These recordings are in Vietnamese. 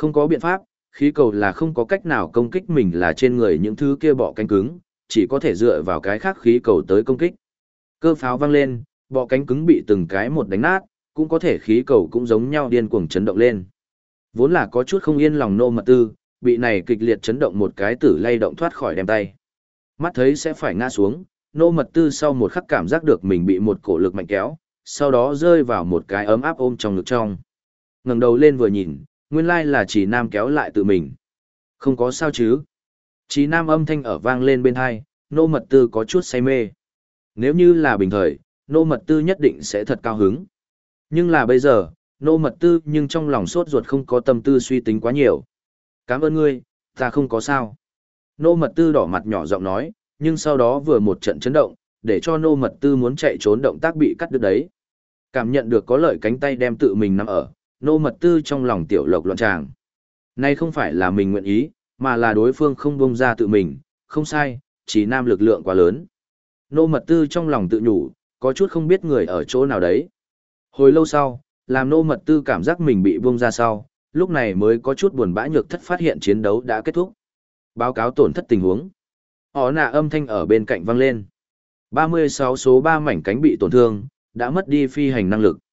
Không có biện pháp, khí cầu là không có cách nào công kích mình là trên người những thứ kia bọ cánh cứng, chỉ có thể dựa vào cái khác khí cầu tới công kích. Cơ pháo vang lên, bọ cánh cứng bị từng cái một đánh nát, cũng có thể khí cầu cũng giống nhau điên cuồng chấn động lên. Vốn là có chút không yên lòng Nô Mật Tư, bị này kịch liệt chấn động một cái tử lay động thoát khỏi đem tay. Mắt thấy sẽ phải ngã xuống, Nô Mật Tư sau một khắc cảm giác được mình bị một cổ lực mạnh kéo, sau đó rơi vào một cái ấm áp ôm trong ngực trong. Ngẩng đầu lên vừa nhìn, nguyên lai là Chỉ Nam kéo lại tự mình. Không có sao chứ? Chỉ Nam âm thanh ở vang lên bên tai, Nô Mật Tư có chút say mê. Nếu như là bình thời, Nô Mật Tư nhất định sẽ thật cao hứng. Nhưng là bây giờ, Nô Mật Tư nhưng trong lòng sốt ruột không có tâm tư suy tính quá nhiều. Cảm ơn ngươi, ta không có sao. Nô Mật Tư đỏ mặt nhỏ giọng nói, nhưng sau đó vừa một trận chấn động, để cho Nô Mật Tư muốn chạy trốn động tác bị cắt đứt đấy. Cảm nhận được có lợi cánh tay đem tự mình nắm ở, Nô Mật Tư trong lòng tiểu lộc loạn tràng. Nay không phải là mình nguyện ý, mà là đối phương không buông ra tự mình, không sai, chỉ nam lực lượng quá lớn. Nô Mật Tư trong lòng tự nhủ, có chút không biết người ở chỗ nào đấy. Hồi lâu sau, làm Nô Mật Tư cảm giác mình bị buông ra sau, lúc này mới có chút buồn bã nhược thất phát hiện chiến đấu đã kết thúc. Báo cáo tổn thất tình huống. Họ nạ âm thanh ở bên cạnh vang lên. 36 số 3 mảnh cánh bị tổn thương, đã mất đi phi hành năng lực.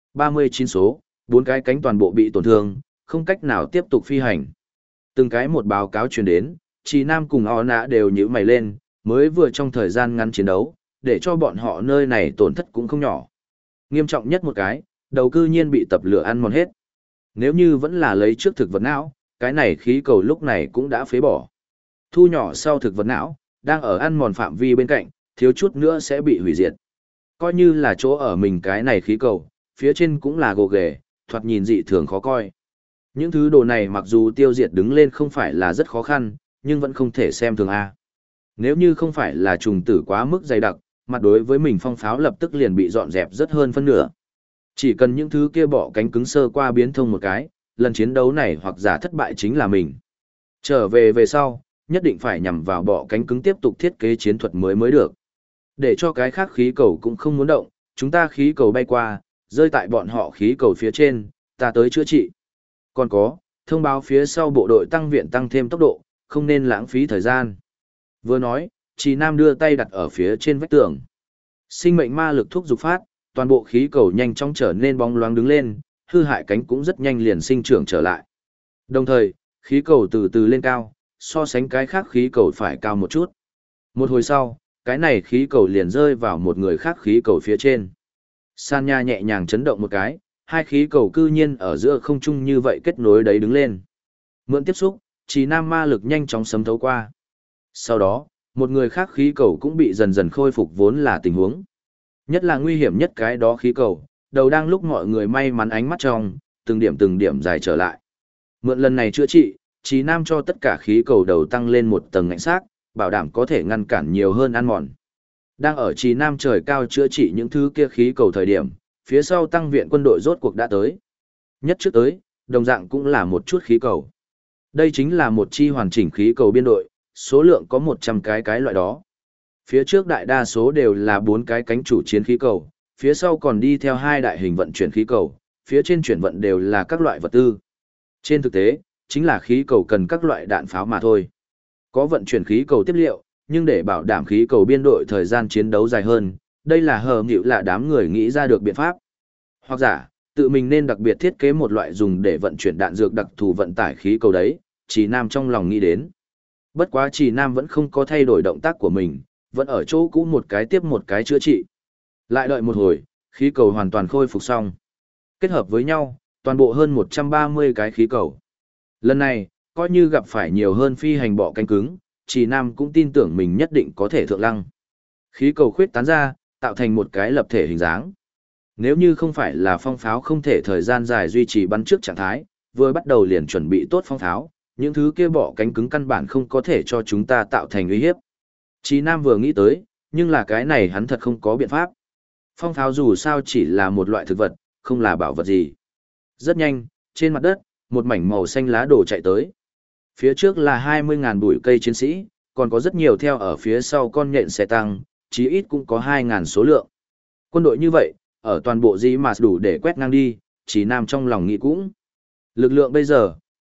39 số, 4 cái cánh toàn bộ bị tổn thương, không cách nào tiếp tục phi hành. Từng cái một báo cáo truyền đến, Chỉ Nam cùng họ nạ đều nhíu mày lên, mới vừa trong thời gian ngắn chiến đấu, để cho bọn họ nơi này tổn thất cũng không nhỏ. Nghiêm trọng nhất một cái, đầu cư nhiên bị tập lửa ăn mòn hết. Nếu như vẫn là lấy trước thực vật não, cái này khí cầu lúc này cũng đã phế bỏ. Thu nhỏ sau thực vật não, đang ở ăn mòn phạm vi bên cạnh, thiếu chút nữa sẽ bị hủy diệt. Coi như là chỗ ở mình cái này khí cầu, phía trên cũng là gồ ghề, thoạt nhìn dị thường khó coi. Những thứ đồ này mặc dù tiêu diệt đứng lên không phải là rất khó khăn, nhưng vẫn không thể xem thường A. Nếu như không phải là trùng tử quá mức dày đặc, mặt đối với mình phong pháo lập tức liền bị dọn dẹp rất hơn phân nửa. Chỉ cần những thứ kia bỏ cánh cứng sơ qua biến thông một cái, lần chiến đấu này hoặc giả thất bại chính là mình. Trở về sau, nhất định phải nhằm vào bỏ cánh cứng tiếp tục thiết kế chiến thuật mới được. Để cho cái khác khí cầu cũng không muốn động, chúng ta khí cầu bay qua, rơi tại bọn họ khí cầu phía trên, ta tới chữa trị. Còn có, thông báo phía sau bộ đội tăng viện tăng thêm tốc độ, không nên lãng phí thời gian. Vừa nói, Chỉ Nam đưa tay đặt ở phía trên vách tường. Sinh mệnh ma lực thúc dục phát, toàn bộ khí cầu nhanh chóng trở nên bóng loáng đứng lên, hư hại cánh cũng rất nhanh liền sinh trưởng trở lại. Đồng thời, khí cầu từ từ lên cao, so sánh cái khác khí cầu phải cao một chút. Một hồi sau, cái này khí cầu liền rơi vào một người khác khí cầu phía trên. San nha nhẹ nhàng chấn động một cái, hai khí cầu cư nhiên ở giữa không trung như vậy kết nối đấy đứng lên. Mượn tiếp xúc, Chỉ Nam ma lực nhanh chóng sấm thấu qua. Sau đó, một người khác khí cầu cũng bị dần dần khôi phục vốn là tình huống. Nhất là nguy hiểm nhất cái đó khí cầu, đầu đang lúc mọi người may mắn ánh mắt trong, từng điểm dài trở lại. Mượn lần này chữa trị, Chỉ Nam cho tất cả khí cầu đầu tăng lên một tầng ngạnh xác, bảo đảm có thể ngăn cản nhiều hơn ăn mòn. Đang ở Chỉ Nam trời cao chữa trị những thứ kia khí cầu thời điểm, phía sau tăng viện quân đội rốt cuộc đã tới. Nhất trước tới, đồng dạng cũng là một chút khí cầu. Đây chính là một chi hoàn chỉnh khí cầu biên đội, số lượng có 100 cái loại đó. Phía trước đại đa số đều là 4 cái cánh chủ chiến khí cầu, phía sau còn đi theo 2 đại hình vận chuyển khí cầu, phía trên chuyển vận đều là các loại vật tư. Trên thực tế, chính là khí cầu cần các loại đạn pháo mà thôi. Có vận chuyển khí cầu tiếp liệu, nhưng để bảo đảm khí cầu biên đội thời gian chiến đấu dài hơn, đây là hờ nghịu là đám người nghĩ ra được biện pháp. Hoặc giả, tự mình nên đặc biệt thiết kế một loại dùng để vận chuyển đạn dược đặc thù vận tải khí cầu đấy, Chỉ Nam trong lòng nghĩ đến. Bất quá Chỉ Nam vẫn không có thay đổi động tác của mình, vẫn ở chỗ cũ một cái tiếp một cái chữa trị. Lại đợi một hồi, khí cầu hoàn toàn khôi phục xong. Kết hợp với nhau, toàn bộ hơn 130 cái khí cầu. Lần này, coi như gặp phải nhiều hơn phi hành bọ cánh cứng, Chỉ Nam cũng tin tưởng mình nhất định có thể thượng lăng. Khí cầu khuyết tán ra, tạo thành một cái lập thể hình dáng. Nếu như không phải là phong pháo không thể thời gian dài duy trì bắn trước trạng thái, vừa bắt đầu liền chuẩn bị tốt phong pháo, những thứ kia bọ cánh cứng căn bản không có thể cho chúng ta tạo thành uy hiếp. Chí Nam vừa nghĩ tới, nhưng là cái này hắn thật không có biện pháp. Phong pháo dù sao chỉ là một loại thực vật, không là bảo vật gì. Rất nhanh, trên mặt đất, một mảnh màu xanh lá đổ chạy tới. Phía trước là 20.000 bụi cây chiến sĩ, còn có rất nhiều theo ở phía sau con nhện xe tăng, chí ít cũng có 2.000 số lượng. Quân đội như vậy, ở toàn bộ dĩ mà đủ để quét ngang đi, Chí Nam trong lòng nghĩ cũng. Lực lượng bây giờ,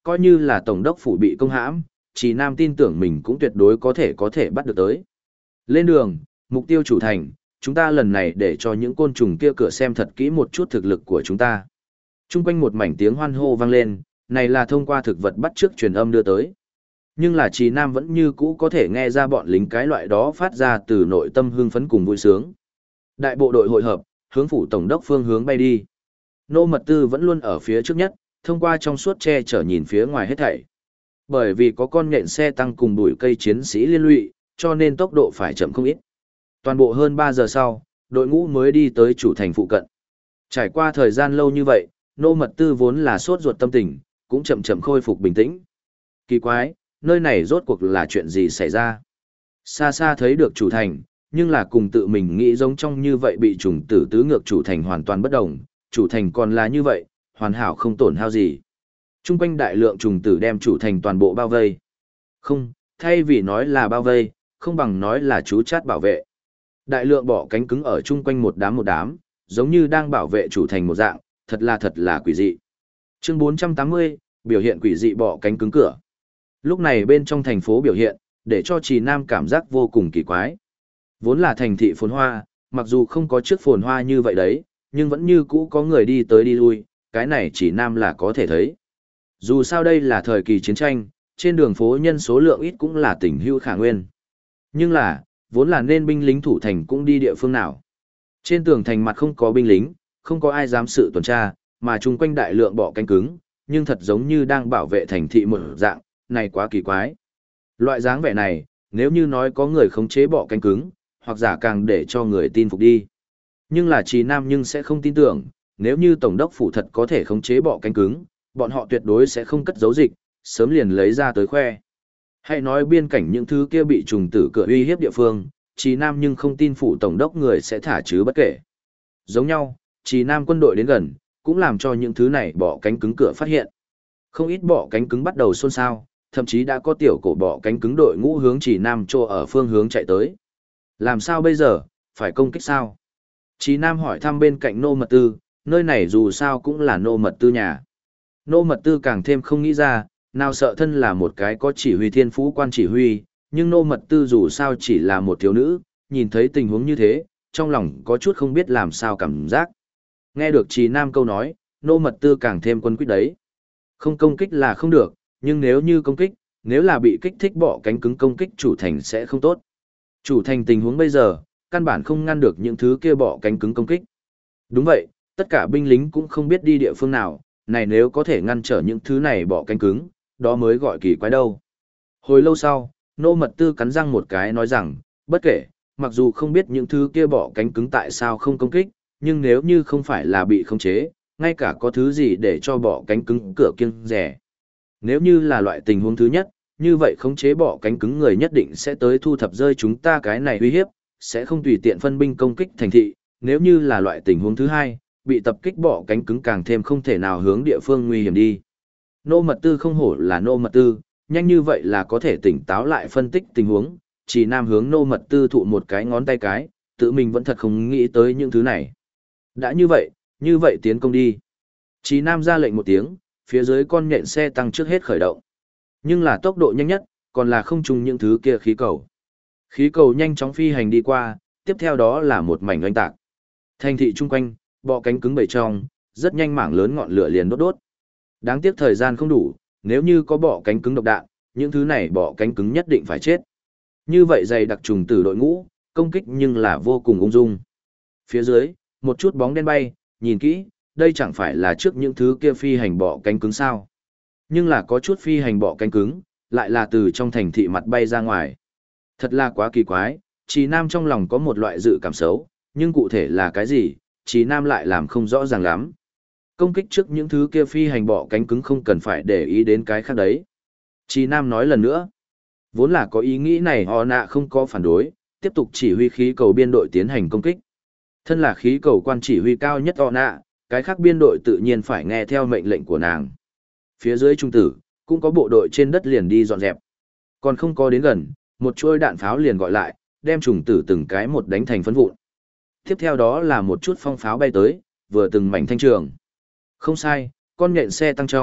Coi như là tổng đốc phủ bị công hãm, Trì Nam tin tưởng mình cũng tuyệt đối có thể bắt được tới. Lên đường, mục tiêu chủ thành, chúng ta lần này để cho những côn trùng kia cửa xem thật kỹ một chút thực lực của chúng ta. Trung quanh một mảnh tiếng hoan hô vang lên, này là thông qua thực vật bắt trước truyền âm đưa tới. Nhưng là Trì Nam vẫn như cũ có thể nghe ra bọn lính cái loại đó phát ra từ nội tâm hưng phấn cùng vui sướng. Đại bộ đội hội hợp, hướng phủ tổng đốc phương hướng bay đi. Nô Mật Tư vẫn luôn ở phía trước nhất, thông qua trong suốt che chở nhìn phía ngoài hết thảy. Bởi vì có con nhện xe tăng cùng đuổi cây chiến sĩ liên lụy, cho nên tốc độ phải chậm không ít. Toàn bộ hơn 3 giờ sau, đội ngũ mới đi tới chủ thành phụ cận. Trải qua thời gian lâu như vậy, Nô Mật Tư vốn là sốt ruột tâm tình, cũng chậm chậm khôi phục bình tĩnh. Kỳ quái, nơi này rốt cuộc là chuyện gì xảy ra? Xa xa thấy được chủ thành, nhưng là cùng tự mình nghĩ giống trong như vậy bị trùng tử tứ ngược chủ thành hoàn toàn bất đồng, chủ thành còn là như vậy, hoàn hảo không tổn hao gì. Trung quanh đại lượng trùng tử đem chủ thành toàn bộ bao vây. Không, thay vì nói là bao vây, không bằng nói là chú chát bảo vệ. Đại lượng bọ cánh cứng ở chung quanh một đám, giống như đang bảo vệ chủ thành một dạng, thật là quỷ dị. Chương 480, biểu hiện quỷ dị bọ cánh cứng cửa. Lúc này bên trong thành phố biểu hiện, để cho Trì Nam cảm giác vô cùng kỳ quái. Vốn là thành thị phồn hoa, mặc dù không có trước phồn hoa như vậy đấy, nhưng vẫn như cũ có người đi tới đi lui, cái này Trì Nam là có thể thấy. Dù sao đây là thời kỳ chiến tranh, trên đường phố nhân số lượng ít cũng là tình hữu khả nguyên. Nhưng là, vốn là nên binh lính thủ thành cũng đi địa phương nào. Trên tường thành mặt không có binh lính, không có ai dám sự tuần tra, mà chung quanh đại lượng bọ cánh cứng, nhưng thật giống như đang bảo vệ thành thị một dạng, này quá kỳ quái. Loại dáng vẻ này, nếu như nói có người khống chế bọ cánh cứng, hoặc giả càng để cho người tin phục đi. Nhưng là Trì Nam nhưng sẽ không tin tưởng, nếu như Tổng đốc phủ thật có thể khống chế bọ cánh cứng, bọn họ tuyệt đối sẽ không cất giấu dịch, sớm liền lấy ra tới khoe. Hãy nói biên cảnh những thứ kia bị trùng tử cửa uy hiếp địa phương, Trì Nam nhưng không tin phủ tổng đốc người sẽ thả chứ bất kể. Giống nhau, Trì Nam quân đội đến gần, cũng làm cho những thứ này bọ cánh cứng cửa phát hiện. Không ít bọ cánh cứng bắt đầu xôn xao, thậm chí đã có tiểu cổ bọ cánh cứng đội ngũ hướng Trì Nam trô ở phương hướng chạy tới. Làm sao bây giờ, phải công kích sao? Trì Nam hỏi thăm bên cạnh Nô Mật Tư, nơi này dù sao cũng là Nô Mật Tư nhà. Nô Mật Tư càng thêm không nghĩ ra, nào sợ thân là một cái có chỉ huy thiên phú quan chỉ huy, nhưng Nô Mật Tư dù sao chỉ là một thiếu nữ, nhìn thấy tình huống như thế, trong lòng có chút không biết làm sao cảm giác. Nghe được Trì Nam câu nói, Nô Mật Tư càng thêm quân quyết đấy. Không công kích là không được, nhưng nếu như công kích, nếu là bị kích thích bọ cánh cứng công kích chủ thành sẽ không tốt. Chủ thành tình huống bây giờ, căn bản không ngăn được những thứ kia bọ cánh cứng công kích. Đúng vậy, tất cả binh lính cũng không biết đi địa phương nào, này nếu có thể ngăn trở những thứ này bọ cánh cứng, đó mới gọi kỳ quái đâu. Hồi lâu sau, Nô Mật Tư cắn răng một cái nói rằng, bất kể, mặc dù không biết những thứ kia bọ cánh cứng tại sao không công kích, nhưng nếu như không phải là bị khống chế, ngay cả có thứ gì để cho bọ cánh cứng cửa kiêng rẻ. Nếu như là loại tình huống thứ nhất, như vậy khống chế bọ cánh cứng người nhất định sẽ tới thu thập rơi chúng ta cái này uy hiếp, sẽ không tùy tiện phân binh công kích thành thị. Nếu như là loại tình huống thứ hai, bị tập kích bọ cánh cứng càng thêm không thể nào hướng địa phương nguy hiểm đi. Nô Mật Tư không hổ là Nô Mật Tư, nhanh như vậy là có thể tỉnh táo lại phân tích tình huống, Chỉ Nam hướng Nô Mật Tư thụ một cái ngón tay cái, tự mình vẫn thật không nghĩ tới những thứ này. Đã như vậy tiến công đi. Chỉ Nam ra lệnh một tiếng, phía dưới con nhện xe tăng trước hết khởi động. Nhưng là tốc độ nhanh nhất, còn là không trùng những thứ kia khí cầu. Khí cầu nhanh chóng phi hành đi qua, tiếp theo đó là một mảnh oanh tạc. Thành thị chung quanh, bọ cánh cứng bầy trong, rất nhanh mảng lớn ngọn lửa liền đốt. Đáng tiếc thời gian không đủ, nếu như có bọ cánh cứng độc đạn, những thứ này bọ cánh cứng nhất định phải chết. Như vậy dày đặc trùng từ đội ngũ, công kích nhưng là vô cùng ung dung. Phía dưới, một chút bóng đen bay, nhìn kỹ, đây chẳng phải là trước những thứ kia phi hành bọ cánh cứng sao. Nhưng là có chút phi hành bọ cánh cứng, lại là từ trong thành thị mặt bay ra ngoài. Thật là quá kỳ quái, Trì Nam trong lòng có một loại dự cảm xấu, nhưng cụ thể là cái gì, Trì Nam lại làm không rõ ràng lắm. Công kích trước những thứ kia phi hành bọ cánh cứng không cần phải để ý đến cái khác đấy. Trì Nam nói lần nữa, vốn là có ý nghĩ này họ nạ không có phản đối, tiếp tục chỉ huy khí cầu biên đội tiến hành công kích. Thân là khí cầu quan chỉ huy cao nhất họ nạ, cái khác biên đội tự nhiên phải nghe theo mệnh lệnh của nàng. Phía dưới trung tử, cũng có bộ đội trên đất liền đi dọn dẹp. Còn không có đến gần, một chuôi đạn pháo liền gọi lại, đem trùng tử từng cái một đánh thành phấn vụn. Tiếp theo đó là một chút phong pháo bay tới, vừa từng mảnh thanh trường. Không sai, con nhện xe tăng trong,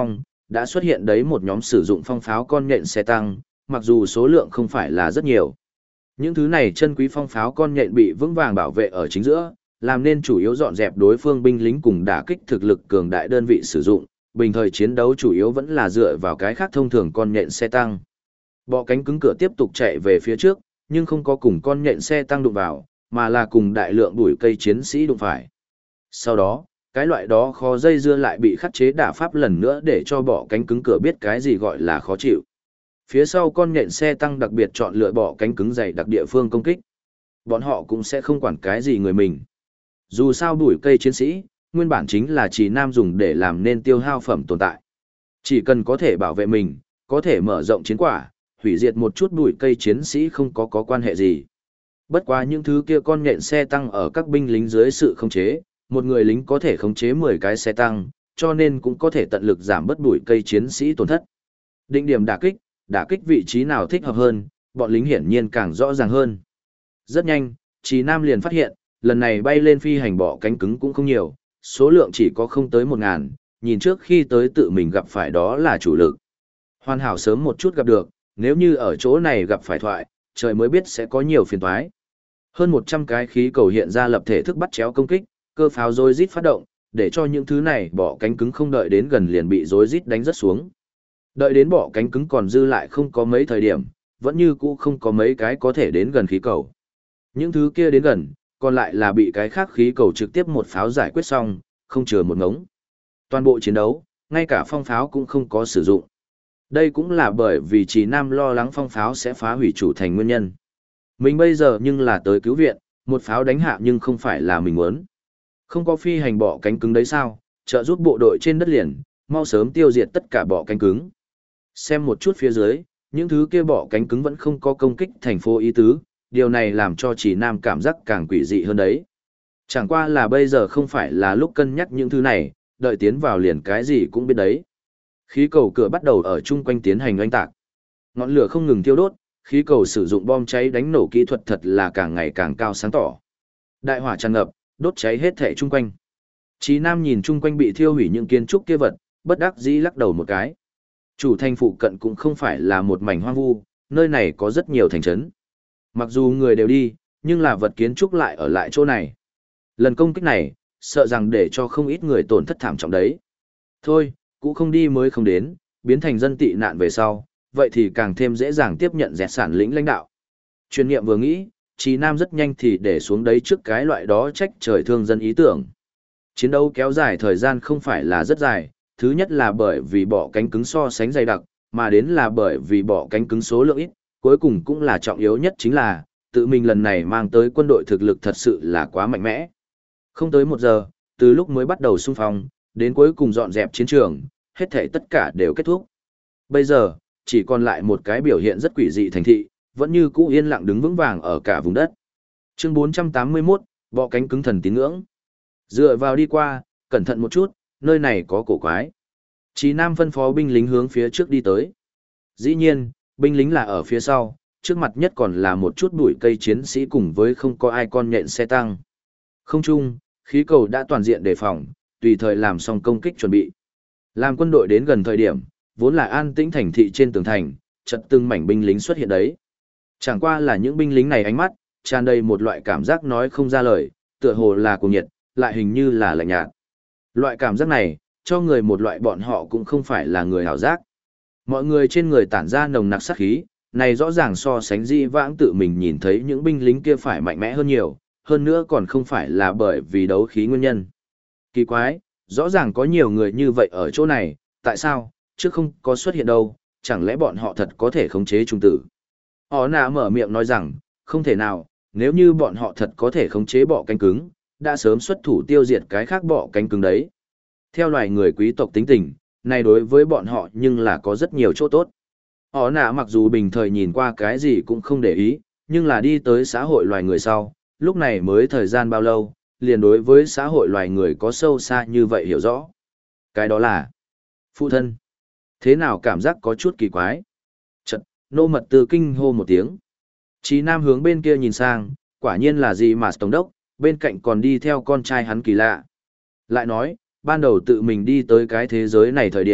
đã xuất hiện đấy một nhóm sử dụng phong pháo con nhện xe tăng, mặc dù số lượng không phải là rất nhiều. Những thứ này chân quý phong pháo con nhện bị vững vàng bảo vệ ở chính giữa, làm nên chủ yếu dọn dẹp đối phương binh lính cùng đả kích thực lực cường đại đơn vị sử dụng, bình thời chiến đấu chủ yếu vẫn là dựa vào cái khác thông thường con nhện xe tăng. Bọ cánh cứng cửa tiếp tục chạy về phía trước, nhưng không có cùng con nhện xe tăng đụng vào, mà là cùng đại lượng bụi cây chiến sĩ đụng phải. Sau đó, cái loại đó khó dây dưa lại bị khắc chế đả pháp lần nữa để cho bọ cánh cứng cửa biết cái gì gọi là khó chịu. Phía sau con nhện xe tăng đặc biệt chọn lựa bọ cánh cứng dày đặc địa phương công kích. Bọn họ cũng sẽ không quản cái gì người mình. Dù sao bụi cây chiến sĩ, nguyên bản chính là chỉ nam dùng để làm nên tiêu hao phẩm tồn tại. Chỉ cần có thể bảo vệ mình, có thể mở rộng chiến quả, hủy diệt một chút bụi cây chiến sĩ không có quan hệ gì. Bất quá những thứ kia con nhện xe tăng ở các binh lính dưới sự khống chế, một người lính có thể khống chế 10 cái xe tăng, cho nên cũng có thể tận lực giảm bớt bụi cây chiến sĩ tổn thất. Định điểm đả kích vị trí nào thích hợp hơn, bọn lính hiển nhiên càng rõ ràng hơn. Rất nhanh, Chí Nam liền phát hiện, lần này bay lên phi hành bọ cánh cứng cũng không nhiều, số lượng chỉ có không tới 1.000, nhìn trước khi tới tự mình gặp phải đó là chủ lực. Hoàn hảo sớm một chút gặp được, nếu như ở chỗ này gặp phải thoại, trời mới biết sẽ có nhiều phiền toái. Hơn 100 cái khí cầu hiện ra lập thể thức bắt chéo công kích, cơ pháo rối rít phát động, để cho những thứ này bọ cánh cứng không đợi đến gần liền bị rối rít đánh rất xuống. Đợi đến bọ cánh cứng còn dư lại không có mấy thời điểm, vẫn như cũ không có mấy cái có thể đến gần khí cầu. Những thứ kia đến gần, còn lại là bị cái khác khí cầu trực tiếp một pháo giải quyết xong, không chừa một ngống. Toàn bộ chiến đấu, ngay cả phong pháo cũng không có sử dụng. Đây cũng là bởi vì Chí Nam lo lắng phong pháo sẽ phá hủy chủ thành nguyên nhân. Mình bây giờ nhưng là tới cứu viện, một pháo đánh hạ nhưng không phải là mình muốn. Không có phi hành bọ cánh cứng đấy sao, trợ giúp bộ đội trên đất liền, mau sớm tiêu diệt tất cả bọ cánh cứng. Xem một chút phía dưới, những thứ kia bọ cánh cứng vẫn không có công kích thành phố ý tứ, điều này làm cho Chí Nam cảm giác càng quỷ dị hơn đấy. Chẳng qua là bây giờ không phải là lúc cân nhắc những thứ này, đợi tiến vào liền cái gì cũng biết đấy. Khí cầu cửa bắt đầu ở chung quanh tiến hành oanh tạc. Ngọn lửa không ngừng thiêu đốt, khí cầu sử dụng bom cháy đánh nổ kỹ thuật thật là càng ngày càng cao sáng tỏ. Đại hỏa tràn ngập, đốt cháy hết thảy chung quanh. Chí Nam nhìn chung quanh bị thiêu hủy những kiến trúc kia vật, bất đắc dĩ lắc đầu một cái. Chủ thành phụ cận cũng không phải là một mảnh hoang vu, nơi này có rất nhiều thành trấn. Mặc dù người đều đi, nhưng là vật kiến trúc lại ở lại chỗ này. Lần công kích này, sợ rằng để cho không ít người tổn thất thảm trọng đấy. Thôi, cũng không đi mới không đến, biến thành dân tị nạn về sau, vậy thì càng thêm dễ dàng tiếp nhận dẹt sản lĩnh lãnh đạo. Chuyên nghiệm vừa nghĩ, Chí Nam rất nhanh thì để xuống đấy trước cái loại đó trách trời thương dân ý tưởng. Chiến đấu kéo dài thời gian không phải là rất dài, thứ nhất là bởi vì bọ cánh cứng so sánh dày đặc, mà đến là bởi vì bọ cánh cứng số lượng ít, cuối cùng cũng là trọng yếu nhất chính là, tự mình lần này mang tới quân đội thực lực thật sự là quá mạnh mẽ. Không tới 1 giờ, từ lúc mới bắt đầu xung phong, đến cuối cùng dọn dẹp chiến trường, hết thảy tất cả đều kết thúc. Bây giờ, chỉ còn lại một cái biểu hiện rất quỷ dị thành thị, vẫn như cũ yên lặng đứng vững vàng ở cả vùng đất. Chương 481, bọ cánh cứng thần tín ngưỡng. Dựa vào đi qua, cẩn thận một chút, nơi này có cổ quái. Chí Nam phân phó binh lính hướng phía trước đi tới. Dĩ nhiên, binh lính là ở phía sau, trước mặt nhất còn là một chút bụi cây chiến sĩ cùng với không có ai con nhện xe tăng. Không chung, khí cầu đã toàn diện đề phòng, tùy thời làm xong công kích chuẩn bị. Làm quân đội đến gần thời điểm, vốn là an tĩnh thành thị trên tường thành, chợt từng mảnh binh lính xuất hiện đấy. Chẳng qua là những binh lính này ánh mắt, tràn đầy một loại cảm giác nói không ra lời, tựa hồ là cuồng nhiệt, lại hình như là lạnh nhạt. Loại cảm giác này, cho người một loại bọn họ cũng không phải là người hảo giác. Mọi người trên người tản ra nồng nặc sát khí, này rõ ràng so sánh dĩ vãng tự mình nhìn thấy những binh lính kia phải mạnh mẽ hơn nhiều, hơn nữa còn không phải là bởi vì đấu khí nguyên nhân. Kỳ quái, rõ ràng có nhiều người như vậy ở chỗ này, tại sao, trước không có xuất hiện đâu, chẳng lẽ bọn họ thật có thể khống chế trung tử. Họ nạ mở miệng nói rằng, không thể nào, nếu như bọn họ thật có thể khống chế bọ cánh cứng, đã sớm xuất thủ tiêu diệt cái khác bọ cánh cứng đấy. Theo loài người quý tộc tính tình, này đối với bọn họ nhưng là có rất nhiều chỗ tốt. Họ nạ mặc dù bình thời nhìn qua cái gì cũng không để ý, nhưng là đi tới xã hội loài người sau, lúc này mới thời gian bao lâu, liền đối với xã hội loài người có sâu xa như vậy hiểu rõ. Cái đó là phụ thân. Thế nào cảm giác có chút kỳ quái. Chật, nô mật từ kinh hô một tiếng. Chí Nam hướng bên kia nhìn sang, quả nhiên là gì mà tổng đốc, bên cạnh còn đi theo con trai hắn kỳ lạ. Lại nói, ban đầu tự mình đi tới cái thế giới này thời điểm,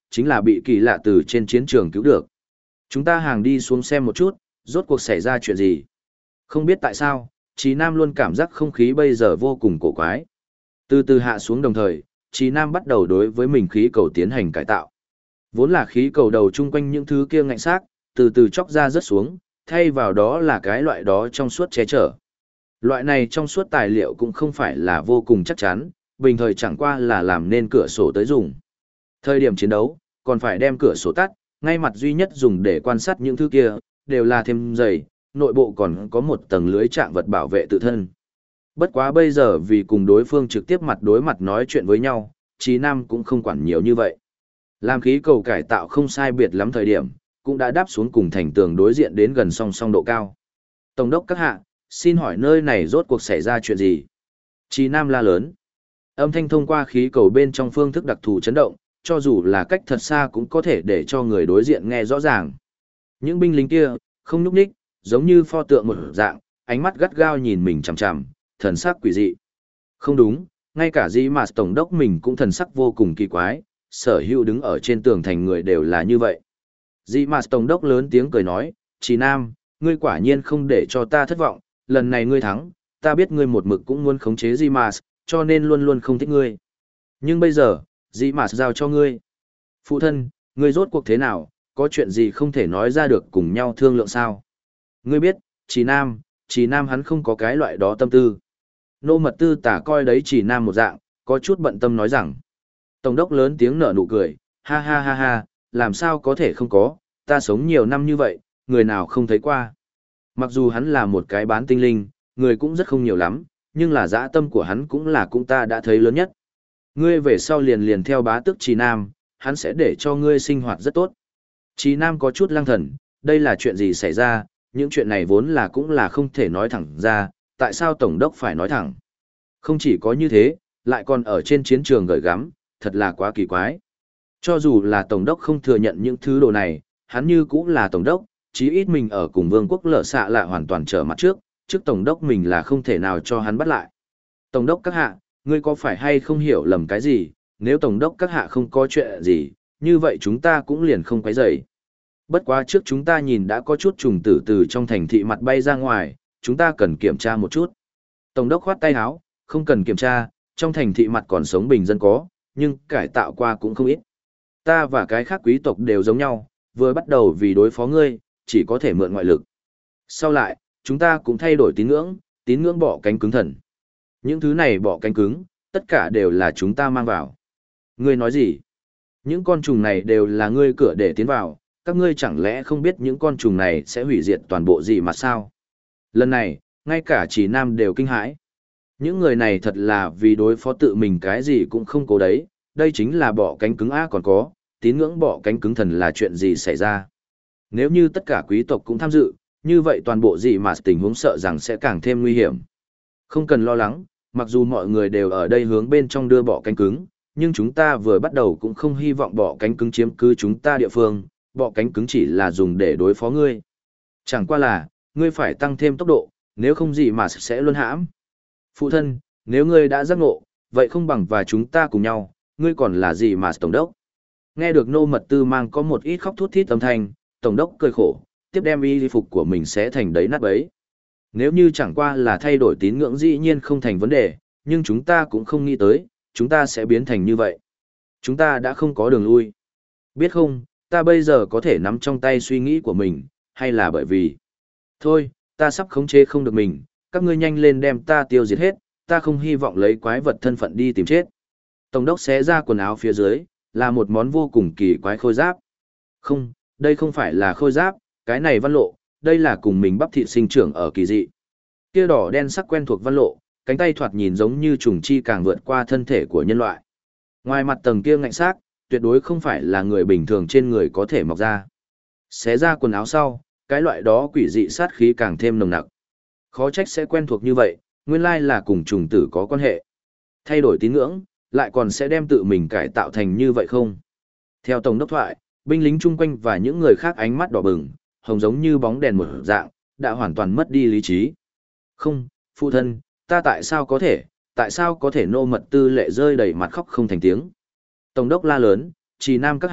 chính là bị kỳ lạ từ trên chiến trường cứu được. Chúng ta hàng đi xuống xem một chút, rốt cuộc xảy ra chuyện gì. Không biết tại sao, Trí Nam luôn cảm giác không khí bây giờ vô cùng cổ quái. Từ từ hạ xuống đồng thời, Trí Nam bắt đầu đối với mình khí cầu tiến hành cải tạo. Vốn là khí cầu đầu chung quanh những thứ kia ngạnh xác, từ từ chóc ra rớt xuống, thay vào đó là cái loại đó trong suốt che chở. Loại này trong suốt tài liệu cũng không phải là vô cùng chắc chắn, bình thời chẳng qua là làm nên cửa sổ tới dùng. Thời điểm chiến đấu, còn phải đem cửa sổ tắt, ngay mặt duy nhất dùng để quan sát những thứ kia, đều là thêm dày, nội bộ còn có một tầng lưới trạng vật bảo vệ tự thân. Bất quá bây giờ vì cùng đối phương trực tiếp mặt đối mặt nói chuyện với nhau, Trí Nam cũng không quản nhiều như vậy. Làm khí cầu cải tạo không sai biệt lắm thời điểm, cũng đã đáp xuống cùng thành tường đối diện đến gần song song độ cao. Tổng đốc các hạ, xin hỏi nơi này rốt cuộc xảy ra chuyện gì? Trí Nam la lớn. Âm thanh thông qua khí cầu bên trong phương thức đặc thù chấn động, cho dù là cách thật xa cũng có thể để cho người đối diện nghe rõ ràng. Những binh lính kia, không nhúc nhích, giống như pho tượng một dạng, ánh mắt gắt gao nhìn mình chằm chằm, thần sắc quỷ dị. Không đúng, ngay cả dĩ mà tổng đốc mình cũng thần sắc vô cùng kỳ quái, sở hữu đứng ở trên tường thành người đều là như vậy. Dĩ mà tổng đốc lớn tiếng cười nói, Trí Nam, ngươi quả nhiên không để cho ta thất vọng, lần này ngươi thắng, ta biết ngươi một mực cũng muốn khống chế dĩ mà, cho nên luôn luôn không thích ngươi. Nhưng bây giờ, dĩ mà giao cho ngươi. Phụ thân, ngươi rốt cuộc thế nào, có chuyện gì không thể nói ra được cùng nhau thương lượng sao? Ngươi biết, Trí Nam hắn không có cái loại đó tâm tư. Nô Mật Tư tả coi đấy Trí Nam một dạng, có chút bận tâm nói rằng. Tổng đốc lớn tiếng nở nụ cười, ha ha ha ha, làm sao có thể không có, ta sống nhiều năm như vậy, người nào không thấy qua. Mặc dù hắn là một cái bán tinh linh, người cũng rất không nhiều lắm, nhưng là dã tâm của hắn cũng ta đã thấy lớn nhất. Ngươi về sau liền theo bá tước Trí Nam, hắn sẽ để cho ngươi sinh hoạt rất tốt. Trí Nam có chút lăng thần, đây là chuyện gì xảy ra, những chuyện này vốn là cũng là không thể nói thẳng ra, tại sao Tổng đốc phải nói thẳng. Không chỉ có như thế, lại còn ở trên chiến trường gửi gắm, thật là quá kỳ quái. Cho dù là Tổng đốc không thừa nhận những thứ đồ này, hắn như cũng là Tổng đốc, chí ít mình ở cùng vương quốc lở xạ là hoàn toàn trở mặt trước Tổng đốc mình là không thể nào cho hắn bắt lại. Tổng đốc các hạ, ngươi có phải hay không hiểu lầm cái gì, nếu Tổng đốc các hạ không có chuyện gì, như vậy chúng ta cũng liền không quấy rầy. Bất quá trước chúng ta nhìn đã có chút trùng tử từ trong thành thị mặt bay ra ngoài, chúng ta cần kiểm tra một chút. Tổng đốc khoát tay áo, không cần kiểm tra, trong thành thị mặt còn sống bình dân có, nhưng cải tạo qua cũng không ít. Ta và cái khác quý tộc đều giống nhau, vừa bắt đầu vì đối phó ngươi, chỉ có thể mượn ngoại lực. Sau lại, chúng ta cũng thay đổi tín ngưỡng bỏ cánh cứng thần. Những thứ này bỏ cánh cứng, tất cả đều là chúng ta mang vào. Ngươi nói gì? Những con trùng này đều là ngươi cửa để tiến vào, các ngươi chẳng lẽ không biết những con trùng này sẽ hủy diệt toàn bộ gì mà sao? Lần này, ngay cả Trí Nam đều kinh hãi. Những người này thật là vì đối phó tự mình cái gì cũng không cố đấy, đây chính là bỏ cánh cứng A còn có, tín ngưỡng bỏ cánh cứng thần là chuyện gì xảy ra. Nếu như tất cả quý tộc cũng tham dự, như vậy toàn bộ gì mà tình huống sợ rằng sẽ càng thêm nguy hiểm. Không cần lo lắng, mặc dù mọi người đều ở đây hướng bên trong đưa bỏ cánh cứng, nhưng chúng ta vừa bắt đầu cũng không hy vọng bỏ cánh cứng chiếm cứ chúng ta địa phương, bỏ cánh cứng chỉ là dùng để đối phó ngươi. Chẳng qua là, ngươi phải tăng thêm tốc độ, nếu không gì mà sẽ luân hãm. Phụ thân, nếu ngươi đã giác ngộ, vậy không bằng và chúng ta cùng nhau, ngươi còn là gì mà tổng đốc. Nghe được Nô Mật Tư mang có một ít khóc thút thít âm thanh, tổng đốc cười khổ, tiếp đem y phục của mình sẽ thành đấy nát bấy. Nếu như chẳng qua là thay đổi tín ngưỡng dĩ nhiên không thành vấn đề, nhưng chúng ta cũng không nghĩ tới, chúng ta sẽ biến thành như vậy. Chúng ta đã không có đường lui. Biết không, ta bây giờ có thể nắm trong tay suy nghĩ của mình, hay là bởi vì... Thôi, ta sắp khống chế không được mình, các ngươi nhanh lên đem ta tiêu diệt hết, ta không hy vọng lấy quái vật thân phận đi tìm chết. Tổng đốc xé ra quần áo phía dưới, là một món vô cùng kỳ quái khôi giáp. Không, đây không phải là khôi giáp, cái này văn lộ, đây là cùng mình bắp thịt sinh trưởng ở kỳ dị. Kia đỏ đen sắc quen thuộc văn lộ, cánh tay thoạt nhìn giống như trùng chi càng vượt qua thân thể của nhân loại. Ngoài mặt tầng kia ngạnh xác, tuyệt đối không phải là người bình thường trên người có thể mọc ra. Xé ra quần áo sau, cái loại đó quỷ dị sát khí càng thêm nồng nặc. Khó trách sẽ quen thuộc như vậy, nguyên lai là cùng trùng tử có quan hệ. Thay đổi tín ngưỡng, lại còn sẽ đem tự mình cải tạo thành như vậy không? Theo tổng đốc thoại, binh lính chung quanh và những người khác ánh mắt đỏ bừng, hồng giống như bóng đèn một dạng, đã hoàn toàn mất đi lý trí. Không, phụ thân, ta tại sao có thể Nô Mật Tư lệ rơi đầy mặt khóc không thành tiếng. Tổng đốc la lớn, Trì Nam các hạ,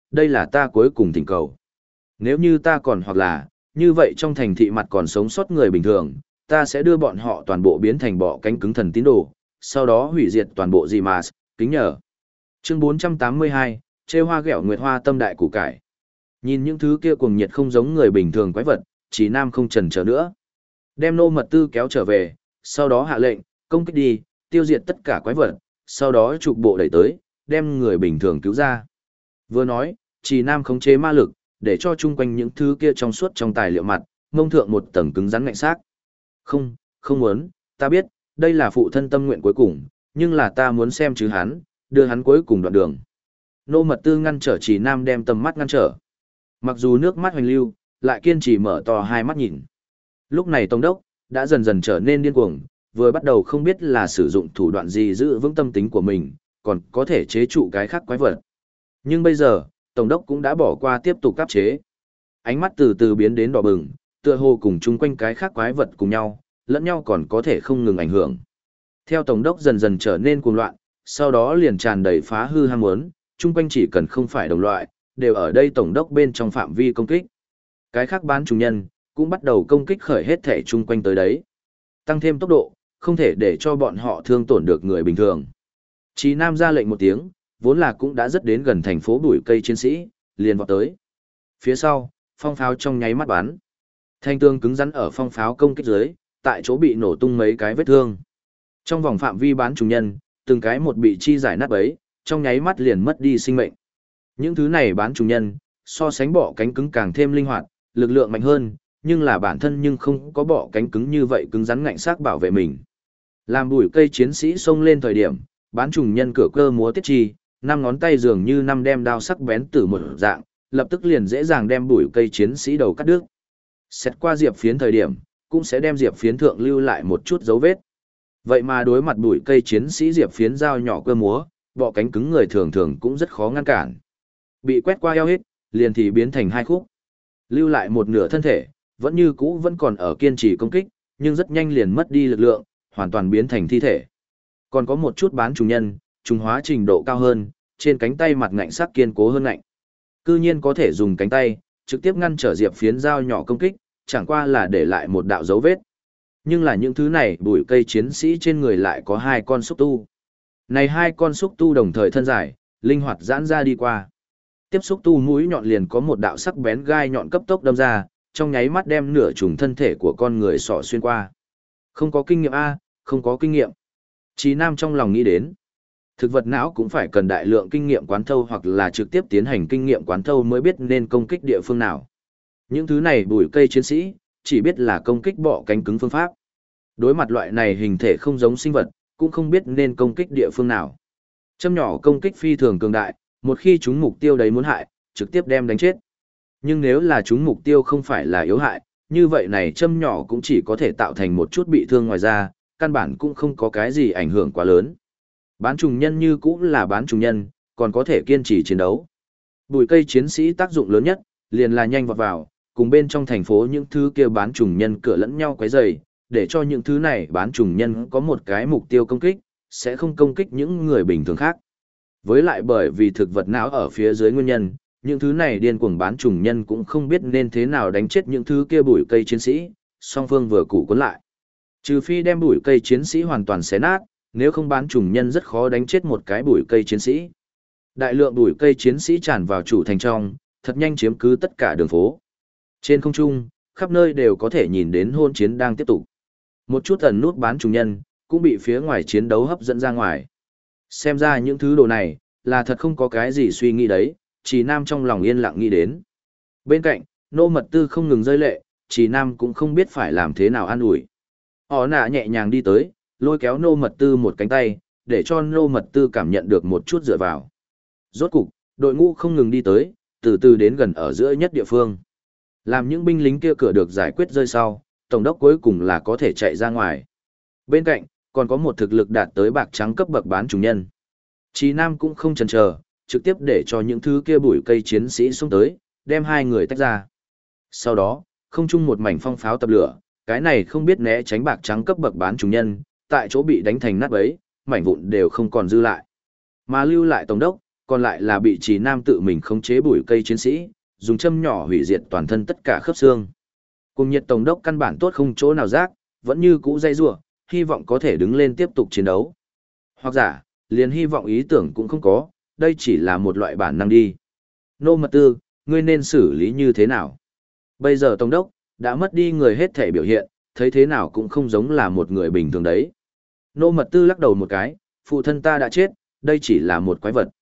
đây là ta cuối cùng thỉnh cầu. Nếu như ta còn hoặc là, như vậy trong thành thị mặt còn sống sót người bình thường, ta sẽ đưa bọn họ toàn bộ biến thành bọ cánh cứng thần tín đồ, sau đó hủy diệt toàn bộ gì mà, kính nhờ. Chương 482, Trêu hoa ghẹo nguyệt hoa tâm đại củ cải. Nhìn những thứ kia cuồng nhiệt không giống người bình thường quái vật, Chỉ Nam không chần chờ nữa. Đem nô mật tư kéo trở về, sau đó hạ lệnh, công kích đi, tiêu diệt tất cả quái vật, sau đó trục bộ đẩy tới, đem người bình thường cứu ra. Vừa nói, Chỉ Nam khống chế ma lực, để cho chung quanh những thứ kia trong suốt trong tài liệu mặt, ngông thượng một tầng cứng rắn ngạnh xác. Không, không muốn, ta biết, đây là phụ thân tâm nguyện cuối cùng, nhưng là ta muốn xem chứ hắn, đưa hắn cuối cùng đoạn đường. Nô mật tư ngăn trở Chỉ Nam đem tầm mắt ngăn trở. Mặc dù nước mắt hoành lưu, lại kiên trì mở to hai mắt nhìn. Lúc này Tổng đốc đã dần dần trở nên điên cuồng, vừa bắt đầu không biết là sử dụng thủ đoạn gì giữ vững tâm tính của mình, còn có thể chế trụ cái khác quái vật. Nhưng bây giờ, Tổng đốc cũng đã bỏ qua tiếp tục áp chế. Ánh mắt từ từ biến đến đỏ bừng, tựa hồ cùng chung quanh cái khác quái vật cùng nhau, lẫn nhau còn có thể không ngừng ảnh hưởng. Theo Tổng đốc dần dần trở nên cuồng loạn, sau đó liền tràn đầy phá hư ham muốn, chung quanh chỉ cần không phải đồng loại, đều ở đây Tổng đốc bên trong phạm vi công kích. Cái khác bán trùng nhân, cũng bắt đầu công kích khởi hết thể chung quanh tới đấy. Tăng thêm tốc độ, không thể để cho bọn họ thương tổn được người bình thường. Chí Nam ra lệnh một tiếng, vốn là cũng đã rất đến gần thành phố bụi cây chiến sĩ, liền vọt tới. Phía sau, phong pháo trong nháy mắt bắn. Thanh tương cứng rắn ở phong pháo công kích dưới, tại chỗ bị nổ tung mấy cái vết thương. Trong vòng phạm vi bán trùng nhân, từng cái một bị chi giải nát bấy, trong nháy mắt liền mất đi sinh mệnh. Những thứ này bán trùng nhân, so sánh bọ cánh cứng càng thêm linh hoạt, lực lượng mạnh hơn, nhưng là bản thân nhưng không có bọ cánh cứng như vậy cứng rắn ngạnh xác bảo vệ mình. Làm bụi cây chiến sĩ xông lên thời điểm, bán trùng nhân cửa cơ múa tiết chi, năm ngón tay dường như năm đem đao sắc bén từ một dạng, lập tức liền dễ dàng đem bụi cây chiến sĩ đầu cắt đứt. Xét qua diệp phiến thời điểm, cũng sẽ đem diệp phiến thượng lưu lại một chút dấu vết. Vậy mà đối mặt bụi cây chiến sĩ diệp phiến dao nhỏ cơ múa, bọ cánh cứng người thường thường cũng rất khó ngăn cản. Bị quét qua eo hết, liền thì biến thành hai khúc. Lưu lại một nửa thân thể, vẫn như cũ vẫn còn ở kiên trì công kích, nhưng rất nhanh liền mất đi lực lượng, hoàn toàn biến thành thi thể. Còn có một chút bán trùng nhân, trùng hóa trình độ cao hơn, trên cánh tay mặt ngạnh sắc kiên cố hơn ngạnh. Cư nhiên có thể dùng cánh tay, trực tiếp ngăn trở diệp phiến dao nhỏ công kích, chẳng qua là để lại một đạo dấu vết. Nhưng là những thứ này bụi cây chiến sĩ trên người lại có hai con xúc tu. Này hai con xúc tu đồng thời thân dài, linh hoạt giãn ra đi qua. Tiếp xúc tu mũi nhọn liền có một đạo sắc bén gai nhọn cấp tốc đâm ra, trong nháy mắt đem nửa trùng thân thể của con người xỏ xuyên qua. Không có kinh nghiệm a, không có kinh nghiệm. Chí Nam trong lòng nghĩ đến. Thực vật não cũng phải cần đại lượng kinh nghiệm quán thâu hoặc là trực tiếp tiến hành kinh nghiệm quán thâu mới biết nên công kích địa phương nào. Những thứ này bùi cây chiến sĩ, chỉ biết là công kích bọ cánh cứng phương pháp. Đối mặt loại này hình thể không giống sinh vật, cũng không biết nên công kích địa phương nào. Châm nhỏ công kích phi thường cường đại, một khi chúng mục tiêu đấy muốn hại, trực tiếp đem đánh chết. Nhưng nếu là chúng mục tiêu không phải là yếu hại, như vậy này châm nhỏ cũng chỉ có thể tạo thành một chút bị thương ngoài ra, căn bản cũng không có cái gì ảnh hưởng quá lớn. Bán trùng nhân như cũng là bán trùng nhân, còn có thể kiên trì chiến đấu. Bùi cây chiến sĩ tác dụng lớn nhất, liền là nhanh vọt vào, cùng bên trong thành phố những thứ kia bán trùng nhân cửa lẫn nhau quấy rầy, để cho những thứ này bán trùng nhân có một cái mục tiêu công kích, sẽ không công kích những người bình thường khác. Với lại bởi vì thực vật não ở phía dưới nguyên nhân, những thứ này điên cuồng bán trùng nhân cũng không biết nên thế nào đánh chết những thứ kia bụi cây chiến sĩ, song phương vừa cụ cuốn lại. Trừ phi đem bụi cây chiến sĩ hoàn toàn xé nát, nếu không bán trùng nhân rất khó đánh chết một cái bụi cây chiến sĩ. Đại lượng bụi cây chiến sĩ tràn vào chủ thành trong, thật nhanh chiếm cứ tất cả đường phố. Trên không trung, khắp nơi đều có thể nhìn đến hôn chiến đang tiếp tục. Một chút ẩn nút bán trùng nhân, cũng bị phía ngoài chiến đấu hấp dẫn ra ngoài. Xem ra những thứ đồ này, là thật không có cái gì suy nghĩ đấy, Chỉ Nam trong lòng yên lặng nghĩ đến. Bên cạnh, nô mật tư không ngừng rơi lệ, Chỉ Nam cũng không biết phải làm thế nào an ủi. Họ nạ nhẹ nhàng đi tới, lôi kéo nô mật tư một cánh tay, để cho nô mật tư cảm nhận được một chút dựa vào. Rốt cục, đội ngũ không ngừng đi tới, từ từ đến gần ở giữa nhất địa phương. Làm những binh lính kia cửa được giải quyết rơi sau, tổng đốc cuối cùng là có thể chạy ra ngoài. Bên cạnh, còn có một thực lực đạt tới bạc trắng cấp bậc bán trùng nhân. Chí Nam cũng không chần chờ, trực tiếp để cho những thứ kia bụi cây chiến sĩ xuống tới, đem hai người tách ra. Sau đó, không chung một mảnh phong pháo tập lửa, cái này không biết né tránh bạc trắng cấp bậc bán trùng nhân, tại chỗ bị đánh thành nát bấy, mảnh vụn đều không còn dư lại. Mà lưu lại tổng đốc, còn lại là bị Trì Nam tự mình khống chế bụi cây chiến sĩ, dùng châm nhỏ hủy diệt toàn thân tất cả khớp xương. Cùng nhiệt tổng đốc căn bản tốt không chỗ nào rác, vẫn như cũ dây rủa, hy vọng có thể đứng lên tiếp tục chiến đấu. Hoặc giả, liền hy vọng ý tưởng cũng không có, đây chỉ là một loại bản năng đi. Nô Mật Tư, ngươi nên xử lý như thế nào? Bây giờ tổng đốc đã mất đi người hết thể biểu hiện, thấy thế nào cũng không giống là một người bình thường đấy. Nô Mật Tư lắc đầu một cái, phụ thân ta đã chết, đây chỉ là một quái vật.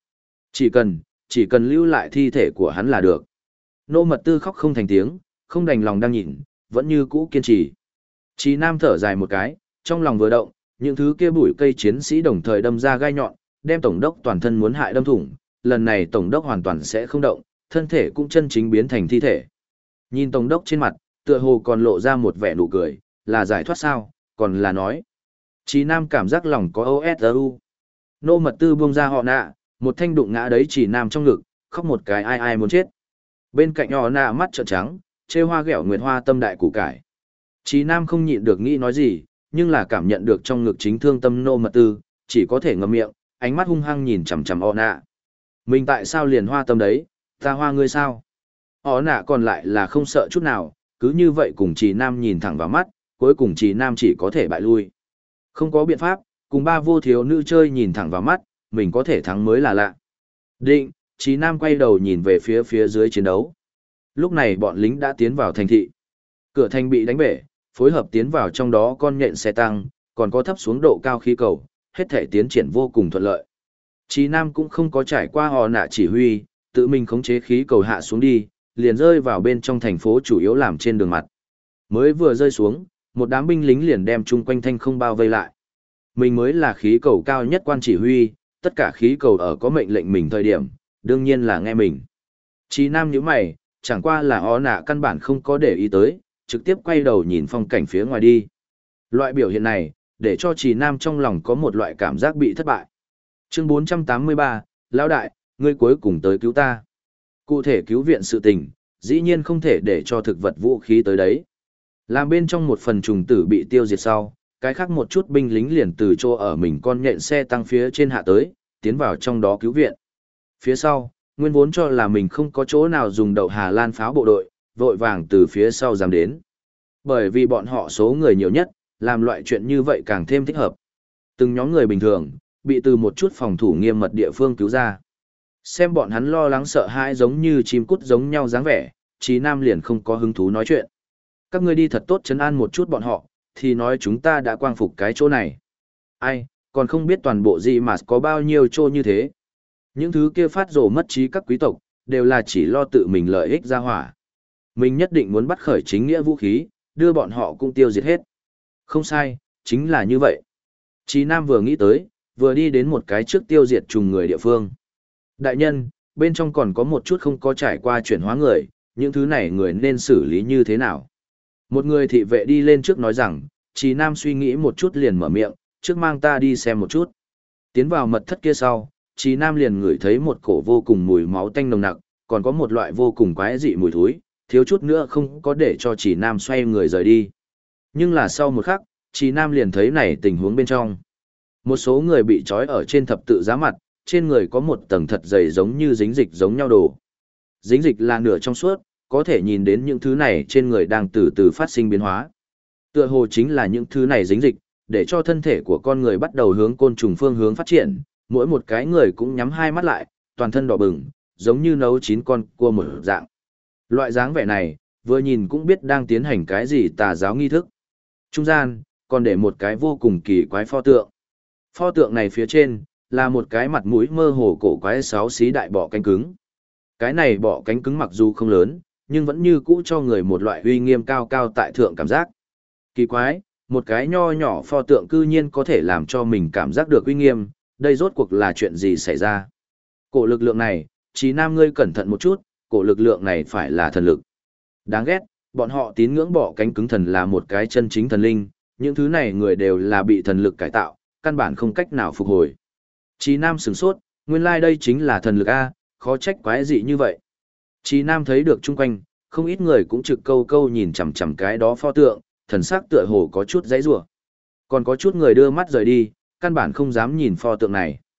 Chỉ cần lưu lại thi thể của hắn là được. Nô Mật Tư khóc không thành tiếng, không đành lòng đang nhìn, vẫn như cũ kiên trì. Chí Nam thở dài một cái, trong lòng vừa động, những thứ kia bụi cây chiến sĩ đồng thời đâm ra gai nhọn, đem tổng đốc toàn thân muốn hại đâm thủng, lần này tổng đốc hoàn toàn sẽ không động, thân thể cũng chân chính biến thành thi thể. Nhìn tổng đốc trên mặt, tựa hồ còn lộ ra một vẻ nụ cười, là giải thoát sao, còn là nói. Chí Nam cảm giác lòng có OSU. Nô Mật Tư buông ra họ nạ, một thanh đụng ngã đấy Chí Nam trong ngực, khóc một cái ai ai muốn chết. Bên cạnh họ nạ mắt trợn trắng, trêu hoa ghẹo nguyệt hoa tâm đại củ cải. Chí Nam không nhịn được nghĩ nói gì, nhưng là cảm nhận được trong ngực chính thương tâm Nô Mật Tư, chỉ có thể ngậm miệng, ánh mắt hung hăng nhìn chằm chằm họ nạ. Mình tại sao liền hoa tâm đấy, ta hoa ngươi sao? Họ nạ còn lại là không sợ chút nào, cứ như vậy cùng Chí Nam nhìn thẳng vào mắt, cuối cùng Chí Nam chỉ có thể bại lui. Không có biện pháp, cùng ba vô thiếu nữ chơi nhìn thẳng vào mắt, mình có thể thắng mới là lạ. Định, Chí Nam quay đầu nhìn về phía dưới chiến đấu. Lúc này bọn lính đã tiến vào thành thị. Cửa thành bị đánh bể, phối hợp tiến vào trong đó con nhện xe tăng, còn có thấp xuống độ cao khí cầu, hết thể tiến triển vô cùng thuận lợi. Chí Nam cũng không có trải qua họ nạ chỉ huy, tự mình khống chế khí cầu hạ xuống đi, liền rơi vào bên trong thành phố chủ yếu làm trên đường mặt. Mới vừa rơi xuống, một đám binh lính liền đem chung quanh thanh không bao vây lại. Mình mới là khí cầu cao nhất quan chỉ huy, tất cả khí cầu ở có mệnh lệnh mình thời điểm, đương nhiên là nghe mình. Chí Nam nhíu mày, chẳng qua là họ nạ căn bản không có để ý tới, trực tiếp quay đầu nhìn phong cảnh phía ngoài đi. Loại biểu hiện này, để cho Chí Nam trong lòng có một loại cảm giác bị thất bại. Chương 483, Lão đại, ngươi cuối cùng tới cứu ta. Cụ thể cứu viện sự tình, dĩ nhiên không thể để cho thực vật vũ khí tới đấy. Làm bên trong một phần trùng tử bị tiêu diệt sau, cái khác một chút binh lính liền từ chỗ ở mình con nhện xe tăng phía trên hạ tới, tiến vào trong đó cứu viện. Phía sau, nguyên vốn cho là mình không có chỗ nào dùng đậu Hà Lan pháo bộ đội, vội vàng từ phía sau dám đến. Bởi vì bọn họ số người nhiều nhất, làm loại chuyện như vậy càng thêm thích hợp. Từng nhóm người bình thường, bị từ một chút phòng thủ nghiêm mật địa phương cứu ra. Xem bọn hắn lo lắng sợ hãi giống như chim cút giống nhau dáng vẻ, Chí Nam liền không có hứng thú nói chuyện. Các ngươi đi thật tốt trấn an một chút bọn họ, thì nói chúng ta đã quang phục cái chỗ này. Ai, còn không biết toàn bộ gì mà có bao nhiêu chỗ như thế. Những thứ kia phát rồ mất trí các quý tộc, đều là chỉ lo tự mình lợi ích ra hỏa. Mình nhất định muốn bắt khởi chính nghĩa vũ khí, đưa bọn họ cũng tiêu diệt hết. Không sai, chính là như vậy. Chí Nam vừa nghĩ tới, vừa đi đến một cái trước tiêu diệt trùng người địa phương. Đại nhân, bên trong còn có một chút không có trải qua chuyển hóa người, những thứ này người nên xử lý như thế nào? Một người thị vệ đi lên trước nói rằng, Chí Nam suy nghĩ một chút liền mở miệng, trước mang ta đi xem một chút. Tiến vào mật thất kia sau, Chí Nam liền ngửi thấy một cổ vô cùng mùi máu tanh nồng nặc, còn có một loại vô cùng quái dị mùi thối, thiếu chút nữa không có để cho Chí Nam xoay người rời đi. Nhưng là sau một khắc, Chí Nam liền thấy này tình huống bên trong. Một số người bị trói ở trên thập tự giá mặt, trên người có một tầng thật dày giống như dính dịch giống nhau đồ. Dính dịch là nửa trong suốt, có thể nhìn đến những thứ này trên người đang từ từ phát sinh biến hóa. Tựa hồ chính là những thứ này dính dịch, để cho thân thể của con người bắt đầu hướng côn trùng phương hướng phát triển, mỗi một cái người cũng nhắm hai mắt lại, toàn thân đỏ bừng, giống như nấu chín con cua mở dạng. Loại dáng vẻ này, vừa nhìn cũng biết đang tiến hành cái gì tà giáo nghi thức. Trung gian, còn để một cái vô cùng kỳ quái pho tượng. Pho tượng này phía trên, là một cái mặt mũi mơ hồ cổ quái xáo xí đại bọ cánh cứng. Cái này bọ cánh cứng mặc dù không lớn, nhưng vẫn như cũ cho người một loại uy nghiêm cao cao tại thượng cảm giác. Kỳ quái, một cái nho nhỏ pho tượng cư nhiên có thể làm cho mình cảm giác được uy nghiêm, đây rốt cuộc là chuyện gì xảy ra. Cổ lực lượng này, Chí Nam ngươi cẩn thận một chút, cổ lực lượng này phải là thần lực. Đáng ghét, bọn họ tín ngưỡng bọ cánh cứng thần là một cái chân chính thần linh, những thứ này người đều là bị thần lực cải tạo, căn bản không cách nào phục hồi. Chí Nam sửng sốt, nguyên lai đây chính là thần lực A, khó trách quái dị như vậy. Chí Nam thấy được chung quanh, không ít người cũng trực câu câu nhìn chằm chằm cái đó pho tượng, thần sắc tựa hồ có chút dãy rủa. Còn có chút người đưa mắt rời đi, căn bản không dám nhìn pho tượng này.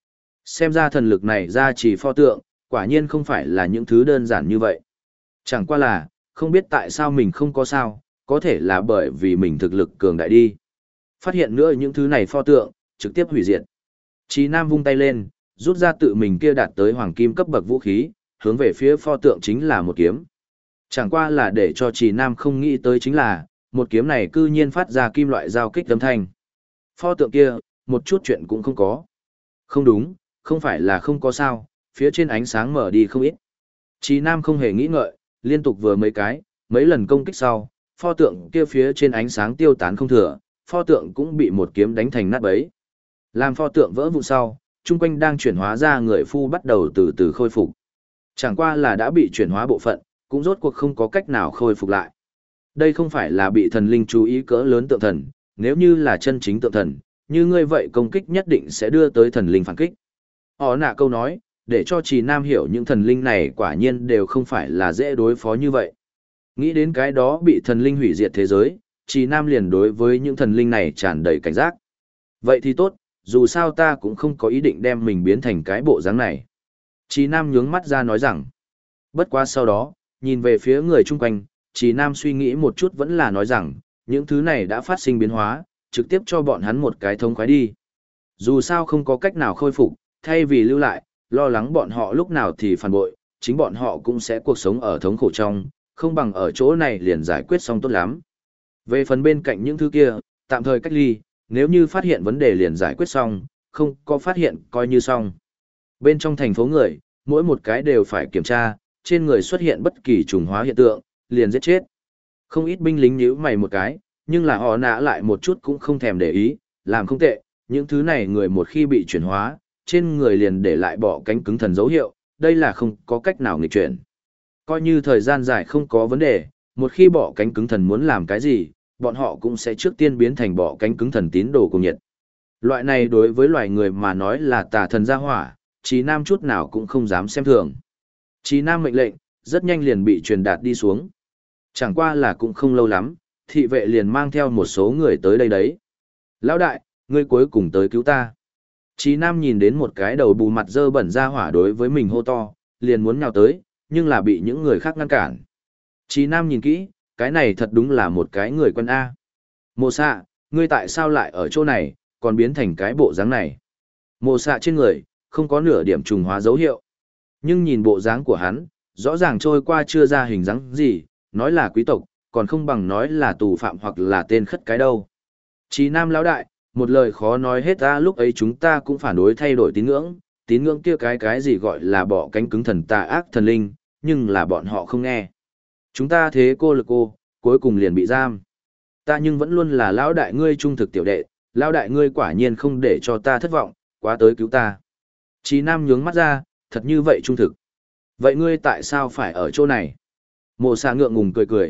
Xem ra thần lực này ra chỉ pho tượng, quả nhiên không phải là những thứ đơn giản như vậy. Chẳng qua là, không biết tại sao mình không có sao, có thể là bởi vì mình thực lực cường đại đi. Phát hiện nữa những thứ này pho tượng, trực tiếp hủy diệt. Chí Nam vung tay lên, rút ra tự mình kia đạt tới hoàng kim cấp bậc vũ khí, hướng về phía pho tượng chính là một kiếm. Chẳng qua là để cho Chí Nam không nghĩ tới chính là, một kiếm này cư nhiên phát ra kim loại giao kích âm thanh. Pho tượng kia, một chút chuyện cũng không có. Không đúng, không phải là không có sao, phía trên ánh sáng mở đi không ít. Chí Nam không hề nghĩ ngợi, liên tục vừa mấy lần công kích sau, pho tượng kia phía trên ánh sáng tiêu tán không thừa, pho tượng cũng bị một kiếm đánh thành nát bấy. Làm pho tượng vỡ vụn sau, chung quanh đang chuyển hóa ra người phu bắt đầu từ từ khôi phục. Chẳng qua là đã bị chuyển hóa bộ phận, cũng rốt cuộc không có cách nào khôi phục lại. Đây không phải là bị thần linh chú ý cỡ lớn tượng thần, nếu như là chân chính tượng thần, như ngươi vậy công kích nhất định sẽ đưa tới thần linh phản kích. Họ nạ câu nói, để cho Trì Nam hiểu những thần linh này quả nhiên đều không phải là dễ đối phó như vậy. Nghĩ đến cái đó bị thần linh hủy diệt thế giới, Trì Nam liền đối với những thần linh này tràn đầy cảnh giác. Vậy thì tốt, dù sao ta cũng không có ý định đem mình biến thành cái bộ dáng này. Trì Nam nhướng mắt ra nói rằng, bất quá sau đó, nhìn về phía người chung quanh, Trì Nam suy nghĩ một chút vẫn là nói rằng, những thứ này đã phát sinh biến hóa, trực tiếp cho bọn hắn một cái thống khoái đi. Dù sao không có cách nào khôi phục, thay vì lưu lại, lo lắng bọn họ lúc nào thì phản bội, chính bọn họ cũng sẽ cuộc sống ở thống khổ trong, không bằng ở chỗ này liền giải quyết xong tốt lắm. Về phần bên cạnh những thứ kia, tạm thời cách ly, nếu như phát hiện vấn đề liền giải quyết xong, không có phát hiện coi như xong. Bên trong thành phố người, mỗi một cái đều phải kiểm tra, trên người xuất hiện bất kỳ trùng hóa hiện tượng, liền giết chết. Không ít binh lính nhíu mày một cái, nhưng là họ nã lại một chút cũng không thèm để ý, làm không tệ, những thứ này người một khi bị chuyển hóa, trên người liền để lại bỏ cánh cứng thần dấu hiệu, đây là không có cách nào nghịch chuyển. Coi như thời gian dài không có vấn đề, một khi bỏ cánh cứng thần muốn làm cái gì, bọn họ cũng sẽ trước tiên biến thành bỏ cánh cứng thần tín đồ cùng nhiệt. Loại này đối với loài người mà nói là tà thần gia hỏa, Chí Nam chút nào cũng không dám xem thường. Chí Nam mệnh lệnh, rất nhanh liền bị truyền đạt đi xuống. Chẳng qua là cũng không lâu lắm, thị vệ liền mang theo một số người tới đây đấy. Lão đại, ngươi cuối cùng tới cứu ta. Chí Nam nhìn đến một cái đầu bù mặt dơ bẩn ra hỏa đối với mình hô to, liền muốn nhào tới, nhưng là bị những người khác ngăn cản. Chí Nam nhìn kỹ, cái này thật đúng là một cái người quân A. Mộ xạ, ngươi tại sao lại ở chỗ này, còn biến thành cái bộ dáng này? Mộ xạ trên người, không có nửa điểm trùng hóa dấu hiệu. Nhưng nhìn bộ dáng của hắn, rõ ràng trôi qua chưa ra hình dáng gì, nói là quý tộc, còn không bằng nói là tù phạm hoặc là tên khất cái đâu. Chí Nam lão đại, một lời khó nói hết ta, lúc ấy chúng ta cũng phản đối thay đổi tín ngưỡng kia cái gì gọi là bỏ cánh cứng thần tà ác thần linh, nhưng là bọn họ không nghe. Chúng ta thế cô lực cô, cuối cùng liền bị giam. Ta nhưng vẫn luôn là lão đại ngươi trung thực tiểu đệ, lão đại ngươi quả nhiên không để cho ta thất vọng, quá tới cứu ta. Chí Nam nhướng mắt ra, thật như vậy trung thực. Vậy ngươi tại sao phải ở chỗ này? Mộ xạ ngượng ngùng cười cười,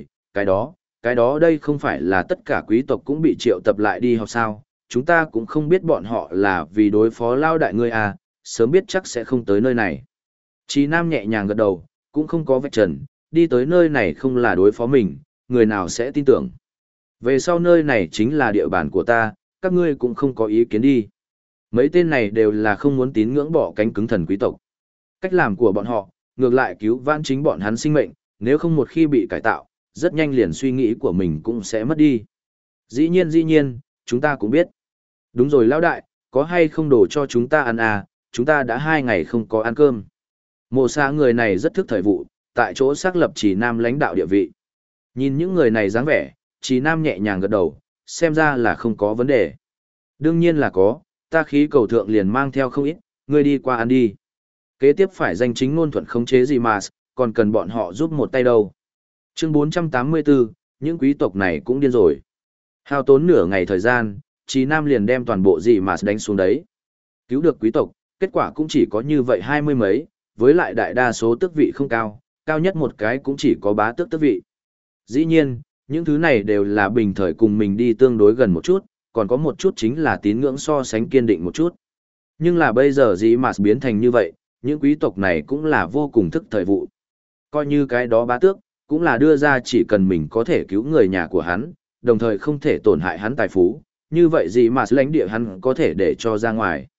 cái đó đây không phải là tất cả quý tộc cũng bị triệu tập lại đi học sao, chúng ta cũng không biết bọn họ là vì đối phó lao đại ngươi à, sớm biết chắc sẽ không tới nơi này. Chí Nam nhẹ nhàng gật đầu, cũng không có vạch trần, đi tới nơi này không là đối phó mình, người nào sẽ tin tưởng. Về sau nơi này chính là địa bàn của ta, các ngươi cũng không có ý kiến đi. Mấy tên này đều là không muốn tín ngưỡng bỏ cánh cứng thần quý tộc. Cách làm của bọn họ, ngược lại cứu vãn chính bọn hắn sinh mệnh, nếu không một khi bị cải tạo, rất nhanh liền suy nghĩ của mình cũng sẽ mất đi. Dĩ nhiên, chúng ta cũng biết. Đúng rồi lão đại, có hay không đồ cho chúng ta ăn à, chúng ta đã 2 ngày không có ăn cơm. Mộ xạ người này rất thức thời vụ, tại chỗ xác lập Chí Nam lãnh đạo địa vị. Nhìn những người này dáng vẻ, Chí Nam nhẹ nhàng gật đầu, xem ra là không có vấn đề. Đương nhiên là có, ta khí cầu thượng liền mang theo không ít, ngươi đi qua ăn đi. Kế tiếp phải danh chính ngôn thuận khống chế gì mà, còn cần bọn họ giúp một tay đâu. Chương 484, những quý tộc này cũng điên rồi. Hao tốn nửa ngày thời gian, Chí Nam liền đem toàn bộ gì mà đánh xuống đấy. Cứu được quý tộc, kết quả cũng chỉ có như vậy 20 mấy, với lại đại đa số tước vị không cao, cao nhất một cái cũng chỉ có bá tước tước vị. Dĩ nhiên, những thứ này đều là bình thời cùng mình đi tương đối gần một chút, còn có một chút chính là tín ngưỡng so sánh kiên định một chút. Nhưng là bây giờ dĩ mà biến thành như vậy, những quý tộc này cũng là vô cùng thức thời vụ. Coi như cái đó bá tước, cũng là đưa ra chỉ cần mình có thể cứu người nhà của hắn, đồng thời không thể tổn hại hắn tài phú, như vậy gì mà lãnh địa hắn có thể để cho ra ngoài.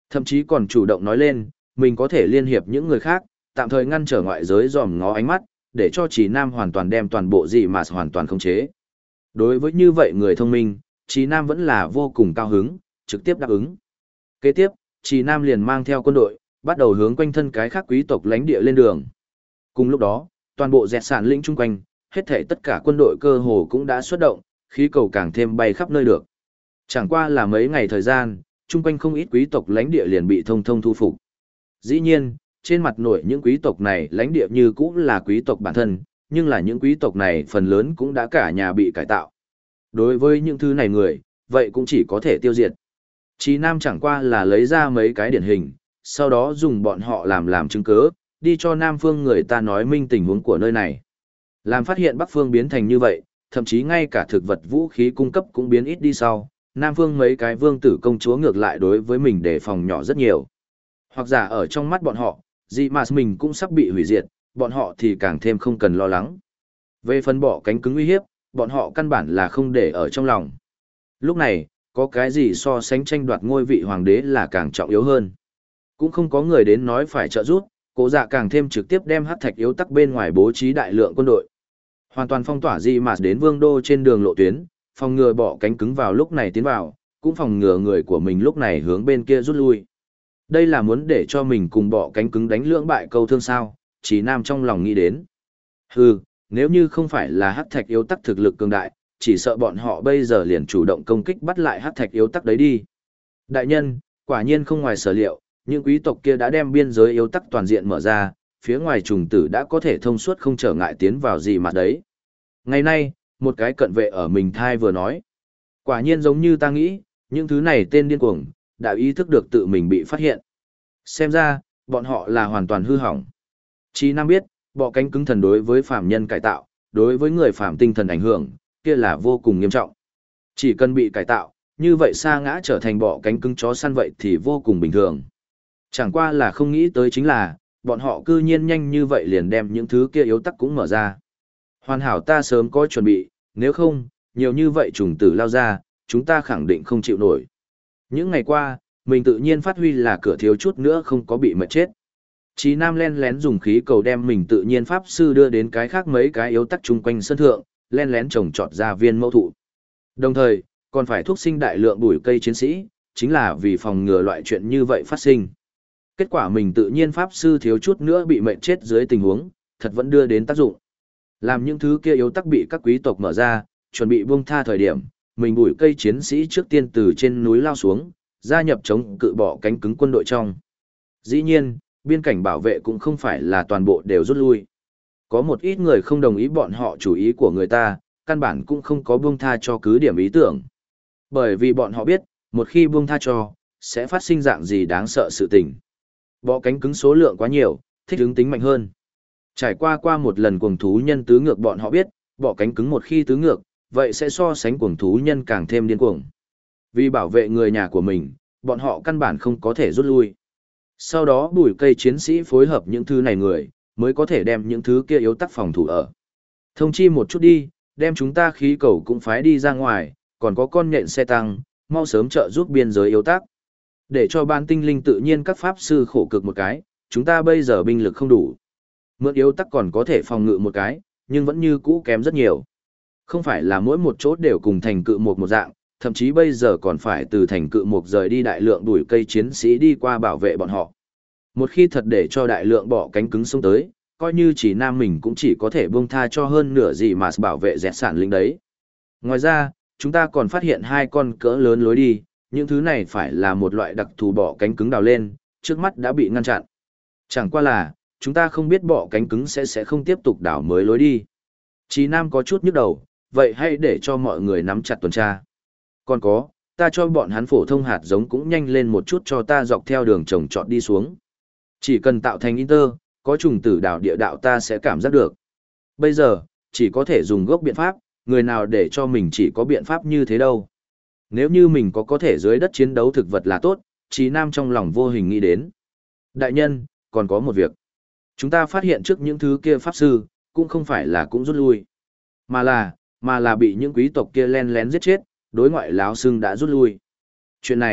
Thậm chí còn chủ động nói lên, mình có thể liên hiệp những người khác, tạm thời ngăn trở ngoại giới dòm ngó ánh mắt, để cho Trí Nam hoàn toàn đem toàn bộ gì mà hoàn toàn khống chế. Đối với như vậy người thông minh, Trí Nam vẫn là vô cùng cao hứng, trực tiếp đáp ứng. Kế tiếp, Trí Nam liền mang theo quân đội, bắt đầu hướng quanh thân cái khác quý tộc lãnh địa lên đường. Cùng lúc đó, toàn bộ dẹt sản lĩnh chung quanh, hết thảy tất cả quân đội cơ hồ cũng đã xuất động, khí cầu càng thêm bay khắp nơi được. Chẳng qua là mấy ngày thời gian, chung quanh không ít quý tộc lãnh địa liền bị thông thông thu phục. Dĩ nhiên, trên mặt nổi những quý tộc này lãnh địa như cũ là quý tộc bản thân, nhưng là những quý tộc này phần lớn cũng đã cả nhà bị cải tạo. Đối với những thứ này người, vậy cũng chỉ có thể tiêu diệt. Chí Nam chẳng qua là lấy ra mấy cái điển hình, sau đó dùng bọn họ làm chứng cứ, đi cho Nam Phương người ta nói minh tình huống của nơi này. Làm phát hiện Bắc Phương biến thành như vậy, thậm chí ngay cả thực vật vũ khí cung cấp cũng biến ít đi sau, Nam Phương mấy cái vương tử công chúa ngược lại đối với mình đề phòng nhỏ rất nhiều. Hoặc giả ở trong mắt bọn họ, gì mà mình cũng sắp bị hủy diệt, bọn họ thì càng thêm không cần lo lắng. Về phần bỏ cánh cứng uy hiếp, bọn họ căn bản là không để ở trong lòng. Lúc này, có cái gì so sánh tranh đoạt ngôi vị hoàng đế là càng trọng yếu hơn. Cũng không có người đến nói phải trợ giúp, Cố Dạ càng thêm trực tiếp đem hắc thạch yếu tắc bên ngoài bố trí đại lượng quân đội. Hoàn toàn phong tỏa gì mà đến vương đô trên đường lộ tuyến, phòng ngừa bỏ cánh cứng vào lúc này tiến vào, cũng phòng ngừa người của mình lúc này hướng bên kia rút lui. Đây là muốn để cho mình cùng bỏ cánh cứng đánh lưỡng bại câu thương sao, Chí Nam trong lòng nghĩ đến. Hừ, nếu như không phải là hắc thạch yếu tắc thực lực cường đại, chỉ sợ bọn họ bây giờ liền chủ động công kích bắt lại hắc thạch yếu tắc đấy đi. Đại nhân, quả nhiên không ngoài sở liệu, những quý tộc kia đã đem biên giới yếu tắc toàn diện mở ra, phía ngoài trùng tử đã có thể thông suốt không trở ngại tiến vào gì mà đấy. Ngày nay, một cái cận vệ ở mình thai vừa nói. Quả nhiên giống như ta nghĩ, những thứ này tên điên cuồng, đã ý thức được tự mình bị phát hiện. Xem ra, bọn họ là hoàn toàn hư hỏng. Chí Nam biết, bọ cánh cứng thần đối với phạm nhân cải tạo, đối với người phạm tinh thần ảnh hưởng, kia là vô cùng nghiêm trọng. Chỉ cần bị cải tạo, như vậy sa ngã trở thành bọ cánh cứng chó săn vậy thì vô cùng bình thường. Chẳng qua là không nghĩ tới chính là, bọn họ cư nhiên nhanh như vậy liền đem những thứ kia yếu tắc cũng mở ra. Hoàn hảo ta sớm có chuẩn bị, nếu không, nhiều như vậy trùng tử lao ra, chúng ta khẳng định không chịu nổi. Những ngày qua, mình tự nhiên phát huy là cửa thiếu chút nữa không có bị mệt chết. Chí Nam len lén dùng khí cầu đem mình tự nhiên pháp sư đưa đến cái khác mấy cái yếu tắc chung quanh sân thượng, len lén trồng trọt ra viên mẫu thụ. Đồng thời, còn phải thuốc sinh đại lượng bụi cây chiến sĩ, chính là vì phòng ngừa loại chuyện như vậy phát sinh. Kết quả mình tự nhiên pháp sư thiếu chút nữa bị mệt chết dưới tình huống, thật vẫn đưa đến tác dụng. Làm những thứ kia yếu tắc bị các quý tộc mở ra, chuẩn bị buông tha thời điểm, mình bụi cây chiến sĩ trước tiên từ trên núi lao xuống, gia nhập chống cự bỏ cánh cứng quân đội trong. Dĩ nhiên, biên cảnh bảo vệ cũng không phải là toàn bộ đều rút lui. Có một ít người không đồng ý bọn họ chủ ý của người ta, căn bản cũng không có buông tha cho cứ điểm ý tưởng. Bởi vì bọn họ biết, một khi buông tha cho, sẽ phát sinh dạng gì đáng sợ sự tình. Bọ cánh cứng số lượng quá nhiều, thích ứng tính mạnh hơn. Trải qua một lần cuồng thú nhân tứ ngược bọn họ biết, bọ cánh cứng một khi tứ ngược, vậy sẽ so sánh cuồng thú nhân càng thêm điên cuồng. Vì bảo vệ người nhà của mình, bọn họ căn bản không có thể rút lui. Sau đó bùi cây chiến sĩ phối hợp những thứ này người, mới có thể đem những thứ kia yếu tắc phòng thủ ở. Thông chi một chút đi, đem chúng ta khí cầu cũng phái đi ra ngoài, còn có con nhện xe tăng, mau sớm trợ giúp biên giới yếu tắc. Để cho ban tinh linh tự nhiên các pháp sư khổ cực một cái, chúng ta bây giờ binh lực không đủ. Mượn yếu tắc còn có thể phòng ngự một cái, nhưng vẫn như cũ kém rất nhiều. Không phải là mỗi một chỗ đều cùng thành cự một dạng, thậm chí bây giờ còn phải từ thành cự một rời đi đại lượng đuổi cây chiến sĩ đi qua bảo vệ bọn họ. Một khi thật để cho đại lượng bỏ cánh cứng xuống tới, coi như chỉ Nam mình cũng chỉ có thể buông tha cho hơn nửa gì mà bảo vệ dẹt sản linh đấy. Ngoài ra, chúng ta còn phát hiện hai con cỡ lớn lối đi, những thứ này phải là một loại đặc thù bỏ cánh cứng đào lên, trước mắt đã bị ngăn chặn. Chẳng qua là, chúng ta không biết bỏ cánh cứng sẽ không tiếp tục đào mới lối đi. Chí Nam có chút nhức đầu, vậy hãy để cho mọi người nắm chặt tuần tra. Còn có, ta cho bọn hắn phổ thông hạt giống cũng nhanh lên một chút cho ta dọc theo đường trồng trọt đi xuống. Chỉ cần tạo thành inter, có trùng tử đảo địa đạo ta sẽ cảm giác được. Bây giờ, chỉ có thể dùng gốc biện pháp, người nào để cho mình chỉ có biện pháp như thế đâu. Nếu như mình có thể dưới đất chiến đấu thực vật là tốt, Chí Nam trong lòng vô hình nghĩ đến. Đại nhân, còn có một việc. Chúng ta phát hiện trước những thứ kia pháp sư, cũng không phải là cũng rút lui. Mà là bị những quý tộc kia len lén giết chết, đối ngoại láo xưng đã rút lui. Chuyện này,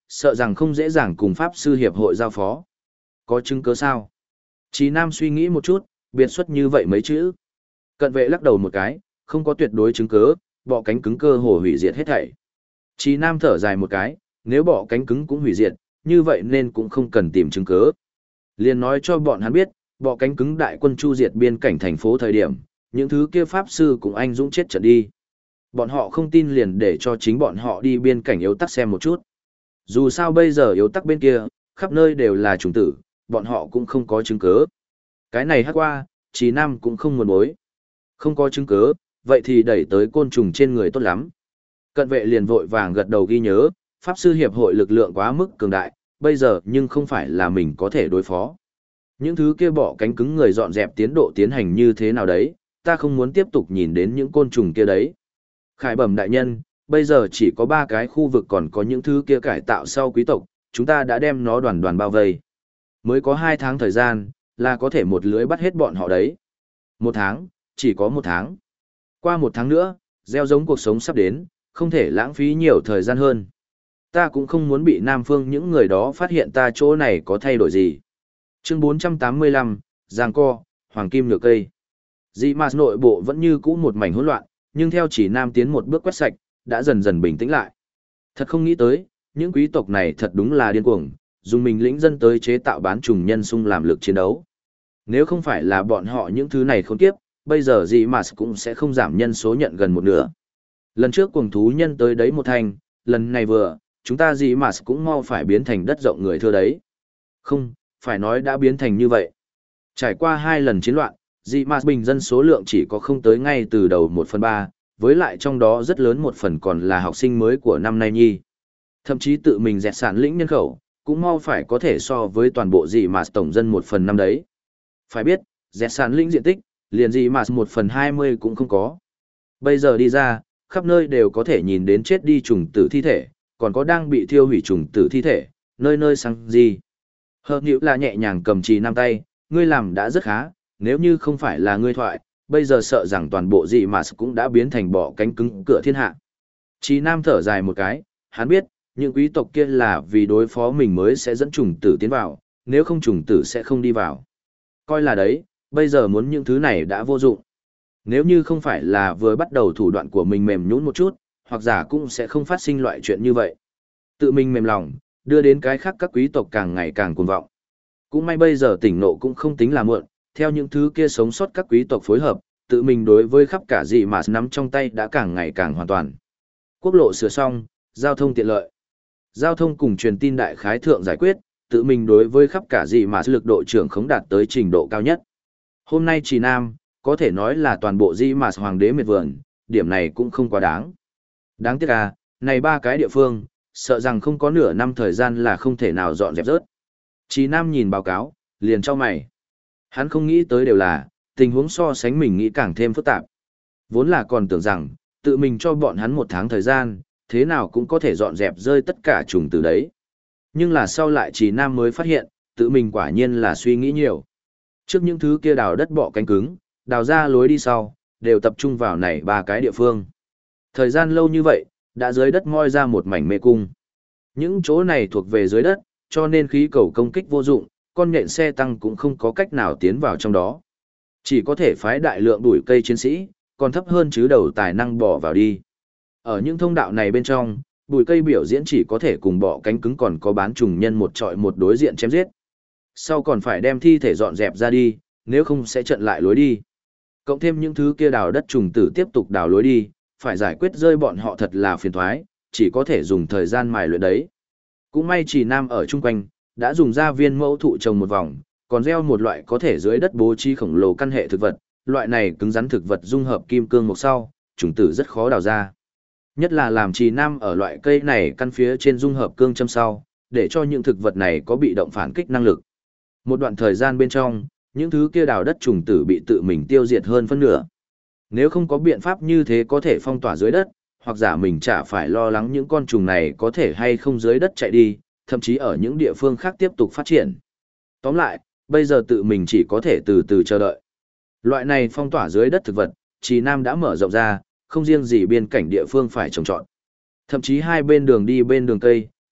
sợ rằng không dễ dàng cùng Pháp Sư Hiệp hội giao phó. Có chứng cứ sao? Chí Nam suy nghĩ một chút, biệt xuất như vậy mấy chữ. Cận vệ lắc đầu một cái, không có tuyệt đối chứng cứ, bọ cánh cứng cơ hồ hủy diệt hết thảy. Chí Nam thở dài một cái, nếu bọ cánh cứng cũng hủy diệt, như vậy nên cũng không cần tìm chứng cứ. Liền nói cho bọn hắn biết, bọ cánh cứng đại quân chu diệt biên cảnh thành phố thời điểm, những thứ kia Pháp Sư cùng anh dũng chết trận đi. Bọn họ không tin liền để cho chính bọn họ đi biên cảnh yếu tắc xem một chút. Dù sao bây giờ yếu tắc bên kia, khắp nơi đều là trùng tử, bọn họ cũng không có chứng cứ. Cái này hát qua, Chí Nam cũng không muốn bối. Không có chứng cứ, vậy thì đẩy tới côn trùng trên người tốt lắm. Cận vệ liền vội vàng gật đầu ghi nhớ, Pháp Sư Hiệp hội lực lượng quá mức cường đại, bây giờ nhưng không phải là mình có thể đối phó. Những thứ kia bỏ cánh cứng người dọn dẹp tiến độ tiến hành như thế nào đấy, ta không muốn tiếp tục nhìn đến những côn trùng kia đấy. Khải bẩm đại nhân, bây giờ chỉ có 3 cái khu vực còn có những thứ kia cải tạo sau quý tộc, chúng ta đã đem nó đoàn đoàn bao vây. Mới có 2 tháng thời gian, là có thể một lưới bắt hết bọn họ đấy. 1 tháng, chỉ có 1 tháng. Qua 1 tháng nữa, gieo giống cuộc sống sắp đến, không thể lãng phí nhiều thời gian hơn. Ta cũng không muốn bị Nam Phương những người đó phát hiện ta chỗ này có thay đổi gì. Chương 485, Giang Co, Hoàng Kim Nhược Cây. Dị mà nội bộ vẫn như cũ một mảnh hỗn loạn, nhưng theo Chỉ Nam tiến một bước quét sạch, đã dần dần bình tĩnh lại. Thật không nghĩ tới, những quý tộc này thật đúng là điên cuồng, dùng mình lĩnh dân tới chế tạo bán trùng nhân xung làm lực chiến đấu. Nếu không phải là bọn họ những thứ này khốn kiếp, bây giờ Dị mà cũng sẽ không giảm nhân số nhận gần một nửa. Lần trước cuồng thú nhân tới đấy một thành, lần này vừa, chúng ta Dị mà cũng mau phải biến thành đất rộng người thưa đấy. Không, phải nói đã biến thành như vậy. Trải qua 2 lần chiến loạn, Dị mà bình dân số lượng chỉ có không tới ngay từ đầu 1/3, với lại trong đó rất lớn một phần còn là học sinh mới của năm nay nhi. Thậm chí tự mình dẹt sản lĩnh nhân khẩu, cũng mau phải có thể so với toàn bộ Dị mà tổng dân 1/5 đấy. Phải biết, dẹt sản lĩnh diện tích, liền Dị mà 1/20 cũng không có. Bây giờ đi ra, khắp nơi đều có thể nhìn đến chết đi trùng tử thi thể, còn có đang bị thiêu hủy trùng tử thi thể, nơi nơi sang gì. Hợp nhữ là nhẹ nhàng cầm Trì Nam tay, ngươi làm đã rất khá, nếu như không phải là ngươi thoại, bây giờ sợ rằng toàn bộ Dị mà cũng đã biến thành bỏ cánh cứng cửa thiên hạ. Trì Nam thở dài một cái, hắn biết, những quý tộc kia là vì đối phó mình mới sẽ dẫn trùng tử tiến vào, nếu không trùng tử sẽ không đi vào. Coi là đấy, bây giờ muốn những thứ này đã vô dụng. Nếu như không phải là vừa bắt đầu thủ đoạn của mình mềm nhũn một chút, hoặc giả cũng sẽ không phát sinh loại chuyện như vậy. Tự mình mềm lòng, đưa đến cái khác các quý tộc càng ngày càng cuồng vọng. Cũng may bây giờ tỉnh nộ cũng không tính là muộn, theo những thứ kia sống sót các quý tộc phối hợp, tự mình đối với khắp cả Dị mà nắm trong tay đã càng ngày càng hoàn toàn. Quốc lộ sửa xong, giao thông tiện lợi. Giao thông cùng truyền tin đại khái thượng giải quyết, tự mình đối với khắp cả Dị mà lực độ trưởng khống đạt tới trình độ cao nhất. Hôm nay Trì Nam, có thể nói là toàn bộ Dị mà hoàng đế miệt vườn, điểm này cũng không quá đáng. Đáng tiếc à, này 3 cái địa phương, sợ rằng không có nửa năm thời gian là không thể nào dọn dẹp rớt. Trì Nam nhìn báo cáo, liền chau mày. Hắn không nghĩ tới đều là, tình huống so sánh mình nghĩ càng thêm phức tạp. Vốn là còn tưởng rằng, tự mình cho bọn hắn 1 tháng thời gian, thế nào cũng có thể dọn dẹp rơi tất cả trùng từ đấy. Nhưng là sau lại Trì Nam mới phát hiện, tự mình quả nhiên là suy nghĩ nhiều. Trước những thứ kia đào đất bọ cánh cứng, đào ra lối đi sau, đều tập trung vào này 3 cái địa phương. Thời gian lâu như vậy, đã dưới đất moi ra một mảnh mê cung. Những chỗ này thuộc về dưới đất, cho nên khí cầu công kích vô dụng, con nhện xe tăng cũng không có cách nào tiến vào trong đó. Chỉ có thể phái đại lượng đuổi cây chiến sĩ, còn thấp hơn chứ đầu tài năng bỏ vào đi. Ở những thông đạo này bên trong, bùi cây biểu diễn chỉ có thể cùng bọ cánh cứng còn có bán trùng nhân một trọi một đối diện chém giết. Sau còn phải đem thi thể dọn dẹp ra đi, nếu không sẽ chặn lại lối đi. Cộng thêm những thứ kia đào đất trùng tử tiếp tục đào lối đi, phải giải quyết rơi bọn họ thật là phiền toái, chỉ có thể dùng thời gian mài luyện đấy. Cũng may Trì Nam ở chung quanh, đã dùng ra viên mẫu thụ trồng một vòng, còn gieo một loại có thể dưới đất bố trí khổng lồ căn hệ thực vật, loại này cứng rắn thực vật dung hợp kim cương một sau, trùng tử rất khó đào ra. Nhất là làm Trì Nam ở loại cây này căn phía trên dung hợp cương châm sau, để cho những thực vật này có bị động phản kích năng lực. Một đoạn thời gian bên trong, những thứ kia đào đất trùng tử bị tự mình tiêu diệt hơn phân nửa. Nếu không có biện pháp như thế có thể phong tỏa dưới đất, hoặc giả mình chả phải lo lắng những con trùng này có thể hay không dưới đất chạy đi, thậm chí ở những địa phương khác tiếp tục phát triển. Tóm lại, bây giờ tự mình chỉ có thể từ từ chờ đợi. Loại này phong tỏa dưới đất thực vật, Trì Nam đã mở rộng ra, không riêng gì biên cảnh địa phương phải trồng trọt. Thậm chí hai bên đường đi bên đường cây,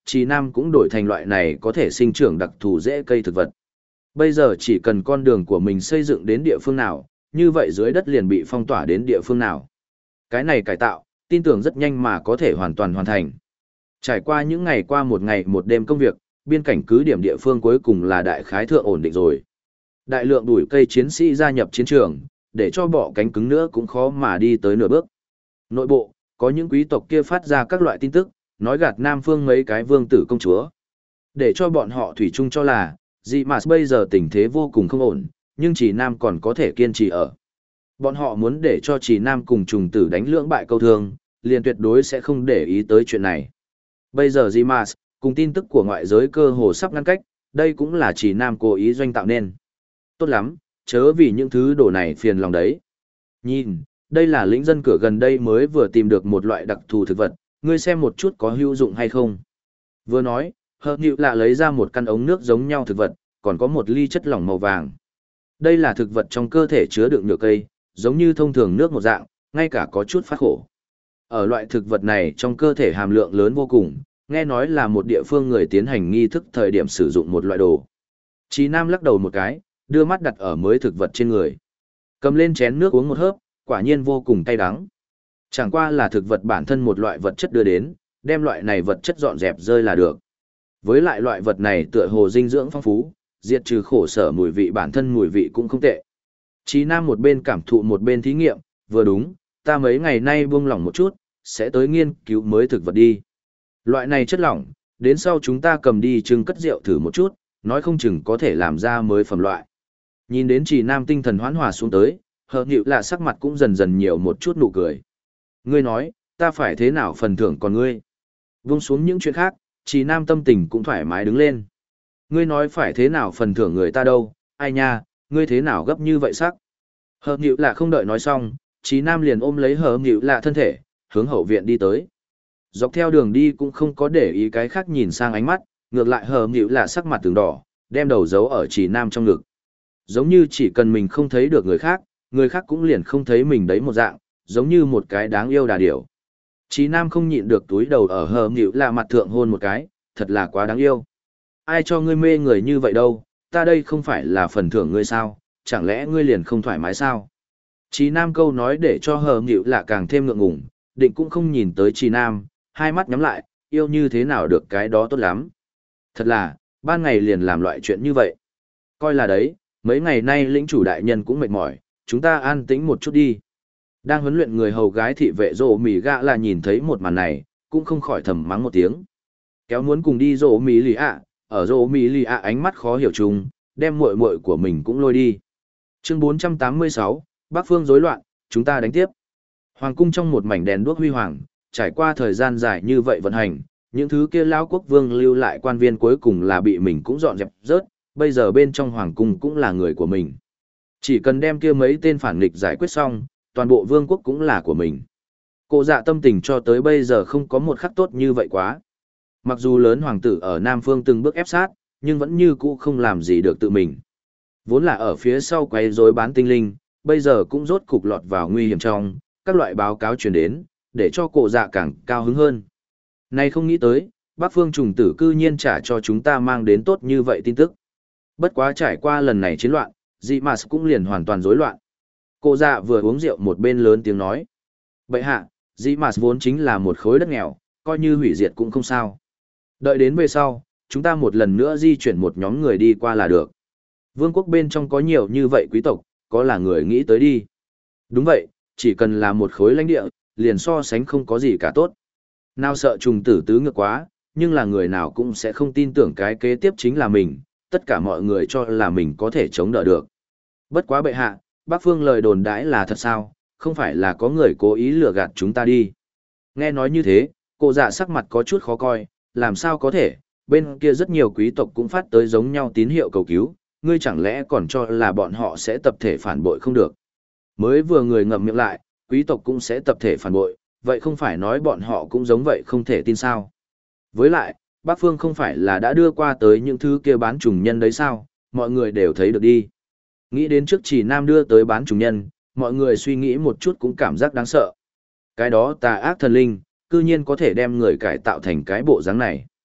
Trì Nam cũng đổi thành loại này có thể sinh trưởng đặc thù dễ cây thực vật. Bây giờ chỉ cần con đường của mình xây dựng đến địa phương nào, như vậy dưới đất liền bị phong tỏa đến địa phương nào. Cái này cải tạo, tin tưởng rất nhanh mà có thể hoàn toàn hoàn thành. Trải qua những ngày qua một ngày một đêm công việc, biên cảnh cứ điểm địa phương cuối cùng là đại khái thượng ổn định rồi. Đại lượng đuổi cây chiến sĩ gia nhập chiến trường, để cho bọ cánh cứng nữa cũng khó mà đi tới nửa bước. Nội bộ, có những quý tộc kia phát ra các loại tin tức, nói gạt Nam Phương mấy cái vương tử công chúa. Để cho bọn họ thủy chung cho là, dị mà bây giờ tình thế vô cùng không ổn, nhưng chỉ Nam còn có thể kiên trì ở. Bọn họ muốn để cho chỉ Nam cùng trùng tử đánh lưỡng bại câu thương, liền tuyệt đối sẽ không để ý tới chuyện này. Bây giờ Dimas, cùng tin tức của ngoại giới cơ hồ sắp ngăn cách, đây cũng là chỉ Nam cố ý doanh tạo nên. Tốt lắm, chớ vì những thứ đồ này phiền lòng đấy. Nhìn, đây là lĩnh dân cửa gần đây mới vừa tìm được một loại đặc thù thực vật, ngươi xem một chút có hữu dụng hay không. Vừa nói, Hợp Nhự lạ lấy ra một căn ống nước giống nhau thực vật, còn có một ly chất lỏng màu vàng. Đây là thực vật trong cơ thể chứa đựng nhựa cây, giống như thông thường nước một dạng, ngay cả có chút phát khổ. Ở loại thực vật này trong cơ thể hàm lượng lớn vô cùng, nghe nói là một địa phương người tiến hành nghi thức thời điểm sử dụng một loại đồ. Chí Nam lắc đầu một cái, đưa mắt đặt ở mới thực vật trên người. Cầm lên chén nước uống một hớp, quả nhiên vô cùng cay đắng. Chẳng qua là thực vật bản thân một loại vật chất đưa đến, đem loại này vật chất dọn dẹp rơi là được. Với lại loại vật này tựa hồ dinh dưỡng phong phú, diệt trừ khổ sở mùi vị bản thân mùi vị cũng không tệ. Chí Nam một bên cảm thụ một bên thí nghiệm, vừa đúng, ta mấy ngày nay buông lỏng một chút, sẽ tới nghiên cứu mới thực vật đi. Loại này chất lỏng, đến sau chúng ta cầm đi trưng cất rượu thử một chút, nói không chừng có thể làm ra mới phẩm loại. Nhìn đến Chí Nam tinh thần hoán hòa xuống tới, Hợp Nhự lạ sắc mặt cũng dần dần nhiều một chút nụ cười. Ngươi nói, ta phải thế nào phần thưởng còn ngươi? Buông xuống những chuyện khác, Chí Nam tâm tình cũng thoải mái đứng lên. Ngươi nói phải thế nào phần thưởng người ta đâu, ai nha, ngươi thế nào gấp như vậy sắc? Hợp Nhự lạ không đợi nói xong, Chí Nam liền ôm lấy Hợp Nhự lạ thân thể, hướng hậu viện đi tới. Dọc theo đường đi cũng không có để ý cái khác nhìn sang ánh mắt, ngược lại Hợp Nhự lạ sắc mặt từng đỏ, đem đầu giấu ở Chí Nam trong ngực. Giống như chỉ cần mình không thấy được người khác cũng liền không thấy mình đấy một dạng, giống như một cái đáng yêu đà điểu. Chí Nam không nhịn được túi đầu ở Hợp Nhự lạ mặt thượng hôn một cái, thật là quá đáng yêu. Ai cho ngươi mê người như vậy đâu, ta đây không phải là phần thưởng ngươi sao, chẳng lẽ ngươi liền không thoải mái sao? Chí Nam câu nói để cho Hợp Nhự lạ càng thêm ngượng ngùng, định cũng không nhìn tới Chí Nam, hai mắt nhắm lại, yêu như thế nào được cái đó tốt lắm. Thật là, ban ngày liền làm loại chuyện như vậy. Coi là đấy, mấy ngày nay lĩnh chủ đại nhân cũng mệt mỏi, chúng ta an tĩnh một chút đi. Đang huấn luyện người hầu gái thị vệ rộ mì gạ là nhìn thấy một màn này, cũng không khỏi thầm mắng một tiếng. Kéo muốn cùng đi rộ mì lì ạ, ở rộ mì lì ạ ánh mắt khó hiểu chung, đem muội muội của mình cũng lôi đi. Chương 486, Bắc Phương rối loạn, chúng ta đánh tiếp. Hoàng cung trong một mảnh đèn đuốc huy hoàng, trải qua thời gian dài như vậy vận hành, những thứ kia lão quốc vương lưu lại quan viên cuối cùng là bị mình cũng dọn dẹp rớt, bây giờ bên trong hoàng cung cũng là người của mình. Chỉ cần đem kia mấy tên phản nghịch giải quyết xong, toàn bộ vương quốc cũng là của mình. Cô dạ tâm tình cho tới bây giờ không có một khắc tốt như vậy quá. Mặc dù lớn hoàng tử ở Nam Phương từng bước ép sát, nhưng vẫn như cũ không làm gì được tự mình. Vốn là ở phía sau quấy rối bán tinh linh, bây giờ cũng rốt cục lọt vào nguy hiểm trong, các loại báo cáo truyền đến, để cho cổ dạ càng cao hứng hơn. Này không nghĩ tới, Bắc Phương trùng tử cư nhiên trả cho chúng ta mang đến tốt như vậy tin tức. Bất quá trải qua lần này chiến loạn, dị mà cũng liền hoàn toàn rối loạn. Cổ dạ vừa uống rượu một bên lớn tiếng nói. Bậy hạ, dị mà vốn chính là một khối đất nghèo, coi như hủy diệt cũng không sao. Đợi đến về sau, chúng ta một lần nữa di chuyển một nhóm người đi qua là được. Vương quốc bên trong có nhiều như vậy quý tộc, có là người nghĩ tới đi. Đúng vậy, chỉ cần là một khối lãnh địa, liền so sánh không có gì cả tốt. Nào sợ trùng tử tứ ngược quá, nhưng là người nào cũng sẽ không tin tưởng cái kế tiếp chính là mình, tất cả mọi người cho là mình có thể chống đỡ được. Bất quá bệ hạ, Bắc Phương lời đồn đãi là thật sao, không phải là có người cố ý lừa gạt chúng ta đi. Nghe nói như thế, cô dạ sắc mặt có chút khó coi, làm sao có thể, bên kia rất nhiều quý tộc cũng phát tới giống nhau tín hiệu cầu cứu, ngươi chẳng lẽ còn cho là bọn họ sẽ tập thể phản bội không được. Mới vừa người ngậm miệng lại, quý tộc cũng sẽ tập thể phản bội, vậy không phải nói bọn họ cũng giống vậy không thể tin sao. Với lại, Bắc Phương không phải là đã đưa qua tới những thứ kia bán trùng nhân đấy sao, mọi người đều thấy được đi. Nghĩ đến trước chỉ Nam đưa tới bán trùng nhân, mọi người suy nghĩ một chút cũng cảm giác đáng sợ. Cái đó tà ác thần linh, cư nhiên có thể đem người cải tạo thành cái bộ dáng này.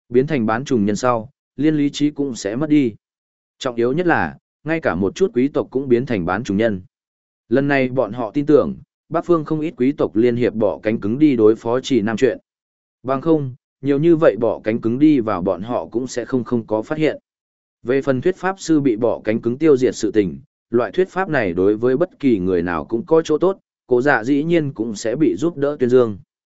Biến thành bán trùng nhân sau, liên lý trí cũng sẽ mất đi. Trọng yếu nhất là, ngay cả một chút quý tộc cũng biến thành bán trùng nhân. Lần này bọn họ tin tưởng, Bắc Phương không ít quý tộc liên hiệp bỏ cánh cứng đi đối phó Trì Nam chuyện. Bằng không, nhiều như vậy bỏ cánh cứng đi vào bọn họ cũng sẽ không có phát hiện. Về phần thuyết pháp sư bị bỏ cánh cứng tiêu diệt sự tình, loại thuyết pháp này đối với bất kỳ người nào cũng có chỗ tốt, Cổ Dạ dĩ nhiên cũng sẽ bị giúp đỡ tuyên dương.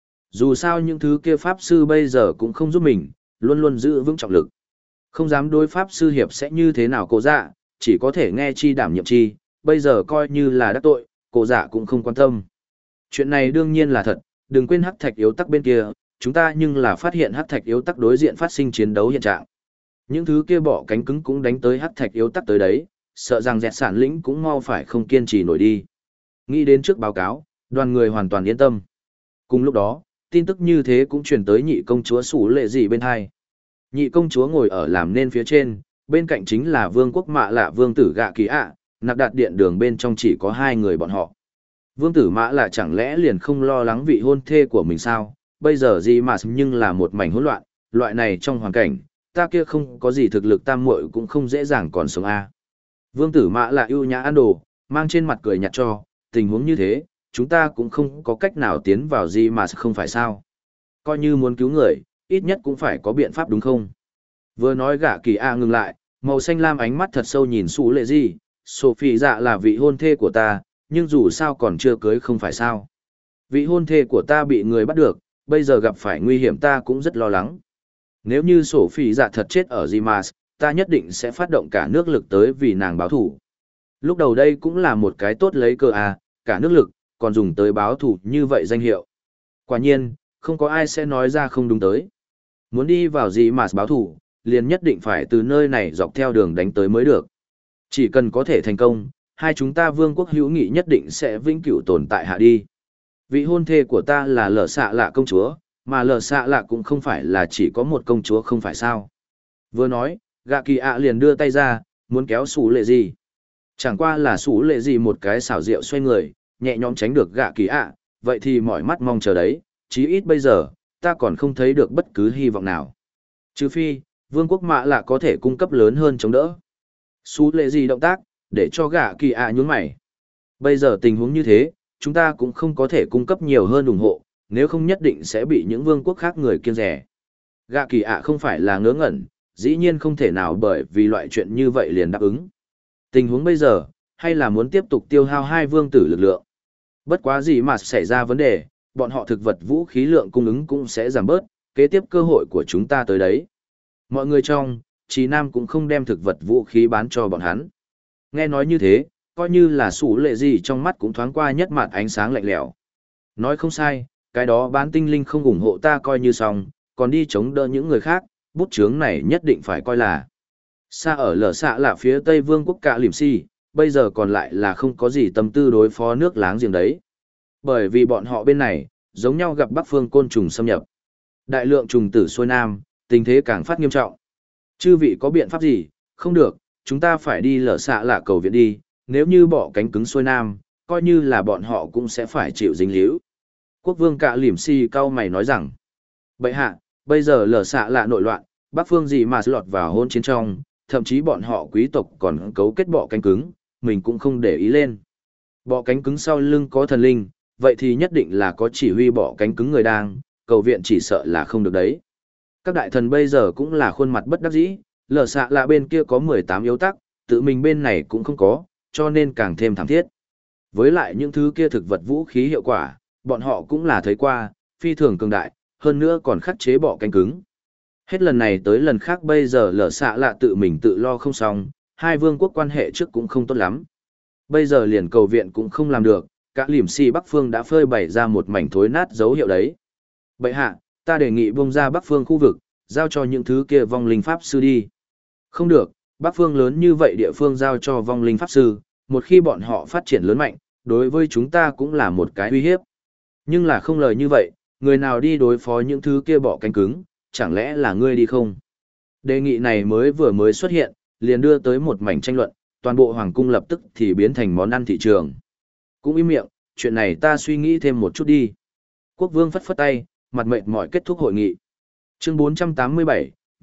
Dù sao những thứ kia pháp sư bây giờ cũng không giúp mình, luôn luôn giữ vững trọng lực. Không dám đối pháp sư hiệp sẽ như thế nào Cổ Dạ, chỉ có thể nghe chi đảm nhiệm chi, bây giờ coi như là đắc tội, Cổ Dạ cũng không quan tâm. Chuyện này đương nhiên là thật, đừng quên hắc thạch yếu tắc bên kia, chúng ta nhưng là phát hiện hắc thạch yếu tắc đối diện phát sinh chiến đấu hiện trạng. Những thứ kia bỏ cánh cứng cũng đánh tới hắc thạch yếu tắc tới đấy, sợ rằng dẹt sản lĩnh cũng mau phải không kiên trì nổi đi. Nghĩ đến trước báo cáo, đoàn người hoàn toàn yên tâm. Cùng lúc đó, tin tức như thế cũng truyền tới nhị công chúa Sủ Lệ Dị bên hai. Nhị công chúa ngồi ở làm nên phía trên, bên cạnh chính là vương quốc Mạ Lạ vương tử Gạ Kỳ ạ, nặc đạt điện đường bên trong chỉ có hai người bọn họ. Vương tử Mã Lạ chẳng lẽ liền không lo lắng vị hôn thê của mình sao? Bây giờ gì mà nhưng là một mảnh hỗn loạn, loại này trong hoàn cảnh, ta kia không có gì thực lực tam muội cũng không dễ dàng còn sống a. Vương tử Mã Lạ ưu nhã ăn đồ, mang trên mặt cười nhạt cho, tình huống như thế, chúng ta cũng không có cách nào tiến vào gì mà không phải sao. Coi như muốn cứu người, ít nhất cũng phải có biện pháp đúng không? Vừa nói Gạ Kỳ A ngừng lại, màu xanh lam ánh mắt thật sâu nhìn Sủ Lệ Dị, Sophie dạ là vị hôn thê của ta, nhưng dù sao còn chưa cưới không phải sao. Vị hôn thê của ta bị người bắt được, bây giờ gặp phải nguy hiểm ta cũng rất lo lắng. Nếu như Sophie dạ thật chết ở Zimas, ta nhất định sẽ phát động cả nước lực tới vì nàng báo thủ. Lúc đầu đây cũng là một cái tốt lấy cơ à, cả nước lực, còn dùng tới báo thủ như vậy danh hiệu. Quả nhiên, không có ai sẽ nói ra không đúng tới. Muốn đi vào Zimas báo thủ, liền nhất định phải từ nơi này dọc theo đường đánh tới mới được. Chỉ cần có thể thành công, hai chúng ta vương quốc hữu nghị nhất định sẽ vĩnh cửu tồn tại hạ đi. Vị hôn thê của ta là Lở Xạ Lạ công chúa, mà Lở Xạ Lạ cũng không phải là chỉ có một công chúa không phải sao. Vừa nói, Gạ Kỳ ạ liền đưa tay ra, muốn kéo Sủ Lệ Dị. Chẳng qua là Sủ Lệ Dị một cái xảo diệu xoay người, nhẹ nhõm tránh được Gạ Kỳ ạ, vậy thì mỏi mắt mong chờ đấy, chí ít bây giờ, ta còn không thấy được bất cứ hy vọng nào. Trừ phi, vương quốc Mạ Lạ có thể cung cấp lớn hơn chống đỡ. Sủ Lệ Dị động tác, để cho Gạ Kỳ ạ nhún mày. Bây giờ tình huống như thế, chúng ta cũng không có thể cung cấp nhiều hơn ủng hộ, nếu không nhất định sẽ bị những vương quốc khác người kiêng rẻ. Gạ Kỳ ạ không phải là ngớ ngẩn, dĩ nhiên không thể nào bởi vì loại chuyện như vậy liền đáp ứng. Tình huống bây giờ, hay là muốn tiếp tục tiêu hao hai vương tử lực lượng. Bất quá gì mà xảy ra vấn đề, bọn họ thực vật vũ khí lượng cung ứng cũng sẽ giảm bớt, kế tiếp cơ hội của chúng ta tới đấy. Mọi người trong, Chí Nam cũng không đem thực vật vũ khí bán cho bọn hắn. Nghe nói như thế, coi như là Sủ Lệ Dị trong mắt cũng thoáng qua nhất mặt ánh sáng lạnh lẽo. Nói không sai, cái đó bán tinh linh không ủng hộ ta coi như xong, còn đi chống đỡ những người khác, bút chướng này nhất định phải coi là. Xa ở Lở Xạ là phía Tây Vương quốc Cạ Lìm Si, bây giờ còn lại là không có gì tâm tư đối phó nước láng giềng đấy. Bởi vì bọn họ bên này, giống nhau gặp Bắc phương côn trùng xâm nhập. Đại lượng trùng tử xuôi nam, tình thế càng phát nghiêm trọng. Chư vị có biện pháp gì? Không được, chúng ta phải đi Lở Xạ là cầu viện đi, nếu như bỏ cánh cứng xuôi nam, coi như là bọn họ cũng sẽ phải chịu dính líu. Quốc vương Cạ Lìm Si cau mày nói rằng, bệ hạ, bây giờ Lở Xạ là nội loạn, Bắc phương gì mà lọt vào hôn chiến trong, thậm chí bọn họ quý tộc còn cấu kết bọ cánh cứng, mình cũng không để ý lên. Bọ cánh cứng sau lưng có thần linh, vậy thì nhất định là có chỉ huy bọ cánh cứng người đang, cầu viện chỉ sợ là không được đấy. Các đại thần bây giờ cũng là khuôn mặt bất đắc dĩ, Lở Xạ là bên kia có 18 yếu tắc, tự mình bên này cũng không có, cho nên càng thêm thảm thiết. Với lại những thứ kia thực vật vũ khí hiệu quả, bọn họ cũng là thấy qua, phi thường cường đại, hơn nữa còn khắc chế bọ cánh cứng. Hết lần này tới lần khác bây giờ Lở Xạ là tự mình tự lo không xong, hai vương quốc quan hệ trước cũng không tốt lắm. Bây giờ liền cầu viện cũng không làm được, Cạ Lìm Si Bắc Phương đã phơi bày ra một mảnh thối nát dấu hiệu đấy. Bậy hạ, ta đề nghị bung ra Bắc Phương khu vực, giao cho những thứ kia vong linh pháp sư đi. Không được, Bắc Phương lớn như vậy địa phương giao cho vong linh pháp sư, một khi bọn họ phát triển lớn mạnh, đối với chúng ta cũng là một cái uy hiếp. Nhưng là không lời như vậy, người nào đi đối phó những thứ kia bọ cánh cứng, chẳng lẽ là ngươi đi không? Đề nghị này vừa mới xuất hiện, liền đưa tới một mảnh tranh luận, toàn bộ hoàng cung lập tức thì biến thành món ăn thị trường. Cũng im miệng, chuyện này ta suy nghĩ thêm một chút đi. Quốc vương phất phất tay, mặt mệt mỏi kết thúc hội nghị. Chương 487,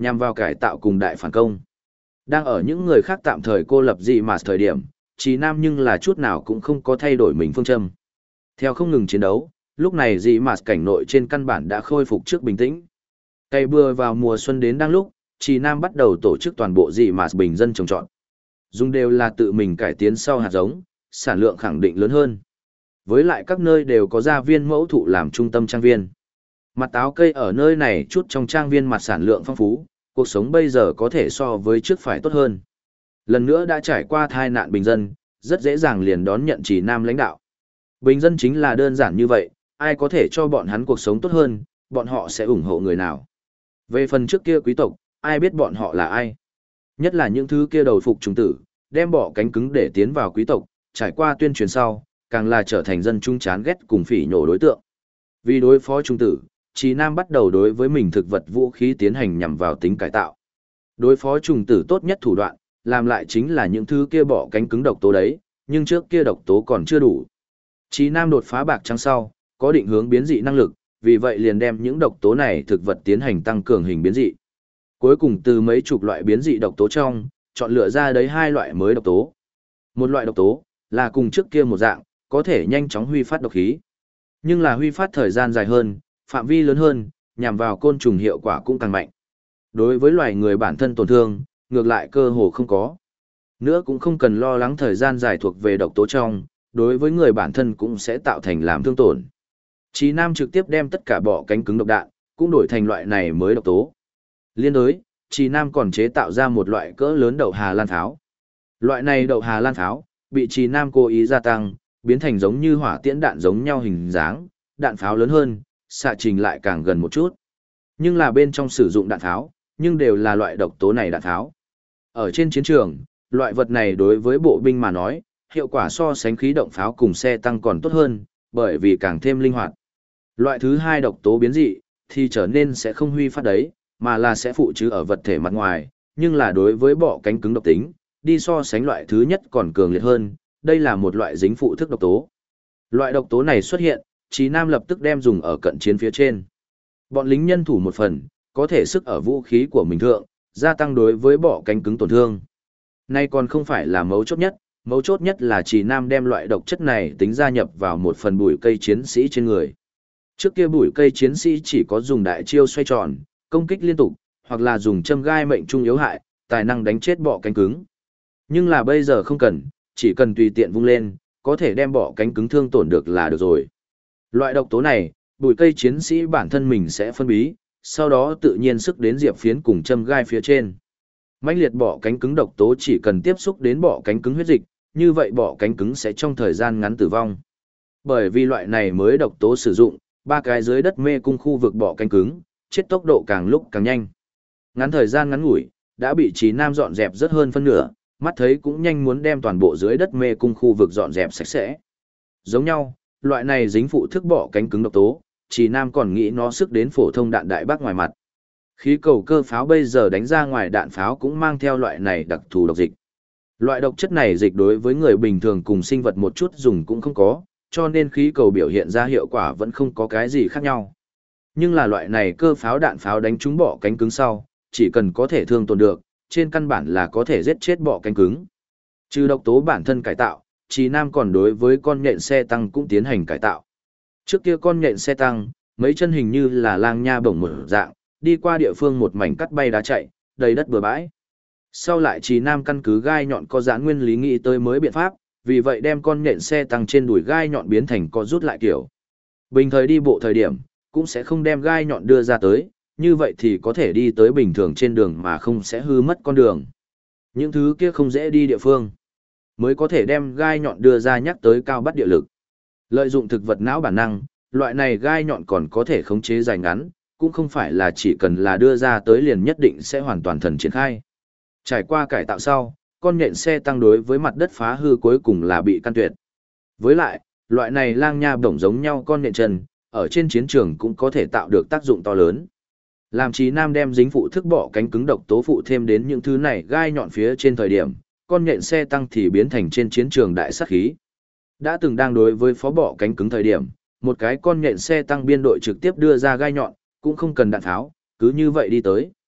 nhằm vào cải tạo cùng đại phản công. Đang ở những người khác tạm thời cô lập dị mà thời điểm, Chí Nam nhưng là chút nào cũng không có thay đổi mình phương châm. Theo không ngừng chiến đấu, lúc này dị mà cảnh nội trên căn bản đã khôi phục trước bình tĩnh. Cây bừa vào mùa xuân đến đang lúc, Chí Nam bắt đầu tổ chức toàn bộ dị mà bình dân trồng trọt. Dùng đều là tự mình cải tiến sau hạt giống, sản lượng khẳng định lớn hơn. Với lại các nơi đều có gia viên mẫu thụ làm trung tâm trang viên. Mặt táo cây ở nơi này chút trong trang viên mặt sản lượng phong phú, cuộc sống bây giờ có thể so với trước phải tốt hơn. Lần nữa đã trải qua tai nạn bình dân, rất dễ dàng liền đón nhận Chí Nam lãnh đạo. Bình dân chính là đơn giản như vậy, ai có thể cho bọn hắn cuộc sống tốt hơn, bọn họ sẽ ủng hộ người nào. Về phần trước kia quý tộc, ai biết bọn họ là ai. Nhất là những thứ kia đầu phục trùng tử, đem bỏ cánh cứng để tiến vào quý tộc, trải qua tuyên truyền sau, càng là trở thành dân trung chán ghét cùng phỉ nhổ đối tượng. Vì đối phó trùng tử, Chí Nam bắt đầu đối với mình thực vật vũ khí tiến hành nhằm vào tính cải tạo. Đối phó trùng tử tốt nhất thủ đoạn, làm lại chính là những thứ kia bỏ cánh cứng độc tố đấy, nhưng trước kia độc tố còn chưa đủ. Chí Nam đột phá bạc trắng sau, có định hướng biến dị năng lực, vì vậy liền đem những độc tố này thực vật tiến hành tăng cường hình biến dị. Cuối cùng từ mấy chục loại biến dị độc tố trong, chọn lựa ra đấy 2 loại mới độc tố. Một loại độc tố là cùng trước kia một dạng, có thể nhanh chóng huy phát độc khí. Nhưng là huy phát thời gian dài hơn, phạm vi lớn hơn, nhằm vào côn trùng hiệu quả cũng càng mạnh. Đối với loài người bản thân tổn thương, ngược lại cơ hồ không có. Nữa cũng không cần lo lắng thời gian dài thuộc về độc tố trong, đối với người bản thân cũng sẽ tạo thành làm thương tổn. Chí Nam trực tiếp đem tất cả bọ cánh cứng độc đạn, cũng đổi thành loại này mới độc tố. Liên đối, Chí Nam còn chế tạo ra một loại cỡ lớn đậu Hà Lan pháo. Loại này đậu Hà Lan pháo, bị Chí Nam cố ý gia tăng, biến thành giống như hỏa tiễn đạn giống nhau hình dáng, đạn pháo lớn hơn, xạ trình lại càng gần một chút. Nhưng là bên trong sử dụng đạn pháo, nhưng đều là loại độc tố này đạn pháo. Ở trên chiến trường, loại vật này đối với bộ binh mà nói, hiệu quả so sánh khí động pháo cùng xe tăng còn tốt hơn, bởi vì càng thêm linh hoạt. Loại thứ 2 độc tố biến dị, thì trở nên sẽ không huy phát đấy, mà là sẽ phụ trừ ở vật thể mặt ngoài, nhưng là đối với bọ cánh cứng độc tính, đi so sánh loại thứ nhất còn cường liệt hơn, đây là một loại dính phụ thức độc tố. Loại độc tố này xuất hiện, Chí Nam lập tức đem dùng ở cận chiến phía trên. Bọn lính nhân thủ một phần, có thể sức ở vũ khí của mình thượng, gia tăng đối với bọ cánh cứng tổn thương. Nay còn không phải là mấu chốt nhất là Chí Nam đem loại độc chất này tính gia nhập vào một phần bụi cây chiến sĩ trên người. Trước kia bụi cây chiến sĩ chỉ có dùng đại chiêu xoay tròn, công kích liên tục, hoặc là dùng châm gai mệnh trung yếu hại, tài năng đánh chết bọ cánh cứng. Nhưng là bây giờ không cần, chỉ cần tùy tiện vung lên, có thể đem bọ cánh cứng thương tổn được là được rồi. Loại độc tố này, bụi cây chiến sĩ bản thân mình sẽ phân bí, sau đó tự nhiên sức đến diệp phiến cùng châm gai phía trên. Mãnh liệt bọ cánh cứng độc tố chỉ cần tiếp xúc đến bọ cánh cứng huyết dịch, như vậy bọ cánh cứng sẽ trong thời gian ngắn tử vong. Bởi vì loại này mới độc tố sử dụng, 3 cái dưới đất mê cung khu vực bọ cánh cứng, chết tốc độ càng lúc càng nhanh. Ngắn thời gian ngắn ngủi, đã bị Chí Nam dọn dẹp rất hơn phân nửa, mắt thấy cũng nhanh muốn đem toàn bộ dưới đất mê cung khu vực dọn dẹp sạch sẽ. Giống nhau, loại này dính phụ thức bọ cánh cứng độc tố, Chí Nam còn nghĩ nó sức đến phổ thông đạn đại bác ngoài mặt. Khí cầu cơ pháo bây giờ đánh ra ngoài đạn pháo cũng mang theo loại này đặc thù độc dịch. Loại độc chất này dịch đối với người bình thường cùng sinh vật một chút dùng cũng không có, cho nên khí cầu biểu hiện ra hiệu quả vẫn không có cái gì khác nhau. Nhưng là loại này cơ pháo đạn pháo đánh trúng bọ cánh cứng sau, chỉ cần có thể thương tổn được, trên căn bản là có thể giết chết bọ cánh cứng. Trừ độc tố bản thân cải tạo, Chí Nam còn đối với con nhện xe tăng cũng tiến hành cải tạo. Trước kia con nhện xe tăng, mấy chân hình như là lang nha bổng một dạng, đi qua địa phương một mảnh cắt bay đá chạy, đầy đất bừa bãi. Sau lại Chí Nam căn cứ gai nhọn có giãn nguyên lý nghĩ tới mới biện pháp, vì vậy đem con nhện xe tăng trên đùi gai nhọn biến thành co rút lại kiểu. Bình thời đi bộ thời điểm, cũng sẽ không đem gai nhọn đưa ra tới, như vậy thì có thể đi tới bình thường trên đường mà không sẽ hư mất con đường. Những thứ kia không dễ đi địa phương, mới có thể đem gai nhọn đưa ra nhắc tới cao bắt địa lực. Lợi dụng thực vật não bản năng, loại này gai nhọn còn có thể khống chế dài ngắn, cũng không phải là chỉ cần là đưa ra tới liền nhất định sẽ hoàn toàn thần triển khai. Trải qua cải tạo sau, con nhện xe tăng đối với mặt đất phá hư cuối cùng là bị căn tuyệt. Với lại, loại này lang nha bổng giống nhau con nhện chân, ở trên chiến trường cũng có thể tạo được tác dụng to lớn. Làm Chí Nam đem dính phụ thức bọ cánh cứng độc tố phụ thêm đến những thứ này gai nhọn phía trên thời điểm, con nhện xe tăng thì biến thành trên chiến trường đại sát khí. Đã từng đang đối với phó bọ cánh cứng thời điểm, một cái con nhện xe tăng biên đội trực tiếp đưa ra gai nhọn, cũng không cần đạn tháo, cứ như vậy đi tới.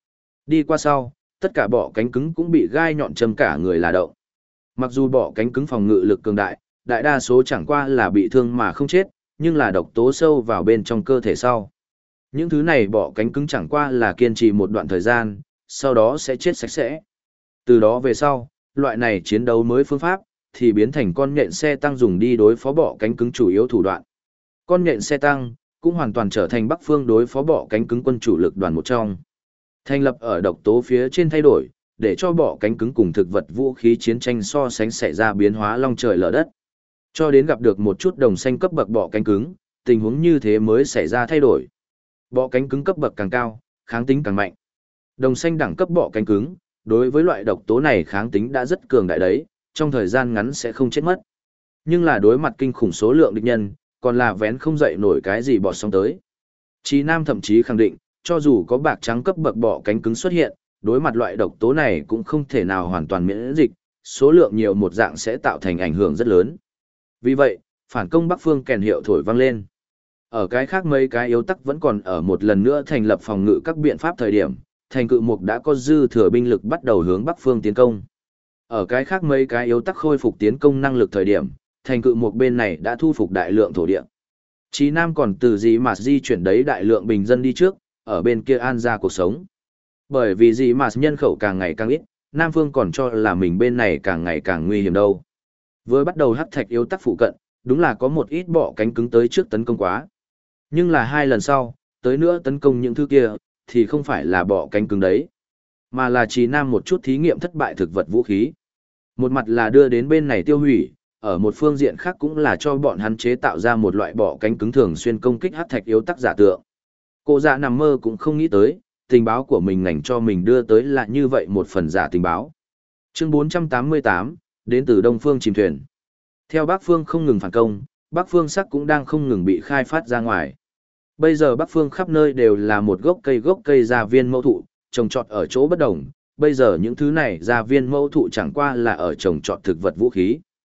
Đi qua sau, tất cả bọ cánh cứng cũng bị gai nhọn châm cả người là động. Mặc dù bọ cánh cứng phòng ngự lực cường đại, đại đa số chẳng qua là bị thương mà không chết, nhưng là độc tố sâu vào bên trong cơ thể sau. Những thứ này bọ cánh cứng chẳng qua là kiên trì một đoạn thời gian, sau đó sẽ chết sạch sẽ. Từ đó về sau, loại này chiến đấu mới phương pháp, thì biến thành con nhện xe tăng dùng đi đối phó bọ cánh cứng chủ yếu thủ đoạn. Con nhện xe tăng cũng hoàn toàn trở thành Bắc Phương đối phó bọ cánh cứng quân chủ lực đoàn một trong. Thành lập ở độc tố phía trên thay đổi, để cho bọ cánh cứng cùng thực vật vũ khí chiến tranh so sánh xảy ra biến hóa long trời lở đất. Cho đến gặp được một chút đồng xanh cấp bậc bọ cánh cứng, tình huống như thế mới xảy ra thay đổi. Bọ cánh cứng cấp bậc càng cao, kháng tính càng mạnh. Đồng xanh đẳng cấp bọ cánh cứng, đối với loại độc tố này kháng tính đã rất cường đại đấy, trong thời gian ngắn sẽ không chết mất. Nhưng là đối mặt kinh khủng số lượng địch nhân, còn là vén không dậy nổi cái gì bọt sóng tới. Chí Nam thậm chí khẳng định, cho dù có bạc trắng cấp bậc bọ cánh cứng xuất hiện, đối mặt loại độc tố này cũng không thể nào hoàn toàn miễn dịch, số lượng nhiều một dạng sẽ tạo thành ảnh hưởng rất lớn. Vì vậy, phản công Bắc Phương kèn hiệu thổi vang lên. Ở cái khác mấy cái yếu tắc vẫn còn ở một lần nữa thành lập phòng ngự các biện pháp thời điểm, thành cự mục đã có dư thừa binh lực bắt đầu hướng Bắc Phương tiến công. Ở cái khác mấy cái yếu tắc khôi phục tiến công năng lực thời điểm, thành cự mục bên này đã thu phục đại lượng thổ địa. Chí Nam còn từ gì mà di chuyển đấy đại lượng bình dân đi trước, ở bên kia an ra cuộc sống. Bởi vì gì mà nhân khẩu càng ngày càng ít, Nam Phương còn cho là mình bên này càng ngày càng nguy hiểm đâu. Với bắt đầu hắc thạch yếu tắc phụ cận, đúng là có một ít bọ cánh cứng tới trước tấn công quá. Nhưng là 2 lần sau, tới nữa tấn công những thứ kia, thì không phải là bọ cánh cứng đấy, mà là Chí Nam một chút thí nghiệm thất bại thực vật vũ khí. Một mặt là đưa đến bên này tiêu hủy, ở một phương diện khác cũng là cho bọn hắn chế tạo ra một loại bọ cánh cứng thường xuyên công kích hắc thạch yếu tắc giả tượng. Cô dạ nằm mơ cũng không nghĩ tới, tình báo của mình ngành cho mình đưa tới là như vậy một phần giả tình báo. Chương 488, đến từ Đông Phương chìm thuyền. Theo Bắc Phương không ngừng phản công, Bắc Phương sắc cũng đang không ngừng bị khai phát ra ngoài. Bây giờ Bắc Phương khắp nơi đều là một gốc cây gia viên mẫu thụ, trồng trọt ở chỗ bất đồng. Bây giờ những thứ này gia viên mẫu thụ chẳng qua là ở trồng trọt thực vật vũ khí.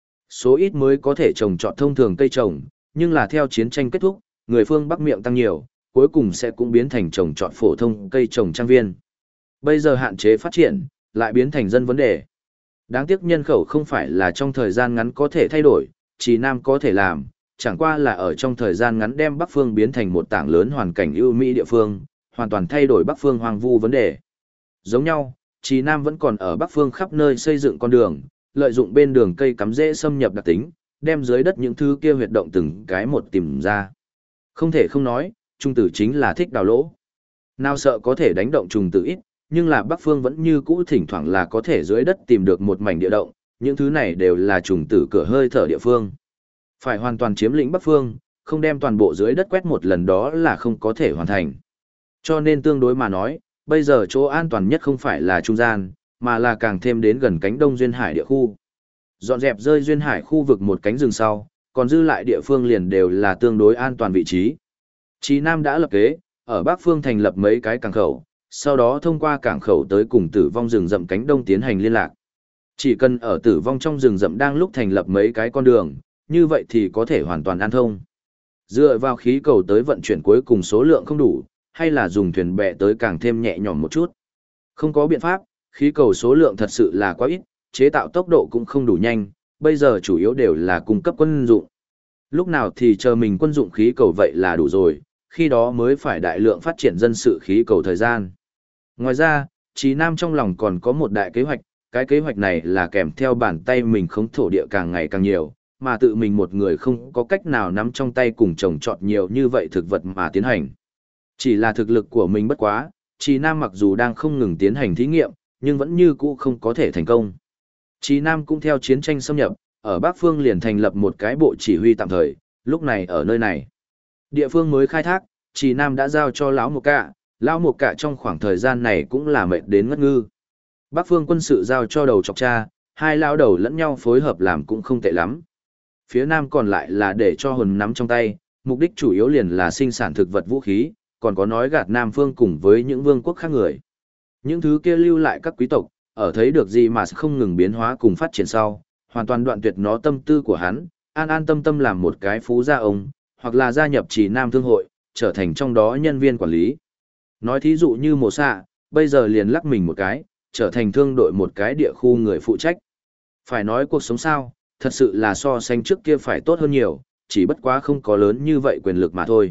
Số ít mới có thể trồng trọt thông thường cây trồng, nhưng là theo chiến tranh kết thúc, người phương Bắc miệng tăng nhiều, cuối cùng sẽ cũng biến thành trồng trọt phổ thông cây trồng trang viên. Bây giờ hạn chế phát triển, lại biến thành dân vấn đề. Đáng tiếc nhân khẩu không phải là trong thời gian ngắn có thể thay đổi, chỉ Nam có thể làm, chẳng qua là ở trong thời gian ngắn đem Bắc Phương biến thành một tảng lớn hoàn cảnh ưu mỹ địa phương, hoàn toàn thay đổi Bắc Phương hoang vu vấn đề. Giống nhau, chỉ Nam vẫn còn ở Bắc Phương khắp nơi xây dựng con đường, lợi dụng bên đường cây cắm rễ xâm nhập đặc tính, đem dưới đất những thứ kia huyệt động từng cái một tìm ra. Không thể không nói, trung tử chính là thích đào lỗ. Nào sợ có thể đánh động trùng tử ít, nhưng là Bắc Phương vẫn như cũ thỉnh thoảng là có thể dưới đất tìm được một mảnh địa động, những thứ này đều là trùng tử cửa hơi thở địa phương. Phải hoàn toàn chiếm lĩnh Bắc Phương, không đem toàn bộ dưới đất quét một lần đó là không có thể hoàn thành. Cho nên tương đối mà nói, bây giờ chỗ an toàn nhất không phải là trung gian, mà là càng thêm đến gần cánh đông duyên hải địa khu. Dọn dẹp rơi duyên hải khu vực một cánh rừng sau, còn dư lại địa phương liền đều là tương đối an toàn vị trí. Chí Nam đã lập kế, ở Bắc Phương thành lập mấy cái cảng khẩu, sau đó thông qua cảng khẩu tới cùng tử vong rừng rậm cánh đông tiến hành liên lạc. Chỉ cần ở tử vong trong rừng rậm đang lúc thành lập mấy cái con đường, như vậy thì có thể hoàn toàn an thông. Dựa vào khí cầu tới vận chuyển cuối cùng số lượng không đủ, hay là dùng thuyền bè tới càng thêm nhẹ nhõm một chút. Không có biện pháp, khí cầu số lượng thật sự là quá ít, chế tạo tốc độ cũng không đủ nhanh, bây giờ chủ yếu đều là cung cấp quân dụng. Lúc nào thì chờ mình quân dụng khí cầu vậy là đủ rồi, khi đó mới phải đại lượng phát triển dân sự khí cầu thời gian. Ngoài ra, Chí Nam trong lòng còn có một đại kế hoạch, cái kế hoạch này là kèm theo bàn tay mình khống thổ địa càng ngày càng nhiều, mà tự mình một người không có cách nào nắm trong tay cùng trồng trọt nhiều như vậy thực vật mà tiến hành. Chỉ là thực lực của mình bất quá, Chí Nam mặc dù đang không ngừng tiến hành thí nghiệm, nhưng vẫn như cũ không có thể thành công. Chí Nam cũng theo chiến tranh xâm nhập, ở Bắc Phương liền thành lập một cái bộ chỉ huy tạm thời, lúc này ở nơi này. Địa phương mới khai thác, Chí Nam đã giao cho Lão Một Cạ trong khoảng thời gian này cũng là mệt đến ngất ngư. Bắc Phương quân sự giao cho đầu chọc cha, hai lão đầu lẫn nhau phối hợp làm cũng không tệ lắm. Phía Nam còn lại là để cho hồn nắm trong tay, mục đích chủ yếu liền là sinh sản thực vật vũ khí, còn có nói gạt Nam Phương cùng với những vương quốc khác người. Những thứ kia lưu lại các quý tộc, ở thấy được gì mà không ngừng biến hóa cùng phát triển sau, hoàn toàn đoạn tuyệt nó tâm tư của hắn, an an tâm tâm làm một cái phú gia ông, hoặc là gia nhập Chỉ Nam Thương hội, trở thành trong đó nhân viên quản lý. Nói thí dụ như Mộ Xạ, bây giờ liền lắc mình một cái, trở thành thương đội một cái địa khu người phụ trách. Phải nói cuộc sống sao, thật sự là so sánh trước kia phải tốt hơn nhiều, chỉ bất quá không có lớn như vậy quyền lực mà thôi.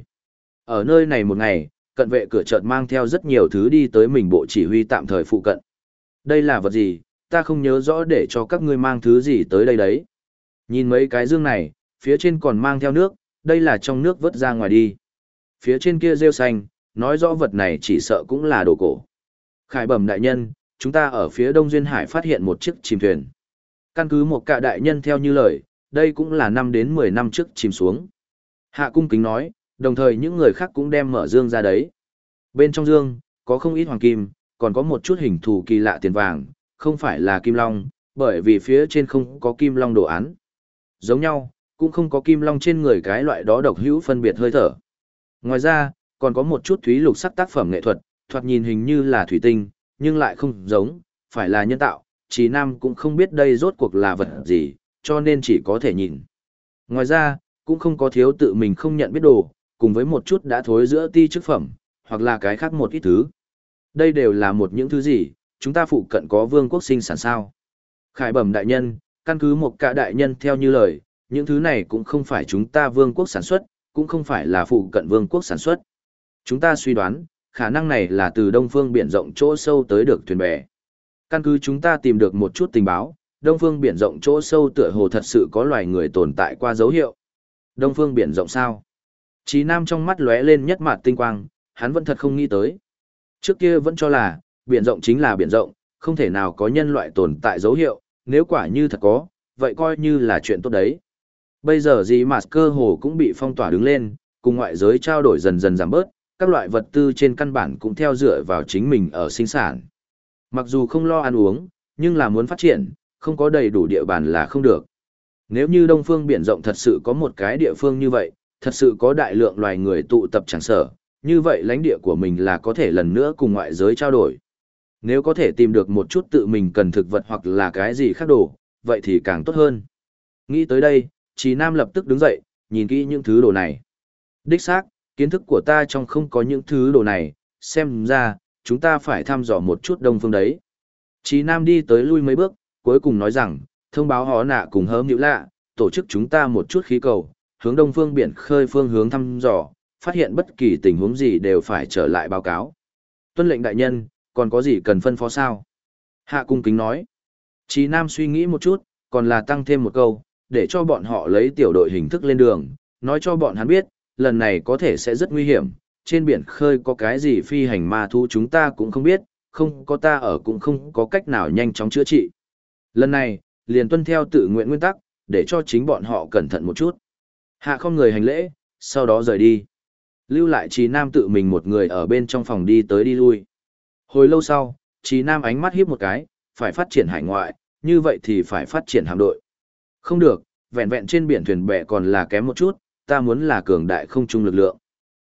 Ở nơi này một ngày, cận vệ cửa chợt mang theo rất nhiều thứ đi tới mình bộ chỉ huy tạm thời phụ cận. Đây là vật gì, ta không nhớ rõ để cho các ngươi mang thứ gì tới đây đấy. Nhìn mấy cái dương này, phía trên còn mang theo nước, đây là trong nước vớt ra ngoài đi. Phía trên kia rêu xanh, nói rõ vật này chỉ sợ cũng là đồ cổ. Khải bẩm đại nhân, chúng ta ở phía đông duyên hải phát hiện một chiếc chìm thuyền. Căn cứ một cả đại nhân theo như lời, đây cũng là 5 đến 10 năm trước chìm xuống. Hạ cung kính nói, đồng thời những người khác cũng đem mở dương ra đấy. Bên trong dương, có không ít hoàng kim, còn có một chút hình thù kỳ lạ tiền vàng, không phải là kim long, bởi vì phía trên không có kim long đồ án. Giống nhau, cũng không có kim long trên người cái loại đó độc hữu phân biệt hơi thở. Ngoài ra, còn có một chút thúy lục sắc tác phẩm nghệ thuật, thoạt nhìn hình như là thủy tinh, nhưng lại không giống, phải là nhân tạo, Trí Nam cũng không biết đây rốt cuộc là vật gì, cho nên chỉ có thể nhìn. Ngoài ra, cũng không có thiếu tự mình không nhận biết đồ, cùng với một chút đã thối giữa ti chức phẩm, hoặc là cái khác một ít thứ. Đây đều là một những thứ gì, chúng ta phụ cận có vương quốc sinh sản sao. Khải bẩm đại nhân, căn cứ một cả đại nhân theo như lời, những thứ này cũng không phải chúng ta vương quốc sản xuất, cũng không phải là phụ cận vương quốc sản xuất. Chúng ta suy đoán, khả năng này là từ đông phương biển rộng chỗ sâu tới được thuyền bè. Căn cứ chúng ta tìm được một chút tình báo, đông phương biển rộng chỗ sâu tựa hồ thật sự có loài người tồn tại qua dấu hiệu. Đông phương biển rộng sao? Chí Nam trong mắt lóe lên nhất mạt tinh quang, hắn vẫn thật không nghĩ tới. Trước kia vẫn cho là, biển rộng chính là biển rộng, không thể nào có nhân loại tồn tại dấu hiệu, nếu quả như thật có, vậy coi như là chuyện tốt đấy. Bây giờ gì mà cơ hồ cũng bị phong tỏa đứng lên, cùng ngoại giới trao đổi dần dần giảm bớt, các loại vật tư trên căn bản cũng theo dựa vào chính mình ở sinh sản. Mặc dù không lo ăn uống, nhưng là muốn phát triển, không có đầy đủ địa bàn là không được. Nếu như Đông Phương biển rộng thật sự có một cái địa phương như vậy, thật sự có đại lượng loài người tụ tập chẳng sở, như vậy lãnh địa của mình là có thể lần nữa cùng ngoại giới trao đổi. Nếu có thể tìm được một chút tự mình cần thực vật hoặc là cái gì khác đồ, vậy thì càng tốt hơn. Nghĩ tới đây, Trí Nam lập tức đứng dậy, nhìn kỹ những thứ đồ này. Đích xác, kiến thức của ta trong không có những thứ đồ này, xem ra, chúng ta phải thăm dò một chút đông phương đấy. Trí Nam đi tới lui mấy bước, cuối cùng nói rằng, thông báo họ nạ cùng hớm hữu lạ, tổ chức chúng ta một chút khí cầu, hướng đông phương biển khơi phương hướng thăm dò, phát hiện bất kỳ tình huống gì đều phải trở lại báo cáo. Tuân lệnh đại nhân, còn có gì cần phân phó sao? Hạ cung kính nói. Trí Nam suy nghĩ một chút, còn là tăng thêm một câu, để cho bọn họ lấy tiểu đội hình thức lên đường, nói cho bọn hắn biết, lần này có thể sẽ rất nguy hiểm, trên biển khơi có cái gì phi hành ma thú chúng ta cũng không biết, không có ta ở cũng không có cách nào nhanh chóng chữa trị. Lần này, liền tuân theo tự nguyện nguyên tắc, để cho chính bọn họ cẩn thận một chút. Hạ không người hành lễ, sau đó rời đi. Lưu lại Trí Nam tự mình một người ở bên trong phòng đi tới đi lui. Hồi lâu sau, Trí Nam ánh mắt híp một cái, phải phát triển hải ngoại, như vậy thì phải phát triển hạm đội. Không được, vẹn vẹn trên biển thuyền bè còn là kém một chút, ta muốn là cường đại không trung lực lượng.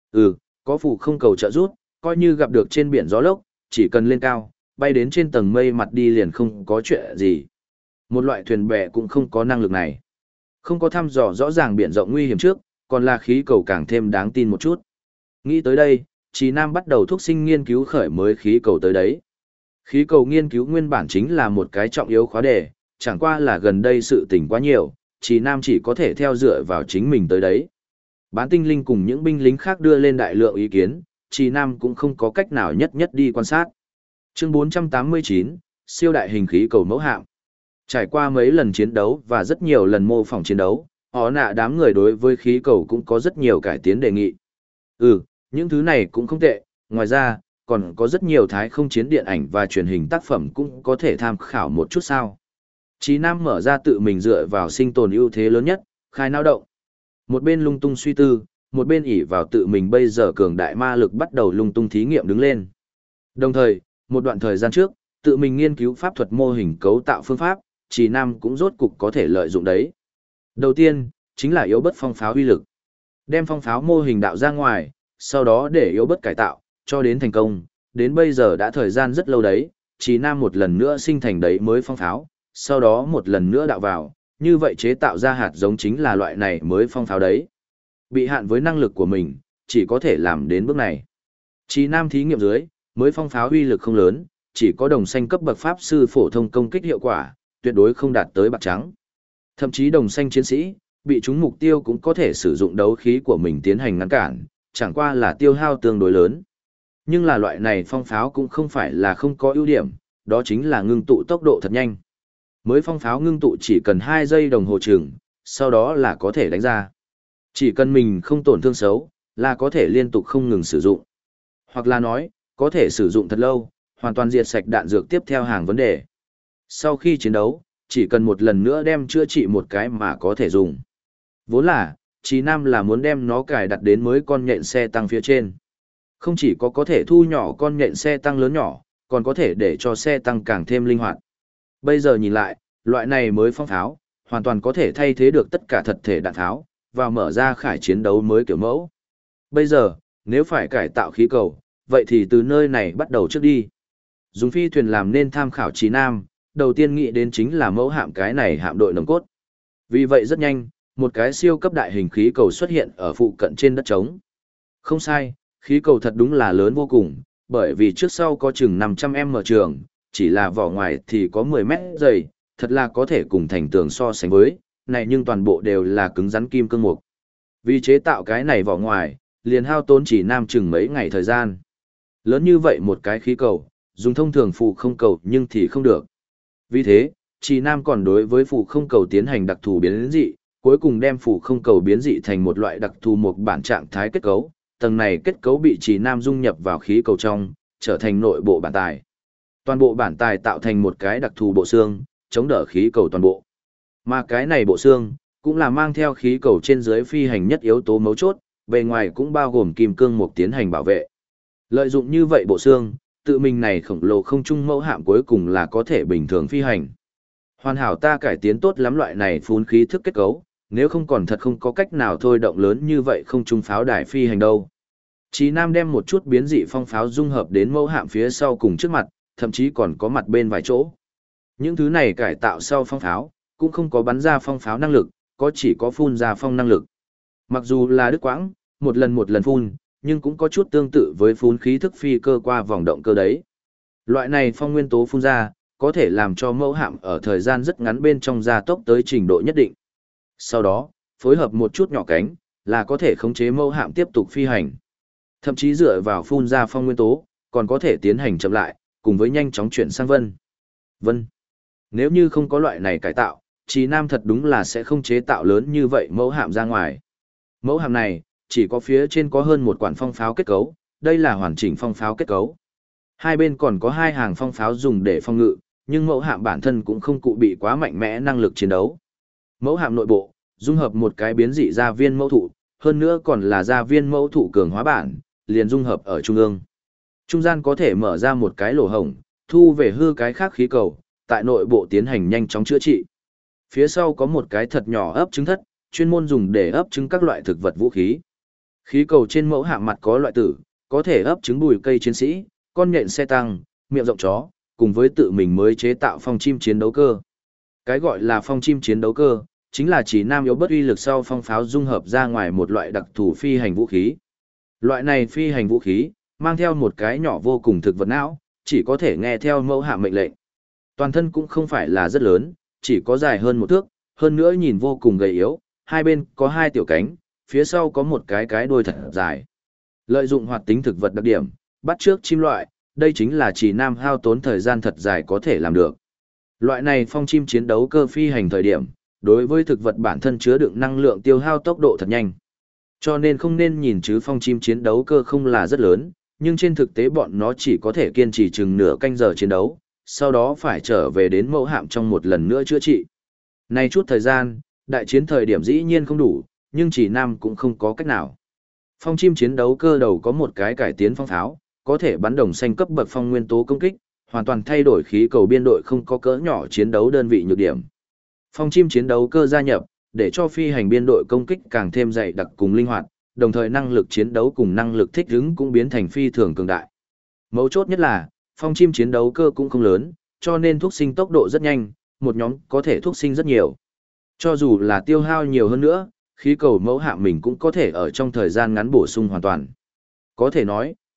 Có phụ không cầu trợ giúp, coi như gặp được trên biển gió lốc, chỉ cần lên cao, bay đến trên tầng mây mặt đi liền không có chuyện gì. Một loại thuyền bè cũng không có năng lực này. Không có thăm dò rõ ràng biển rộng nguy hiểm trước, còn là khí cầu càng thêm đáng tin một chút. Nghĩ tới đây, Trí Nam bắt đầu thúc sinh nghiên cứu khởi mới khí cầu tới đấy. Khí cầu nghiên cứu nguyên bản chính là một cái trọng yếu khóa đề, chẳng qua là gần đây sự tình quá nhiều, Trí Nam chỉ có thể theo dựa vào chính mình tới đấy. Bán tinh linh cùng những binh lính khác đưa lên đại lượng ý kiến, Trí Nam cũng không có cách nào nhất nhất đi quan sát. Chương 489, siêu đại hình khí cầu mẫu hạm. Trải qua mấy lần chiến đấu và rất nhiều lần mô phỏng chiến đấu, họ nạ đám người đối với khí cầu cũng có rất nhiều cải tiến đề nghị. Những thứ này cũng không tệ, ngoài ra, còn có rất nhiều thái không chiến điện ảnh và truyền hình tác phẩm cũng có thể tham khảo một chút sao. Trí Nam mở ra tự mình dựa vào sinh tồn ưu thế lớn nhất, khai não động. Một bên lung tung suy tư, một bên ỷ vào tự mình bây giờ cường đại ma lực bắt đầu lung tung thí nghiệm đứng lên. Đồng thời, một đoạn thời gian trước, tự mình nghiên cứu pháp thuật mô hình cấu tạo phương pháp, Trí Nam cũng rốt cục có thể lợi dụng đấy. Đầu tiên, chính là yếu bớt phong pháo uy lực. Đem phong pháo mô hình đạo ra ngoài, sau đó để yếu bớt cải tạo, cho đến thành công, đến bây giờ đã thời gian rất lâu đấy, Trí Nam một lần nữa sinh thành đấy mới phong pháo, sau đó một lần nữa đạo vào, như vậy chế tạo ra hạt giống chính là loại này mới phong pháo đấy. Bị hạn với năng lực của mình, chỉ có thể làm đến bước này. Trí Nam thí nghiệm dưới, Mới phong pháo uy lực không lớn, chỉ có đồng xanh cấp bậc pháp sư phổ thông công kích hiệu quả, tuyệt đối không đạt tới bạc trắng. Thậm chí đồng xanh chiến sĩ, bị trúng mục tiêu cũng có thể sử dụng đấu khí của mình tiến hành ngăn cản, chẳng qua là tiêu hao tương đối lớn. Nhưng là loại này phong pháo cũng không phải là không có ưu điểm, đó chính là ngưng tụ tốc độ thật nhanh. Mới phong pháo ngưng tụ chỉ cần 2 giây đồng hồ chừng, sau đó là có thể đánh ra. Chỉ cần mình không tổn thương xấu, là có thể liên tục không ngừng sử dụng. Hoặc là nói, có thể sử dụng thật lâu, hoàn toàn diệt sạch đạn dược tiếp theo hàng vấn đề. Sau khi chiến đấu, chỉ cần một lần nữa đem chữa trị một cái mà có thể dùng. Vốn là, Chí Nam là muốn đem nó cài đặt đến mới con nhện xe tăng phía trên. Không chỉ có thể thu nhỏ con nhện xe tăng lớn nhỏ, còn có thể để cho xe tăng càng thêm linh hoạt. Bây giờ nhìn lại, loại này mới phong pháo, hoàn toàn có thể thay thế được tất cả thật thể đạn tháo, và mở ra khải chiến đấu mới kiểu mẫu. Bây giờ, nếu phải cải tạo khí cầu, vậy thì từ nơi này bắt đầu trước đi. Dùng phi thuyền làm nên tham khảo Chí Nam, đầu tiên nghĩ đến chính là mẫu hạm cái này hạm đội nòng cốt. Vì vậy rất nhanh, một cái siêu cấp đại hình khí cầu xuất hiện ở phụ cận trên đất trống. Không sai, khí cầu thật đúng là lớn vô cùng, bởi vì trước sau có chừng 500m trường, chỉ là vỏ ngoài thì có 10 mét dày, thật là có thể cùng thành tường so sánh với, này nhưng toàn bộ đều là cứng rắn kim cương mục. Vì chế tạo cái này vỏ ngoài, liền hao tốn chỉ Nam chừng mấy ngày thời gian. Lớn như vậy một cái khí cầu, dùng thông thường phù không cầu nhưng thì không được. Vì thế, chỉ Nam còn đối với phù không cầu tiến hành đặc thù biến dị, cuối cùng đem phù không cầu biến dị thành một loại đặc thù một bản trạng thái kết cấu. Tầng này kết cấu bị chỉ Nam dung nhập vào khí cầu trong, trở thành nội bộ bản tài. Toàn bộ bản tài tạo thành một cái đặc thù bộ xương, chống đỡ khí cầu toàn bộ. Mà cái này bộ xương, cũng là mang theo khí cầu trên dưới phi hành nhất yếu tố mấu chốt, bề ngoài cũng bao gồm kim cương mục tiến hành bảo vệ. Lợi dụng như vậy bộ xương, tự mình này khổng lồ không trung mẫu hạm cuối cùng là có thể bình thường phi hành. Hoàn hảo ta cải tiến tốt lắm loại này phun khí thức kết cấu, nếu không còn thật không có cách nào thôi động lớn như vậy không trung pháo đài phi hành đâu. Chí Nam đem một chút biến dị phong pháo dung hợp đến mẫu hạm phía sau cùng trước mặt, thậm chí còn có mặt bên vài chỗ. Những thứ này cải tạo sau phong pháo, cũng không có bắn ra phong pháo năng lực, có chỉ có phun ra phong năng lực. Mặc dù là đứt quãng, một lần phun, nhưng cũng có chút tương tự với phun khí thức phi cơ qua vòng động cơ đấy. Loại này phong nguyên tố phun ra, có thể làm cho mẫu hạm ở thời gian rất ngắn bên trong gia tốc tới trình độ nhất định. Sau đó, phối hợp một chút nhỏ cánh, là có thể khống chế mẫu hạm tiếp tục phi hành. Thậm chí dựa vào phun ra phong nguyên tố, còn có thể tiến hành chậm lại, cùng với nhanh chóng chuyển sang vân. Nếu như không có loại này cải tạo, Chí Nam thật đúng là sẽ không chế tạo lớn như vậy mẫu hạm ra ngoài. Mẫu hạm này, chỉ có phía trên có hơn một quản phong pháo kết cấu, đây là hoàn chỉnh phong pháo kết cấu. Hai bên còn có 2 hàng phong pháo dùng để phòng ngự, nhưng mẫu hạm bản thân cũng không cụ bị quá mạnh mẽ năng lực chiến đấu. Mẫu hạm nội bộ, dung hợp một cái biến dị gia viên mẫu thụ, hơn nữa còn là gia viên mẫu thụ cường hóa bản, liền dung hợp ở trung ương. Trung gian có thể mở ra một cái lỗ hổng, thu về hư cái khác khí cầu, tại nội bộ tiến hành nhanh chóng chữa trị. Phía sau có một cái thật nhỏ ấp trứng thất, chuyên môn dùng để ấp trứng các loại thực vật vũ khí. Khí cầu trên mẫu hạm mặt có loại tử, có thể ấp trứng bùi cây chiến sĩ, con nhện xe tăng, miệng rộng chó, cùng với tự mình mới chế tạo phong chim chiến đấu cơ. Cái gọi là phong chim chiến đấu cơ, chính là chỉ Nam yếu bất uy lực sau phong pháo dung hợp ra ngoài một loại đặc thù phi hành vũ khí. Loại này phi hành vũ khí, mang theo một cái nhỏ vô cùng thực vật não, chỉ có thể nghe theo mẫu hạm mệnh lệnh. Toàn thân cũng không phải là rất lớn, chỉ có dài hơn 1 thước, hơn nữa nhìn vô cùng gầy yếu, hai bên có 2 tiểu cánh, phía sau có một cái đuôi thật dài. Lợi dụng hoạt tính thực vật đặc điểm, bắt trước chim loại, đây chính là chỉ Nam hao tốn thời gian thật dài có thể làm được. Loại này phong chim chiến đấu cơ phi hành thời điểm, đối với thực vật bản thân chứa đựng năng lượng tiêu hao tốc độ thật nhanh. Cho nên không nên nhìn chứ phong chim chiến đấu cơ không là rất lớn, nhưng trên thực tế bọn nó chỉ có thể kiên trì chừng nửa canh giờ chiến đấu, sau đó phải trở về đến mẫu hạm trong một lần nữa chữa trị. Nay chút thời gian, đại chiến thời điểm dĩ nhiên không đủ, nhưng chỉ Nam cũng không có cách nào. Phong chim chiến đấu cơ đầu có một cái cải tiến phong pháo, có thể bắn đồng xanh cấp bậc phong nguyên tố công kích, hoàn toàn thay đổi khí cầu biên đội không có cỡ nhỏ chiến đấu đơn vị nhược điểm. Phong chim chiến đấu cơ gia nhập, để cho phi hành biên đội công kích càng thêm dày đặc cùng linh hoạt, đồng thời năng lực chiến đấu cùng năng lực thích ứng cũng biến thành phi thường cường đại. Mấu chốt nhất là, phong chim chiến đấu cơ cũng không lớn, cho nên thuốc sinh tốc độ rất nhanh, một nhóm có thể thuốc sinh rất nhiều. Cho dù là tiêu hao nhiều hơn nữa, khí cầu mẫu hạm mình cũng có thể ở trong thời gian ngắn bổ sung hoàn toàn. Có thể nói,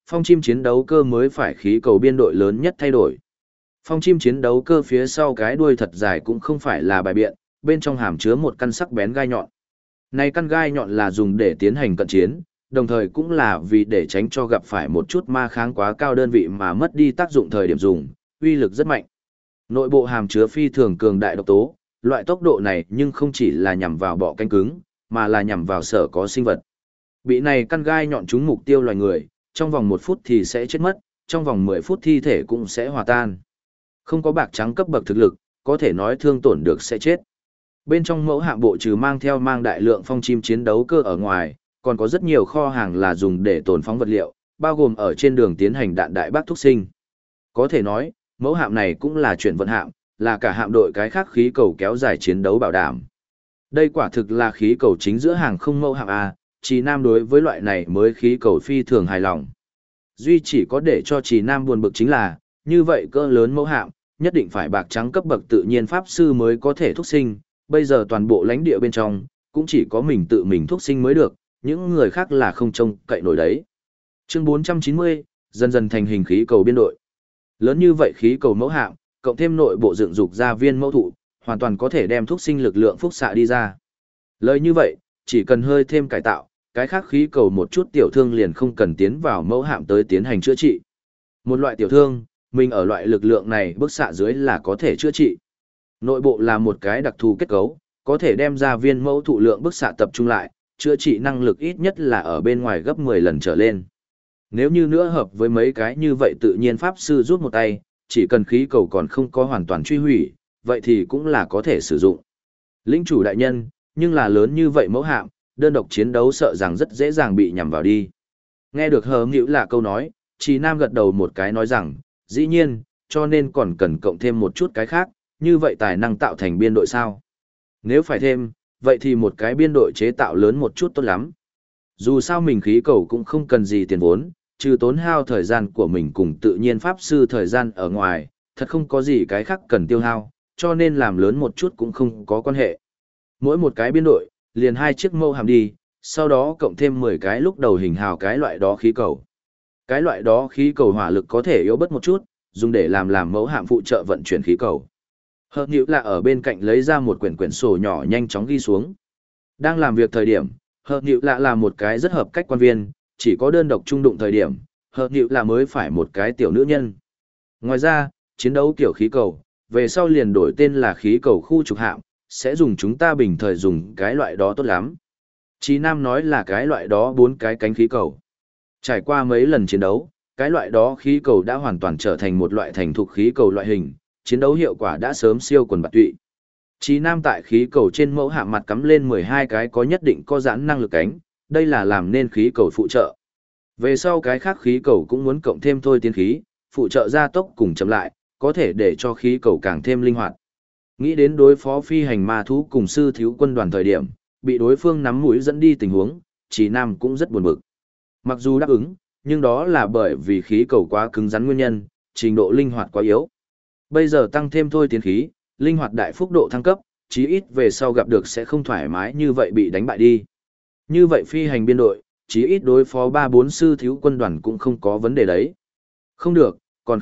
Phong chim chiến đấu cơ mới phải khí cầu biên đội lớn nhất thay đổi. Phong chim chiến đấu cơ phía sau cái đuôi thật dài cũng không phải là bài biện, bên trong hàm chứa một căn sắc bén gai nhọn. Này căn gai nhọn là dùng để tiến hành cận chiến, đồng thời cũng là vì để tránh cho gặp phải một chút ma kháng quá cao đơn vị mà mất đi tác dụng thời điểm dùng, uy lực rất mạnh. Nội bộ hàm chứa phi thường cường đại độc tố, loại tốc độ này nhưng không chỉ là nhằm vào bọ cánh cứng, mà là nhằm vào sở có sinh vật. Bị này căn gai nhọn trúng mục tiêu loài người, trong vòng 1 phút thì sẽ chết mất, trong vòng 10 phút thi thể cũng sẽ hòa tan. Không có bạc trắng cấp bậc thực lực, có thể nói thương tổn được sẽ chết. Bên trong mẫu hạm bộ trừ mang đại lượng phong chim chiến đấu cơ ở ngoài, còn có rất nhiều kho hàng là dùng để tồn phóng vật liệu, bao gồm ở trên đường tiến hành đạn đại bác thúc sinh. Có thể nói, mẫu hạm này cũng là chuyển vận hạm, là cả hạm đội cái khác khí cầu kéo dài chiến đấu bảo đảm. Đây quả thực là khí cầu chính giữa hàng không mẫu hạm A, Trì Nam đối với loại này mới khí cầu phi thường hài lòng. Duy chỉ có để cho Trì Nam buồn bực chính là, như vậy cỡ lớn mẫu hạm, nhất định phải bạc trắng cấp bậc tự nhiên pháp sư mới có thể thúc sinh, bây giờ toàn bộ lãnh địa bên trong, cũng chỉ có mình tự mình thúc sinh mới được, những người khác là không trông cậy nổi đấy. Chương 490, dần dần thành hình khí cầu biên đội. Lớn như vậy khí cầu mẫu hạm, cộng thêm nội bộ dựng dục ra viên mẫu thụ, hoàn toàn có thể đem thúc sinh lực lượng phúc xạ đi ra. Lời như vậy, chỉ cần hơi thêm cải tạo, cái khác khí cầu một chút tiểu thương liền không cần tiến vào mẫu hạm tới tiến hành chữa trị. Một loại tiểu thương, mình ở loại lực lượng này bức xạ dưới là có thể chữa trị. Nội bộ là một cái đặc thù kết cấu, có thể đem ra viên mẫu thụ lượng bức xạ tập trung lại, chữa trị năng lực ít nhất là ở bên ngoài gấp 10 lần trở lên. Nếu như nữa hợp với mấy cái như vậy tự nhiên pháp sư rút một tay, chỉ cần khí cầu còn không có hoàn toàn truy hủy, vậy thì cũng là có thể sử dụng. Lĩnh chủ đại nhân, nhưng là lớn như vậy mẫu hạm, đơn độc chiến đấu sợ rằng rất dễ dàng bị nhằm vào đi. Nghe được hờ nghĩu là câu nói, Trì Nam gật đầu một cái nói rằng, dĩ nhiên, cho nên còn cần cộng thêm một chút cái khác, như vậy tài năng tạo thành biên đội sao. Nếu phải thêm, vậy thì một cái biên đội chế tạo lớn một chút tốt lắm. Dù sao mình khí cầu cũng không cần gì tiền vốn, trừ tốn hao thời gian của mình cùng tự nhiên pháp sư thời gian ở ngoài, thật không có gì cái khác cần tiêu hao, cho nên làm lớn một chút cũng không có quan hệ. Mỗi một cái biên đội, liền 2 chiếc mâu hàm đi, sau đó cộng thêm 10 cái lúc đầu hình hào cái loại đó khí cầu. Cái loại đó khí cầu hỏa lực có thể yếu bớt một chút, dùng để làm mẫu hạm phụ trợ vận chuyển khí cầu. Hợp nhữ là ở bên cạnh lấy ra một quyển sổ nhỏ nhanh chóng ghi xuống. Đang làm việc thời điểm, hợp nhữ là một cái rất hợp cách quan viên, chỉ có đơn độc trung đụng thời điểm, hợp nhữ là mới phải một cái tiểu nữ nhân. Ngoài ra, chiến đấu kiểu khí cầu, về sau liền đổi tên là khí cầu khu trục hạm, sẽ dùng chúng ta bình thời dùng cái loại đó tốt lắm. Chí Nam nói là cái loại đó 4 cái cánh khí cầu. Trải qua mấy lần chiến đấu, cái loại đó khí cầu đã hoàn toàn trở thành một loại thành thục khí cầu loại hình, chiến đấu hiệu quả đã sớm siêu quần bạt tụy. Chí Nam tại khí cầu trên mẫu hạm mặt cắm lên 12 cái có nhất định có giãn năng lực cánh, đây là làm nên khí cầu phụ trợ. Về sau cái khác khí cầu cũng muốn cộng thêm thôi tiến khí, phụ trợ gia tốc cùng chậm lại, có thể để cho khí cầu càng thêm linh hoạt. Nghĩ đến đối phó phi hành ma thú cùng sư thiếu quân đoàn thời điểm, bị đối phương nắm mũi dẫn đi tình huống, Chí Nam cũng rất buồn bực. Mặc dù đáp ứng, nhưng đó là bởi vì khí cầu quá cứng rắn nguyên nhân, trình độ linh hoạt quá yếu. Bây giờ tăng thêm thôi tiến khí, linh hoạt đại phúc độ thăng cấp, chí ít về sau gặp được sẽ không thoải mái như vậy bị đánh bại đi. Như vậy phi hành biên đội, chí ít đối phó 3-4 sư thiếu quân đoàn cũng không có vấn đề đấy. Không được,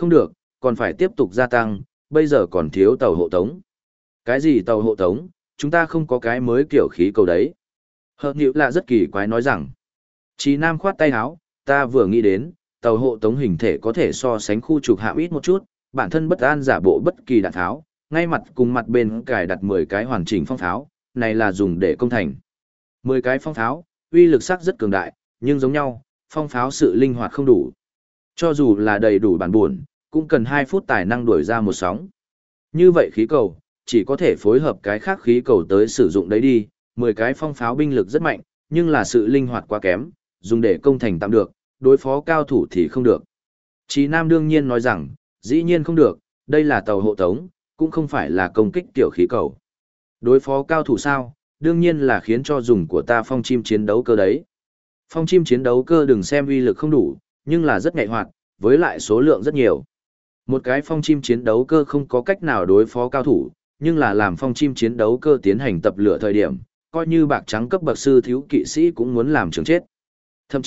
còn phải tiếp tục gia tăng, bây giờ còn thiếu tàu hộ tống. Cái gì tàu hộ tống, chúng ta không có cái mới kiểu khí cầu đấy. Hợp nhữ là rất kỳ quái nói rằng. Chí Nam khoát tay áo, ta vừa nghĩ đến, tàu hộ tống hình thể có thể so sánh khu trục hạm ít một chút, bản thân bất an giả bộ bất kỳ đạn tháo, ngay mặt cùng mặt bên cài đặt 10 cái hoàn chỉnh phong pháo, này là dùng để công thành. 10 cái phong pháo, uy lực sắc rất cường đại, nhưng giống nhau, phong pháo sự linh hoạt không đủ. Cho dù là đầy đủ bản buồn, cũng cần 2 phút tài năng đuổi ra một sóng. Như vậy khí cầu, chỉ có thể phối hợp cái khác khí cầu tới sử dụng đấy đi, 10 cái phong pháo binh lực rất mạnh, nhưng là sự linh hoạt quá kém, dùng để công thành tạm được, đối phó cao thủ thì không được. Chí Nam đương nhiên nói rằng, dĩ nhiên không được, đây là tàu hộ tống, cũng không phải là công kích tiểu khí cầu. Đối phó cao thủ sao, đương nhiên là khiến cho dùng của ta phong chim chiến đấu cơ đấy. Phong chim chiến đấu cơ đừng xem uy lực không đủ, nhưng là rất nhạy hoạt, với lại số lượng rất nhiều. Một cái phong chim chiến đấu cơ không có cách nào đối phó cao thủ, nhưng là làm phong chim chiến đấu cơ tiến hành tập lửa thời điểm, coi như bạc trắng cấp bậc sư thiếu kỵ sĩ cũng muốn làm trường chết. Thậm chí,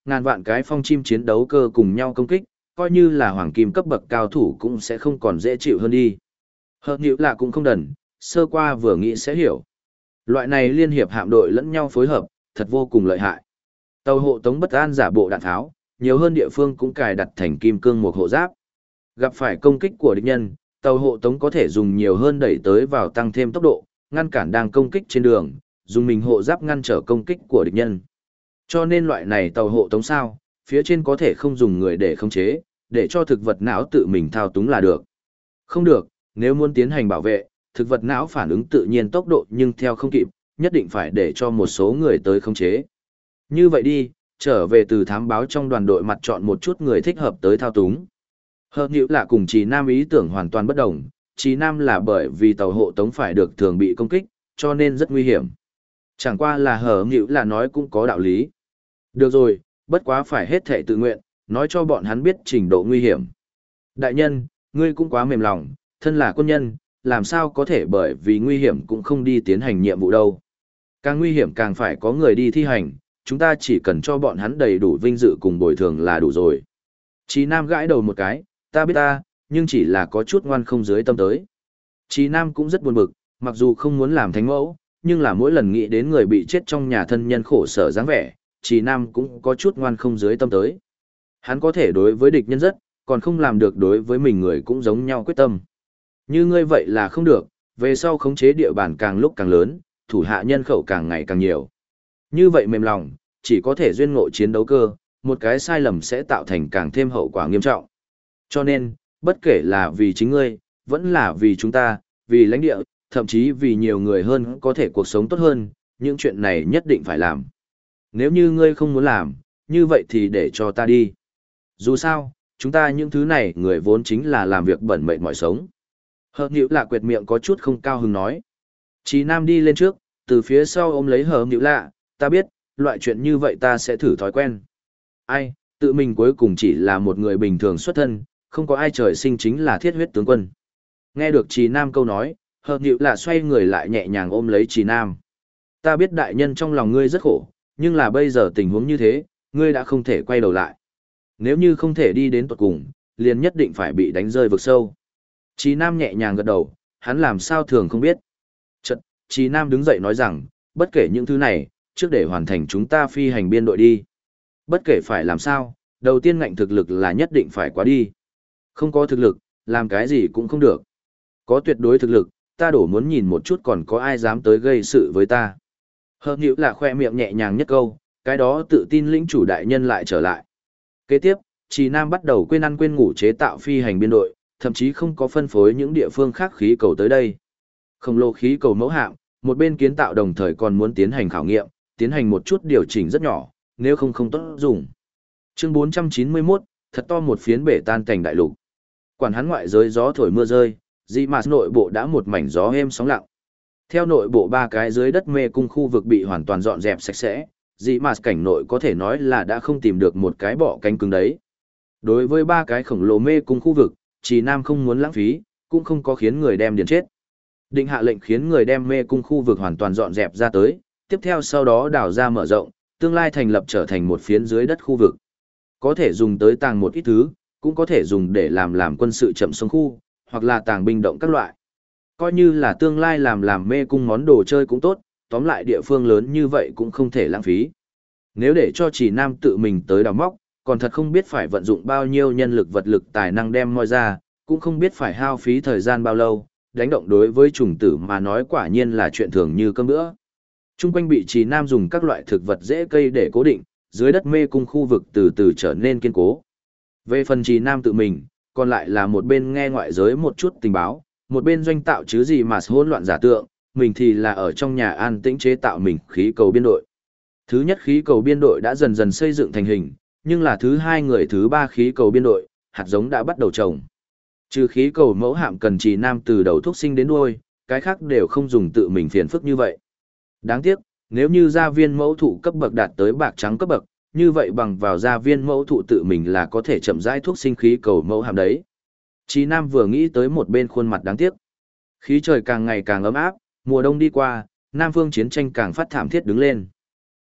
ngàn vạn cái phong chim chiến đấu cơ cùng nhau công kích, coi như là hoàng kim cấp bậc cao thủ cũng sẽ không còn dễ chịu hơn đi. Hợp nhữ là cũng không đần, sơ qua vừa nghĩ sẽ hiểu. Loại này liên hiệp hạm đội lẫn nhau phối hợp, thật vô cùng lợi hại. Tàu hộ tống bất an giả bộ đạn tháo, nhiều hơn địa phương cũng cài đặt thành kim cương một hộ giáp. Gặp phải công kích của địch nhân, tàu hộ tống có thể dùng nhiều hơn đẩy tới vào tăng thêm tốc độ, ngăn cản đang công kích trên đường, dùng mình hộ giáp ngăn trở công kích của địch nhân. Cho nên loại này tàu hộ tống sao, phía trên có thể không dùng người để khống chế, để cho thực vật não tự mình thao túng là được. Không được, nếu muốn tiến hành bảo vệ, thực vật não phản ứng tự nhiên tốc độ nhưng theo không kịp, nhất định phải để cho một số người tới khống chế. Như vậy đi, trở về từ thám báo trong đoàn đội mặt chọn một chút người thích hợp tới thao túng. Hợp nhữ là cùng Trì Nam ý tưởng hoàn toàn bất đồng, Trì Nam là bởi vì tàu hộ tống phải được thường bị công kích, cho nên rất nguy hiểm. Chẳng qua là hở nhữ là nói cũng có đạo lý. Được rồi, bất quá phải hết thệ tự nguyện, nói cho bọn hắn biết trình độ nguy hiểm. Đại nhân, ngươi cũng quá mềm lòng, thân là quân nhân, làm sao có thể bởi vì nguy hiểm cũng không đi tiến hành nhiệm vụ đâu. Càng nguy hiểm càng phải có người đi thi hành, chúng ta chỉ cần cho bọn hắn đầy đủ vinh dự cùng bồi thường là đủ rồi. Chí Nam gãi đầu một cái, ta biết ta, nhưng chỉ là có chút ngoan không dưới tâm tới. Chí Nam cũng rất buồn bực, mặc dù không muốn làm thánh mẫu, nhưng là mỗi lần nghĩ đến người bị chết trong nhà thân nhân khổ sở dáng vẻ, Chí Nam cũng có chút ngoan không dưới tâm tới. Hắn có thể đối với địch nhân rất, còn không làm được đối với mình người cũng giống nhau quyết tâm. Như ngươi vậy là không được, về sau khống chế địa bàn càng lúc càng lớn, thủ hạ nhân khẩu càng ngày càng nhiều. Như vậy mềm lòng, chỉ có thể duyên ngộ chiến đấu cơ, một cái sai lầm sẽ tạo thành càng thêm hậu quả nghiêm trọng. Cho nên, bất kể là vì chính ngươi, vẫn là vì chúng ta, vì lãnh địa, thậm chí vì nhiều người hơn có thể cuộc sống tốt hơn, những chuyện này nhất định phải làm. Nếu như ngươi không muốn làm, như vậy thì để cho ta đi. Dù sao, chúng ta những thứ này người vốn chính là làm việc bẩn mệnh mọi sống. Hợp nhữ lạ quệt miệng có chút không cao hứng nói. Chí Nam đi lên trước, từ phía sau ôm lấy hợp nhữ lạ, ta biết, loại chuyện như vậy ta sẽ thử thói quen. Ai, tự mình cuối cùng chỉ là một người bình thường xuất thân, không có ai trời sinh chính là thiết huyết tướng quân. Nghe được Chí Nam câu nói, hợp nhữ lạ xoay người lại nhẹ nhàng ôm lấy Chí Nam. Ta biết đại nhân trong lòng ngươi rất khổ, nhưng là bây giờ tình huống như thế, ngươi đã không thể quay đầu lại. Nếu như không thể đi đến tuột cùng, liền nhất định phải bị đánh rơi vực sâu. Chí Nam nhẹ nhàng gật đầu, hắn làm sao thường không biết. Chật, Chí Nam đứng dậy nói rằng, bất kể những thứ này, trước để hoàn thành chúng ta phi hành biên đội đi. Bất kể phải làm sao, đầu tiên ngạnh thực lực là nhất định phải quá đi. Không có thực lực, làm cái gì cũng không được. Có tuyệt đối thực lực, ta đổ muốn nhìn một chút còn có ai dám tới gây sự với ta. Hợp nhữ là khoe miệng nhẹ nhàng nhất câu, cái đó tự tin lĩnh chủ đại nhân lại trở lại. Kế tiếp, Chí Nam bắt đầu quên ăn quên ngủ chế tạo phi hành biên đội, thậm chí không có phân phối những địa phương khác khí cầu tới đây. Khổng lồ khí cầu mẫu hạm, một bên kiến tạo đồng thời còn muốn tiến hành khảo nghiệm, tiến hành một chút điều chỉnh rất nhỏ, nếu không không tốt dùng. Chương 491, thật to một phiến bể tan cảnh đại lục. Quản hắn ngoại giới gió thổi mưa rơi, dị mà nội bộ đã một mảnh gió êm sóng lặng. Theo nội bộ ba cái dưới đất mê cung khu vực bị hoàn toàn dọn dẹp sạch sẽ, dị mà cảnh nội có thể nói là đã không tìm được một cái bọ cánh cứng đấy. Đối với ba cái khổng lồ mê cung khu vực, Chí Nam không muốn lãng phí, cũng không có khiến người đem điền chết. Định hạ lệnh khiến người đem mê cung khu vực hoàn toàn dọn dẹp ra tới, tiếp theo sau đó đào ra mở rộng, tương lai thành lập trở thành một phiến dưới đất khu vực. Có thể dùng tới tàng một ít thứ, cũng có thể dùng để làm quân sự chậm sống khu, hoặc là tàng binh động các loại. Coi như là tương lai làm mê cung món đồ chơi cũng tốt, tóm lại địa phương lớn như vậy cũng không thể lãng phí. Nếu để cho Chí Nam tự mình tới đào móc, còn thật không biết phải vận dụng bao nhiêu nhân lực vật lực tài năng đem moi ra, cũng không biết phải hao phí thời gian bao lâu, đánh động đối với trùng tử mà nói quả nhiên là chuyện thường như cơm bữa. Trung quanh bị Chí Nam dùng các loại thực vật dễ cây để cố định, dưới đất mê cung khu vực từ từ trở nên kiên cố. Về phần Chí Nam tự mình, còn lại là một bên nghe ngoại giới một chút tình báo, một bên doanh tạo chứ gì mà hỗn loạn giả tượng, mình thì là ở trong nhà an tĩnh chế tạo mình khí cầu biên đội. Thứ nhất khí cầu biên đội đã dần dần xây dựng thành hình, nhưng là thứ hai người thứ ba khí cầu biên đội, hạt giống đã bắt đầu trồng. Trừ khí cầu mẫu hạm cần Chí Nam từ đầu thuốc sinh đến đuôi, cái khác đều không dùng tự mình phiền phức như vậy. Đáng tiếc, nếu như gia viên mẫu thụ cấp bậc đạt tới bạc trắng cấp bậc, như vậy bằng vào gia viên mẫu thụ tự mình là có thể chậm rãi thuốc sinh khí cầu mẫu hạm đấy. Chí Nam vừa nghĩ tới một bên khuôn mặt đáng tiếc. Khí trời càng ngày càng ấm áp, mùa đông đi qua, Nam phương chiến tranh càng phát thảm thiết đứng lên.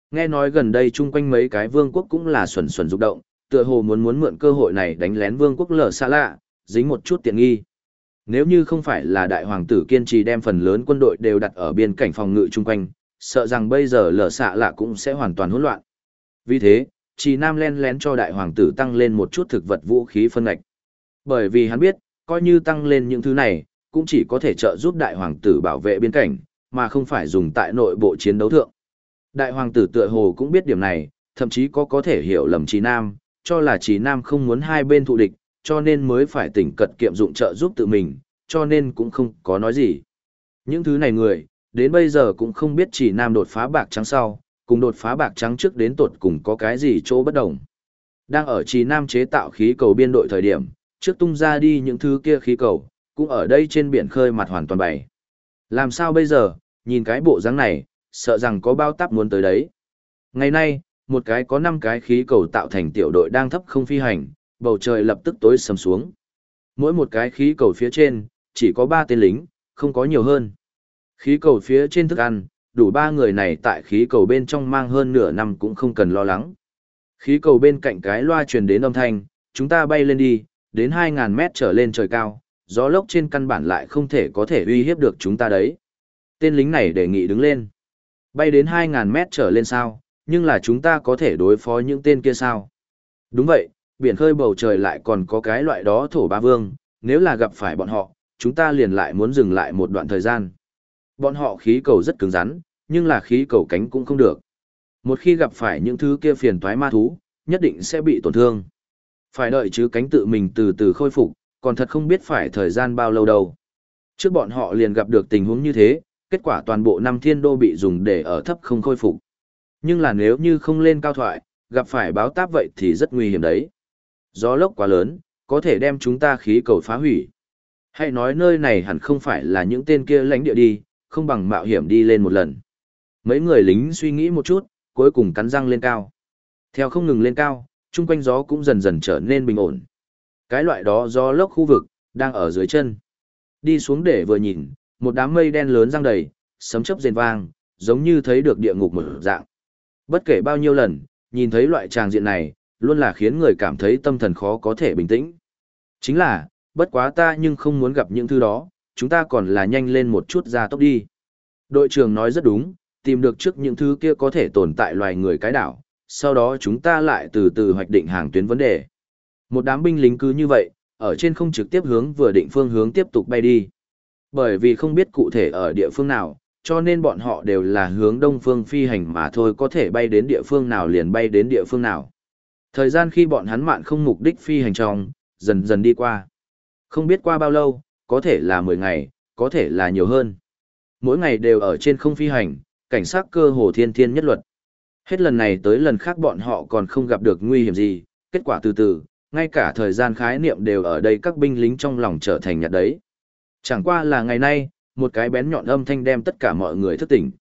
Nghe nói gần đây chung quanh mấy cái vương quốc cũng là xuẩn xuẩn rụng động, tựa hồ muốn mượn cơ hội này đánh lén vương quốc lở xa lạ, dính một chút tiện nghi. Nếu như không phải là đại hoàng tử kiên trì đem phần lớn quân đội đều đặt ở biên cảnh phòng ngự chung quanh, sợ rằng bây giờ lở xạ lạ cũng sẽ hoàn toàn hỗn loạn. Vì thế, Trì Nam len lén cho đại hoàng tử tăng lên một chút thực vật vũ khí phân ngạch. Bởi vì hắn biết, coi như tăng lên những thứ này, cũng chỉ có thể trợ giúp đại hoàng tử bảo vệ biên cảnh, mà không phải dùng tại nội bộ chiến đấu thượng. Đại hoàng tử tựa hồ cũng biết điểm này, thậm chí có thể hiểu lầm Trì Nam, cho là Trì Nam không muốn hai bên thù địch, cho nên mới phải tỉnh cật kiệm dụng trợ giúp tự mình, cho nên cũng không có nói gì. Những thứ này người, đến bây giờ cũng không biết Trì Nam đột phá bạc trắng sau, cùng đột phá bạc trắng trước đến tột cùng có cái gì chỗ bất đồng. Đang ở Trì Nam chế tạo khí cầu biên đội thời điểm, trước tung ra đi những thứ kia khí cầu, cũng ở đây trên biển khơi mặt hoàn toàn bày. Làm sao bây giờ, nhìn cái bộ dáng này, sợ rằng có bao táp muốn tới đấy. Ngày nay, một cái có 5 cái khí cầu tạo thành tiểu đội đang thấp không phi hành, bầu trời lập tức tối sầm xuống. Mỗi một cái khí cầu phía trên, chỉ có 3 tên lính, không có nhiều hơn. Khí cầu phía trên thức ăn, đủ 3 người này tại khí cầu bên trong mang hơn nửa năm cũng không cần lo lắng. Khí cầu bên cạnh cái loa truyền đến âm thanh, chúng ta bay lên đi, đến 2.000 mét trở lên trời cao, gió lốc trên căn bản lại không thể có thể uy hiếp được chúng ta đấy. Tên lính này đề nghị đứng lên. Bay đến 2.000 mét trở lên sao, nhưng là chúng ta có thể đối phó những tên kia sao? Đúng vậy, biển khơi bầu trời lại còn có cái loại đó thổ ba vương, nếu là gặp phải bọn họ, chúng ta liền lại muốn dừng lại một đoạn thời gian. Bọn họ khí cầu rất cứng rắn, nhưng là khí cầu cánh cũng không được. Một khi gặp phải những thứ kia phiền toái ma thú, nhất định sẽ bị tổn thương. Phải đợi chứ cánh tự mình từ từ khôi phục, còn thật không biết phải thời gian bao lâu đâu. Trước bọn họ liền gặp được tình huống như thế, kết quả toàn bộ 5 thiên đô bị dùng để ở thấp không khôi phục. Nhưng là nếu như không lên cao thoại, gặp phải báo táp vậy thì rất nguy hiểm đấy. Gió lốc quá lớn, có thể đem chúng ta khí cầu phá hủy. Hãy nói nơi này hẳn không phải là những tên kia lãnh địa đi, không bằng mạo hiểm đi lên một lần. Mấy người lính suy nghĩ một chút, cuối cùng cắn răng lên cao. Theo không ngừng lên cao, chung quanh gió cũng dần dần trở nên bình ổn. Cái loại đó gió lốc khu vực, đang ở dưới chân. Đi xuống để vừa nhìn, một đám mây đen lớn răng đầy, sấm chớp rền vang, giống như thấy được địa ngục một dạng. Bất kể bao nhiêu lần, nhìn thấy loại tràng diện này, luôn là khiến người cảm thấy tâm thần khó có thể bình tĩnh. Chính là, bất quá ta nhưng không muốn gặp những thứ đó, chúng ta còn là nhanh lên một chút ra tốc đi. Đội trưởng nói rất đúng, tìm được trước những thứ kia có thể tồn tại loài người cái đảo, sau đó chúng ta lại từ từ hoạch định hàng tuyến vấn đề. Một đám binh lính cứ như vậy, ở trên không trực tiếp hướng vừa định phương hướng tiếp tục bay đi. Bởi vì không biết cụ thể ở địa phương nào, cho nên bọn họ đều là hướng đông phương phi hành mà thôi, có thể bay đến địa phương nào liền bay đến địa phương nào. Thời gian khi bọn hắn mạn không mục đích phi hành trong, dần dần đi qua. Không biết qua bao lâu, có thể là 10 ngày, có thể là nhiều hơn. Mỗi ngày đều ở trên không phi hành, cảnh sát cơ hồ thiên thiên nhất luật. Hết lần này tới lần khác bọn họ còn không gặp được nguy hiểm gì, kết quả từ từ, ngay cả thời gian khái niệm đều ở đây các binh lính trong lòng trở thành nhạt đấy. Chẳng qua là ngày nay, một cái bén nhọn âm thanh đem tất cả mọi người thức tỉnh.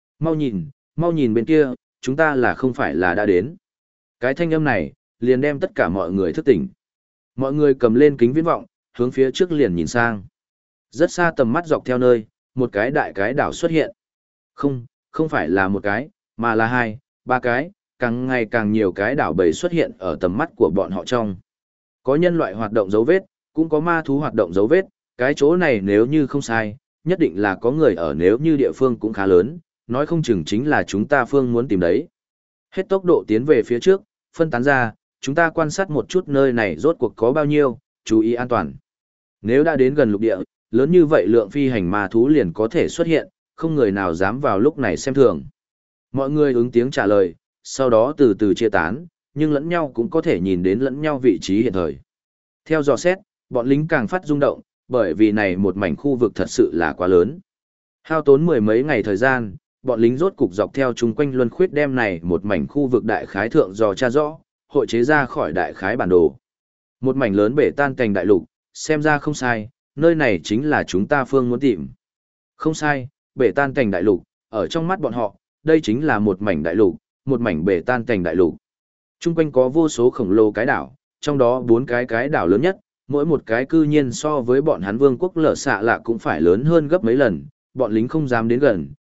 Mau nhìn bên kia, chúng ta là không phải là đã đến. Cái thanh âm này, liền đem tất cả mọi người thức tỉnh. Mọi người cầm lên kính viễn vọng, hướng phía trước liền nhìn sang. Rất xa tầm mắt dọc theo nơi, một cái đại cái đảo xuất hiện. Không phải là một cái, mà là 2, 3 cái, càng ngày càng nhiều cái đảo bầy xuất hiện ở tầm mắt của bọn họ trong. Có nhân loại hoạt động dấu vết, cũng có ma thú hoạt động dấu vết, cái chỗ này nếu như không sai, nhất định là có người ở, nếu như địa phương cũng khá lớn, nói không chừng chính là chúng ta phương muốn tìm đấy. Hết tốc độ tiến về phía trước, phân tán ra, chúng ta quan sát một chút nơi này rốt cuộc có bao nhiêu, chú ý an toàn. Nếu đã đến gần lục địa, lớn như vậy lượng phi hành ma thú liền có thể xuất hiện, không người nào dám vào lúc này xem thường. Mọi người ứng tiếng trả lời, sau đó từ từ chia tán, nhưng lẫn nhau cũng có thể nhìn đến lẫn nhau vị trí hiện thời. Theo dò xét, bọn lính càng phát rung động, bởi vì này một mảnh khu vực thật sự là quá lớn. Hao tốn 10 mấy ngày thời gian, bọn lính rốt cục dọc theo chung quanh luân khuyết đem này một mảnh khu vực đại khái thượng dò tra rõ, hội chế ra khỏi đại khái bản đồ. Một mảnh lớn bể tan cành đại lục, xem ra không sai, nơi này chính là chúng ta phương muốn tìm. Không sai, bể tan cành đại lục, ở trong mắt bọn họ, đây chính là một mảnh đại lục, một mảnh bể tan cành đại lục. Chung quanh có vô số khổng lồ cái đảo, trong đó 4 cái đảo lớn nhất, mỗi một cái cư nhiên so với bọn hắn vương quốc lở xạ lạ cũng phải lớn hơn gấp mấy lần, bọn lính không dám đến gần,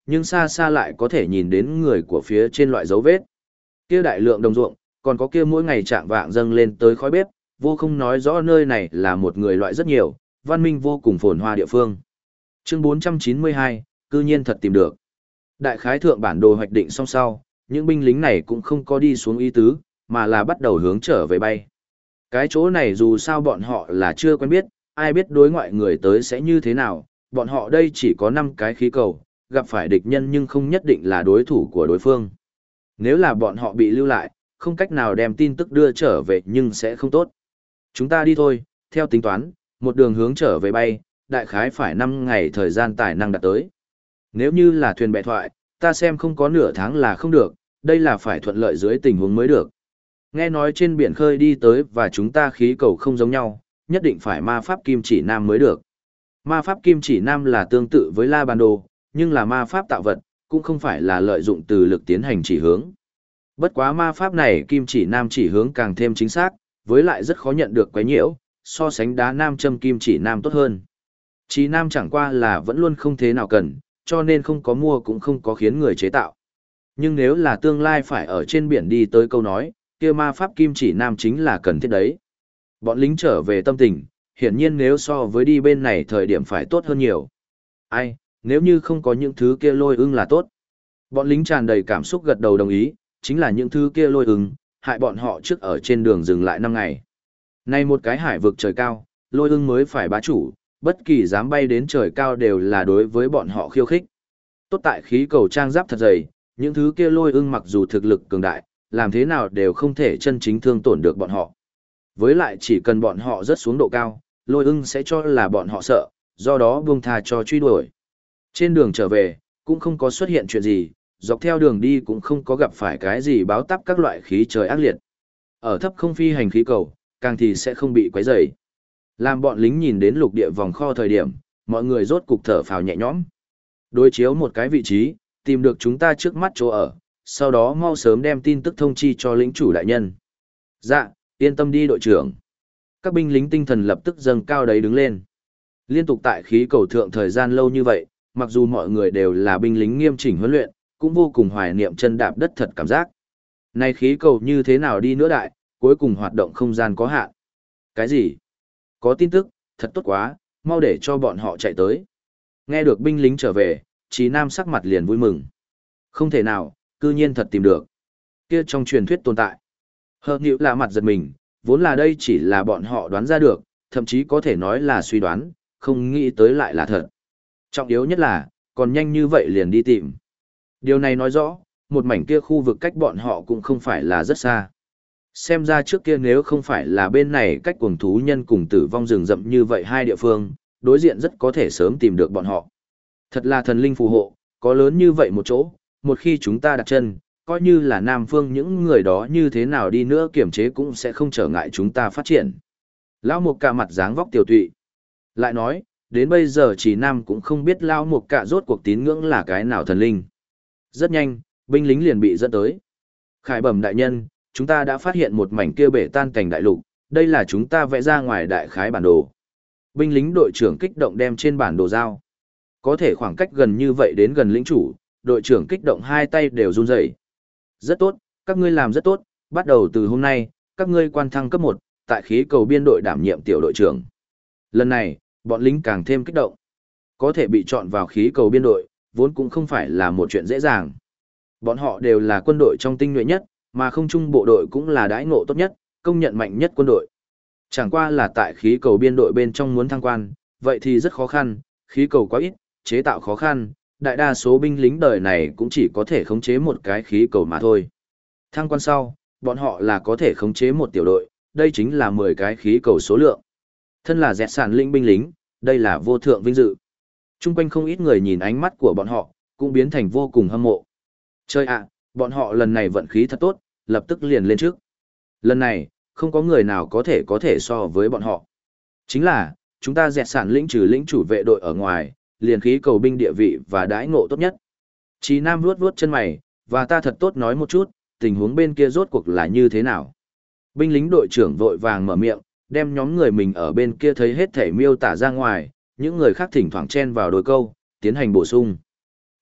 nhưng xa xa lại có thể nhìn đến người của phía trên loại dấu vết. Kia đại lượng đồng ruộng, còn có kia mỗi ngày trạng vạng dâng lên tới khói bếp, vô không nói rõ nơi này là một người loại rất nhiều, văn minh vô cùng phồn hoa địa phương. Chương 492, cư nhiên thật tìm được. Đại khái thượng bản đồ hoạch định xong sau, những binh lính này cũng không có đi xuống ý tứ, mà là bắt đầu hướng trở về bay. Cái chỗ này dù sao bọn họ là chưa quen biết, ai biết đối ngoại người tới sẽ như thế nào, bọn họ đây chỉ có 5 cái khí cầu, gặp phải địch nhân nhưng không nhất định là đối thủ của đối phương. Nếu là bọn họ bị lưu lại, không cách nào đem tin tức đưa trở về nhưng sẽ không tốt. Chúng ta đi thôi, theo tính toán, một đường hướng trở về bay, đại khái phải 5 ngày thời gian tài năng đạt tới. Nếu như là thuyền bè thoại, ta xem không có nửa tháng là không được, đây là phải thuận lợi dưới tình huống mới được. Nghe nói trên biển khơi đi tới và chúng ta khí cầu không giống nhau, nhất định phải ma pháp kim chỉ nam mới được. Ma pháp kim chỉ nam là tương tự với la bàn đồ, nhưng là ma pháp tạo vật, cũng không phải là lợi dụng từ lực tiến hành chỉ hướng. Bất quá ma pháp này kim chỉ nam chỉ hướng càng thêm chính xác, với lại rất khó nhận được quấy nhiễu, so sánh đá nam châm kim chỉ nam tốt hơn. Chỉ nam chẳng qua là vẫn luôn không thế nào cần, cho nên không có mua cũng không có khiến người chế tạo. Nhưng nếu là tương lai phải ở trên biển đi tới câu nói, kia ma pháp kim chỉ nam chính là cần thiết đấy. Bọn lính trở về tâm tình, hiển nhiên nếu so với đi bên này thời điểm phải tốt hơn nhiều. Ai, nếu như không có những thứ kia lôi ưng là tốt. Bọn lính tràn đầy cảm xúc gật đầu đồng ý, chính là những thứ kia lôi ưng, hại bọn họ trước ở trên đường dừng lại 5 ngày. Nay một cái hải vực trời cao, lôi ưng mới phải bá chủ, bất kỳ dám bay đến trời cao đều là đối với bọn họ khiêu khích. Tốt tại khí cầu trang giáp thật dày, những thứ kia lôi ưng mặc dù thực lực cường đại, làm thế nào đều không thể chân chính thương tổn được bọn họ. Với lại chỉ cần bọn họ rớt xuống độ cao, lôi ưng sẽ cho là bọn họ sợ, do đó buông tha cho truy đuổi. Trên đường trở về, cũng không có xuất hiện chuyện gì, dọc theo đường đi cũng không có gặp phải cái gì báo táp các loại khí trời ác liệt. Ở thấp không phi hành khí cầu, càng thì sẽ không bị quấy rầy. Làm bọn lính nhìn đến lục địa vòng kho thời điểm, mọi người rốt cục thở phào nhẹ nhõm. Đối chiếu một cái vị trí, tìm được chúng ta trước mắt chỗ ở, sau đó mau sớm đem tin tức thông chi cho lĩnh chủ đại nhân. Dạ, yên tâm đi đội trưởng. Các binh lính tinh thần lập tức dâng cao đấy đứng lên. Liên tục tại khí cầu thượng thời gian lâu như vậy, mặc dù mọi người đều là binh lính nghiêm chỉnh huấn luyện, cũng vô cùng hoài niệm chân đạp đất thật cảm giác. Này khí cầu như thế nào đi nữa đại, cuối cùng hoạt động không gian có hạn. Cái gì? Có tin tức, thật tốt quá, mau để cho bọn họ chạy tới. Nghe được binh lính trở về, Chí Nam sắc mặt liền vui mừng. Không thể nào, cư nhiên thật tìm được. Kia trong truyền thuyết tồn tại. Hợp nhữ là mặt giật mình, vốn là đây chỉ là bọn họ đoán ra được, thậm chí có thể nói là suy đoán, không nghĩ tới lại là thật. Trọng yếu nhất là, còn nhanh như vậy liền đi tìm. Điều này nói rõ, một mảnh kia khu vực cách bọn họ cũng không phải là rất xa. Xem ra trước kia nếu không phải là bên này cách cuồng thú nhân cùng tử vong rừng rậm như vậy hai địa phương, đối diện rất có thể sớm tìm được bọn họ. Thật là thần linh phù hộ, có lớn như vậy một chỗ, một khi chúng ta đặt chân, coi như là Nam Phương những người đó như thế nào đi nữa kiểm chế cũng sẽ không trở ngại chúng ta phát triển. Lão Mục Cạ mặt dáng vóc tiểu tụy. Lại nói, đến bây giờ chỉ Nam cũng không biết Lão Mục Cạ rốt cuộc tín ngưỡng là cái nào thần linh. Rất nhanh, binh lính liền bị dẫn tới. Khải bẩm đại nhân, chúng ta đã phát hiện một mảnh kia bể tan cảnh đại lục, đây là chúng ta vẽ ra ngoài đại khái bản đồ. Binh lính đội trưởng kích động đem trên bản đồ giao. Có thể khoảng cách gần như vậy đến gần lĩnh chủ, đội trưởng kích động hai tay đều run rẩy. Rất tốt, các ngươi làm rất tốt, bắt đầu từ hôm nay, các ngươi quan thăng cấp 1, tại khí cầu biên đội đảm nhiệm tiểu đội trưởng. Lần này, bọn lính càng thêm kích động. Có thể bị chọn vào khí cầu biên đội, vốn cũng không phải là một chuyện dễ dàng. Bọn họ đều là quân đội trong tinh nhuệ nhất, mà không trung bộ đội cũng là đãi ngộ tốt nhất, công nhận mạnh nhất quân đội. Chẳng qua là tại khí cầu biên đội bên trong muốn thăng quan, vậy thì rất khó khăn, khí cầu quá ít, chế tạo khó khăn, đại đa số binh lính đời này cũng chỉ có thể khống chế một cái khí cầu mà thôi. Thăng quan sau, bọn họ là có thể khống chế một tiểu đội, đây chính là 10 cái khí cầu số lượng. Thân là dẹt sản linh binh lính, đây là vô thượng vinh dự. Trung quanh không ít người nhìn ánh mắt của bọn họ, cũng biến thành vô cùng hâm mộ. Chơi ạ, bọn họ lần này vận khí thật tốt, lập tức liền lên trước. Lần này, không có người nào có thể so với bọn họ. Chính là, chúng ta dẹt sản lĩnh trừ lĩnh chủ vệ đội ở ngoài, liền khí cầu binh địa vị và đãi ngộ tốt nhất. Chí Nam vuốt vuốt chân mày, và ta thật tốt nói một chút, tình huống bên kia rốt cuộc là như thế nào. Binh lính đội trưởng vội vàng mở miệng, đem nhóm người mình ở bên kia thấy hết thể miêu tả ra ngoài, những người khác thỉnh thoảng chen vào đôi câu, tiến hành bổ sung.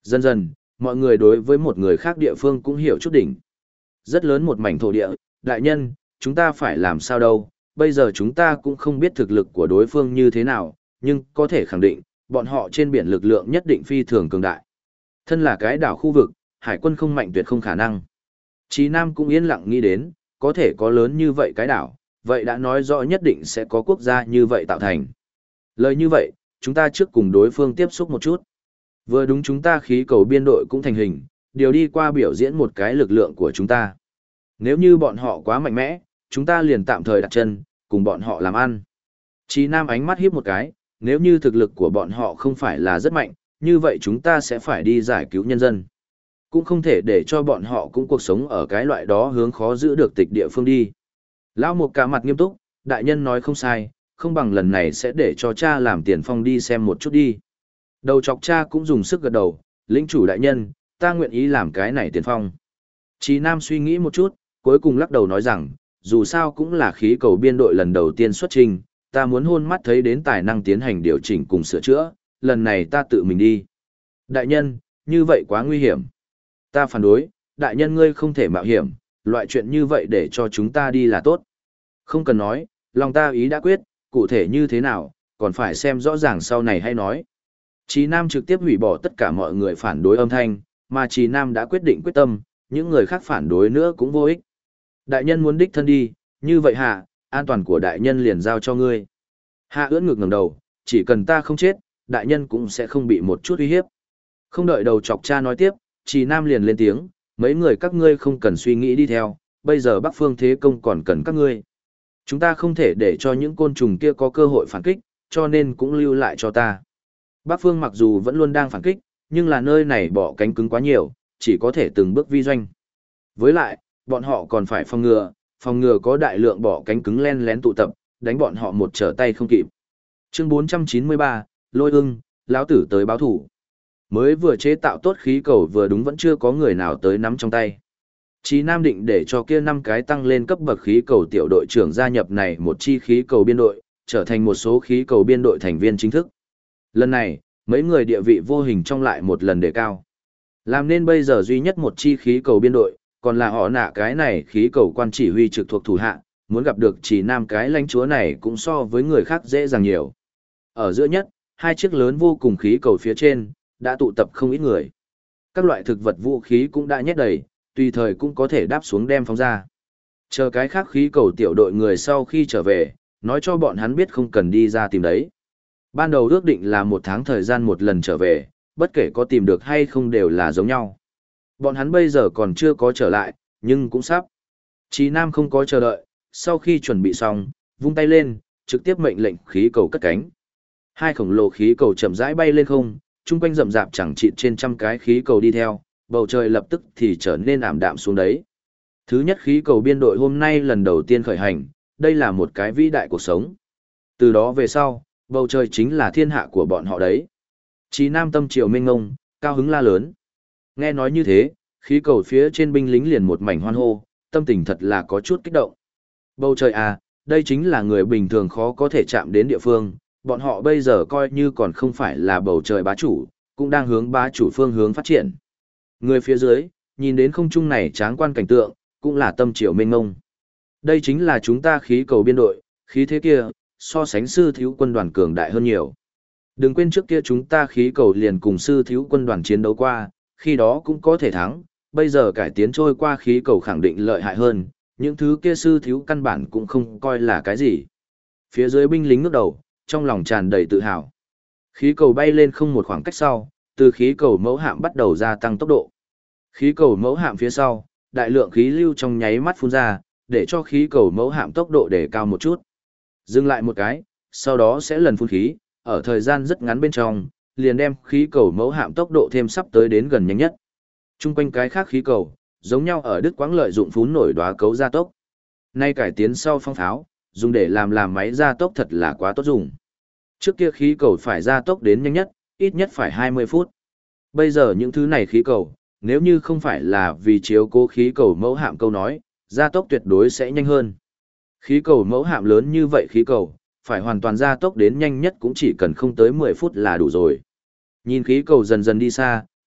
Dần dần, mọi người đối với một người khác địa phương cũng hiểu chút đỉnh. Rất lớn một mảnh thổ địa, đại nhân, chúng ta phải làm sao đâu, bây giờ chúng ta cũng không biết thực lực của đối phương như thế nào, nhưng có thể khẳng định, bọn họ trên biển lực lượng nhất định phi thường cường đại. Thân là cái đảo khu vực, hải quân không mạnh tuyệt không khả năng. Chí Nam cũng yên lặng nghĩ đến, có thể có lớn như vậy cái đảo, vậy đã nói rõ nhất định sẽ có quốc gia như vậy tạo thành. Lời như vậy, chúng ta trước cùng đối phương tiếp xúc một chút. Vừa đúng chúng ta khí cầu biên đội cũng thành hình, điều đi qua biểu diễn một cái lực lượng của chúng ta. Nếu như bọn họ quá mạnh mẽ, chúng ta liền tạm thời đặt chân, cùng bọn họ làm ăn. Chí Nam ánh mắt híp một cái, nếu như thực lực của bọn họ không phải là rất mạnh, như vậy chúng ta sẽ phải đi giải cứu nhân dân. Cũng không thể để cho bọn họ cũng cuộc sống ở cái loại đó hướng khó giữ được tịch địa phương đi. Lão Mục cả mặt nghiêm túc, đại nhân nói không sai, không bằng lần này sẽ để cho cha làm tiền phong đi xem một chút đi. Đầu chọc cha cũng dùng sức gật đầu, lĩnh chủ đại nhân, ta nguyện ý làm cái này tiền phong. Chí Nam suy nghĩ một chút, cuối cùng lắc đầu nói rằng, dù sao cũng là khí cầu biên đội lần đầu tiên xuất trình, ta muốn hôn mắt thấy đến tài năng tiến hành điều chỉnh cùng sửa chữa, lần này ta tự mình đi. Đại nhân, như vậy quá nguy hiểm. Ta phản đối, đại nhân ngươi không thể mạo hiểm, loại chuyện như vậy để cho chúng ta đi là tốt. Không cần nói, lòng ta ý đã quyết, cụ thể như thế nào, còn phải xem rõ ràng sau này hay nói. Chí Nam trực tiếp hủy bỏ tất cả mọi người phản đối âm thanh, mà Chí Nam đã quyết định quyết tâm, những người khác phản đối nữa cũng vô ích. Đại nhân muốn đích thân đi, như vậy hạ, an toàn của đại nhân liền giao cho ngươi. Hạ ưỡn ngực ngẩng đầu, chỉ cần ta không chết, đại nhân cũng sẽ không bị một chút uy hiếp. Không đợi đầu chọc cha nói tiếp, Chí Nam liền lên tiếng, mấy người các ngươi không cần suy nghĩ đi theo, bây giờ Bắc Phương Thế Công còn cần các ngươi. Chúng ta không thể để cho những côn trùng kia có cơ hội phản kích, cho nên cũng lưu lại cho ta. Bắc Phương mặc dù vẫn luôn đang phản kích, nhưng là nơi này bỏ cánh cứng quá nhiều, chỉ có thể từng bước vi doanh. Với lại, bọn họ còn phải phòng ngừa có đại lượng bỏ cánh cứng len lén tụ tập, đánh bọn họ một trở tay không kịp. Chương 493, Lôi Ưng, lão tử tới báo thủ. Mới vừa chế tạo tốt khí cầu vừa đúng vẫn chưa có người nào tới nắm trong tay. Chí Nam định để cho kia 5 cái tăng lên cấp bậc khí cầu tiểu đội trưởng gia nhập này một chi khí cầu biên đội, trở thành một số khí cầu biên đội thành viên chính thức. Lần này, mấy người địa vị vô hình trong lại một lần đề cao. Làm nên bây giờ duy nhất một chi khí cầu biên đội, còn là họ nạ cái này khí cầu quan chỉ huy trực thuộc thủ hạ, muốn gặp được Chí Nam cái lãnh chúa này cũng so với người khác dễ dàng nhiều. Ở giữa nhất, hai chiếc lớn vô cùng khí cầu phía trên, đã tụ tập không ít người. Các loại thực vật vũ khí cũng đã nhét đầy, tùy thời cũng có thể đáp xuống đem phóng ra. Chờ cái khác khí cầu tiểu đội người sau khi trở về, nói cho bọn hắn biết không cần đi ra tìm đấy. Ban đầu ước định là 1 tháng thời gian một lần trở về, bất kể có tìm được hay không đều là giống nhau. Bọn hắn bây giờ còn chưa có trở lại, nhưng cũng sắp. Chí Nam không có chờ đợi, sau khi chuẩn bị xong, vung tay lên, trực tiếp mệnh lệnh khí cầu cất cánh. Hai khổng lồ khí cầu chậm rãi bay lên không, chung quanh rậm rạp chẳng chịt trên trăm cái khí cầu đi theo, bầu trời lập tức thì trở nên ảm đạm xuống đấy. Thứ nhất khí cầu biên đội hôm nay lần đầu tiên khởi hành, đây là một cái vĩ đại cuộc sống. Từ đó về sau, bầu trời chính là thiên hạ của bọn họ đấy. Chí Nam tâm triều mênh ngông, cao hứng la lớn. Nghe nói như thế, khí cầu phía trên binh lính liền một mảnh hoan hô, tâm tình thật là có chút kích động. Bầu trời à, đây chính là người bình thường khó có thể chạm đến địa phương, bọn họ bây giờ coi như còn không phải là bầu trời bá chủ, cũng đang hướng bá chủ phương hướng phát triển. Người phía dưới, nhìn đến không trung này tráng quan cảnh tượng, cũng là tâm triều mênh ngông. Đây chính là chúng ta khí cầu biên đội, khí thế kia, so sánh sư thiếu quân đoàn cường đại hơn nhiều. Đừng quên trước kia chúng ta khí cầu liền cùng sư thiếu quân đoàn chiến đấu qua, khi đó cũng có thể thắng, bây giờ cải tiến trôi qua khí cầu khẳng định lợi hại hơn, những thứ kia sư thiếu căn bản cũng không coi là cái gì. Phía dưới binh lính ngước đầu, trong lòng tràn đầy tự hào. Khí cầu bay lên không một khoảng cách sau, từ khí cầu mẫu hạm bắt đầu gia tăng tốc độ. Khí cầu mẫu hạm phía sau, đại lượng khí lưu trong nháy mắt phun ra, để cho khí cầu mẫu hạm tốc độ để cao một chút. Dừng lại một cái, sau đó sẽ lần phun khí, ở thời gian rất ngắn bên trong, liền đem khí cầu mẫu hạm tốc độ thêm sắp tới đến gần nhanh nhất. Trung quanh cái khác khí cầu, giống nhau ở Đức Quãng lợi dụng phún nổi đóa cấu gia tốc. Nay cải tiến sau phong pháo, dùng để làm máy gia tốc thật là quá tốt dùng. Trước kia khí cầu phải gia tốc đến nhanh nhất, ít nhất phải 20 phút. Bây giờ những thứ này khí cầu, nếu như không phải là vì chiếu cố khí cầu mẫu hạm câu nói, gia tốc tuyệt đối sẽ nhanh hơn. Khí cầu mẫu hạm lớn như vậy khí cầu, phải hoàn toàn gia tốc đến nhanh nhất cũng chỉ cần không tới 10 phút là đủ rồi. Nhìn khí cầu dần dần đi xa,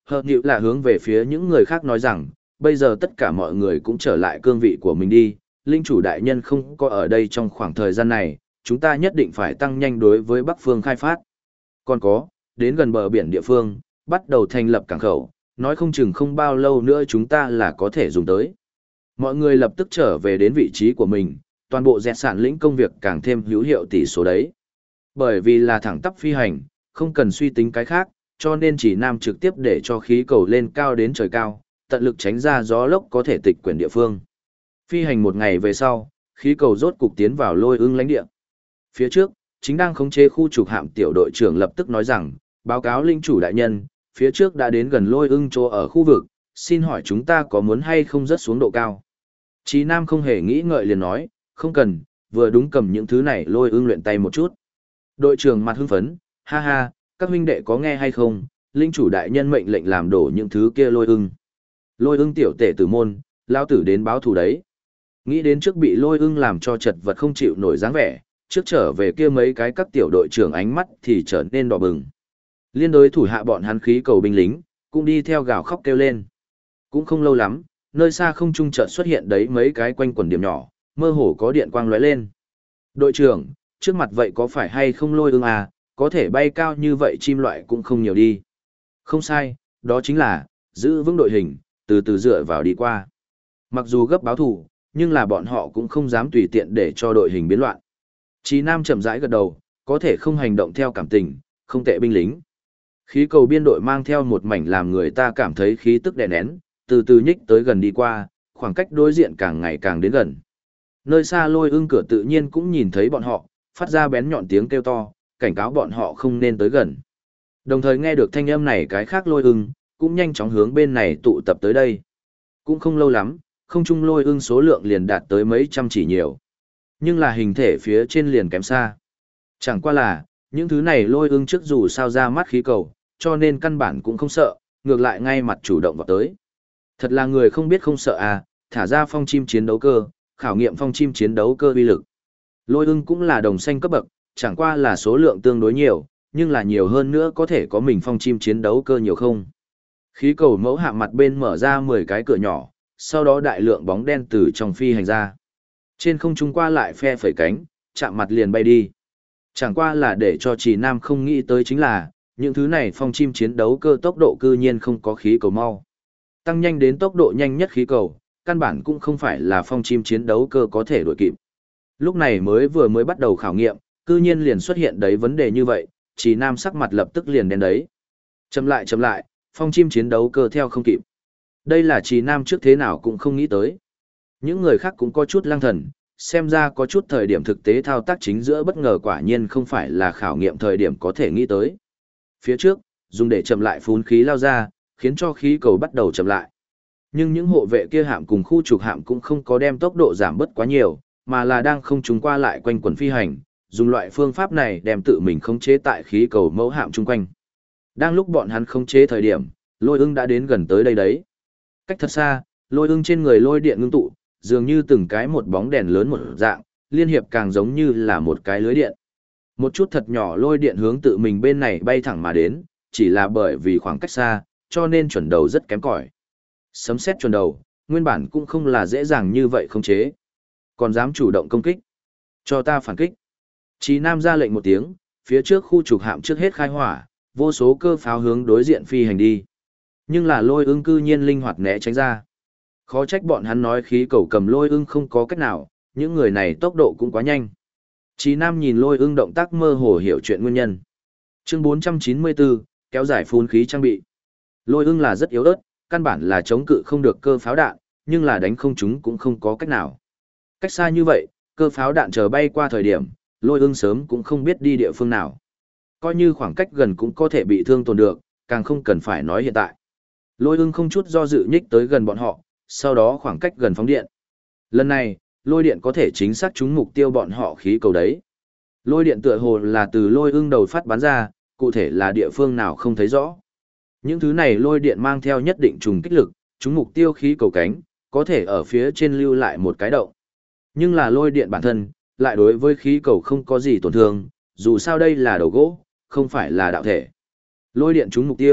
Hợp nhịu là hướng về phía những người khác nói rằng, bây giờ tất cả mọi người cũng trở lại cương vị của mình đi, linh chủ đại nhân không có ở đây trong khoảng thời gian này, chúng ta nhất định phải tăng nhanh đối với Bắc Phương khai phát. Còn có, đến gần bờ biển địa phương, bắt đầu thành lập cảng khẩu, nói không chừng không bao lâu nữa chúng ta là có thể dùng tới. Mọi người lập tức trở về đến vị trí của mình, toàn bộ dẹt sản lĩnh công việc càng thêm hữu hiệu tỷ số đấy. Bởi vì là thẳng tắp phi hành, không cần suy tính cái khác, cho nên chỉ nam trực tiếp để cho khí cầu lên cao đến trời cao, tận lực tránh ra gió lốc có thể tịch quyển địa phương. Phi hành một ngày về sau, khí cầu rốt cục tiến vào Lôi Ưng lãnh địa. Phía trước, chính đang khống chế khu trục hạm tiểu đội trưởng lập tức nói rằng, báo cáo linh chủ đại nhân, phía trước đã đến gần Lôi Ưng chỗ ở khu vực, xin hỏi chúng ta có muốn hay không rớt xuống độ cao. Chí Nam không hề nghĩ ngợi liền nói, không cần, vừa đúng cầm những thứ này Lôi Ưng luyện tay một chút. Đội trưởng mặt hưng phấn, ha ha, các huynh đệ có nghe hay không, linh chủ đại nhân mệnh lệnh làm đổ những thứ kia Lôi Ưng. Lôi Ưng tiểu tể tử môn, lao tử đến báo thù đấy. Nghĩ đến trước bị Lôi Ưng làm cho chật vật không chịu nổi dáng vẻ, trước trở về kia mấy cái các tiểu đội trưởng ánh mắt thì trở nên đỏ bừng. Liên đối thủ hạ bọn hắn khí cầu binh lính, cũng đi theo gào khóc kêu lên. Cũng không lâu lắm, nơi xa không trung chợt xuất hiện đấy mấy cái quanh quần điểm nhỏ, mơ hồ có điện quang lóe lên. Đội trưởng, trước mặt vậy có phải hay không Lôi Ưng à, có thể bay cao như vậy chim loại cũng không nhiều đi. Không sai, đó chính là, giữ vững đội hình, từ từ dựa vào đi qua. Mặc dù gấp báo thủ, nhưng là bọn họ cũng không dám tùy tiện để cho đội hình biến loạn. Chí Nam chậm rãi gật đầu, có thể không hành động theo cảm tình, không tệ binh lính. Khí cầu biên đội mang theo một mảnh làm người ta cảm thấy khí tức đè nén, từ từ nhích tới gần đi qua, khoảng cách đối diện càng ngày càng đến gần. Nơi xa Lôi Ưng cửa tự nhiên cũng nhìn thấy bọn họ, phát ra bén nhọn tiếng kêu to, cảnh cáo bọn họ không nên tới gần. Đồng thời nghe được thanh âm này cái khác Lôi Ưng, cũng nhanh chóng hướng bên này tụ tập tới đây. Cũng không lâu lắm, không trung Lôi Ưng số lượng liền đạt tới mấy trăm chỉ nhiều. Nhưng là hình thể phía trên liền kém xa. Chẳng qua là, những thứ này Lôi Ưng trước dù sao ra mắt khí cầu, cho nên căn bản cũng không sợ, ngược lại ngay mặt chủ động vào tới. Thật là người không biết không sợ à, thả ra phong chim chiến đấu cơ, khảo nghiệm phong chim chiến đấu cơ uy lực. Lôi Ưng cũng là đồng xanh cấp bậc, chẳng qua là số lượng tương đối nhiều, nhưng là nhiều hơn nữa có thể có mình phong chim chiến đấu cơ nhiều không. Khí cầu mẫu hạm mặt bên mở ra 10 cái cửa nhỏ, sau đó đại lượng bóng đen từ trong phi hành ra. Trên không trung qua lại phe phẩy cánh, chạm mặt liền bay đi. Chẳng qua là để cho Trì Nam không nghĩ tới chính là, những thứ này phong chim chiến đấu cơ tốc độ cư nhiên không có khí cầu mau. Tăng nhanh đến tốc độ nhanh nhất khí cầu, căn bản cũng không phải là phong chim chiến đấu cơ có thể đuổi kịp. Lúc này vừa mới bắt đầu khảo nghiệm, cư nhiên liền xuất hiện đấy vấn đề như vậy, Trì Nam sắc mặt lập tức liền đen đấy. Chậm lại, phong chim chiến đấu cơ theo không kịp. Đây là Trì Nam trước thế nào cũng không nghĩ tới. Những người khác cũng có chút lăng thần, xem ra có chút thời điểm thực tế thao tác chính giữa bất ngờ quả nhiên không phải là khảo nghiệm thời điểm có thể nghĩ tới. Phía trước, dùng để chậm lại phún khí lao ra, khiến cho khí cầu bắt đầu chậm lại. Nhưng những hộ vệ kia hạm cùng khu trục hạm cũng không có đem tốc độ giảm bớt quá nhiều, mà là đang không trùng qua lại quanh quần phi hành, dùng loại phương pháp này đem tự mình khống chế tại khí cầu mẫu hạm chung quanh. Đang lúc bọn hắn khống chế thời điểm, Lôi Ưng đã đến gần tới đây đấy. Cách thật xa, Lôi Ưng trên người lôi điện ngưng tụ, dường như từng cái một bóng đèn lớn một dạng, liên hiệp càng giống như là một cái lưới điện. Một chút thật nhỏ lôi điện hướng tự mình bên này bay thẳng mà đến, chỉ là bởi vì khoảng cách xa, cho nên chuẩn đầu rất kém cỏi. Sấm sét chuẩn đầu, nguyên bản cũng không là dễ dàng như vậy khống chế. Còn dám chủ động công kích. Cho ta phản kích. Chí Nam ra lệnh một tiếng, phía trước khu trục hạm trước hết khai hỏa, vô số cơ pháo hướng đối diện phi hành đi. Nhưng là Lôi Ưng cư nhiên linh hoạt né tránh ra. Khó trách bọn hắn nói khí cầu cầm Lôi Ưng không có cách nào, những người này tốc độ cũng quá nhanh. Chí Nam nhìn Lôi Ưng động tác mơ hồ hiểu chuyện nguyên nhân. Chương 494, kéo dài phun khí trang bị. Lôi Ưng là rất yếu ớt, căn bản là chống cự không được cơ pháo đạn, nhưng là đánh không chúng cũng không có cách nào. Cách xa như vậy, cơ pháo đạn chờ bay qua thời điểm, Lôi Ưng sớm cũng không biết đi địa phương nào. Coi như khoảng cách gần cũng có thể bị thương tổn được, càng không cần phải nói hiện tại. Lôi Ưng không chút do dự nhích tới gần bọn họ, sau đó khoảng cách gần phóng điện. Lần này, lôi điện có thể chính xác trúng mục tiêu bọn họ khí cầu đấy. Lôi điện tựa hồ là từ Lôi Ưng đầu phát bắn ra, cụ thể là địa phương nào không thấy rõ. Những thứ này lôi điện mang theo nhất định trùng kích lực, trúng mục tiêu khí cầu cánh, có thể ở phía trên lưu lại một cái động. Nhưng là lôi điện bản thân, lại đối với khí cầu không có gì tổn thương, dù sao đây là đầu gỗ, không phải là đạo thể. Lôi điện trúng mục tiêu,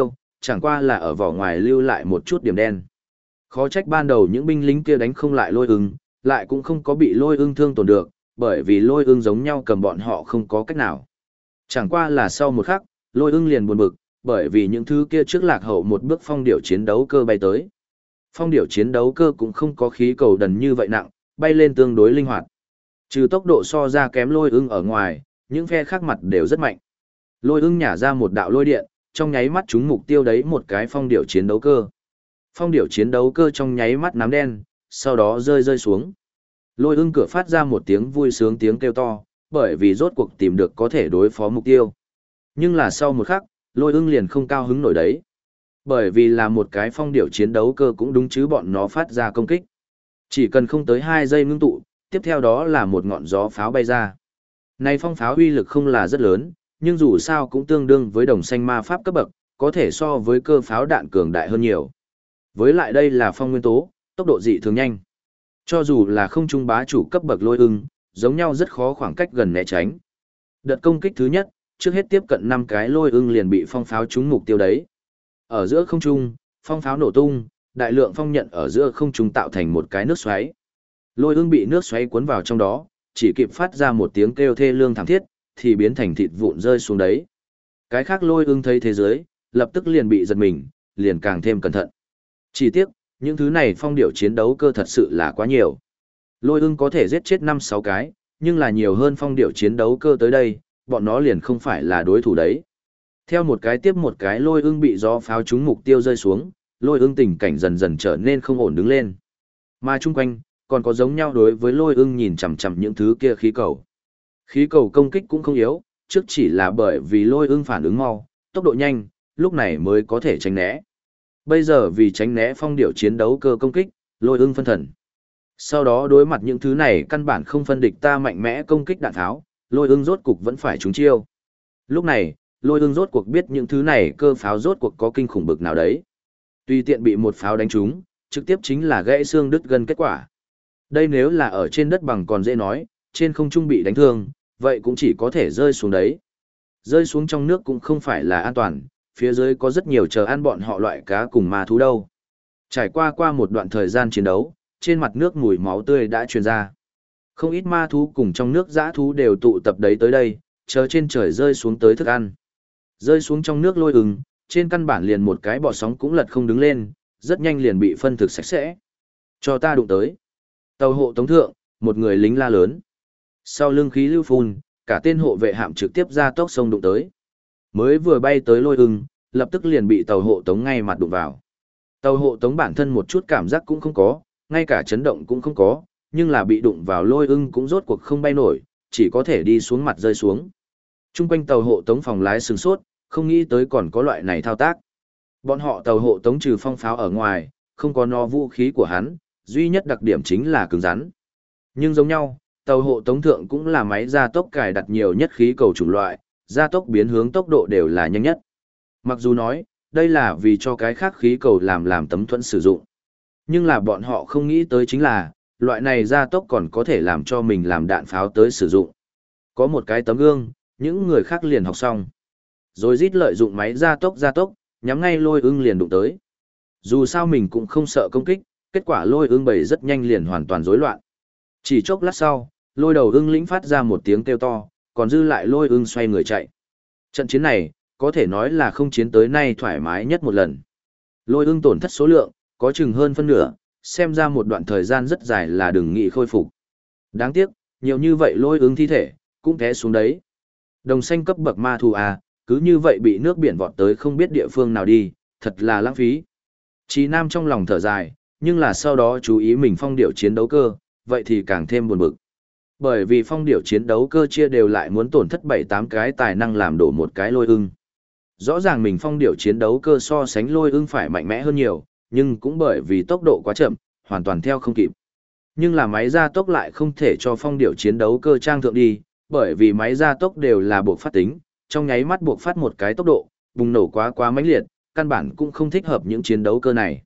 chẳng qua là ở vỏ ngoài lưu lại một chút điểm đen. Khó trách ban đầu những binh lính kia đánh không lại lôi ưng, lại cũng không có bị lôi ưng thương tổn được, bởi vì lôi ưng giống nhau cầm bọn họ không có cách nào. Chẳng qua là sau một khắc, lôi ưng liền buồn bực, bởi vì những thứ kia trước lạc hậu một bước phong điệu chiến đấu cơ bay tới. Phong điệu chiến đấu cơ cũng không có khí cầu đần như vậy nặng, bay lên tương đối linh hoạt. Trừ tốc độ so ra kém lôi ưng ở ngoài, những phe khác mặt đều rất mạnh. Lôi ưng nhả ra một đạo lôi điện, trong nháy mắt trúng mục tiêu đấy một cái phong điệu chiến đấu cơ. Phong điệu chiến đấu cơ trong nháy mắt nám đen, sau đó rơi xuống. Lôi ưng cửa phát ra một tiếng vui sướng tiếng kêu to, bởi vì rốt cuộc tìm được có thể đối phó mục tiêu. Nhưng là sau một khắc, lôi ưng liền không cao hứng nổi đấy. Bởi vì là một cái phong điệu chiến đấu cơ cũng đúng chứ bọn nó phát ra công kích. Chỉ cần không tới 2 giây ngưng tụ, tiếp theo đó là một ngọn gió pháo bay ra. Này phong pháo uy lực không là rất lớn, nhưng dù sao cũng tương đương với đồng xanh ma pháp cấp bậc, có thể so với cơ pháo đạn cường đại hơn nhiều. Với lại đây là phong nguyên tố, tốc độ dị thường nhanh. Cho dù là không trung bá chủ cấp bậc lôi ưng, giống nhau rất khó khoảng cách gần né tránh. Đợt công kích thứ nhất, trước hết tiếp cận 5 cái lôi ưng liền bị phong pháo trúng mục tiêu đấy. Ở giữa không trung, phong pháo nổ tung, đại lượng phong nhận ở giữa không trung tạo thành một cái nước xoáy. Lôi ưng bị nước xoáy cuốn vào trong đó, chỉ kịp phát ra một tiếng kêu thê lương thảm thiết, thì biến thành thịt vụn rơi xuống đấy. Cái khác lôi ưng thấy thế giới, lập tức liền bị giật mình, liền càng thêm cẩn thận. Chỉ tiếc, những thứ này phong điệu chiến đấu cơ thật sự là quá nhiều. Lôi ưng có thể giết chết 5-6 cái, nhưng là nhiều hơn phong điệu chiến đấu cơ tới đây, bọn nó liền không phải là đối thủ đấy. Theo một cái tiếp một cái lôi ưng bị gió pháo trúng mục tiêu rơi xuống, lôi ưng tình cảnh dần dần trở nên không ổn đứng lên. Mà chung quanh, còn có giống nhau đối với lôi ưng nhìn chằm chằm những thứ kia khí cầu. Khí cầu công kích cũng không yếu, trước chỉ là bởi vì lôi ưng phản ứng mau, tốc độ nhanh, lúc này mới có thể tránh né. Bây giờ vì tránh né phong điệu chiến đấu cơ công kích, lôi ưng phân thần. Sau đó đối mặt những thứ này căn bản không phân địch ta mạnh mẽ công kích đạn tháo, lôi ưng rốt cục vẫn phải trúng chiêu. Lúc này, lôi ưng rốt cuộc biết những thứ này cơ pháo rốt cuộc có kinh khủng bực nào đấy. Tùy tiện bị một pháo đánh trúng, trực tiếp chính là gãy xương đứt gân kết quả. Đây nếu là ở trên đất bằng còn dễ nói, trên không trung bị đánh thương, vậy cũng chỉ có thể rơi xuống đấy. Rơi xuống trong nước cũng không phải là an toàn, phía dưới có rất nhiều chờ ăn bọn họ loại cá cùng ma thú đâu. Trải qua một đoạn thời gian chiến đấu, trên mặt nước mùi máu tươi đã truyền ra. Không ít ma thú cùng trong nước dã thú đều tụ tập đấy tới đây, chờ trên trời rơi xuống tới thức ăn. Rơi xuống trong nước lôi ưng, trên căn bản liền một cái bọt sóng cũng lật không đứng lên, rất nhanh liền bị phân thực sạch sẽ. Cho ta đụng tới. Tàu hộ tống thượng, một người lính la lớn. Sau lưng khí lưu phun, cả tên hộ vệ hạm trực tiếp ra tốc sông đụng tới. Mới vừa bay tới lôi ưng, lập tức liền bị tàu hộ tống ngay mặt đụng vào. Tàu hộ tống bản thân một chút cảm giác cũng không có, ngay cả chấn động cũng không có, nhưng là bị đụng vào lôi ưng cũng rốt cuộc không bay nổi, chỉ có thể đi xuống mặt rơi xuống. Trung quanh tàu hộ tống phòng lái sửng sốt, không nghĩ tới còn có loại này thao tác. Bọn họ tàu hộ tống trừ phong pháo ở ngoài, không có no vũ khí của hắn, duy nhất đặc điểm chính là cứng rắn. Nhưng giống nhau, tàu hộ tống thượng cũng là máy gia tốc cài đặt nhiều nhất khí cầu chủng loại, gia tốc biến hướng tốc độ đều là nhanh nhất. Mặc dù nói, đây là vì cho cái khác khí cầu làm tấm thuẫn sử dụng. Nhưng là bọn họ không nghĩ tới chính là, loại này gia tốc còn có thể làm cho mình làm đạn pháo tới sử dụng. Có một cái tấm gương, những người khác liền học xong. Rồi rít lợi dụng máy gia tốc, nhắm ngay lôi ưng liền đụng tới. Dù sao mình cũng không sợ công kích, kết quả lôi ưng bầy rất nhanh liền hoàn toàn rối loạn. Chỉ chốc lát sau, lôi đầu ưng lĩnh phát ra một tiếng kêu to, còn dư lại lôi ưng xoay người chạy. Trận chiến này, có thể nói là không chiến tới nay thoải mái nhất một lần. Lôi ưng tổn thất số lượng, có chừng hơn phân nửa, xem ra một đoạn thời gian rất dài là đừng nghị khôi phục. Đáng tiếc, nhiều như vậy lôi ưng thi thể, cũng té xuống đấy. Đồng xanh cấp bậc ma thú à, cứ như vậy bị nước biển vọt tới không biết địa phương nào đi, thật là lãng phí. Chí Nam trong lòng thở dài, nhưng là sau đó chú ý mình phong điệu chiến đấu cơ, vậy thì càng thêm buồn bực. Bởi vì phong điệu chiến đấu cơ chia đều lại muốn tổn thất 7-8 cái tài năng làm đổ một cái lôi ưng. Rõ ràng mình phong điệu chiến đấu cơ so sánh lôi ưng phải mạnh mẽ hơn nhiều, nhưng cũng bởi vì tốc độ quá chậm, hoàn toàn theo không kịp. Nhưng là máy gia tốc lại không thể cho phong điệu chiến đấu cơ trang thượng đi, bởi vì máy gia tốc đều là buộc phát tính, trong nháy mắt buộc phát một cái tốc độ, bùng nổ quá mãnh liệt, căn bản cũng không thích hợp những chiến đấu cơ này.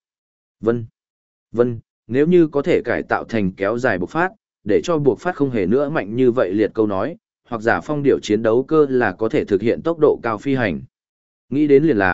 Vân, nếu như có thể cải tạo thành kéo dài buộc phát, để cho buộc phát không hề nữa mạnh như vậy liệt câu nói, hoặc giả phong điệu chiến đấu cơ là có thể thực hiện tốc độ cao phi hành. Nghĩ đến liền làm,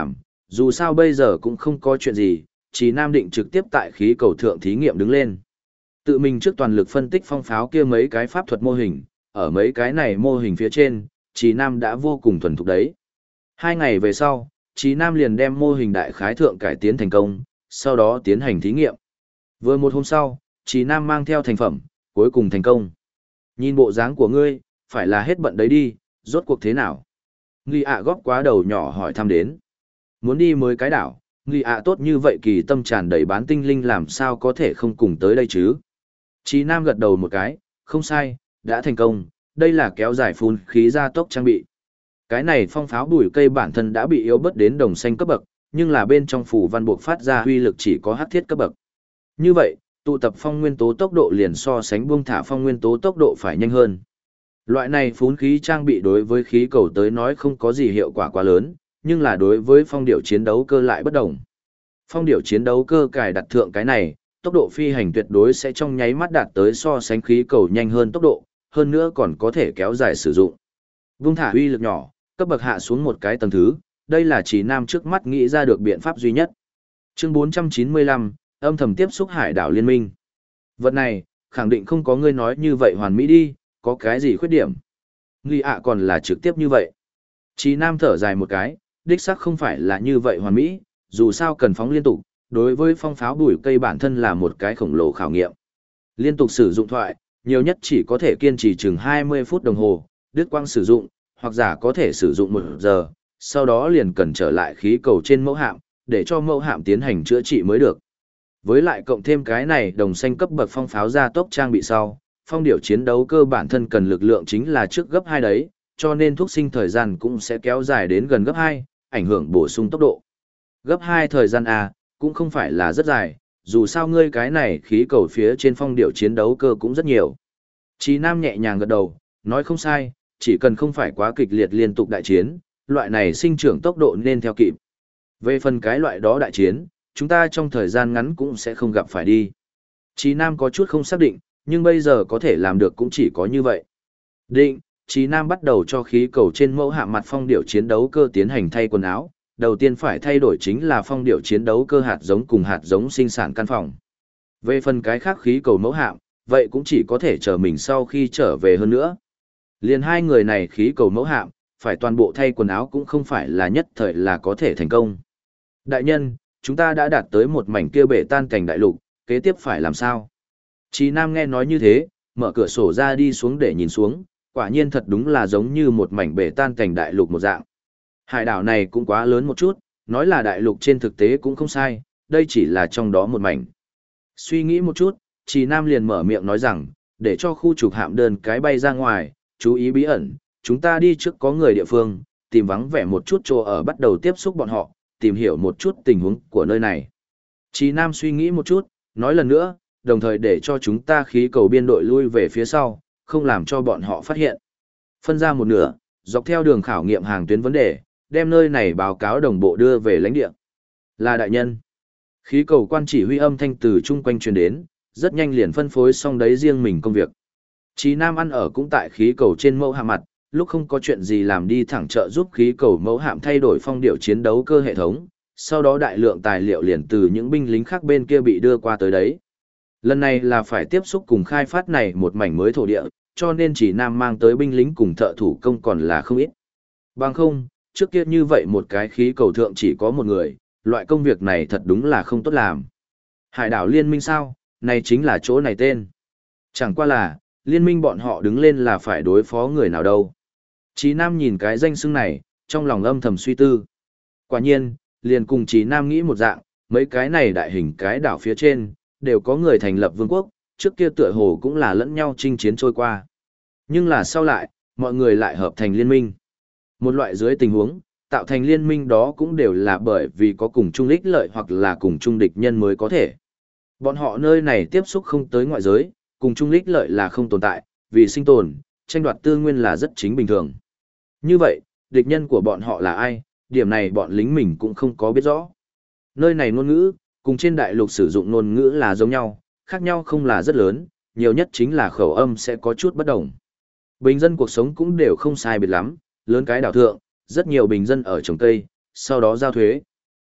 Dù sao bây giờ cũng không có chuyện gì, Trì Nam định trực tiếp tại khí cầu thượng thí nghiệm đứng lên. Tự mình trước toàn lực phân tích phong pháo kia mấy cái pháp thuật mô hình, ở mấy cái này mô hình phía trên, Trì Nam đã vô cùng thuần thục đấy. 2 ngày về sau, Trì Nam liền đem mô hình đại khái thượng cải tiến thành công, sau đó tiến hành thí nghiệm. Vừa một hôm sau, Trì Nam mang theo thành phẩm, cuối cùng thành công. Nhìn bộ dáng của ngươi, phải là hết bận đấy đi, rốt cuộc thế nào? Nghi ạ góp quá đầu nhỏ hỏi thăm đến. Muốn đi mới cái đảo, Nghi ạ tốt như vậy kỳ tâm tràn đầy bán tinh linh làm sao có thể không cùng tới đây chứ? Trì Nam gật đầu một cái, không sai, đã thành công, đây là kéo dài phun khí gia tốc trang bị. Cái này phong pháo bùi cây bản thân đã bị yếu bớt đến đồng xanh cấp bậc, nhưng là bên trong phủ văn buộc phát ra huy lực chỉ có hắc thiết cấp bậc. Như vậy, tụ tập phong nguyên tố tốc độ liền so sánh buông thả phong nguyên tố tốc độ phải nhanh hơn. Loại này phún khí trang bị đối với khí cầu tới nói không có gì hiệu quả quá lớn, nhưng là đối với phong điệu chiến đấu cơ lại bất đồng. Phong điệu chiến đấu cơ cài đặt thượng cái này, tốc độ phi hành tuyệt đối sẽ trong nháy mắt đạt tới so sánh khí cầu nhanh hơn tốc độ, hơn nữa còn có thể kéo dài sử dụng. Buông thả uy lực nhỏ, cấp bậc hạ xuống một cái tầng thứ, đây là Trì Nam trước mắt nghĩ ra được biện pháp duy nhất. Chương 495, âm thầm tiếp xúc hải đảo liên minh. Vật này, khẳng định không có ngươi nói như vậy hoàn mỹ đi, có cái gì khuyết điểm. Nghi ạ còn là trực tiếp như vậy. Trì Nam thở dài một cái, đích xác không phải là như vậy hoàn mỹ, dù sao cần phóng liên tục, đối với phong pháo bùi cây bản thân là một cái khổng lồ khảo nghiệm. Liên tục sử dụng thoại, nhiều nhất chỉ có thể kiên trì chừng 20 phút đồng hồ, đứt quang sử dụng, hoặc giả có thể sử dụng 1 giờ, sau đó liền cần trở lại khí cầu trên mẫu hạm, để cho mẫu hạm tiến hành chữa trị mới được. Với lại cộng thêm cái này đồng xanh cấp bậc phong pháo gia tốc trang bị sau, phong điệu chiến đấu cơ bản thân cần lực lượng chính là trước gấp 2 đấy, cho nên thuốc sinh thời gian cũng sẽ kéo dài đến gần gấp 2, ảnh hưởng bổ sung tốc độ. Gấp 2 thời gian A, cũng không phải là rất dài, dù sao ngươi cái này khí cầu phía trên phong điệu chiến đấu cơ cũng rất nhiều. Chí Nam nhẹ nhàng gật đầu, nói không sai, chỉ cần không phải quá kịch liệt liên tục đại chiến, loại này sinh trưởng tốc độ nên theo kịp. Về phần cái loại đó đại chiến, chúng ta trong thời gian ngắn cũng sẽ không gặp phải đi. Chí Nam có chút không xác định, nhưng bây giờ có thể làm được cũng chỉ có như vậy. Định, Chí Nam bắt đầu cho khí cầu trên mẫu hạm mặt phong điệu chiến đấu cơ tiến hành thay quần áo. Đầu tiên phải thay đổi chính là phong điệu chiến đấu cơ hạt giống cùng hạt giống sinh sản căn phòng. Về phần cái khác khí cầu mẫu hạm, vậy cũng chỉ có thể chờ mình sau khi trở về hơn nữa. Liền hai người này khí cầu mẫu hạm, phải toàn bộ thay quần áo cũng không phải là nhất thời là có thể thành công. Đại nhân, chúng ta đã đạt tới một mảnh kia bể tan cảnh đại lục, kế tiếp phải làm sao? Chí Nam nghe nói như thế, mở cửa sổ ra đi xuống để nhìn xuống, quả nhiên thật đúng là giống như một mảnh bể tan cảnh đại lục một dạng. Hải đảo này cũng quá lớn một chút, nói là đại lục trên thực tế cũng không sai, đây chỉ là trong đó một mảnh. Suy nghĩ một chút, Chí Nam liền mở miệng nói rằng, để cho khu trục hạm đơn cái bay ra ngoài, chú ý bí ẩn, chúng ta đi trước có người địa phương, tìm vắng vẻ một chút chỗ ở bắt đầu tiếp xúc bọn họ, tìm hiểu một chút tình huống của nơi này. Chí Nam suy nghĩ một chút, nói lần nữa, đồng thời để cho chúng ta khí cầu biên đội lui về phía sau, không làm cho bọn họ phát hiện. Phân ra một nửa, dọc theo đường khảo nghiệm hàng tuyến vấn đề, đem nơi này báo cáo đồng bộ đưa về lãnh địa. Là đại nhân. Khí cầu quan chỉ huy âm thanh từ chung quanh truyền đến, rất nhanh liền phân phối xong đấy riêng mình công việc. Chí Nam ăn ở cũng tại khí cầu trên mẫu hạm mặt, lúc không có chuyện gì làm đi thẳng trợ giúp khí cầu mẫu hạm thay đổi phong điệu chiến đấu cơ hệ thống, sau đó đại lượng tài liệu liền từ những binh lính khác bên kia bị đưa qua tới đấy. Lần này là phải tiếp xúc cùng khai phát này một mảnh mới thổ địa, cho nên chỉ Nam mang tới binh lính cùng thợ thủ công còn là không ít. Bằng không, trước kia như vậy một cái khí cầu thượng chỉ có một người, loại công việc này thật đúng là không tốt làm. Hải đảo liên minh sao, này chính là chỗ này tên. Chẳng qua là, liên minh bọn họ đứng lên là phải đối phó người nào đâu. Chí Nam nhìn cái danh xưng này, trong lòng âm thầm suy tư. Quả nhiên, liền cùng Chí Nam nghĩ một dạng, mấy cái này đại hình cái đảo phía trên, đều có người thành lập vương quốc, trước kia tựa hồ cũng là lẫn nhau chinh chiến trôi qua. Nhưng là sau lại, mọi người lại hợp thành liên minh. Một loại dưới tình huống, tạo thành liên minh đó cũng đều là bởi vì có cùng chung ích lợi hoặc là cùng chung địch nhân mới có thể. Bọn họ nơi này tiếp xúc không tới ngoại giới, cùng chung ích lợi là không tồn tại, vì sinh tồn, tranh đoạt tư nguyên là rất chính bình thường. Như vậy, địch nhân của bọn họ là ai, điểm này bọn lính mình cũng không có biết rõ. Nơi này ngôn ngữ, cùng trên đại lục sử dụng ngôn ngữ là giống nhau, khác nhau không là rất lớn, nhiều nhất chính là khẩu âm sẽ có chút bất đồng. Bình dân cuộc sống cũng đều không sai biệt lắm, lớn cái đảo thượng, rất nhiều bình dân ở trồng cây, sau đó giao thuế.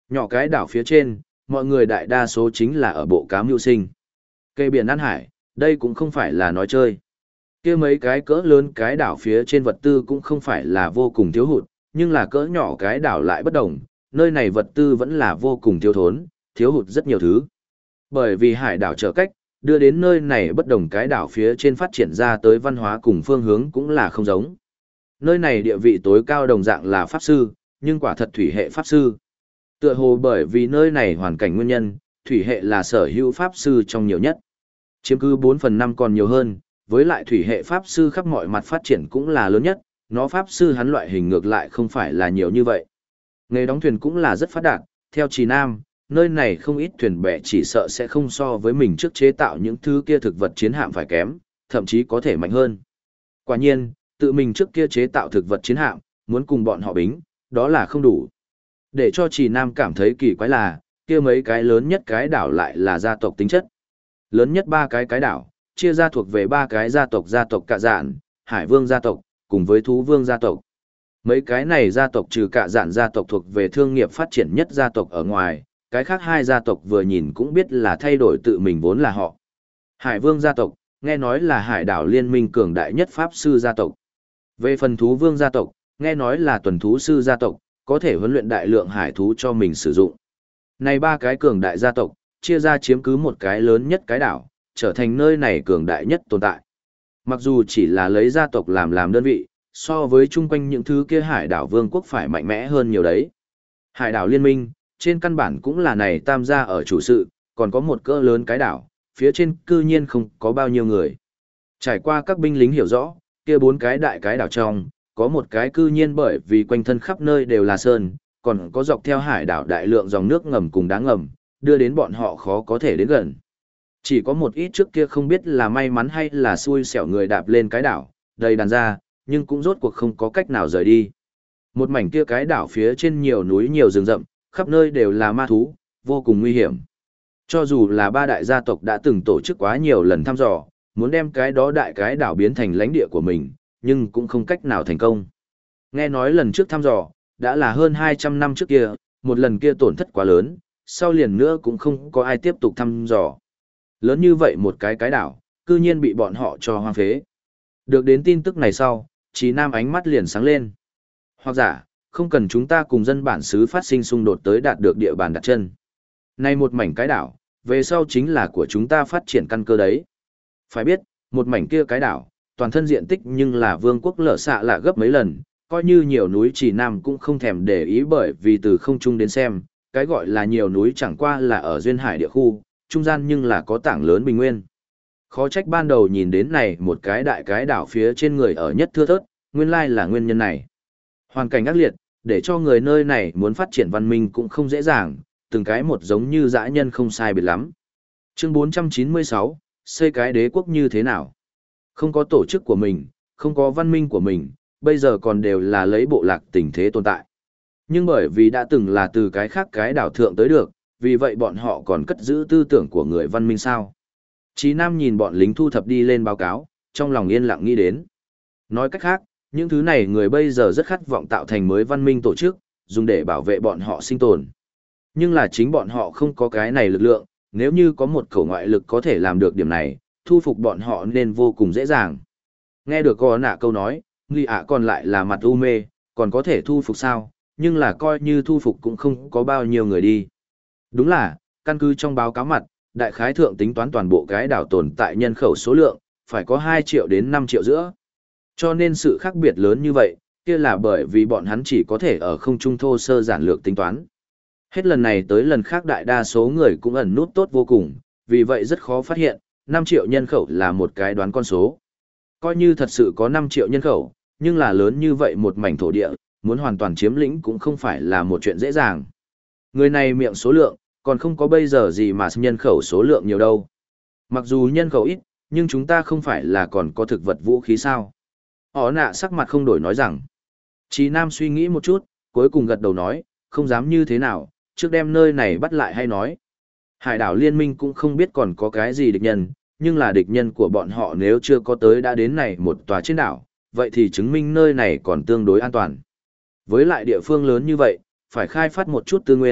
Nhỏ cái đảo phía trên, mọi người đại đa số chính là ở bộ cá mưu sinh. Cây biển ăn hải, đây cũng không phải là nói chơi. Kia mấy cái cỡ lớn cái đảo phía trên vật tư cũng không phải là vô cùng thiếu hụt, nhưng là cỡ nhỏ cái đảo lại bất đồng, nơi này vật tư vẫn là vô cùng thiếu thốn, thiếu hụt rất nhiều thứ. Bởi vì hải đảo trở cách, đưa đến nơi này bất đồng cái đảo phía trên phát triển ra tới văn hóa cùng phương hướng cũng là không giống. Nơi này địa vị tối cao đồng dạng là pháp sư, nhưng quả thật thủy hệ pháp sư. Tựa hồ bởi vì nơi này hoàn cảnh nguyên nhân, thủy hệ là sở hữu pháp sư trong nhiều nhất. Chiếm cứ 4/5 còn nhiều hơn, với lại thủy hệ pháp sư khắp mọi mặt phát triển cũng là lớn nhất, nó pháp sư hắn loại hình ngược lại không phải là nhiều như vậy. Nghề đóng thuyền cũng là rất phát đạt, theo Trì Nam, nơi này không ít thuyền bè chỉ sợ sẽ không so với mình trước chế tạo những thứ kia thực vật chiến hạm phải kém, thậm chí có thể mạnh hơn. Quả nhiên, tự mình trước kia chế tạo thực vật chiến hạm, muốn cùng bọn họ bính, đó là không đủ. Để cho Trì Nam cảm thấy kỳ quái là, kia mấy cái lớn nhất cái đảo lại là gia tộc tính chất. Lớn nhất ba cái đảo, chia ra thuộc về ba cái gia tộc Cạ Dạn, Hải Vương gia tộc, cùng với Thú Vương gia tộc. Mấy cái này gia tộc trừ Cạ Dạn gia tộc thuộc về thương nghiệp phát triển nhất gia tộc ở ngoài, cái khác hai gia tộc vừa nhìn cũng biết là thay đổi tự mình vốn là họ. Hải Vương gia tộc, nghe nói là hải đảo liên minh cường đại nhất pháp sư gia tộc. Về phần Thú Vương gia tộc, nghe nói là tuần thú sư gia tộc, có thể huấn luyện đại lượng hải thú cho mình sử dụng. Này ba cái cường đại gia tộc, chia ra chiếm cứ một cái lớn nhất cái đảo, trở thành nơi này cường đại nhất tồn tại. Mặc dù chỉ là lấy gia tộc làm đơn vị, so với chung quanh những thứ kia hải đảo vương quốc phải mạnh mẽ hơn nhiều đấy. Hải đảo liên minh, trên căn bản cũng là này tam gia ở chủ sự, còn có một cỡ lớn cái đảo, phía trên cư nhiên không có bao nhiêu người. Trải qua các binh lính hiểu rõ, kia bốn cái đại cái đảo trong, có một cái cư nhiên bởi vì quanh thân khắp nơi đều là sơn, còn có dọc theo hải đảo đại lượng dòng nước ngầm cùng đá ngầm, đưa đến bọn họ khó có thể đến gần. Chỉ có một ít trước kia không biết là may mắn hay là xui xẻo người đạp lên cái đảo, đầy đàn ra, nhưng cũng rốt cuộc không có cách nào rời đi. Một mảnh kia cái đảo phía trên nhiều núi nhiều rừng rậm, khắp nơi đều là ma thú, vô cùng nguy hiểm. Cho dù là ba đại gia tộc đã từng tổ chức quá nhiều lần thăm dò, muốn đem cái đó đại cái đảo biến thành lãnh địa của mình, nhưng cũng không cách nào thành công. Nghe nói lần trước thăm dò, đã là hơn 200 năm trước kia, một lần kia tổn thất quá lớn, sau liền nữa cũng không có ai tiếp tục thăm dò. Lớn như vậy một cái đảo, cư nhiên bị bọn họ cho hoang phế. Được đến tin tức này sau, Trí Nam ánh mắt liền sáng lên. Hoặc giả, không cần chúng ta cùng dân bản xứ phát sinh xung đột tới đạt được địa bàn đặt chân. Này một mảnh cái đảo, về sau chính là của chúng ta phát triển căn cơ đấy. Phải biết, một mảnh kia cái đảo, toàn thân diện tích nhưng là vương quốc lở xạ lạ gấp mấy lần, coi như nhiều núi Trì Nam cũng không thèm để ý bởi vì từ không trung đến xem, cái gọi là nhiều núi chẳng qua là ở duyên hải địa khu, trung gian nhưng là có tảng lớn bình nguyên. Khó trách ban đầu nhìn đến này một cái đại cái đảo phía trên người ở nhất thưa thớt, nguyên lai là nguyên nhân này. Hoàn cảnh ác liệt, để cho người nơi này muốn phát triển văn minh cũng không dễ dàng, từng cái một giống như dã nhân không sai biệt lắm. Chương 496, xây cái đế quốc như thế nào? Không có tổ chức của mình, không có văn minh của mình, bây giờ còn đều là lấy bộ lạc tình thế tồn tại. Nhưng bởi vì đã từng là từ cái khác cái đảo thượng tới được, vì vậy bọn họ còn cất giữ tư tưởng của người văn minh sao. Chí Nam nhìn bọn lính thu thập đi lên báo cáo, trong lòng yên lặng nghĩ đến. Nói cách khác, những thứ này người bây giờ rất khát vọng tạo thành mới văn minh tổ chức, dùng để bảo vệ bọn họ sinh tồn. Nhưng là chính bọn họ không có cái này lực lượng, nếu như có một khẩu ngoại lực có thể làm được điểm này, thu phục bọn họ nên vô cùng dễ dàng. Nghe được có nạ câu nói, Nghi ạ còn lại là mặt u mê, còn có thể thu phục sao, nhưng là coi như thu phục cũng không có bao nhiêu người đi. Đúng là, căn cứ trong báo cáo mặt, đại khái thượng tính toán toàn bộ cái đảo tồn tại nhân khẩu số lượng, phải có 2 triệu đến 5 triệu giữa. Cho nên sự khác biệt lớn như vậy, kia là bởi vì bọn hắn chỉ có thể ở không trung thô sơ giản lược tính toán. Hết lần này tới lần khác đại đa số người cũng ẩn nút tốt vô cùng, vì vậy rất khó phát hiện, 5 triệu nhân khẩu là một cái đoán con số. Coi như thật sự có 5 triệu nhân khẩu, nhưng là lớn như vậy một mảnh thổ địa, muốn hoàn toàn chiếm lĩnh cũng không phải là một chuyện dễ dàng. Người này miệng số lượng, còn không có bây giờ gì mà nhân khẩu số lượng nhiều đâu. Mặc dù nhân khẩu ít, nhưng chúng ta không phải là còn có thực vật vũ khí sao. Họ nạ sắc mặt không đổi nói rằng. Chí Nam suy nghĩ một chút, cuối cùng gật đầu nói, không dám như thế nào, trước đem nơi này bắt lại hay nói. Hải đảo liên minh cũng không biết còn có cái gì địch nhân, nhưng là địch nhân của bọn họ nếu chưa có tới đã đến này một tòa trên đảo, vậy thì chứng minh nơi này còn tương đối an toàn. Với lại địa phương lớn như vậy, phải khai phát một chút tư nguyên,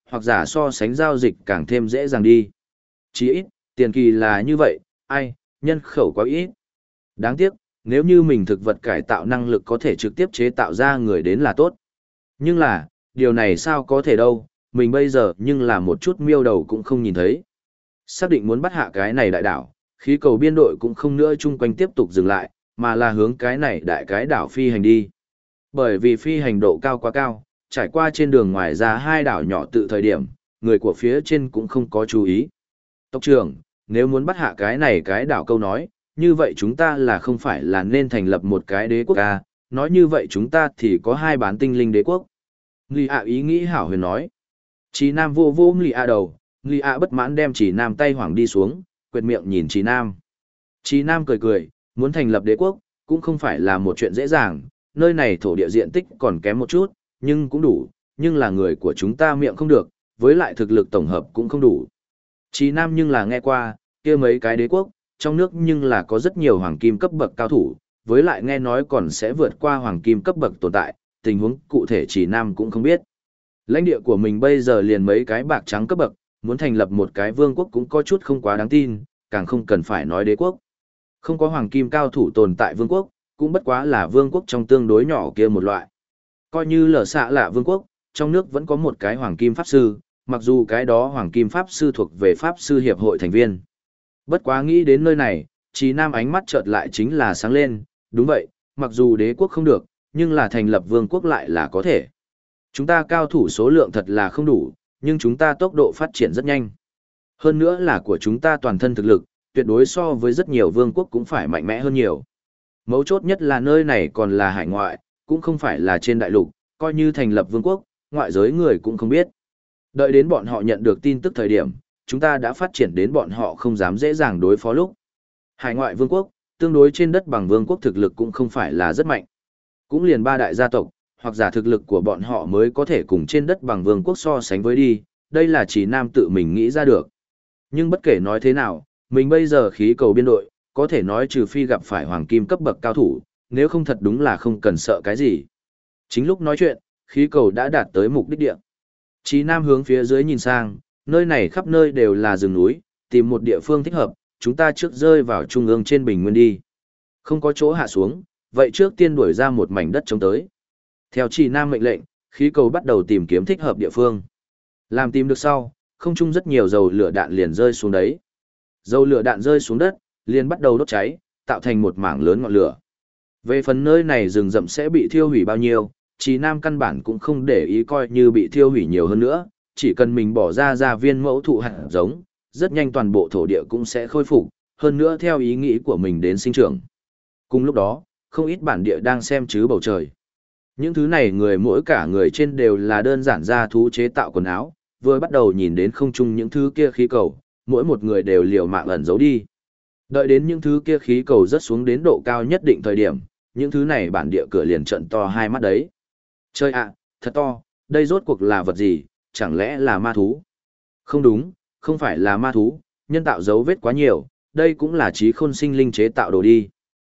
hoặc giả so sánh giao dịch càng thêm dễ dàng đi. Chỉ ít, tiền kỳ là như vậy, ai, nhân khẩu quá ít. Đáng tiếc, nếu như mình thực vật cải tạo năng lực có thể trực tiếp chế tạo ra người đến là tốt. Nhưng là, điều này sao có thể đâu, mình bây giờ nhưng là một chút miêu đầu cũng không nhìn thấy. Xác định muốn bắt hạ cái này đại đảo, khí cầu biên đội cũng không nữa chung quanh tiếp tục dừng lại, mà là hướng cái này đại cái đảo phi hành đi. Bởi vì phi hành độ cao quá cao, trải qua trên đường ngoài ra hai đảo nhỏ tự thời điểm, người của phía trên cũng không có chú ý. Tộc trưởng, nếu muốn bắt hạ cái này cái đảo câu nói, như vậy chúng ta là không phải là nên thành lập một cái đế quốc à, nói như vậy chúng ta thì có hai bán tinh linh đế quốc. Nghi ạ ý nghĩ hảo huyền nói. Chí Nam vô vô Nghi ạ đầu, Nghi ạ bất mãn đem Chí Nam tay hoảng đi xuống, quệt miệng nhìn Chí Nam. Chí Nam cười cười, muốn thành lập đế quốc, cũng không phải là một chuyện dễ dàng, nơi này thổ địa diện tích còn kém một chút, nhưng cũng đủ, nhưng là người của chúng ta miệng không được, với lại thực lực tổng hợp cũng không đủ. Chí Nam nhưng là nghe qua, kia mấy cái đế quốc, trong nước nhưng là có rất nhiều hoàng kim cấp bậc cao thủ, với lại nghe nói còn sẽ vượt qua hoàng kim cấp bậc tồn tại, tình huống cụ thể Chí Nam cũng không biết. Lãnh địa của mình bây giờ liền mấy cái bạc trắng cấp bậc, muốn thành lập một cái vương quốc cũng có chút không quá đáng tin, càng không cần phải nói đế quốc. Không có hoàng kim cao thủ tồn tại vương quốc, cũng bất quá là vương quốc trong tương đối nhỏ kia một loại. Coi như lở xạ là vương quốc, trong nước vẫn có một cái hoàng kim pháp sư, mặc dù cái đó hoàng kim pháp sư thuộc về pháp sư hiệp hội thành viên. Bất quá nghĩ đến nơi này, Chí Nam ánh mắt chợt lại chính là sáng lên, đúng vậy, mặc dù đế quốc không được, nhưng là thành lập vương quốc lại là có thể. Chúng ta cao thủ số lượng thật là không đủ, nhưng chúng ta tốc độ phát triển rất nhanh. Hơn nữa là của chúng ta toàn thân thực lực, tuyệt đối so với rất nhiều vương quốc cũng phải mạnh mẽ hơn nhiều. Mấu chốt nhất là nơi này còn là hải ngoại, cũng không phải là trên đại lục, coi như thành lập vương quốc, ngoại giới người cũng không biết. Đợi đến bọn họ nhận được tin tức thời điểm, chúng ta đã phát triển đến bọn họ không dám dễ dàng đối phó lúc. Hải ngoại vương quốc, tương đối trên đất bằng vương quốc thực lực cũng không phải là rất mạnh. Cũng liền ba đại gia tộc, hoặc giả thực lực của bọn họ mới có thể cùng trên đất bằng vương quốc so sánh với đi, đây là chỉ Nam tự mình nghĩ ra được. Nhưng bất kể nói thế nào, mình bây giờ khí cầu biên đội, có thể nói trừ phi gặp phải hoàng kim cấp bậc cao thủ, nếu không thật đúng là không cần sợ cái gì. Chính lúc nói chuyện, khí cầu đã đạt tới mục đích địa. Chí Nam hướng phía dưới nhìn sang, nơi này khắp nơi đều là rừng núi, tìm một địa phương thích hợp, chúng ta trước rơi vào trung ương trên bình nguyên đi. Không có chỗ hạ xuống, vậy trước tiên đuổi ra một mảnh đất trống tới. Theo Chí Nam mệnh lệnh, khí cầu bắt đầu tìm kiếm thích hợp địa phương. Làm tìm được sau, không trung rất nhiều dầu lửa đạn liền rơi xuống đấy. Dầu lửa đạn rơi xuống đất, liền bắt đầu đốt cháy, tạo thành một mảng lớn ngọn lửa. Về phần nơi này rừng rậm sẽ bị thiêu hủy bao nhiêu, Chí Nam căn bản cũng không để ý coi như bị thiêu hủy nhiều hơn nữa, chỉ cần mình bỏ ra viên mẫu thụ hạt giống, rất nhanh toàn bộ thổ địa cũng sẽ khôi phục, hơn nữa theo ý nghĩ của mình đến sinh trưởng. Cùng lúc đó, không ít bản địa đang xem chứ bầu trời. Những thứ này người mỗi cả người trên đều là đơn giản gia thú chế tạo quần áo, vừa bắt đầu nhìn đến không trung những thứ kia khí cầu, mỗi một người đều liều mạng ẩn giấu đi. Đợi đến những thứ kia khí cầu rớt xuống đến độ cao nhất định thời điểm, những thứ này bản địa cửa liền trận to hai mắt đấy. Chơi ạ, thật to, đây rốt cuộc là vật gì, chẳng lẽ là ma thú? Không đúng, không phải là ma thú, nhân tạo dấu vết quá nhiều, đây cũng là trí khôn sinh linh chế tạo đồ đi.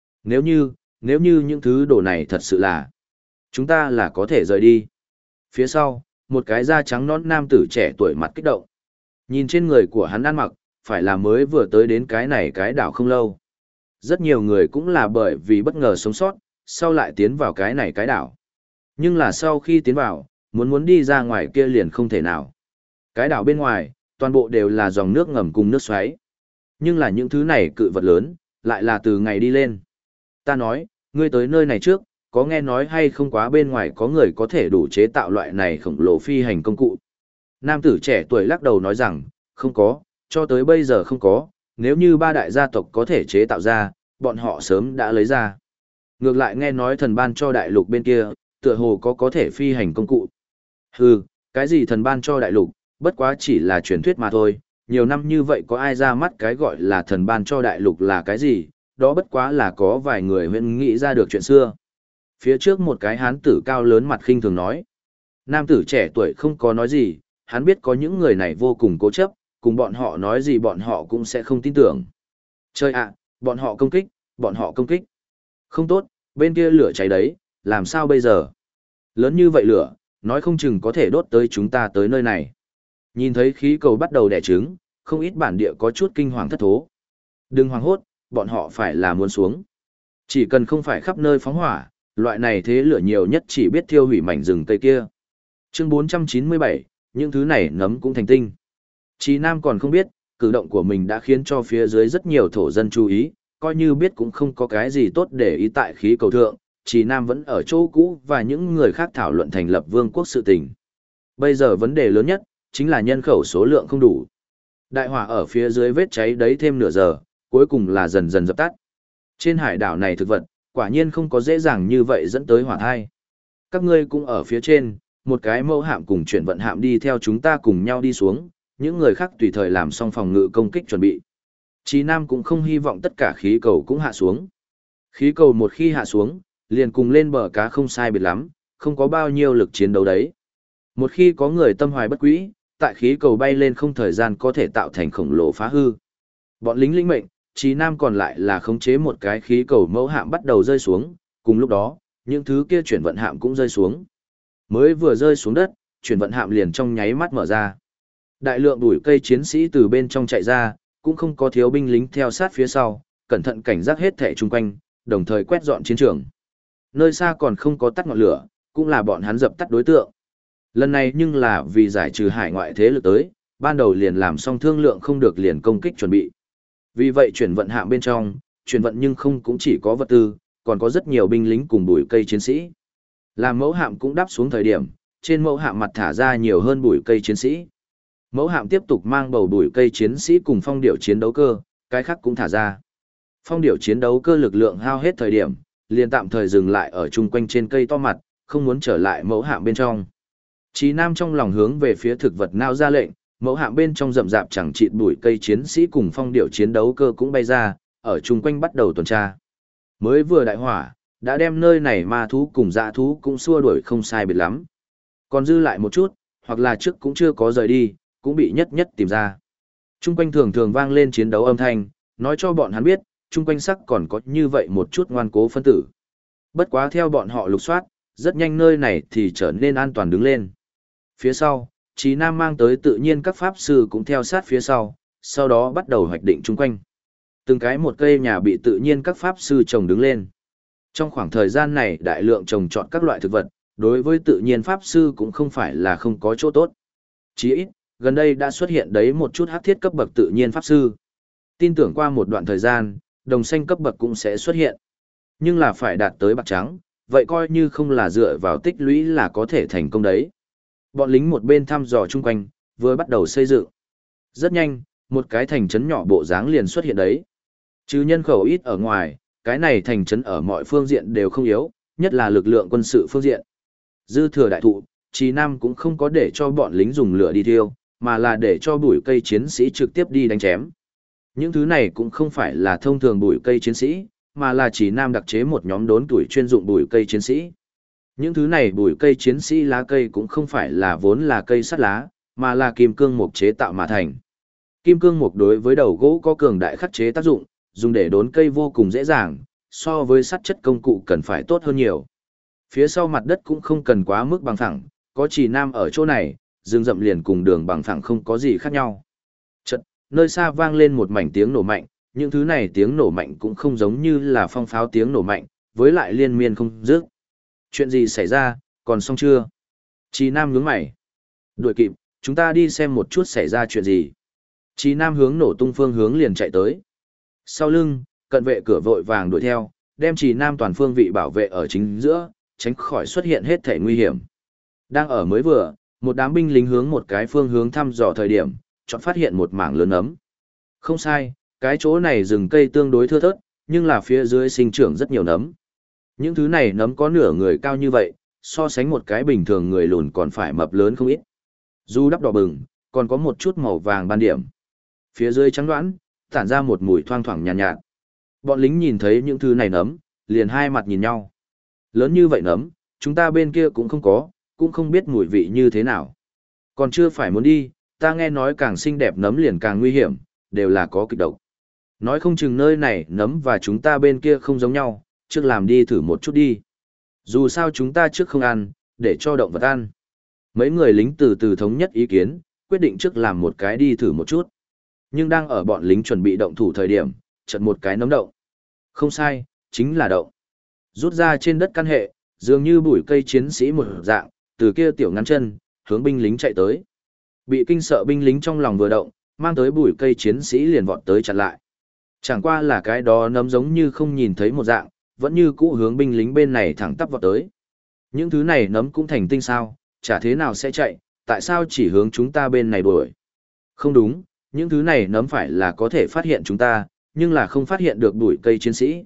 Nếu như những thứ đồ này thật sự là, chúng ta là có thể rời đi. Phía sau, một cái da trắng nõn nam tử trẻ tuổi mặt kích động. Nhìn trên người của hắn ăn mặc, phải là mới vừa tới đến cái này cái đảo không lâu. Rất nhiều người cũng là bởi vì bất ngờ sống sót, sau lại tiến vào cái này cái đảo. Nhưng là sau khi tiến vào, muốn đi ra ngoài kia liền không thể nào. Cái đảo bên ngoài, toàn bộ đều là dòng nước ngầm cùng nước xoáy. Nhưng là những thứ này cự vật lớn, lại là từ ngày đi lên. Ta nói, ngươi tới nơi này trước, có nghe nói hay không quá bên ngoài có người có thể đủ chế tạo loại này khổng lồ phi hành công cụ. Nam tử trẻ tuổi lắc đầu nói rằng, không có, cho tới bây giờ không có, nếu như ba đại gia tộc có thể chế tạo ra, bọn họ sớm đã lấy ra. Ngược lại nghe nói thần ban cho đại lục bên kia, tựa hồ có thể phi hành công cụ. Hừ, cái gì thần ban cho đại lục, bất quá chỉ là truyền thuyết mà thôi, nhiều năm như vậy có ai ra mắt cái gọi là thần ban cho đại lục là cái gì, đó bất quá là có vài người huyện nghĩ ra được chuyện xưa. Phía trước một cái hán tử cao lớn mặt khinh thường nói. Nam tử trẻ tuổi không có nói gì, hắn biết có những người này vô cùng cố chấp, cùng bọn họ nói gì bọn họ cũng sẽ không tin tưởng. Chơi ạ, bọn họ công kích, bọn họ công kích. Không tốt, bên kia lửa cháy đấy, làm sao bây giờ? Lớn như vậy lửa, nói không chừng có thể đốt tới chúng ta tới nơi này. Nhìn thấy khí cầu bắt đầu đẻ trứng, không ít bản địa có chút kinh hoàng thất thố. Đừng hoảng hốt, bọn họ phải là muốn xuống. Chỉ cần không phải khắp nơi phóng hỏa, loại này thế lửa nhiều nhất chỉ biết thiêu hủy mảnh rừng cây kia. Chương 497, những thứ này nấm cũng thành tinh. Chí Nam còn không biết, cử động của mình đã khiến cho phía dưới rất nhiều thổ dân chú ý, coi như biết cũng không có cái gì tốt để ý tại khí cầu thượng, Chí Nam vẫn ở chỗ cũ và những người khác thảo luận thành lập vương quốc sự tình. Bây giờ vấn đề lớn nhất, chính là nhân khẩu số lượng không đủ. Đại hỏa ở phía dưới vết cháy đấy thêm nửa giờ, cuối cùng là dần dần dập tắt. Trên hải đảo này thực vật, quả nhiên không có dễ dàng như vậy dẫn tới hỏa thai. Các ngươi cũng ở phía trên, một cái mẫu hạm cùng chuyển vận hạm đi theo chúng ta cùng nhau đi xuống, những người khác tùy thời làm xong phòng ngự công kích chuẩn bị. Chí Nam cũng không hy vọng tất cả khí cầu cũng hạ xuống. Khí cầu một khi hạ xuống, liền cùng lên bờ cá không sai biệt lắm, không có bao nhiêu lực chiến đấu đấy. Một khi có người tâm hoài bất quý, tại khí cầu bay lên không thời gian có thể tạo thành khổng lồ phá hư. Bọn lính lĩnh mệnh, Chí Nam còn lại là khống chế một cái khí cầu mẫu hạm bắt đầu rơi xuống, cùng lúc đó, những thứ kia chuyển vận hạm cũng rơi xuống. Mới vừa rơi xuống đất, chuyển vận hạm liền trong nháy mắt mở ra. Đại lượng bụi cây chiến sĩ từ bên trong chạy ra, cũng không có thiếu binh lính theo sát phía sau, cẩn thận cảnh giác hết thảy chung quanh, đồng thời quét dọn chiến trường. Nơi xa còn không có tắt ngọn lửa, cũng là bọn hắn dập tắt đối tượng. Lần này nhưng là vì giải trừ hải ngoại thế lực tới, ban đầu liền làm xong thương lượng không được liền công kích chuẩn bị. Vì vậy chuyển vận hạm bên trong, chuyển vận nhưng không cũng chỉ có vật tư, còn có rất nhiều binh lính cùng bụi cây chiến sĩ. Làm mẫu hạm cũng đáp xuống thời điểm, trên mẫu hạm mặt thả ra nhiều hơn bụi cây chiến sĩ. Mẫu hạm tiếp tục mang bầu bụi cây chiến sĩ cùng phong điệu chiến đấu cơ, cái khác cũng thả ra. Phong điệu chiến đấu cơ lực lượng hao hết thời điểm, liền tạm thời dừng lại ở chung quanh trên cây to mặt, không muốn trở lại mẫu hạm bên trong. Chí Nam trong lòng hướng về phía thực vật nao ra lệnh, mẫu hạm bên trong rậm rạp chẳng chịt bụi cây chiến sĩ cùng phong điệu chiến đấu cơ cũng bay ra, ở chung quanh bắt đầu tuần tra. Mới vừa đại hỏa, đã đem nơi này ma thú cùng dã thú cũng xua đuổi không sai biệt lắm. Còn dư lại một chút, hoặc là trước cũng chưa có rời đi, cũng bị nhất nhất tìm ra. Chung quanh thường thường vang lên chiến đấu âm thanh, nói cho bọn hắn biết, chung quanh sắc còn có như vậy một chút ngoan cố phân tử. Bất quá theo bọn họ lục soát, rất nhanh nơi này thì trở nên an toàn đứng lên. Phía sau, Chí Nam mang tới tự nhiên các pháp sư cũng theo sát phía sau đó bắt đầu hoạch định chung quanh. Từng cái một cây nhà bị tự nhiên các pháp sư trồng đứng lên. Trong khoảng thời gian này đại lượng trồng trọt các loại thực vật, đối với tự nhiên pháp sư cũng không phải là không có chỗ tốt. Chỉ ít, gần đây đã xuất hiện đấy một chút hắc thiết cấp bậc tự nhiên pháp sư. Tin tưởng qua một đoạn thời gian, đồng xanh cấp bậc cũng sẽ xuất hiện. Nhưng là phải đạt tới bạc trắng, vậy coi như không là dựa vào tích lũy là có thể thành công đấy. Bọn lính một bên thăm dò chung quanh, vừa bắt đầu xây dựng. Rất nhanh, một cái thành trấn nhỏ bộ dáng liền xuất hiện đấy. Chứ nhân khẩu ít ở ngoài, cái này thành trấn ở mọi phương diện đều không yếu, nhất là lực lượng quân sự phương diện. Dư thừa đại thụ, Chí Nam cũng không có để cho bọn lính dùng lửa đi thiêu, mà là để cho bụi cây chiến sĩ trực tiếp đi đánh chém. Những thứ này cũng không phải là thông thường bụi cây chiến sĩ, mà là Chí Nam đặc chế một nhóm đốn tuổi chuyên dụng bụi cây chiến sĩ. Những thứ này bụi cây chiến sĩ lá cây cũng không phải là vốn là cây sắt lá, mà là kim cương mục chế tạo mà thành. Kim cương mục đối với đầu gỗ có cường đại khắc chế tác dụng, dùng để đốn cây vô cùng dễ dàng, so với sắt chất công cụ cần phải tốt hơn nhiều. Phía sau mặt đất cũng không cần quá mức bằng phẳng, có Chí Nam ở chỗ này, rừng rậm liền cùng đường bằng phẳng không có gì khác nhau. Chợt, nơi xa vang lên một mảnh tiếng nổ mạnh, những thứ này tiếng nổ mạnh cũng không giống như là phong pháo tiếng nổ mạnh, với lại liên miên không dứt. Chuyện gì xảy ra, còn xong chưa? Chí Nam nhướng mày. Đuổi kịp, chúng ta đi xem một chút xảy ra chuyện gì. Chí Nam hướng nổ tung phương hướng liền chạy tới. Sau lưng, cận vệ cửa vội vàng đuổi theo, đem Chí Nam toàn phương vị bảo vệ ở chính giữa, tránh khỏi xuất hiện hết thể nguy hiểm. Đang ở mới vừa, một đám binh lính hướng một cái phương hướng thăm dò thời điểm, chọn phát hiện một mảng lớn nấm. Không sai, cái chỗ này rừng cây tương đối thưa thớt, nhưng là phía dưới sinh trưởng rất nhiều nấm. Những thứ này nấm có nửa người cao như vậy, so sánh một cái bình thường người lùn còn phải mập lớn không ít. Dù đắp đỏ bừng, còn có một chút màu vàng ban điểm. Phía dưới trắng đoán, tản ra một mùi thoang thoảng nhàn nhạt. Bọn lính nhìn thấy những thứ này nấm, liền hai mặt nhìn nhau. Lớn như vậy nấm, chúng ta bên kia cũng không có, cũng không biết mùi vị như thế nào. Còn chưa phải muốn đi, ta nghe nói càng xinh đẹp nấm liền càng nguy hiểm, đều là có kịch độc. Nói không chừng nơi này nấm và chúng ta bên kia không giống nhau, trước làm đi thử một chút đi. Dù sao chúng ta trước không ăn, để cho động vật ăn. Mấy người lính từ từ thống nhất ý kiến, quyết định trước làm một cái đi thử một chút. Nhưng đang ở bọn lính chuẩn bị động thủ thời điểm, chợt một cái nấm động. Không sai, chính là động. Rút ra trên đất căn hệ, dường như bụi cây chiến sĩ một dạng, từ kia tiểu ngắn chân, hướng binh lính chạy tới. Bị kinh sợ binh lính trong lòng vừa động, mang tới bụi cây chiến sĩ liền vọt tới chặn lại. Chẳng qua là cái đó nấm giống như không nhìn thấy một dạng, vẫn như cũ hướng binh lính bên này thẳng tắp vọt tới. Những thứ này nấm cũng thành tinh sao, chả thế nào sẽ chạy, tại sao chỉ hướng chúng ta bên này đuổi? Không đúng, những thứ này nấm phải là có thể phát hiện chúng ta, nhưng là không phát hiện được bụi cây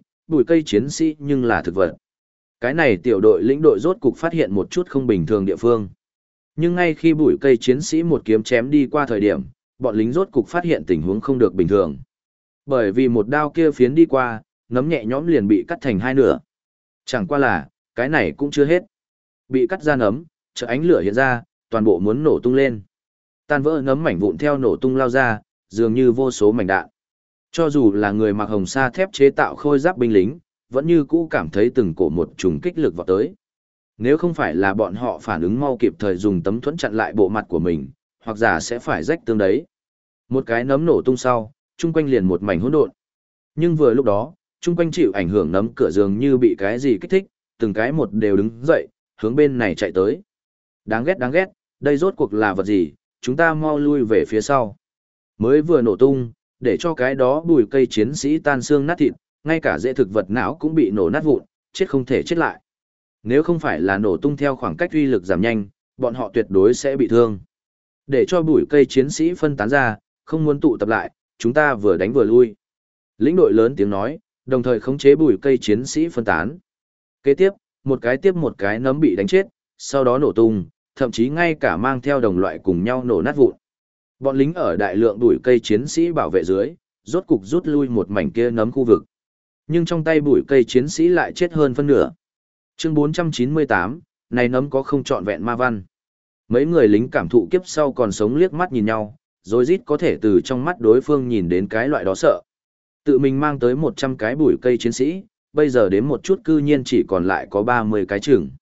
chiến sĩ nhưng là thực vật. Cái này tiểu đội lĩnh đội rốt cục phát hiện một chút không bình thường địa phương. Nhưng ngay khi bụi cây chiến sĩ một kiếm chém đi qua thời điểm, bọn lính rốt cục phát hiện tình huống không được bình thường. Bởi vì một đao kia phiến đi qua, nấm nhẹ nhõm liền bị cắt thành hai nửa. Chẳng qua là, cái này cũng chưa hết. Bị cắt ra nấm, chợt ánh lửa hiện ra, toàn bộ muốn nổ tung lên. Tan vỡ nấm mảnh vụn theo nổ tung lao ra, dường như vô số mảnh đạn. Cho dù là người mặc hồng sa thép chế tạo khôi giáp binh lính, vẫn như cũ cảm thấy từng cổ một trùng kích lực vào tới. Nếu không phải là bọn họ phản ứng mau kịp thời dùng tấm thuẫn chặn lại bộ mặt của mình, hoặc giả sẽ phải rách tương đấy. Một cái nấm nổ tung sau, chung quanh liền một mảnh hỗn độn. Nhưng vừa lúc đó, chung quanh chịu ảnh hưởng nấm cửa dường như bị cái gì kích thích, từng cái một đều đứng dậy, hướng bên này chạy tới. Đáng ghét, đây rốt cuộc là vật gì, chúng ta mau lui về phía sau. Mới vừa nổ tung, để cho cái đó bùi cây chiến sĩ tan xương nát thịt, ngay cả dễ thực vật não cũng bị nổ nát vụn, chết không thể chết lại. Nếu không phải là nổ tung theo khoảng cách uy lực giảm nhanh, bọn họ tuyệt đối sẽ bị thương. Để cho bùi cây chiến sĩ phân tán ra, không muốn tụ tập lại, chúng ta vừa đánh vừa lui. Lĩnh đội lớn tiếng nói, đồng thời khống chế bùi cây chiến sĩ phân tán. Kế tiếp một cái nấm bị đánh chết, sau đó nổ tung, thậm chí ngay cả mang theo đồng loại cùng nhau nổ nát vụn. Bọn lính ở đại lượng bùi cây chiến sĩ bảo vệ dưới, rốt cục rút lui một mảnh kia nấm khu vực. Nhưng trong tay bùi cây chiến sĩ lại chết hơn phân nửa. Chương 498, này nấm có không trọn vẹn ma văn. Mấy người lính cảm thụ kiếp sau còn sống liếc mắt nhìn nhau, rồi rít có thể từ trong mắt đối phương nhìn đến cái loại đó sợ. Tự mình mang tới 100 cái bùi cây chiến sĩ, bây giờ đến một chút cư nhiên chỉ còn lại có 30 cái chừng.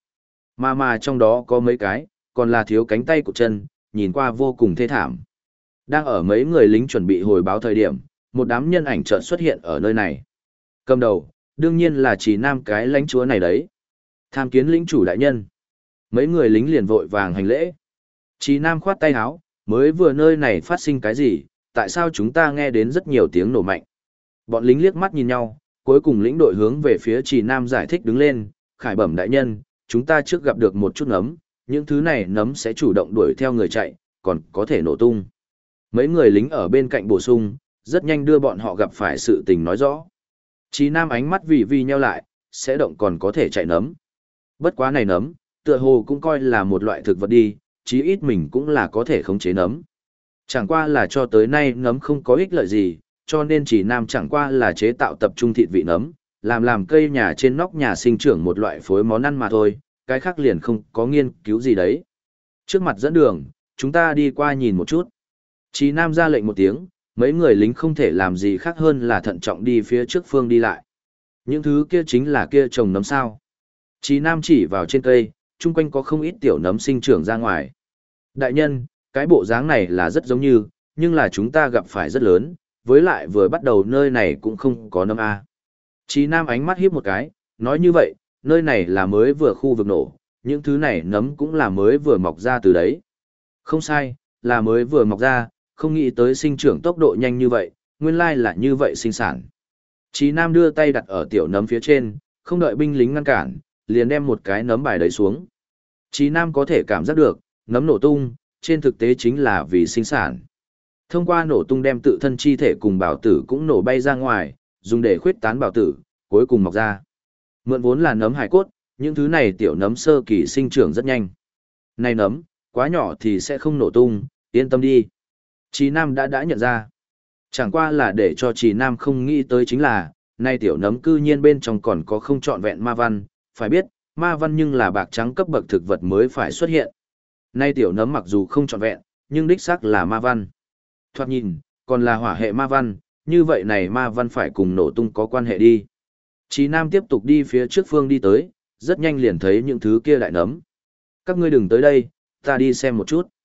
Mà trong đó có mấy cái, còn là thiếu cánh tay của chân, nhìn qua vô cùng thê thảm. Đang ở mấy người lính chuẩn bị hồi báo thời điểm, một đám nhân ảnh chợt xuất hiện ở nơi này. Cầm đầu, đương nhiên là chỉ nam cái lãnh chúa này đấy. Tham kiến lĩnh chủ đại nhân. Mấy người lính liền vội vàng hành lễ. Chỉ nam khoát tay áo, mới vừa nơi này phát sinh cái gì, tại sao chúng ta nghe đến rất nhiều tiếng nổ mạnh. Bọn lính liếc mắt nhìn nhau, cuối cùng lĩnh đội hướng về phía chỉ nam giải thích đứng lên, khải bẩm đại nhân, chúng ta trước gặp được một chút nấm, những thứ này nấm sẽ chủ động đuổi theo người chạy, còn có thể nổ tung. Mấy người lính ở bên cạnh bổ sung, rất nhanh đưa bọn họ gặp phải sự tình nói rõ. Chí Nam ánh mắt vì nheo lại, sẽ động còn có thể chạy nấm. Bất quá này nấm, tựa hồ cũng coi là một loại thực vật đi, chí ít mình cũng là có thể khống chế nấm. Chẳng qua là cho tới nay nấm không có ích lợi gì, cho nên Chí Nam chẳng qua là chế tạo tập trung thịt vị nấm, làm cây nhà trên nóc nhà sinh trưởng một loại phối món ăn mà thôi, cái khác liền không có nghiên cứu gì đấy. Trước mặt dẫn đường, chúng ta đi qua nhìn một chút. Chí Nam ra lệnh một tiếng, mấy người lính không thể làm gì khác hơn là thận trọng đi phía trước phương đi lại. Những thứ kia chính là kia trồng nấm sao. Chí Nam chỉ vào trên cây, chung quanh có không ít tiểu nấm sinh trưởng ra ngoài. Đại nhân, cái bộ dáng này là rất giống như, nhưng là chúng ta gặp phải rất lớn, với lại vừa bắt đầu nơi này cũng không có nấm A. Chí Nam ánh mắt híp một cái, nói như vậy, nơi này là mới vừa khu vực nổ, những thứ này nấm cũng là mới vừa mọc ra từ đấy. Không sai, là mới vừa mọc ra, không nghĩ tới sinh trưởng tốc độ nhanh như vậy, nguyên lai là như vậy sinh sản. Chí Nam đưa tay đặt ở tiểu nấm phía trên, không đợi binh lính ngăn cản, liền đem một cái nấm bài đấy xuống. Chí Nam có thể cảm giác được, nấm nổ tung, trên thực tế chính là vì sinh sản. Thông qua nổ tung đem tự thân chi thể cùng bảo tử cũng nổ bay ra ngoài, dùng để khuyết tán bảo tử, cuối cùng mọc ra. Mượn vốn là nấm hải cốt, những thứ này tiểu nấm sơ kỳ sinh trưởng rất nhanh. Này nấm, quá nhỏ thì sẽ không nổ tung, yên tâm đi. Chí Nam đã nhận ra. Chẳng qua là để cho Chí Nam không nghĩ tới chính là, nay tiểu nấm cư nhiên bên trong còn có không trọn vẹn ma văn, phải biết, ma văn nhưng là bạc trắng cấp bậc thực vật mới phải xuất hiện. Nay tiểu nấm mặc dù không trọn vẹn, nhưng đích xác là ma văn. Thoạt nhìn, còn là hỏa hệ ma văn, như vậy này ma văn phải cùng nổ tung có quan hệ đi. Chí Nam tiếp tục đi phía trước phương đi tới, rất nhanh liền thấy những thứ kia đại nấm. Các ngươi đừng tới đây, ta đi xem một chút.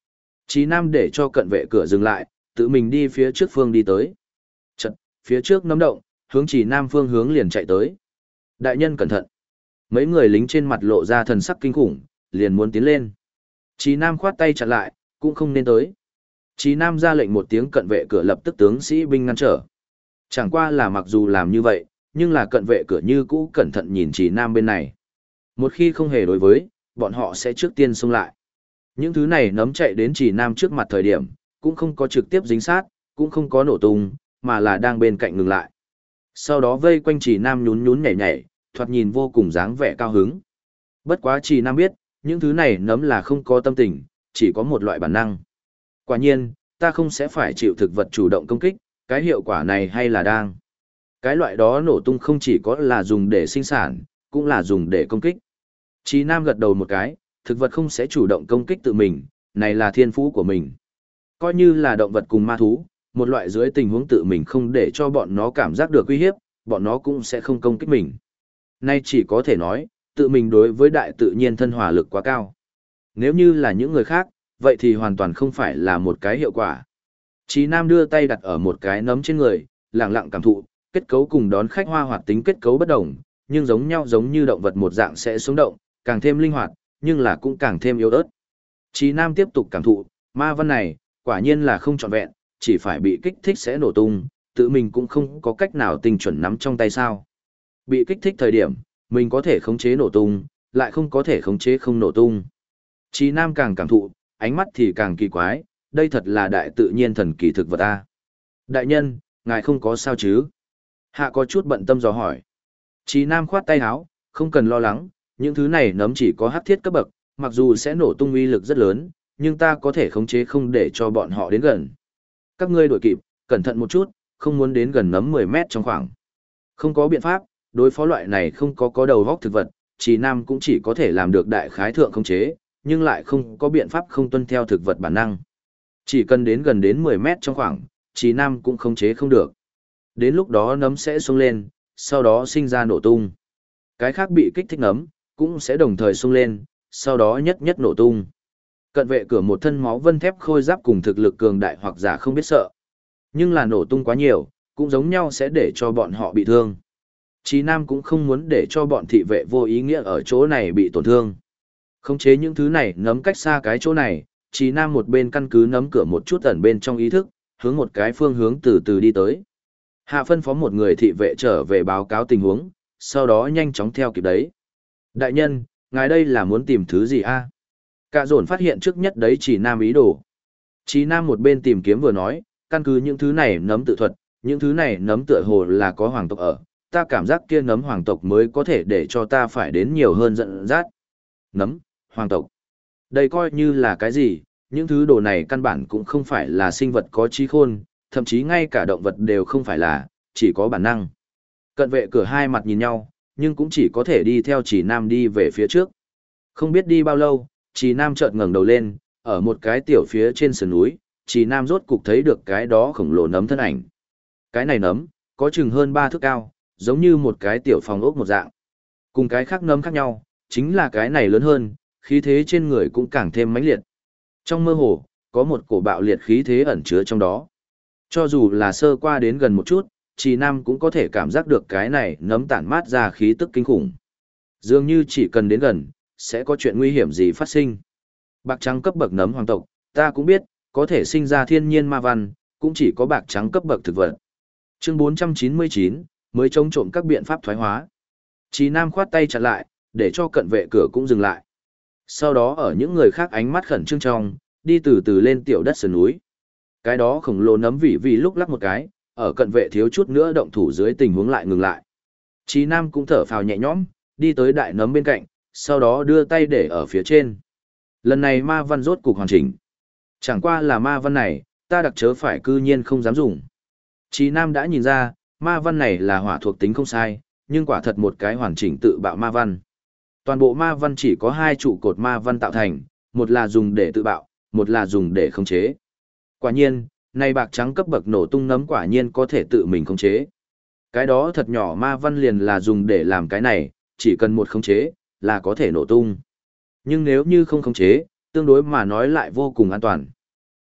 Chí Nam để cho cận vệ cửa dừng lại, tự mình đi phía trước phương đi tới. Chật, phía trước nấm động, hướng Chí Nam phương hướng liền chạy tới. Đại nhân cẩn thận. Mấy người lính trên mặt lộ ra thần sắc kinh khủng, liền muốn tiến lên. Chí Nam khoát tay chặn lại, cũng không nên tới. Chí Nam ra lệnh một tiếng, cận vệ cửa lập tức tướng sĩ binh ngăn trở. Chẳng qua là mặc dù làm như vậy, nhưng là cận vệ cửa như cũ cẩn thận nhìn Chí Nam bên này. Một khi không hề đối với, bọn họ sẽ trước tiên xông lại. Những thứ này nấm chạy đến Chí Nam trước mặt thời điểm, cũng không có trực tiếp dính sát, cũng không có nổ tung, mà là đang bên cạnh ngừng lại. Sau đó vây quanh Chí Nam nhún nhún nhảy nhảy, thoạt nhìn vô cùng dáng vẻ cao hứng. Bất quá Chí Nam biết, những thứ này nấm là không có tâm tình, chỉ có một loại bản năng. Quả nhiên, ta không sẽ phải chịu thực vật chủ động công kích, cái hiệu quả này hay là đang. Cái loại đó nổ tung không chỉ có là dùng để sinh sản, cũng là dùng để công kích. Chí Nam gật đầu một cái, thực vật không sẽ chủ động công kích tự mình, này là thiên phú của mình. Coi như là động vật cùng ma thú, một loại dưới tình huống tự mình không để cho bọn nó cảm giác được uy hiếp, bọn nó cũng sẽ không công kích mình. Nay chỉ có thể nói, tự mình đối với đại tự nhiên thân hòa lực quá cao. Nếu như là những người khác, vậy thì hoàn toàn không phải là một cái hiệu quả. Chí Nam đưa tay đặt ở một cái nấm trên người, lặng lặng cảm thụ, kết cấu cùng đón khách hoa hoạt tính kết cấu bất đồng, nhưng giống nhau giống như động vật một dạng sẽ sống động, càng thêm linh hoạt, nhưng là cũng càng thêm yếu ớt. Chí Nam tiếp tục cảm thụ, ma văn này, quả nhiên là không trọn vẹn, chỉ phải bị kích thích sẽ nổ tung, tự mình cũng không có cách nào tinh chuẩn nắm trong tay sao. Bị kích thích thời điểm, mình có thể khống chế nổ tung, lại không có thể khống chế không nổ tung. Chí Nam càng cảm thụ, ánh mắt thì càng kỳ quái, đây thật là đại tự nhiên thần kỳ thực vật a. Đại nhân, ngài không có sao chứ? Hạ có chút bận tâm dò hỏi. Chí Nam khoát tay áo, không cần lo lắng, những thứ này nấm chỉ có hắc thiết cấp bậc, mặc dù sẽ nổ tung uy lực rất lớn, nhưng ta có thể khống chế không để cho bọn họ đến gần. Các ngươi đuổi kịp, cẩn thận một chút, không muốn đến gần nấm 10 mét trong khoảng. Không có biện pháp, đối phó loại này không có đầu vóc thực vật, Chí Nam cũng chỉ có thể làm được đại khái thượng khống chế, nhưng lại không có biện pháp không tuân theo thực vật bản năng. Chỉ cần đến gần đến 10 mét trong khoảng, Chí Nam cũng khống chế không được. Đến lúc đó nấm sẽ xông lên, sau đó sinh ra nổ tung. Cái khác bị kích thích nấm, cũng sẽ đồng thời xông lên, sau đó nhất nhất nổ tung. Cận vệ cửa một thân máu vân thép khôi giáp cùng thực lực cường đại hoặc giả không biết sợ. Nhưng là nổ tung quá nhiều, cũng giống nhau sẽ để cho bọn họ bị thương. Chí Nam cũng không muốn để cho bọn thị vệ vô ý nghĩa ở chỗ này bị tổn thương. Khống chế những thứ này nấm cách xa cái chỗ này, Chí Nam một bên căn cứ nấm cửa một chút ẩn bên trong ý thức, hướng một cái phương hướng từ từ đi tới. Hạ phân phó một người thị vệ trở về báo cáo tình huống, sau đó nhanh chóng theo kịp đấy. Đại nhân, ngài đây là muốn tìm thứ gì a? Cả dồn phát hiện trước nhất đấy Chí Nam ý đồ. Chí Nam một bên tìm kiếm vừa nói, căn cứ những thứ này nấm tự thuật, những thứ này nấm tựa hồ là có hoàng tộc ở, ta cảm giác kia nấm hoàng tộc mới có thể để cho ta phải đến nhiều hơn giận dắt. Nấm, hoàng tộc. Đây coi như là cái gì, những thứ đồ này căn bản cũng không phải là sinh vật có trí khôn, thậm chí ngay cả động vật đều không phải là, chỉ có bản năng. Cận vệ cửa hai mặt nhìn nhau, nhưng cũng chỉ có thể đi theo Chí Nam đi về phía trước. Không biết đi bao lâu, Chí Nam chợt ngẩng đầu lên, ở một cái tiểu phía trên sườn núi, Chí Nam rốt cục thấy được cái đó khổng lồ nấm thân ảnh. Cái này nấm, có chừng hơn 3 thước cao, giống như một cái tiểu phòng ốc một dạng. Cùng cái khác nấm khác nhau, chính là cái này lớn hơn, khí thế trên người cũng càng thêm mãnh liệt. Trong mơ hồ, có một cổ bạo liệt khí thế ẩn chứa trong đó. Cho dù là sơ qua đến gần một chút, Chí Nam cũng có thể cảm giác được cái này nấm tản mát ra khí tức kinh khủng. Dường như chỉ cần đến gần, sẽ có chuyện nguy hiểm gì phát sinh. Bạc trắng cấp bậc nấm hoàng tộc, ta cũng biết, có thể sinh ra thiên nhiên ma văn, cũng chỉ có bạc trắng cấp bậc thực vật. Chương 499, mới chống trộm các biện pháp thoái hóa. Chí Nam khoát tay chặn lại, để cho cận vệ cửa cũng dừng lại. Sau đó ở những người khác ánh mắt khẩn trương trong, đi từ từ lên tiểu đất sườn núi. Cái đó khổng lồ nấm vì lúc lắc một cái, ở cận vệ thiếu chút nữa động thủ dưới tình huống lại ngừng lại. Chí Nam cũng thở phào nhẹ nhõm, đi tới đại nấm bên cạnh, sau đó đưa tay để ở phía trên. Lần này ma văn rốt cục hoàn chỉnh. Chẳng qua là ma văn này, ta đặc chớ phải cư nhiên không dám dùng. Chí Nam đã nhìn ra, ma văn này là hỏa thuộc tính không sai, nhưng quả thật một cái hoàn chỉnh tự bạo ma văn. Toàn bộ ma văn chỉ có 2 trụ cột ma văn tạo thành, một là dùng để tự bạo, một là dùng để khống chế. Quả nhiên, này bạc trắng cấp bậc nổ tung nấm quả nhiên có thể tự mình khống chế. Cái đó thật nhỏ ma văn liền là dùng để làm cái này, chỉ cần một khống chế, là có thể nổ tung. Nhưng nếu như không khống chế, tương đối mà nói lại vô cùng an toàn.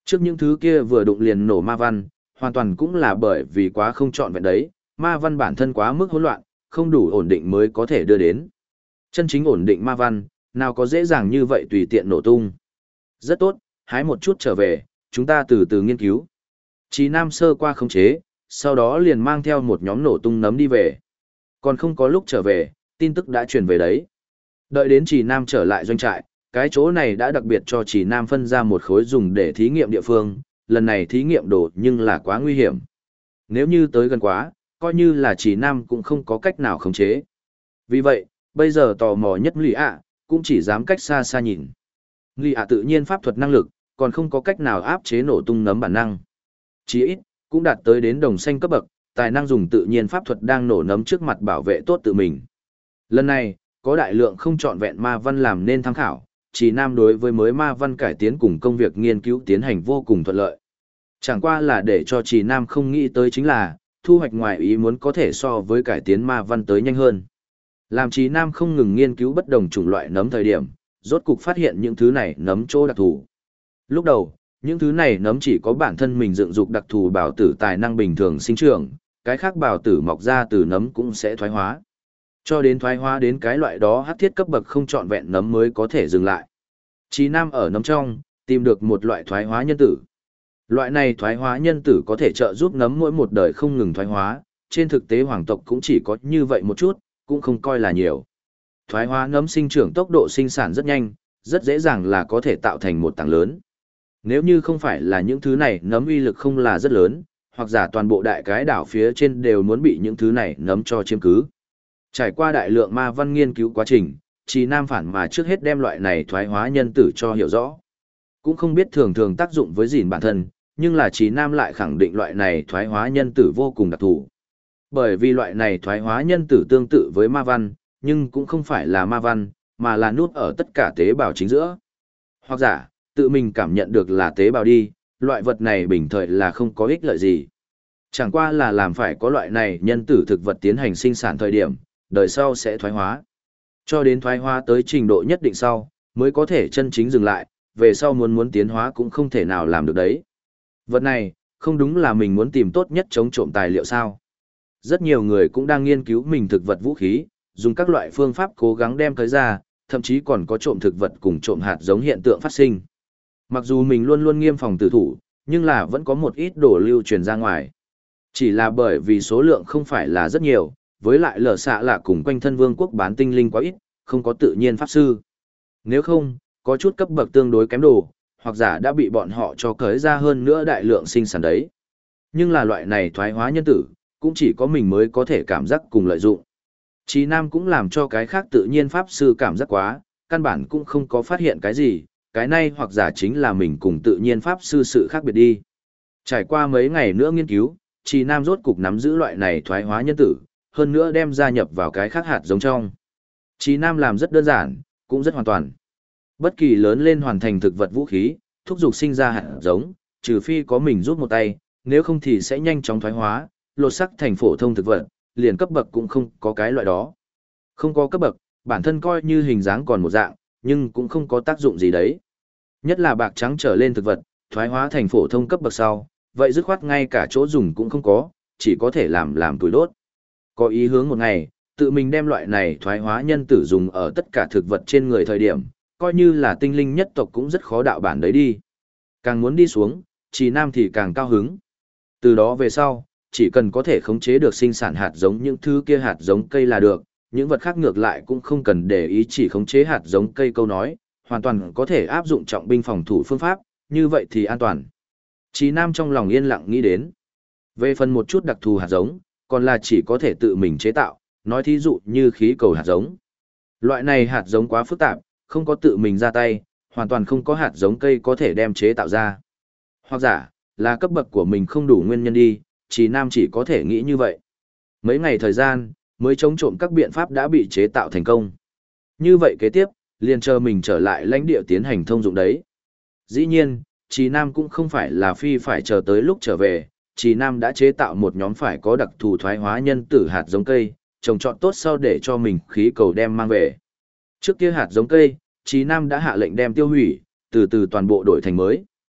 Trước những thứ kia vừa đụng liền nổ ma văn, hoàn toàn cũng là bởi vì quá không trọn vẹn đấy, ma văn bản thân quá mức hỗn loạn, không đủ ổn định mới có thể đưa đến. Chân chính ổn định ma văn, nào có dễ dàng như vậy tùy tiện nổ tung. Rất tốt, hái một chút trở về, chúng ta từ từ nghiên cứu. Chí Nam sơ qua khống chế, sau đó liền mang theo một nhóm nổ tung nấm đi về. Còn không có lúc trở về, tin tức đã truyền về đấy. Đợi đến Chí Nam trở lại doanh trại, cái chỗ này đã đặc biệt cho Chí Nam phân ra một khối dùng để thí nghiệm địa phương, lần này thí nghiệm đồ nhưng là quá nguy hiểm. Nếu như tới gần quá, coi như là Chí Nam cũng không có cách nào khống chế. Vì vậy, bây giờ tò mò nhất Lý ạ, cũng chỉ dám cách xa xa nhìn. Lý ạ tự nhiên pháp thuật năng lực, còn không có cách nào áp chế nổ tung nấm bản năng. Chí ít, cũng đạt tới đến đồng xanh cấp bậc, tài năng dùng tự nhiên pháp thuật đang nổ nấm trước mặt bảo vệ tốt tự mình. Lần này, có đại lượng không trọn vẹn ma văn làm nên tham khảo, Chí Nam đối với mới ma văn cải tiến cùng công việc nghiên cứu tiến hành vô cùng thuận lợi. Chẳng qua là để cho Chí Nam không nghĩ tới chính là, thu hoạch ngoài ý muốn có thể so với cải tiến ma văn tới nhanh hơn. Làm Chí Nam không ngừng nghiên cứu bất đồng chủng loại nấm thời điểm, rốt cục phát hiện những thứ này nấm chỗ đặc thù. Lúc đầu, những thứ này nấm chỉ có bản thân mình dựng dục đặc thù bào tử tài năng bình thường sinh trưởng, cái khác bào tử mọc ra từ nấm cũng sẽ thoái hóa. Cho đến thoái hóa đến cái loại đó hắc thiết cấp bậc không trọn vẹn nấm mới có thể dừng lại. Chí Nam ở nấm trong, tìm được một loại thoái hóa nhân tử. Loại này thoái hóa nhân tử có thể trợ giúp nấm mỗi một đời không ngừng thoái hóa, trên thực tế hoàng tộc cũng chỉ có như vậy một chút, cũng không coi là nhiều. Thoái hóa nấm sinh trưởng tốc độ sinh sản rất nhanh, rất dễ dàng là có thể tạo thành một tảng lớn. Nếu như không phải là những thứ này nấm uy lực không là rất lớn, hoặc giả toàn bộ đại cái đảo phía trên đều muốn bị những thứ này nấm cho chiếm cứ. Trải qua đại lượng ma văn nghiên cứu quá trình, Chí Nam phản mà trước hết đem loại này thoái hóa nhân tử cho hiểu rõ. Cũng không biết thường thường tác dụng với gìn bản thân, nhưng là Chí Nam lại khẳng định loại này thoái hóa nhân tử vô cùng đặc thù. Bởi vì loại này thoái hóa nhân tử tương tự với ma văn, nhưng cũng không phải là ma văn, mà là nút ở tất cả tế bào chính giữa. Hoặc giả, tự mình cảm nhận được là tế bào đi, loại vật này bình thời là không có ích lợi gì. Chẳng qua là làm phải có loại này nhân tử thực vật tiến hành sinh sản thời điểm, đời sau sẽ thoái hóa. Cho đến thoái hóa tới trình độ nhất định sau, mới có thể chân chính dừng lại, về sau muốn tiến hóa cũng không thể nào làm được đấy. Vật này, không đúng là mình muốn tìm tốt nhất chống trộm tài liệu sao. Rất nhiều người cũng đang nghiên cứu mình thực vật vũ khí, dùng các loại phương pháp cố gắng đem tới ra, thậm chí còn có trộm thực vật cùng trộm hạt giống hiện tượng phát sinh. Mặc dù mình luôn luôn nghiêm phòng tử thủ, nhưng là vẫn có một ít đồ lưu truyền ra ngoài. Chỉ là bởi vì số lượng không phải là rất nhiều, với lại lở xạ là cùng quanh thân vương quốc bán tinh linh quá ít, không có tự nhiên pháp sư. Nếu không, có chút cấp bậc tương đối kém đồ, hoặc giả đã bị bọn họ cho cởi ra hơn nữa đại lượng sinh sản đấy. Nhưng là loại này thoái hóa nhân tử, cũng chỉ có mình mới có thể cảm giác cùng lợi dụng. Chí Nam cũng làm cho cái khác tự nhiên pháp sư cảm giác quá, căn bản cũng không có phát hiện cái gì, cái này hoặc giả chính là mình cùng tự nhiên pháp sư sự khác biệt đi. Trải qua mấy ngày nữa nghiên cứu, Chí Nam rốt cục nắm giữ loại này thoái hóa nhân tử, hơn nữa đem gia nhập vào cái khác hạt giống trong. Chí Nam làm rất đơn giản, cũng rất hoàn toàn. Bất kỳ lớn lên hoàn thành thực vật vũ khí, thúc giục sinh ra hạt giống, trừ phi có mình giúp một tay, nếu không thì sẽ nhanh chóng thoái hóa, lột sắc thành phổ thông thực vật, liền cấp bậc cũng không có cái loại đó. Không có cấp bậc, bản thân coi như hình dáng còn một dạng, nhưng cũng không có tác dụng gì đấy. Nhất là bạc trắng trở lên thực vật, thoái hóa thành phổ thông cấp bậc sau, vậy dứt khoát ngay cả chỗ dùng cũng không có, chỉ có thể làm tuổi đốt. Có ý hướng một ngày, tự mình đem loại này thoái hóa nhân tử dùng ở tất cả thực vật trên người thời điểm, coi như là tinh linh nhất tộc cũng rất khó đạo bản đấy đi. Càng muốn đi xuống, Chí Nam thì càng cao hứng. Từ đó về sau, chỉ cần có thể khống chế được sinh sản hạt giống những thứ kia hạt giống cây là được, những vật khác ngược lại cũng không cần để ý, chỉ khống chế hạt giống cây câu nói, hoàn toàn có thể áp dụng trọng binh phòng thủ phương pháp, như vậy thì an toàn. Chí Nam trong lòng yên lặng nghĩ đến. Về phần một chút đặc thù hạt giống, còn là chỉ có thể tự mình chế tạo, nói thí dụ như khí cầu hạt giống. Loại này hạt giống quá phức tạp, không có tự mình ra tay, hoàn toàn không có hạt giống cây có thể đem chế tạo ra. Hoặc giả, là cấp bậc của mình không đủ nguyên nhân đi, Chí Nam chỉ có thể nghĩ như vậy. Mấy ngày thời gian, mới chống trộm các biện pháp đã bị chế tạo thành công. Như vậy kế tiếp, liền chờ mình trở lại lãnh địa tiến hành thông dụng đấy. Dĩ nhiên, Chí Nam cũng không phải là phi phải chờ tới lúc trở về, Chí Nam đã chế tạo một nhóm phải có đặc thù thoái hóa nhân tử hạt giống cây, trồng trọt tốt sau để cho mình khí cầu đem mang về. Trước kia hạt giống cây, Chí Nam đã hạ lệnh đem tiêu hủy, từ từ toàn bộ đổi thành mới.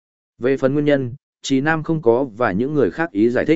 Về phần nguyên nhân, Trí Nam không có và những người khác ý giải thích.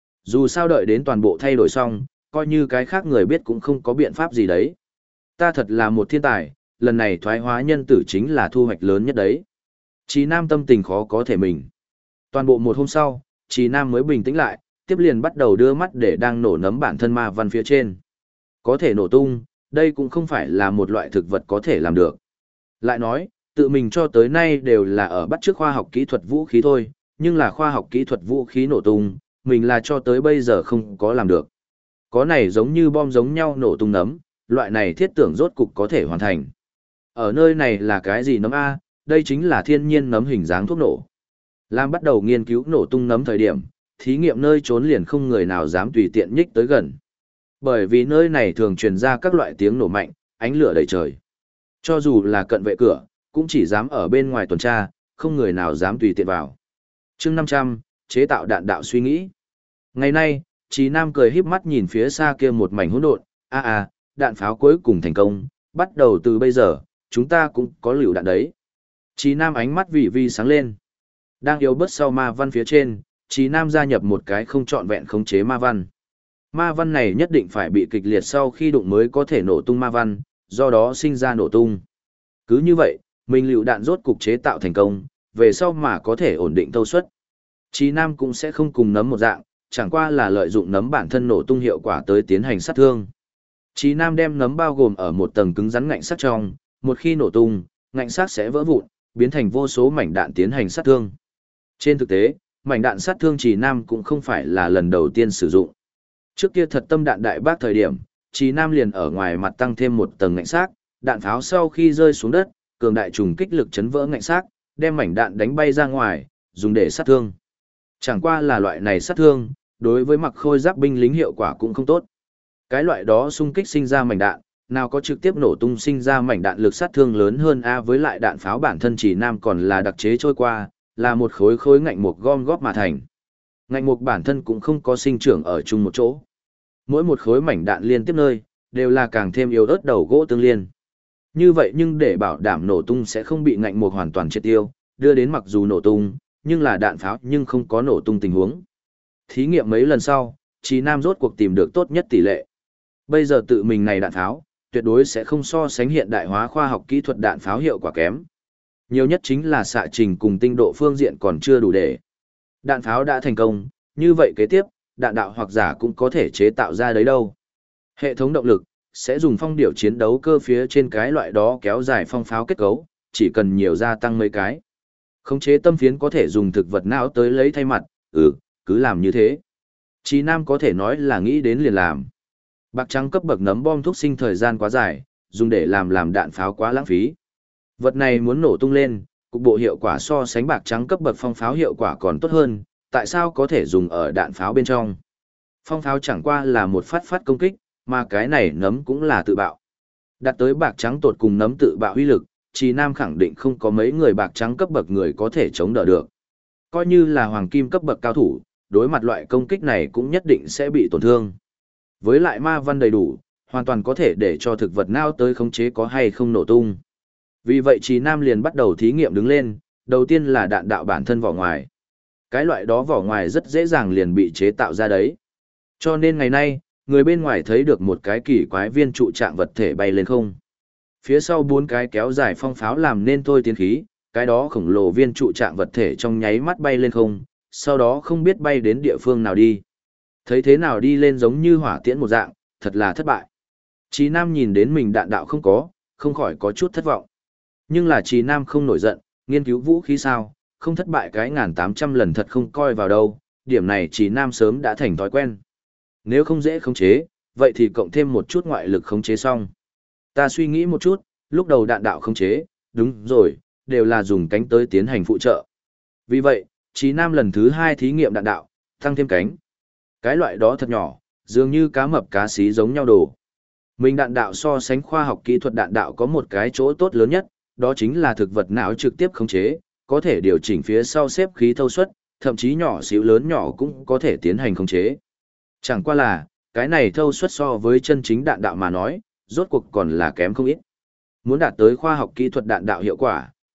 Dù sao đợi đến toàn bộ thay đổi xong, coi như cái khác người biết cũng không có biện pháp gì đấy. Ta thật là một thiên tài, lần này thoái hóa nhân tử chính là thu hoạch lớn nhất đấy. Trí Nam tâm tình khó có thể mình. Toàn bộ một hôm sau, Trí Nam mới bình tĩnh lại, tiếp liền bắt đầu đưa mắt để đang nổ nấm bản thân ma văn phía trên. Có thể nổ tung, đây cũng không phải là một loại thực vật có thể làm được. Lại nói, tự mình cho tới nay đều là ở bắt chước khoa học kỹ thuật vũ khí thôi, nhưng là khoa học kỹ thuật vũ khí nổ tung, mình là cho tới bây giờ không có làm được. Có này giống như bom giống nhau nổ tung nấm, loại này thiết tưởng rốt cục có thể hoàn thành. Ở nơi này là cái gì nấm A, đây chính là thiên nhiên nấm hình dáng thuốc nổ. Lam bắt đầu nghiên cứu nổ tung nấm thời điểm, thí nghiệm nơi trốn liền không người nào dám tùy tiện nhích tới gần. Bởi vì nơi này thường truyền ra các loại tiếng nổ mạnh, ánh lửa đầy trời. Cho dù là cận vệ cửa, cũng chỉ dám ở bên ngoài tuần tra, không người nào dám tùy tiện vào. Chương 500, chế tạo đạn đạo suy nghĩ. Ngày nay, Trí Nam cười híp mắt nhìn phía xa kia một mảnh hỗn độn, đạn pháo cuối cùng thành công, bắt đầu từ bây giờ, chúng ta cũng có lựu đạn đấy. Trí Nam ánh mắt vì vi sáng lên. Đang yếu bớt sau ma văn phía trên, Trí Nam gia nhập một cái không trọn vẹn khống chế ma văn. Ma văn này nhất định phải bị kịch liệt sau khi đụng mới có thể nổ tung ma văn, do đó sinh ra nổ tung. Cứ như vậy, mình lựu đạn rốt cục chế tạo thành công, về sau mà có thể ổn định tâu suất. Trí Nam cũng sẽ không cùng nấm một dạng, chẳng qua là lợi dụng nấm bản thân nổ tung hiệu quả tới tiến hành sát thương. Trí Nam đem nấm bao gồm ở một tầng cứng rắn ngạnh sắt trong, một khi nổ tung, ngạnh sắt sẽ vỡ vụn, biến thành vô số mảnh đạn tiến hành sát thương. Trên thực tế, mảnh đạn sát thương Trí Nam cũng không phải là lần đầu tiên sử dụng. Trước kia thật tâm đạn đại bác thời điểm, Trí Nam liền ở ngoài mặt tăng thêm một tầng ngạnh xác, đạn pháo sau khi rơi xuống đất, cường đại trùng kích lực chấn vỡ ngạnh xác, đem mảnh đạn đánh bay ra ngoài, dùng để sát thương. Chẳng qua là loại này sát thương, đối với mặc khôi giáp binh lính hiệu quả cũng không tốt. Cái loại đó xung kích sinh ra mảnh đạn, nào có trực tiếp nổ tung sinh ra mảnh đạn lực sát thương lớn hơn với lại đạn pháo bản thân Trí Nam còn là đặc chế trôi qua, là một khối khối ngạnh mục gom góp mà thành. Ngạnh mục bản thân cũng không có sinh trưởng ở chung một chỗ. Mỗi một khối mảnh đạn liên tiếp nơi, đều là càng thêm yếu ớt đầu gỗ tương liên. Như vậy nhưng để bảo đảm nổ tung sẽ không bị ngạnh mục hoàn toàn triệt tiêu, đưa đến mặc dù nổ tung, nhưng là đạn pháo nhưng không có nổ tung tình huống. Thí nghiệm mấy lần sau, Trí Nam rốt cuộc tìm được tốt nhất tỷ lệ. Bây giờ tự mình này đạn pháo, tuyệt đối sẽ không so sánh hiện đại hóa khoa học kỹ thuật đạn pháo hiệu quả kém. Nhiều nhất chính là xạ trình cùng tinh độ phương diện còn chưa đủ để. Đạn pháo đã thành công, như vậy kế tiếp, đạn đạo hoặc giả cũng có thể chế tạo ra đấy đâu. Hệ thống động lực, sẽ dùng phong điệu chiến đấu cơ phía trên cái loại đó kéo dài phong pháo kết cấu, chỉ cần nhiều gia tăng mấy cái. Khống chế tâm phiến có thể dùng thực vật não tới lấy thay mặt, cứ làm như thế. Trí Nam có thể nói là nghĩ đến liền làm. Bạc trắng cấp bậc nấm bom thuốc sinh thời gian quá dài, dùng để làm đạn pháo quá lãng phí. Vật này muốn nổ tung lên, cục bộ hiệu quả so sánh bạc trắng cấp bậc phong pháo hiệu quả còn tốt hơn, tại sao có thể dùng ở đạn pháo bên trong. Phong pháo chẳng qua là một phát công kích, mà cái này nấm cũng là tự bạo. Đặt tới bạc trắng tột cùng nấm tự bạo uy lực, Trí Nam khẳng định không có mấy người bạc trắng cấp bậc người có thể chống đỡ được. Coi như là hoàng kim cấp bậc cao thủ, đối mặt loại công kích này cũng nhất định sẽ bị tổn thương. Với lại ma văn đầy đủ, hoàn toàn có thể để cho thực vật nào tới khống chế có hay không nổ tung. Vì vậy Trí Nam liền bắt đầu thí nghiệm đứng lên, đầu tiên là đạn đạo bản thân vỏ ngoài. Cái loại đó vỏ ngoài rất dễ dàng liền bị chế tạo ra đấy. Cho nên ngày nay, người bên ngoài thấy được một cái kỳ quái viên trụ trạng vật thể bay lên không. Phía sau 4 cái kéo dài phong pháo làm nên thôi tiến khí, cái đó khổng lồ viên trụ trạng vật thể trong nháy mắt bay lên không, sau đó không biết bay đến địa phương nào đi. Thấy thế nào đi lên giống như hỏa tiễn một dạng, thật là thất bại. Trí Nam nhìn đến mình đạn đạo không khỏi có chút thất vọng. Nhưng là Trí Nam không nổi giận, nghiên cứu vũ khí sao, không thất bại cái 1800 lần thật không coi vào đâu, điểm này Trí Nam sớm đã thành thói quen. Nếu không dễ khống chế, vậy thì cộng thêm một chút ngoại lực khống chế xong. Ta suy nghĩ một chút, lúc đầu đạn đạo khống chế, đúng rồi, đều là dùng cánh tới tiến hành phụ trợ. Vì vậy, Trí Nam lần thứ 2 thí nghiệm đạn đạo, tăng thêm cánh. Cái loại đó thật nhỏ, dường như cá mập cá xí giống nhau đồ. Mình đạn đạo so sánh khoa học kỹ thuật đạn đạo có một cái chỗ tốt lớn nhất, đó chính là thực vật não trực tiếp khống chế, có thể điều chỉnh phía sau xếp khí thâu suất, thậm chí nhỏ xíu lớn nhỏ cũng có thể tiến hành khống chế. Chẳng qua là, cái này thâu suất so với chân chính đạn đạo mà nói, rốt cuộc còn là kém không ít. Muốn đạt tới khoa học kỹ thuật đạn đạo hiệu quả,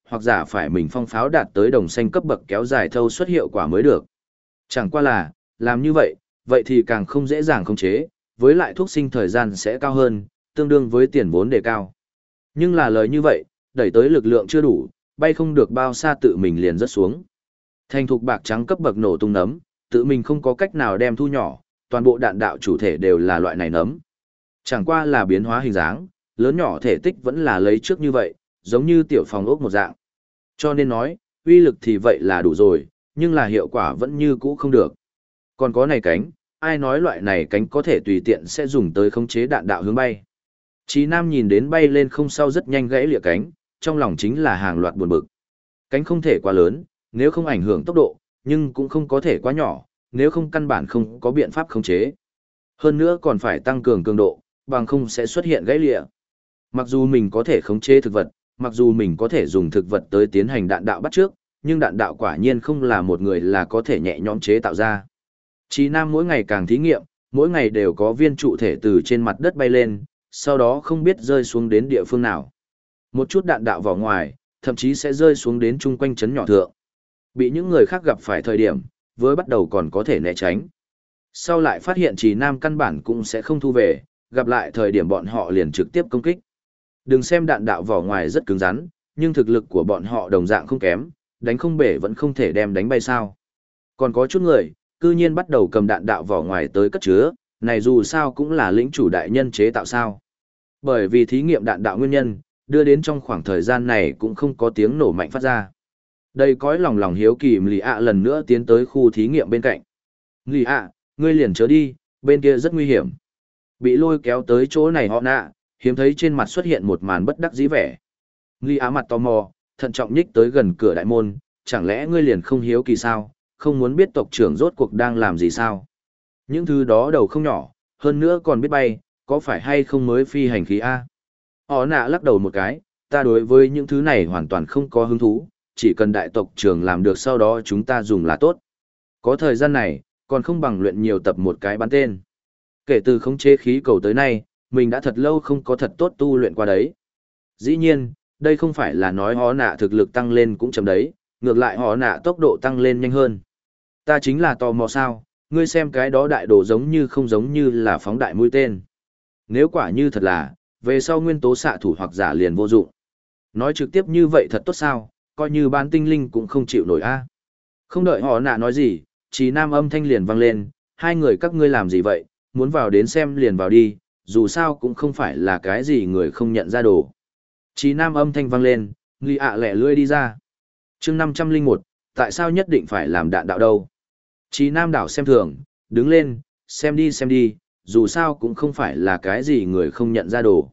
hoặc giả phải mình phong pháo đạt tới đồng xanh cấp bậc kéo dài thâu suất hiệu quả mới được. Chẳng qua là, làm như vậy, vậy thì càng không dễ dàng khống chế, với lại thuốc sinh thời gian sẽ cao hơn, tương đương với tiền vốn đề cao. Nhưng là lời như vậy, đẩy tới lực lượng chưa đủ, bay không được bao xa tự mình liền rớt xuống. Thành thục bạc trắng cấp bậc nổ tung nấm, tự mình không có cách nào đem thu nhỏ, toàn bộ đạn đạo chủ thể đều là loại này nấm. Chẳng qua là biến hóa hình dáng, lớn nhỏ thể tích vẫn là lấy trước như vậy, giống như tiểu phòng ốc một dạng. Cho nên nói, uy lực thì vậy là đủ rồi, nhưng là hiệu quả vẫn như cũ không được. Còn có này cánh, ai nói loại này cánh có thể tùy tiện sẽ dùng tới khống chế đạn đạo hướng bay. Chí Nam nhìn đến bay lên không sau rất nhanh gãy lìa cánh, trong lòng chính là hàng loạt buồn bực. Cánh không thể quá lớn, nếu không ảnh hưởng tốc độ, nhưng cũng không có thể quá nhỏ, nếu không căn bản không có biện pháp khống chế. Hơn nữa còn phải tăng cường cường độ, bằng không sẽ xuất hiện gãy lìa. Mặc dù mình có thể khống chế thực vật, mặc dù mình có thể dùng thực vật tới tiến hành đạn đạo bắt trước, nhưng đạn đạo quả nhiên không là một người là có thể nhẹ nhõm chế tạo ra. Chí Nam mỗi ngày càng thí nghiệm, mỗi ngày đều có viên trụ thể từ trên mặt đất bay lên, sau đó không biết rơi xuống đến địa phương nào. Một chút đạn đạo vào ngoài, thậm chí sẽ rơi xuống đến chung quanh chấn nhỏ thượng. Bị những người khác gặp phải thời điểm, với bắt đầu còn có thể né tránh. Sau lại phát hiện Chí Nam căn bản cũng sẽ không thu về, gặp lại thời điểm bọn họ liền trực tiếp công kích. Đừng xem đạn đạo vỏ ngoài rất cứng rắn, nhưng thực lực của bọn họ đồng dạng không kém, đánh không bể vẫn không thể đem đánh bay sao. Còn có chút người, cư nhiên bắt đầu cầm đạn đạo vỏ ngoài tới cất chứa, này dù sao cũng là lĩnh chủ đại nhân chế tạo sao. Bởi vì thí nghiệm đạn đạo nguyên nhân, đưa đến trong khoảng thời gian này cũng không có tiếng nổ mạnh phát ra. Đây cõi lòng lòng hiếu kỳ Lì ạ lần nữa tiến tới khu thí nghiệm bên cạnh. Lì ạ, ngươi liền chớ đi, bên kia rất nguy hiểm. Bị lôi kéo tới chỗ này họ nạ, hiếm thấy trên mặt xuất hiện một màn bất đắc dĩ vẻ. Lì ạ mặt tò mò, thận trọng nhích tới gần cửa đại môn, chẳng lẽ ngươi liền không hiếu kỳ sao, không muốn biết tộc trưởng rốt cuộc đang làm gì sao? Những thứ đó đầu không nhỏ, hơn nữa còn biết bay, có phải hay không mới phi hành khí A? Họ nạ lắc đầu một cái, ta đối với những thứ này hoàn toàn không có hứng thú, chỉ cần đại tộc trưởng làm được sau đó chúng ta dùng là tốt. Có thời gian này, còn không bằng luyện nhiều tập một cái bắn tên. Kể từ khống chế khí cầu tới nay, mình đã thật lâu không có thật tốt tu luyện qua đấy. Dĩ nhiên, đây không phải là nói họ nạ thực lực tăng lên cũng chậm đấy, ngược lại họ nạ tốc độ tăng lên nhanh hơn. Ta chính là tò mò sao, ngươi xem cái đó đại đồ giống như không giống như là phóng đại mũi tên. Nếu quả như thật là, về sau nguyên tố xạ thủ hoặc giả liền vô dụng. Nói trực tiếp như vậy thật tốt sao, coi như bán tinh linh cũng không chịu nổi a. Không đợi họ nạ nói gì, Chí Nam âm thanh liền vang lên, hai người các ngươi làm gì vậy, muốn vào đến xem liền vào đi, dù sao cũng không phải là cái gì người không nhận ra đồ. Chí Nam âm thanh vang lên, Lì ạ lẻ lươi đi ra. Chương 501, tại sao nhất định phải làm đạn đạo đâu? Chí Nam đảo xem thường, đứng lên, xem đi, dù sao cũng không phải là cái gì người không nhận ra đồ.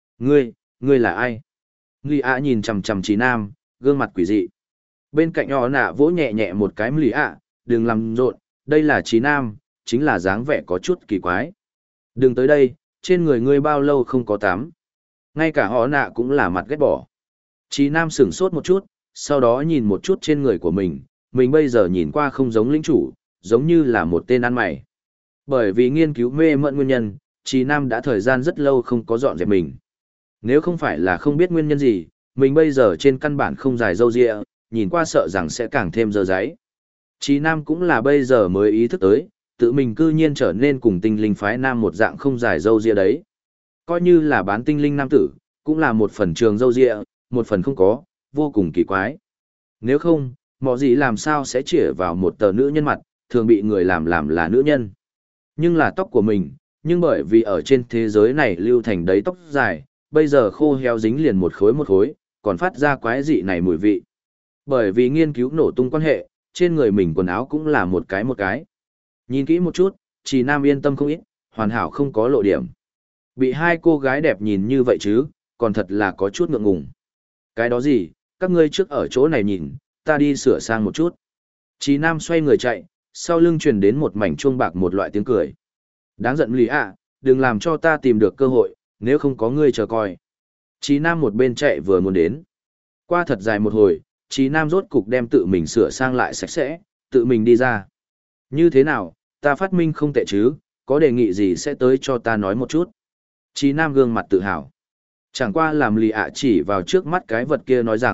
Ngươi là ai? Lì ạ nhìn chằm chằm Chí Nam, gương mặt quỷ dị. Bên cạnh họ nạ vỗ nhẹ nhẹ một cái Lì ạ, đừng làm rộn, đây là Chí Nam, chính là dáng vẻ có chút kỳ quái. Đừng tới đây, trên người ngươi bao lâu không có tắm. Ngay cả họ nạ cũng là mặt ghét bỏ. Chí Nam sửng sốt một chút, sau đó nhìn một chút trên người của mình bây giờ nhìn qua không giống lĩnh chủ, giống như là một tên ăn mày. Bởi vì nghiên cứu mê mẩn nguyên nhân, Chí Nam đã thời gian rất lâu không có dọn dẹp mình. Nếu không phải là không biết nguyên nhân gì, mình bây giờ trên căn bản không dài râu ria, nhìn qua sợ rằng sẽ càng thêm dơ dáy. Chí Nam cũng là bây giờ mới ý thức tới, tự mình cư nhiên trở nên cùng tinh linh phái nam một dạng không dài râu ria đấy. Coi như là bán tinh linh nam tử, cũng là một phần trường râu ria, một phần không có, vô cùng kỳ quái. Nếu không, mọ gì làm sao sẽ chĩa vào một tờ nữ nhân mặt, thường bị người làm là nữ nhân. Nhưng là tóc của mình, nhưng bởi vì ở trên thế giới này lưu thành đấy tóc dài, bây giờ khô héo dính liền một khối, còn phát ra quái dị này mùi vị. Bởi vì nghiên cứu nổ tung quan hệ, trên người mình quần áo cũng là một cái. Nhìn kỹ một chút, Chí Nam yên tâm không ít, hoàn hảo không có lộ điểm. Bị hai cô gái đẹp nhìn như vậy chứ, còn thật là có chút ngượng ngùng. Cái đó gì, các ngươi trước ở chỗ này nhìn, ta đi sửa sang một chút. Chí Nam xoay người chạy, sau lưng truyền đến một mảnh chuông bạc một loại tiếng cười. Đáng giận Lý ạ, đừng làm cho ta tìm được cơ hội, nếu không có ngươi chờ coi. Chí Nam một bên chạy vừa muốn đến. Qua thật dài một hồi, Chí Nam rốt cục đem tự mình sửa sang lại sạch sẽ, tự mình đi ra. Như thế nào, ta phát minh không tệ chứ, có đề nghị gì sẽ tới cho ta nói một chút. Chí Nam gương mặt tự hào. Chẳng qua làm Lý ạ chỉ vào trước mắt cái vật kia nói rằng,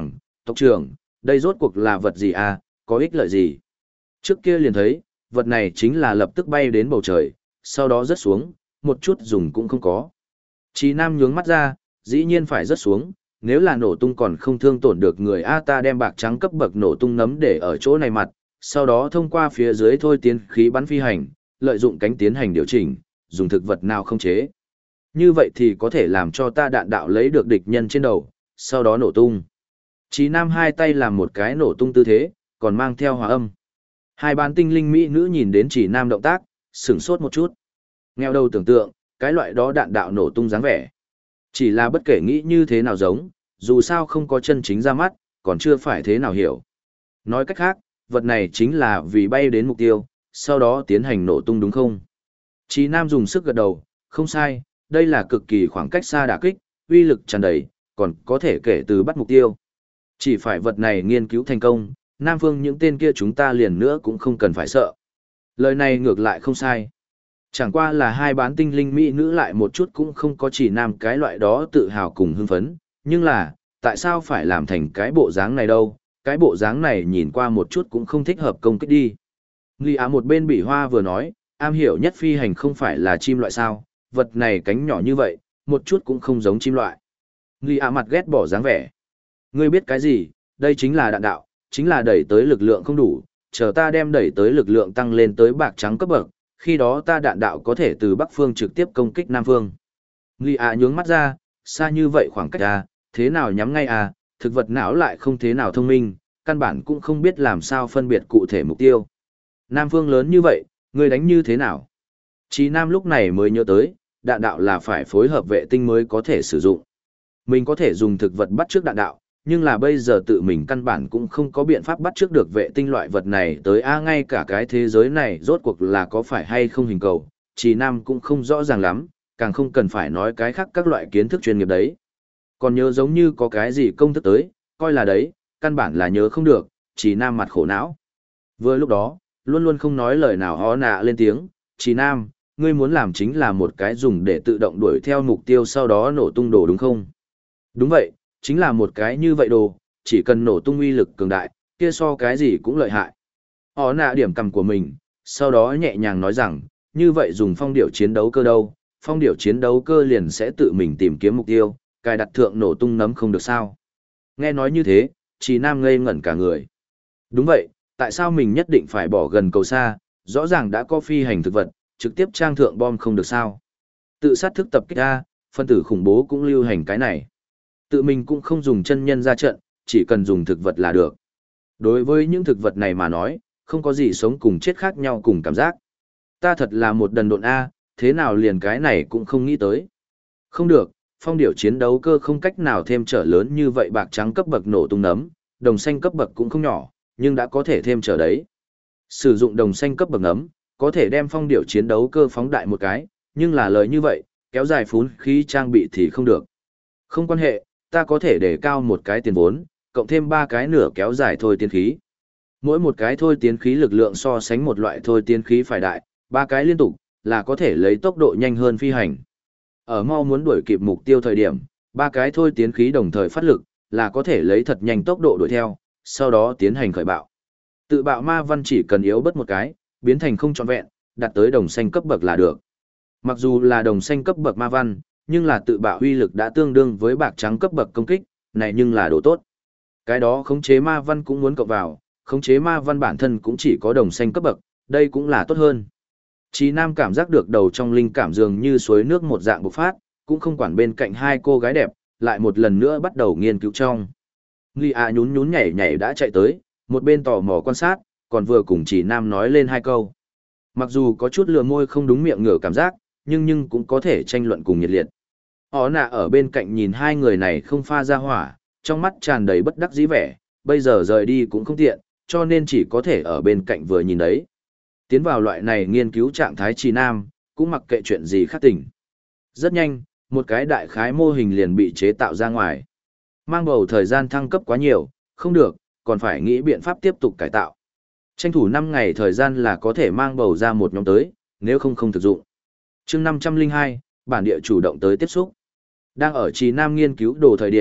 Tộc trưởng, đây rốt cuộc là vật gì à, có ích lợi gì? Trước kia liền thấy, vật này chính là lập tức bay đến bầu trời, sau đó rớt xuống, một chút dùng cũng không có. Chí Nam nhướng mắt ra, dĩ nhiên phải rớt xuống, nếu là nổ tung còn không thương tổn được người A ta đem bạc trắng cấp bậc nổ tung nấm để ở chỗ này mặt, sau đó thông qua phía dưới thôi tiến khí bắn phi hành, lợi dụng cánh tiến hành điều chỉnh, dùng thực vật nào không chế. Như vậy thì có thể làm cho ta đạn đạo lấy được địch nhân trên đầu, sau đó nổ tung. Chí Nam hai tay làm một cái nổ tung tư thế, còn mang theo hòa âm. Hai bán tinh linh mỹ nữ nhìn đến Chí Nam động tác, sửng sốt một chút. Nghèo đầu tưởng tượng, cái loại đó đạn đạo nổ tung dáng vẻ. Chỉ là bất kể nghĩ như thế nào giống, dù sao không có chân chính ra mắt, còn chưa phải thế nào hiểu. Nói cách khác, vật này chính là vì bay đến mục tiêu, sau đó tiến hành nổ tung đúng không? Chí Nam dùng sức gật đầu, không sai, đây là cực kỳ khoảng cách xa đả kích, uy lực tràn đầy, còn có thể kể từ bắt mục tiêu. Chỉ phải vật này nghiên cứu thành công, Nam Phương những tên kia chúng ta liền nữa cũng không cần phải sợ. Lời này ngược lại không sai. Chẳng qua là hai bán tinh linh mỹ nữ lại một chút cũng không có Chỉ Nam cái loại đó tự hào cùng hưng phấn, nhưng là, tại sao phải làm thành cái bộ dáng này đâu, cái bộ dáng này nhìn qua một chút cũng không thích hợp công kích đi. Nghi Á một bên bị hoa vừa nói, am hiểu nhất phi hành không phải là chim loại sao, vật này cánh nhỏ như vậy, một chút cũng không giống chim loại. Nghi Á mặt ghét bỏ dáng vẻ. Ngươi biết cái gì, đây chính là đạn đạo, chính là đẩy tới lực lượng không đủ, chờ ta đem đẩy tới lực lượng tăng lên tới bạc trắng cấp bậc, khi đó ta đạn đạo có thể từ Bắc Phương trực tiếp công kích Nam Phương. Nghi Á nhướng mắt ra, xa như vậy khoảng cách à, thế nào nhắm ngay à, thực vật não lại không thế nào thông minh, căn bản cũng không biết làm sao phân biệt cụ thể mục tiêu. Nam Phương lớn như vậy, ngươi đánh như thế nào? Chí Nam lúc này mới nhớ tới, đạn đạo là phải phối hợp vệ tinh mới có thể sử dụng. Mình có thể dùng thực vật bắt trước đạn đạo, nhưng là bây giờ tự mình căn bản cũng không có biện pháp bắt trước được vệ tinh loại vật này tới ngay cả cái thế giới này rốt cuộc là có phải hay không hình cầu, Chí Nam cũng không rõ ràng lắm, càng không cần phải nói cái khác các loại kiến thức chuyên nghiệp đấy. Còn nhớ giống như có cái gì công thức tới, coi là đấy, căn bản là nhớ không được, Chí Nam mặt khổ não. Vừa lúc đó, luôn luôn không nói lời nào ho nạ lên tiếng, Chí Nam, ngươi muốn làm chính là một cái dùng để tự động đuổi theo mục tiêu sau đó nổ tung đồ đúng không? Đúng vậy, chính là một cái như vậy đồ, chỉ cần nổ tung uy lực cường đại, kia so cái gì cũng lợi hại. Ho nạ điểm cầm của mình, sau đó nhẹ nhàng nói rằng, như vậy dùng phong điệu chiến đấu cơ đâu, phong điệu chiến đấu cơ liền sẽ tự mình tìm kiếm mục tiêu, cài đặt thượng nổ tung nấm không được sao. Nghe nói như thế, Chí Nam ngây ngẩn cả người. Đúng vậy, tại sao mình nhất định phải bỏ gần cầu xa, rõ ràng đã có phi hành thực vật, trực tiếp trang thượng bom không được sao. Tự sát thức tập kích A, phân tử khủng bố cũng lưu hành cái này. Tự mình cũng không dùng chân nhân ra trận, chỉ cần dùng thực vật là được. Đối với những thực vật này mà nói, không có gì sống cùng chết khác nhau cùng cảm giác. Ta thật là một đần độn A, thế nào liền cái này cũng không nghĩ tới. Không được, phong điệu chiến đấu cơ không cách nào thêm trở lớn như vậy bạc trắng cấp bậc nổ tung nấm, đồng xanh cấp bậc cũng không nhỏ, nhưng đã có thể thêm trở đấy. Sử dụng đồng xanh cấp bậc nấm, có thể đem phong điệu chiến đấu cơ phóng đại một cái, nhưng là lời như vậy, kéo dài phún khí trang bị thì không được. Không quan hệ, ta có thể để cao một cái tiền vốn, cộng thêm 3 cái nửa kéo dài thôi tiến khí. Mỗi một cái thôi tiến khí lực lượng so sánh một loại thôi tiến khí phải đại, 3 cái liên tục, là có thể lấy tốc độ nhanh hơn phi hành. Ở mau muốn đuổi kịp mục tiêu thời điểm, 3 cái thôi tiến khí đồng thời phát lực, là có thể lấy thật nhanh tốc độ đuổi theo, sau đó tiến hành khởi bạo. Tự bạo ma văn chỉ cần yếu bớt một cái, biến thành không trọn vẹn, đạt tới đồng xanh cấp bậc là được. Mặc dù là đồng xanh cấp bậc ma văn, nhưng là tự bạo uy lực đã tương đương với bạc trắng cấp bậc công kích, này nhưng là độ tốt. Cái đó khống chế ma văn cũng muốn cộng vào, khống chế ma văn bản thân cũng chỉ có đồng xanh cấp bậc, đây cũng là tốt hơn. Chí Nam cảm giác được đầu trong linh cảm dường như suối nước một dạng bộc phát, cũng không quản bên cạnh hai cô gái đẹp, lại một lần nữa bắt đầu nghiên cứu trong. Nghi A nhún nhún nhảy nhảy đã chạy tới, một bên tò mò quan sát, còn vừa cùng Chí Nam nói lên hai câu. Mặc dù có chút lừa môi không đúng miệng ngửa cảm giác, nhưng cũng có thể tranh luận cùng nhiệt liệt. Họ nạ ở bên cạnh nhìn hai người này không pha ra hỏa, trong mắt tràn đầy bất đắc dĩ vẻ, bây giờ rời đi cũng không tiện, cho nên chỉ có thể ở bên cạnh vừa nhìn đấy. Tiến vào loại này nghiên cứu trạng thái Chí Nam, cũng mặc kệ chuyện gì khác tỉnh. Rất nhanh, một cái đại khái mô hình liền bị chế tạo ra ngoài. Mang bầu thời gian thăng cấp quá nhiều, không được, còn phải nghĩ biện pháp tiếp tục cải tạo. Tranh thủ 5 ngày thời gian là có thể mang bầu ra một nhóm tới, nếu không thực dụng. Chương 502, bản địa chủ động tới tiếp xúc. Đang ở Chí Nam nghiên cứu đồ thời điểm,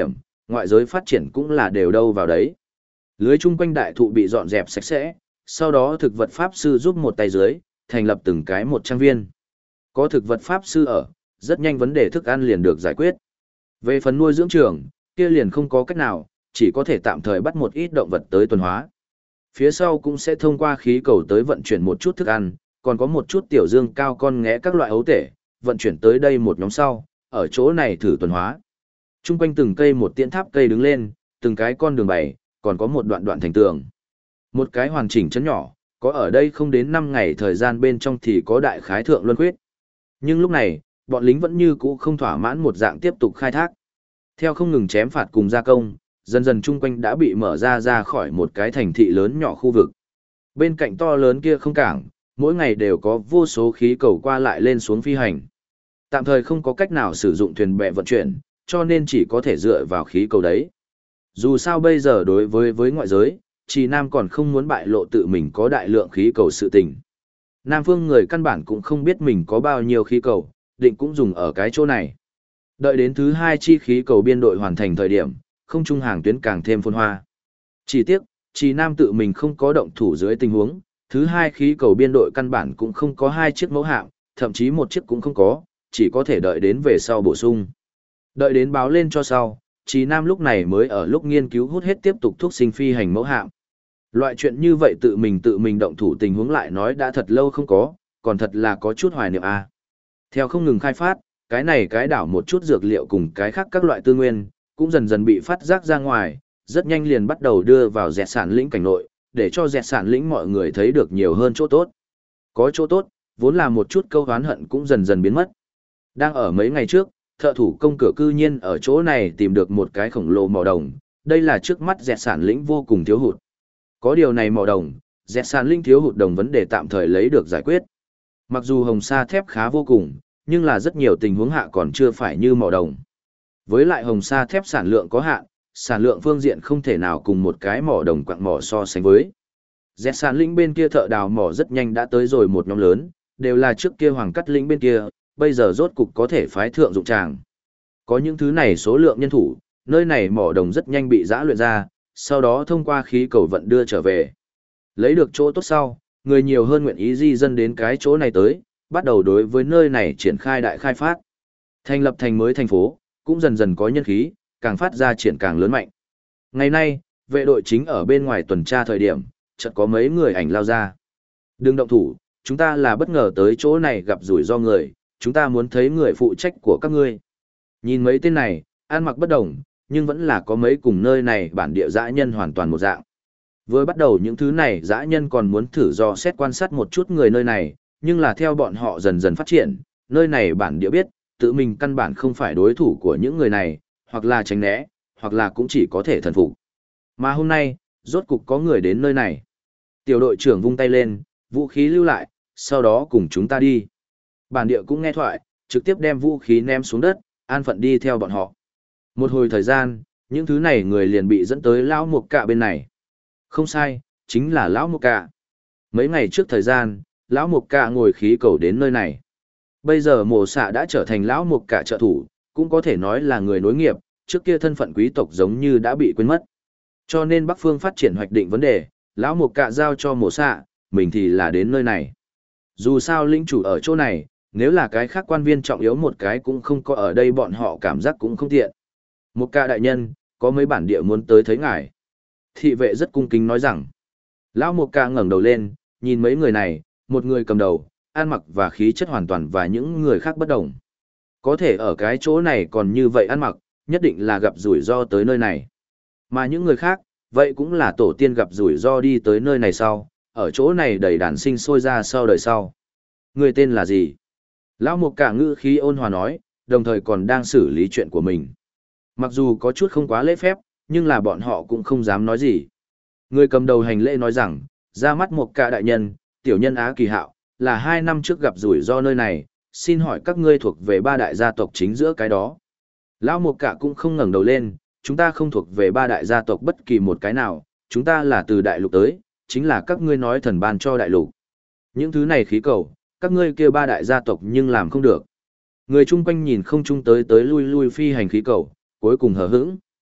ngoại giới phát triển cũng là đều đâu vào đấy. Lưới chung quanh đại thụ bị dọn dẹp sạch sẽ, sau đó thực vật pháp sư giúp một tay dưới, thành lập từng cái một trang viên. Có thực vật pháp sư ở, rất nhanh vấn đề thức ăn liền được giải quyết. Về phần nuôi dưỡng trường, kia liền không có cách nào, chỉ có thể tạm thời bắt một ít động vật tới tuần hóa. Phía sau cũng sẽ thông qua khí cầu tới vận chuyển một chút thức ăn, còn có một chút tiểu dương cao con nghé các loại ấu tể, vận chuyển tới đây một nhóm sau, ở chỗ này thử tuần hóa. Trung quanh từng cây một tiễn tháp cây đứng lên, từng cái con đường bày, còn có một đoạn đoạn thành tường. Một cái hoàn chỉnh chấn nhỏ, có ở đây không đến 5 ngày thời gian bên trong thì có đại khái thượng luân khuyết. Nhưng lúc này, bọn lính vẫn như cũ không thỏa mãn một dạng tiếp tục khai thác. Theo không ngừng chém phạt cùng gia công, dần dần chung quanh đã bị mở ra khỏi một cái thành thị lớn nhỏ khu vực. Bên cạnh to lớn kia không cảng, mỗi ngày đều có vô số khí cầu qua lại lên xuống phi hành. Tạm thời không có cách nào sử dụng thuyền bè vận chuyển, cho nên chỉ có thể dựa vào khí cầu đấy. Dù sao bây giờ đối với ngoại giới, Trì Nam còn không muốn bại lộ tự mình có đại lượng khí cầu sự tình. Nam phương người căn bản cũng không biết mình có bao nhiêu khí cầu, định cũng dùng ở cái chỗ này. Đợi đến thứ 2 chi khí cầu biên đội hoàn thành thời điểm, không trung hàng tuyến càng thêm phồn hoa. Chỉ tiếc, Trì Nam tự mình không có động thủ dưới tình huống, thứ 2 khí cầu biên đội căn bản cũng không có 2 chiếc mẫu hạm, thậm chí một chiếc cũng không có, chỉ có thể đợi đến về sau bổ sung. Đợi đến báo lên cho sau, Trì Nam lúc này mới ở lúc nghiên cứu hút hết tiếp tục thuốc sinh phi hành mẫu hạm. Loại chuyện như vậy tự mình động thủ tình huống lại nói đã thật lâu không có, còn thật là có chút hoài niệm a. Theo không ngừng khai phát, cái đảo một chút dược liệu cùng cái khác các loại tư nguyên, cũng dần dần bị phát giác ra ngoài, rất nhanh liền bắt đầu đưa vào dẹt sản lĩnh cảnh nội, để cho dẹt sản lĩnh mọi người thấy được nhiều hơn chỗ tốt. Có chỗ tốt, vốn là một chút câu oán hận cũng dần dần biến mất. Đang ở mấy ngày trước, thợ thủ công cửa cư nhiên ở chỗ này tìm được một cái khổng lồ mỏ đồng, đây là trước mắt dẹt sản lĩnh vô cùng thiếu hụt. Có điều này mỏ đồng, dẹt sản lĩnh thiếu hụt đồng vấn đề tạm thời lấy được giải quyết. Mặc dù hồng sa thép khá vô cùng, nhưng là rất nhiều tình huống hạ còn chưa phải như mỏ đồng. Với lại hồng sa thép sản lượng có hạn, sản lượng phương diện không thể nào cùng một cái mỏ đồng quặng mỏ so sánh với. Dẹt sản lĩnh bên kia thợ đào mỏ rất nhanh đã tới rồi một nhóm lớn, đều là trước kia hoàng cắt lĩnh bên kia, bây giờ rốt cục có thể phái thượng dụng tràng. Có những thứ này số lượng nhân thủ, nơi này mỏ đồng rất nhanh bị giã luyện ra, sau đó thông qua khí cầu vận đưa trở về. Lấy được chỗ tốt sau, người nhiều hơn nguyện ý di dân đến cái chỗ này tới, bắt đầu đối với nơi này triển khai đại khai phát. Thành lập thành mới thành phố, cũng dần dần có nhân khí, càng phát ra triển càng lớn mạnh. Ngày nay, vệ đội chính ở bên ngoài tuần tra thời điểm, chợt có mấy người ảnh lao ra. Đừng động thủ, chúng ta là bất ngờ tới chỗ này gặp rủi ro người, chúng ta muốn thấy người phụ trách của các ngươi. Nhìn mấy tên này, ăn mặc bất đồng, nhưng vẫn là có mấy cùng nơi này bản địa dã nhân hoàn toàn một dạng. Vừa bắt đầu những thứ này dã nhân còn muốn thử dò xét quan sát một chút người nơi này, nhưng là theo bọn họ dần dần phát triển, nơi này bản địa biết, tự mình căn bản không phải đối thủ của những người này, hoặc là tránh né, hoặc là cũng chỉ có thể thần phục. Mà hôm nay, rốt cục có người đến nơi này. Tiểu đội trưởng vung tay lên, vũ khí lưu lại, sau đó cùng chúng ta đi. Bản địa cũng nghe thoại, trực tiếp đem vũ khí ném xuống đất, an phận đi theo bọn họ. Một hồi thời gian, những thứ này người liền bị dẫn tới lão mục cạ bên này. Không sai, chính là lão mục cạ. Mấy ngày trước thời gian, lão mục cạ ngồi khí cầu đến nơi này. Bây giờ mổ xạ đã trở thành lão mục cạ trợ thủ, cũng có thể nói là người nối nghiệp, trước kia thân phận quý tộc giống như đã bị quên mất. Cho nên Bắc Phương phát triển hoạch định vấn đề, lão mục cạ giao cho mổ xạ, mình thì là đến nơi này. Dù sao lĩnh chủ ở chỗ này, nếu là cái khác quan viên trọng yếu một cái cũng không có ở đây bọn họ cảm giác cũng không tiện. Một ca đại nhân, có mấy bản địa muốn tới thấy ngài. Thị vệ rất cung kính nói rằng. Lão một ca ngẩng đầu lên, nhìn mấy người này, một người cầm đầu, ăn mặc và khí chất hoàn toàn và những người khác bất đồng. Có thể ở cái chỗ này còn như vậy ăn mặc, nhất định là gặp rủi ro tới nơi này. Mà những người khác, vậy cũng là tổ tiên gặp rủi ro đi tới nơi này sau, ở chỗ này đầy đàn sinh sôi ra sau đời sau. Người tên là gì? Lão một cả ngữ khí ôn hòa nói, đồng thời còn đang xử lý chuyện của mình. Mặc dù có chút không quá lễ phép, nhưng là bọn họ cũng không dám nói gì. Người cầm đầu hành lễ nói rằng, ra mắt một cả đại nhân, tiểu nhân Á Kỳ Hạo, là 2 năm trước gặp rủi ro nơi này, xin hỏi các ngươi thuộc về 3 đại gia tộc chính giữa cái đó. Lão một cả cũng không ngẩng đầu lên, chúng ta không thuộc về 3 đại gia tộc bất kỳ một cái nào, chúng ta là từ đại lục tới, chính là các ngươi nói thần ban cho đại lục. Những thứ này khí cầu, các ngươi kêu 3 đại gia tộc nhưng làm không được. Người chung quanh nhìn không chung tới lui lui phi hành khí cầu, cuối cùng hờ hững.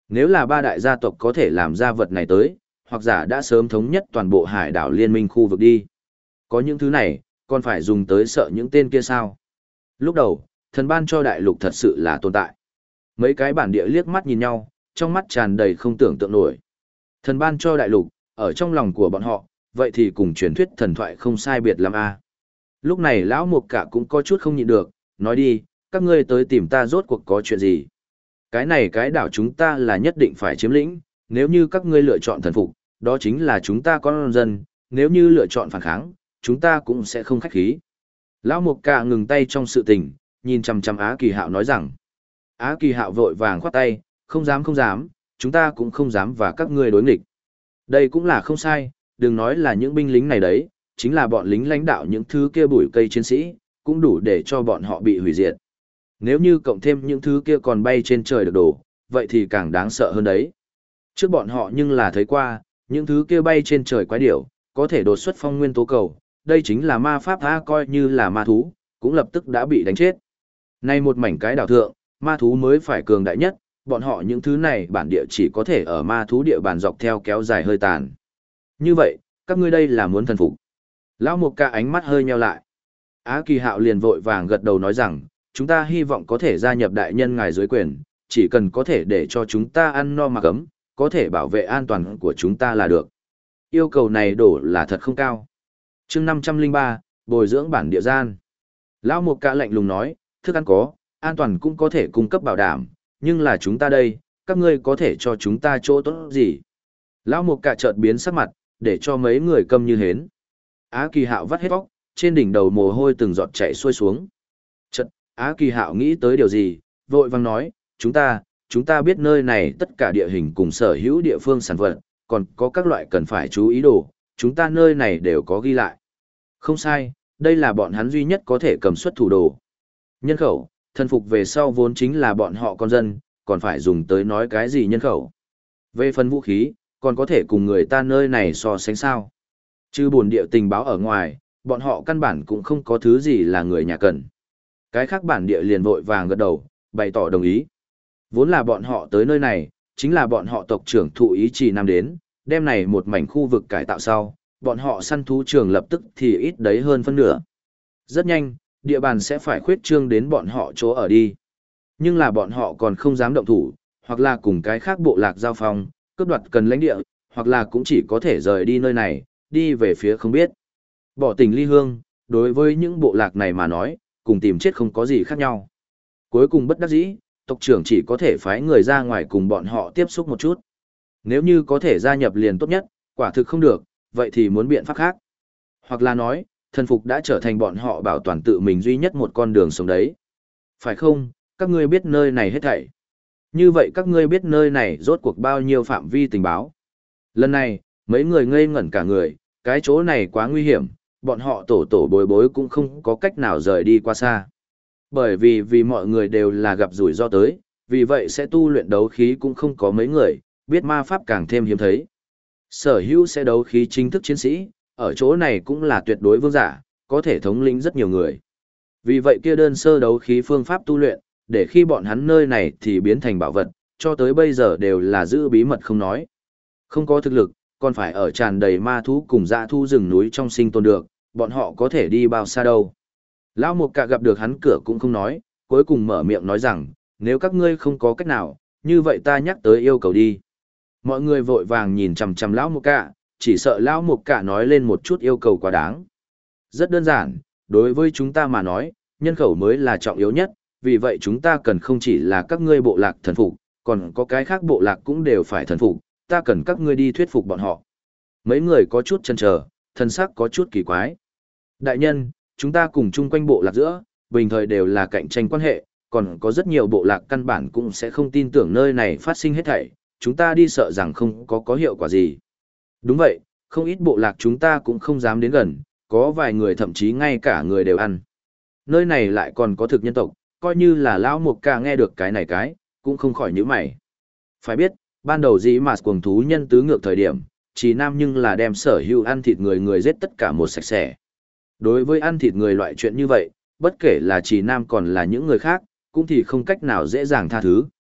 Nếu là ba đại gia tộc có thể làm ra vật này tới, hoặc giả đã sớm thống nhất toàn bộ hải đảo liên minh khu vực đi. Có những thứ này, còn phải dùng tới sợ những tên kia sao? Lúc đầu, thần ban cho đại lục thật sự là tồn tại. Mấy cái bản địa liếc mắt nhìn nhau, trong mắt tràn đầy không tưởng tượng nổi. Thần ban cho đại lục, ở trong lòng của bọn họ, vậy thì cùng truyền thuyết thần thoại không sai biệt lắm a. Lúc này lão Mục Cả cũng có chút không nhịn được, nói đi, các ngươi tới tìm ta rốt cuộc có chuyện gì? Cái này cái đảo chúng ta là nhất định phải chiếm lĩnh, nếu như các ngươi lựa chọn thần phục, đó chính là chúng ta con dân, nếu như lựa chọn phản kháng, chúng ta cũng sẽ không khách khí. Lão Mục Cả ngừng tay trong sự tình, nhìn chằm chằm Á Kỳ Hạo nói rằng. Á Kỳ Hạo vội vàng khoát tay, không dám không dám, chúng ta cũng không dám và các ngươi đối nghịch. Đây cũng là không sai, đừng nói là những binh lính này đấy, chính là bọn lính lãnh đạo những thứ kia bụi cây chiến sĩ, cũng đủ để cho bọn họ bị hủy diệt. Nếu như cộng thêm những thứ kia còn bay trên trời được đổ, vậy thì càng đáng sợ hơn đấy. Trước bọn họ nhưng là thấy qua, những thứ kia bay trên trời quái điểu, có thể đột xuất phong nguyên tố cầu, đây chính là ma pháp tha coi như là ma thú, cũng lập tức đã bị đánh chết. Nay một mảnh cái đảo thượng, ma thú mới phải cường đại nhất, bọn họ những thứ này bản địa chỉ có thể ở ma thú địa bàn dọc theo kéo dài hơi tàn. Như vậy, các ngươi đây là muốn thần phục. Lão Mục Ca ánh mắt hơi nheo lại. Á Kỳ Hạo liền vội vàng gật đầu nói rằng, chúng ta hy vọng có thể gia nhập đại nhân ngài dưới quyền, chỉ cần có thể để cho chúng ta ăn no mặc ấm, có thể bảo vệ an toàn của chúng ta là được. Yêu cầu này đổ là thật không cao. Chương 503, bồi dưỡng bản địa gian. Lão Mục Ca lạnh lùng nói, thức ăn có, an toàn cũng có thể cung cấp bảo đảm, nhưng là chúng ta đây, các ngươi có thể cho chúng ta chỗ tốt gì? Lão Mục Ca chợt biến sắc mặt, để cho mấy người câm như hến. Á Kỳ Hạo vắt hết óc, trên đỉnh đầu mồ hôi từng giọt chảy xuôi xuống. Chợt, Á Kỳ Hạo nghĩ tới điều gì, vội vàng nói, chúng ta biết nơi này tất cả địa hình cùng sở hữu địa phương sản vật, còn có các loại cần phải chú ý đồ, chúng ta nơi này đều có ghi lại. Không sai, đây là bọn hắn duy nhất có thể cầm xuất thủ đồ. Nhân khẩu, thần phục về sau vốn chính là bọn họ con dân, còn phải dùng tới nói cái gì nhân khẩu. Về phần vũ khí, còn có thể cùng người ta nơi này so sánh sao. Chứ buồn địa tình báo ở ngoài, bọn họ căn bản cũng không có thứ gì là người nhà cần. Cái khác bản địa liền vội vàng gật đầu, bày tỏ đồng ý. Vốn là bọn họ tới nơi này, chính là bọn họ tộc trưởng thụ ý chỉ năm đến, đem này một mảnh khu vực cải tạo sau, bọn họ săn thú trường lập tức thì ít đấy hơn phân nửa. Rất nhanh, địa bàn sẽ phải khuyết trương đến bọn họ chỗ ở đi. Nhưng là bọn họ còn không dám động thủ, hoặc là cùng cái khác bộ lạc giao phong, cướp đoạt cần lãnh địa, hoặc là cũng chỉ có thể rời đi nơi này, đi về phía không biết. Bỏ tình ly hương, đối với những bộ lạc này mà nói, cùng tìm chết không có gì khác nhau. Cuối cùng bất đắc dĩ, tộc trưởng chỉ có thể phái người ra ngoài cùng bọn họ tiếp xúc một chút. Nếu như có thể gia nhập liền tốt nhất, quả thực không được, vậy thì muốn biện pháp khác. Hoặc là nói, thần phục đã trở thành bọn họ bảo toàn tự mình duy nhất một con đường sống đấy. Phải không, các ngươi biết nơi này hết thảy. Như vậy các ngươi biết nơi này rốt cuộc bao nhiêu phạm vi tình báo. Lần này, mấy người ngây ngẩn cả người, cái chỗ này quá nguy hiểm, bọn họ tổ bối bối cũng không có cách nào rời đi qua xa. Bởi vì mọi người đều là gặp rủi ro tới, vì vậy sẽ tu luyện đấu khí cũng không có mấy người, biết ma pháp càng thêm hiếm thấy. Sở hữu sẽ đấu khí chính thức chiến sĩ, ở chỗ này cũng là tuyệt đối vương giả, có thể thống lĩnh rất nhiều người. Vì vậy kia đơn sơ đấu khí phương pháp tu luyện, để khi bọn hắn nơi này thì biến thành bảo vật, cho tới bây giờ đều là giữ bí mật không nói. Không có thực lực, còn phải ở tràn đầy ma thú cùng dã thu rừng núi trong sinh tồn được, bọn họ có thể đi bao xa đâu. Lão Mục Cả gặp được hắn cửa cũng không nói, cuối cùng mở miệng nói rằng, nếu các ngươi không có cách nào, như vậy ta nhắc tới yêu cầu đi. Mọi người vội vàng nhìn chằm chằm Lão Mục Cả, chỉ sợ Lão Mục Cả nói lên một chút yêu cầu quá đáng. Rất đơn giản, đối với chúng ta mà nói, nhân khẩu mới là trọng yếu nhất, vì vậy chúng ta cần không chỉ là các ngươi bộ lạc thần phục, còn có cái khác bộ lạc cũng đều phải thần phục, ta cần các ngươi đi thuyết phục bọn họ. Mấy người có chút chần chờ, thân sắc có chút kỳ quái. Đại nhân, chúng ta cùng chung quanh bộ lạc giữa, bình thời đều là cạnh tranh quan hệ, còn có rất nhiều bộ lạc căn bản cũng sẽ không tin tưởng nơi này phát sinh hết thảy, chúng ta đi sợ rằng không có hiệu quả gì. Đúng vậy, không ít bộ lạc chúng ta cũng không dám đến gần, có vài người thậm chí ngay cả người đều ăn. Nơi này lại còn có thực nhân tộc, coi như là Lão Mục Cả nghe được cái này cũng không khỏi nhíu mày. Phải biết, ban đầu dĩ mà cuồng thú nhân tứ ngược thời điểm, chỉ nam nhưng là đem sở hữu ăn thịt người giết tất cả một sạch sẽ. Đối với ăn thịt người loại chuyện như vậy, bất kể là chỉ nam còn là những người khác, cũng thì không cách nào dễ dàng tha thứ.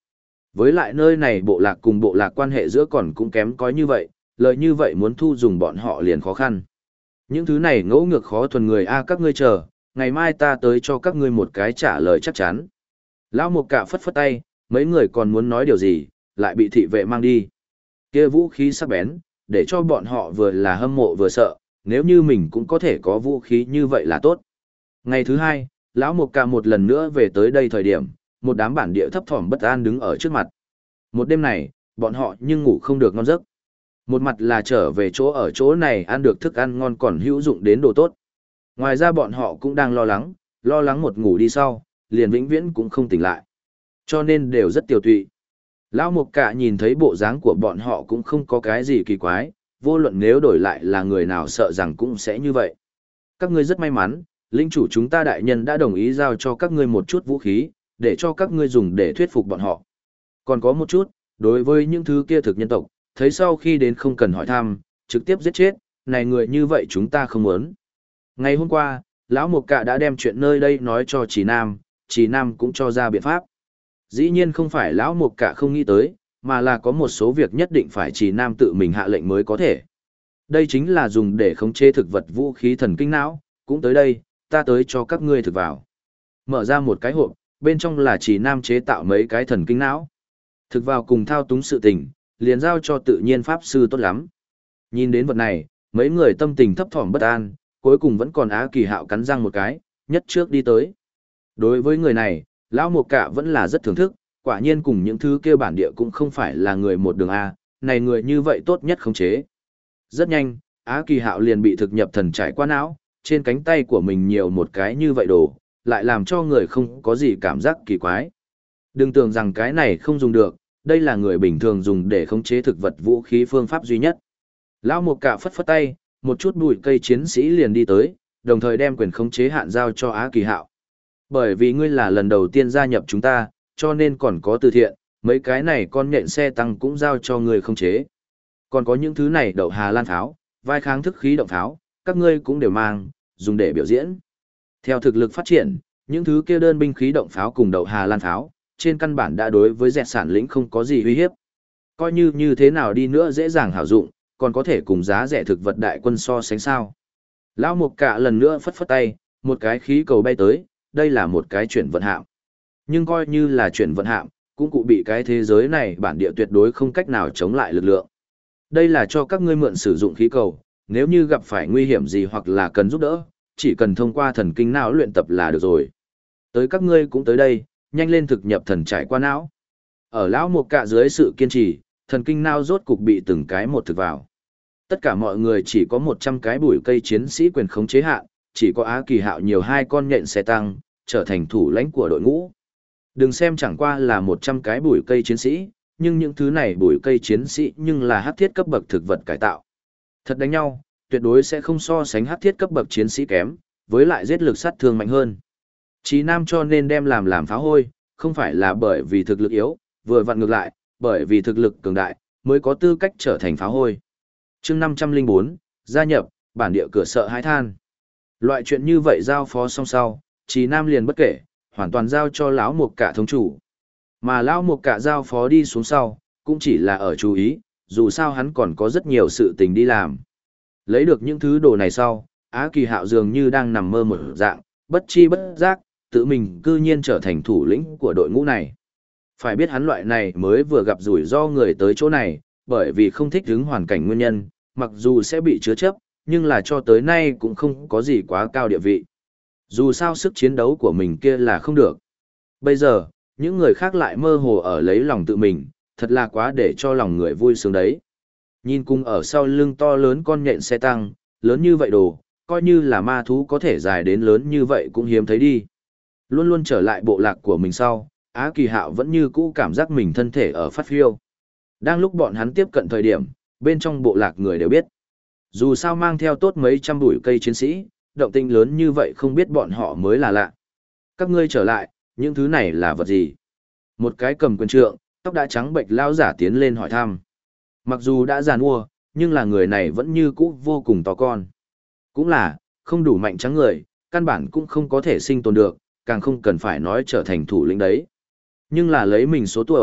Với lại nơi này bộ lạc cùng bộ lạc quan hệ giữa còn cũng kém cỏi như vậy, lợi như vậy muốn thu dùng bọn họ liền khó khăn. Những thứ này ngỗ ngược khó thuần người a các ngươi chờ, ngày mai ta tới cho các ngươi một cái trả lời chắc chắn. Lão Mục Cả phất phất tay, mấy người còn muốn nói điều gì, lại bị thị vệ mang đi. Kia vũ khí sắc bén, để cho bọn họ vừa là hâm mộ vừa sợ, nếu như mình cũng có thể có vũ khí như vậy là tốt. Ngày thứ hai, Lão Mục Cả một lần nữa về tới đây thời điểm, một đám bản địa thấp thỏm bất an đứng ở trước mặt. Một đêm này, bọn họ nhưng ngủ không được ngon giấc. Một mặt là trở về chỗ ở chỗ này ăn được thức ăn ngon còn hữu dụng đến đồ tốt. Ngoài ra bọn họ cũng đang lo lắng một ngủ đi sau, liền vĩnh viễn cũng không tỉnh lại. Cho nên đều rất tiêu tụy. Lão Mục Cả nhìn thấy bộ dáng của bọn họ cũng không có cái gì kỳ quái, vô luận nếu đổi lại là người nào sợ rằng cũng sẽ như vậy. Các ngươi rất may mắn, lĩnh chủ chúng ta đại nhân đã đồng ý giao cho các ngươi một chút vũ khí, để cho các ngươi dùng để thuyết phục bọn họ. Còn có một chút, đối với những thứ kia thực nhân tộc, thấy sau khi đến không cần hỏi thăm, trực tiếp giết chết, này người như vậy chúng ta không muốn. Ngày hôm qua, Lão Mục Cả đã đem chuyện nơi đây nói cho Chỉ Nam cũng cho ra biện pháp. Dĩ nhiên không phải Lão Mục Cả không nghĩ tới, mà là có một số việc nhất định phải Chỉ Nam tự mình hạ lệnh mới có thể. Đây chính là dùng để khống chế thực vật vũ khí thần kinh não, cũng tới đây, ta tới cho các ngươi thực vào. Mở ra một cái hộp, bên trong là Chỉ Nam chế tạo mấy cái thần kinh não. Thực vào cùng thao túng sự tình, liền giao cho tự nhiên pháp sư tốt lắm. Nhìn đến vật này, mấy người tâm tình thấp thỏm bất an, cuối cùng vẫn còn Á Kỳ Hạo cắn răng một cái, nhất trước đi tới. Đối với người này, Lão Mục Cả vẫn là rất thưởng thức, quả nhiên cùng những thứ kêu bản địa cũng không phải là người một đường A, này người như vậy tốt nhất khống chế. Rất nhanh, Á Kỳ Hạo liền bị thực nhập thần trải qua não, trên cánh tay của mình nhiều một cái như vậy đồ, lại làm cho người không có gì cảm giác kỳ quái. Đừng tưởng rằng cái này không dùng được, đây là người bình thường dùng để khống chế thực vật vũ khí phương pháp duy nhất. Lão Mục Cả phất phất tay, một chút bụi cây chiến sĩ liền đi tới, đồng thời đem quyền khống chế hạn giao cho Á Kỳ Hạo. Bởi vì ngươi là lần đầu tiên gia nhập chúng ta, cho nên còn có từ thiện, mấy cái này con nhện xe tăng cũng giao cho ngươi khống chế. Còn có những thứ này đậu Hà Lan pháo, vai kháng thức khí động pháo, các ngươi cũng đều mang, dùng để biểu diễn. Theo thực lực phát triển, những thứ kia đơn binh khí động pháo cùng đậu Hà Lan pháo, trên căn bản đã đối với dẹt sản lĩnh không có gì uy hiếp. Coi như thế nào đi nữa dễ dàng hảo dụng, còn có thể cùng giá rẻ thực vật đại quân so sánh sao. Lão Mục Cả lần nữa phất phất tay, một cái khí cầu bay tới, đây là một cái chuyển vận hạm. Nhưng coi như là chuyển vận hạm, cũng cụ bị cái thế giới này bản địa tuyệt đối không cách nào chống lại lực lượng. Đây là cho các ngươi mượn sử dụng khí cầu, nếu như gặp phải nguy hiểm gì hoặc là cần giúp đỡ, chỉ cần thông qua thần kinh não luyện tập là được rồi. Tới các ngươi cũng tới đây, nhanh lên thực nhập thần trải qua não. Ở Lão Mục Cả dưới sự kiên trì, thần kinh não rốt cục bị từng cái một thực vào. Tất cả mọi người chỉ có 100 cái bụi cây chiến sĩ quyền khống chế hạn, chỉ có Á Kỳ Hạo nhiều 2 con nhện xe tăng, trở thành thủ lãnh của đội ngũ. Đừng xem chẳng qua là 100 cái bụi cây chiến sĩ, nhưng những thứ này bụi cây chiến sĩ nhưng là hắc thiết cấp bậc thực vật cải tạo. Thật đánh nhau, tuyệt đối sẽ không so sánh hắc thiết cấp bậc chiến sĩ kém, với lại giết lực sát thương mạnh hơn. Chí Nam cho nên đem làm pháo hôi, không phải là bởi vì thực lực yếu, vừa vặn ngược lại, bởi vì thực lực cường đại, mới có tư cách trở thành pháo hôi. Chương 504, gia nhập, bản địa cửa sợ hãi than. Loại chuyện như vậy giao phó xong sau, Chí Nam liền bất kể, hoàn toàn giao cho Lão Mục Cả thống chủ. Mà Lão Mục Cả giao phó đi xuống sau, cũng chỉ là ở chú ý, dù sao hắn còn có rất nhiều sự tình đi làm. Lấy được những thứ đồ này sau, Á Kỳ Hạo dường như đang nằm mơ một dạng, bất chi bất giác, tự mình cư nhiên trở thành thủ lĩnh của đội ngũ này. Phải biết hắn loại này mới vừa gặp rủi ro người tới chỗ này, bởi vì không thích ứng hoàn cảnh nguyên nhân, mặc dù sẽ bị chứa chấp, nhưng là cho tới nay cũng không có gì quá cao địa vị. Dù sao sức chiến đấu của mình kia là không được. Bây giờ, những người khác lại mơ hồ ở lấy lòng tự mình, thật là quá để cho lòng người vui sướng đấy. Nhìn cùng ở sau lưng to lớn con nhện xe tăng, lớn như vậy đồ, coi như là ma thú có thể dài đến lớn như vậy cũng hiếm thấy đi. Luôn luôn trở lại bộ lạc của mình sau, Á Kỳ Hạo vẫn như cũ cảm giác mình thân thể ở phát phiêu. Đang lúc bọn hắn tiếp cận thời điểm, bên trong bộ lạc người đều biết. Dù sao mang theo tốt mấy trăm bụi cây chiến sĩ, động tĩnh lớn như vậy không biết bọn họ mới là lạ. Các ngươi trở lại, những thứ này là vật gì? Một cái cầm quyền trượng, tóc đã trắng bệch lao giả tiến lên hỏi thăm. Mặc dù đã già nua, nhưng là người này vẫn như cũ vô cùng to con. Cũng là, không đủ mạnh trắng người, căn bản cũng không có thể sinh tồn được, càng không cần phải nói trở thành thủ lĩnh đấy. Nhưng là lấy mình số tuổi,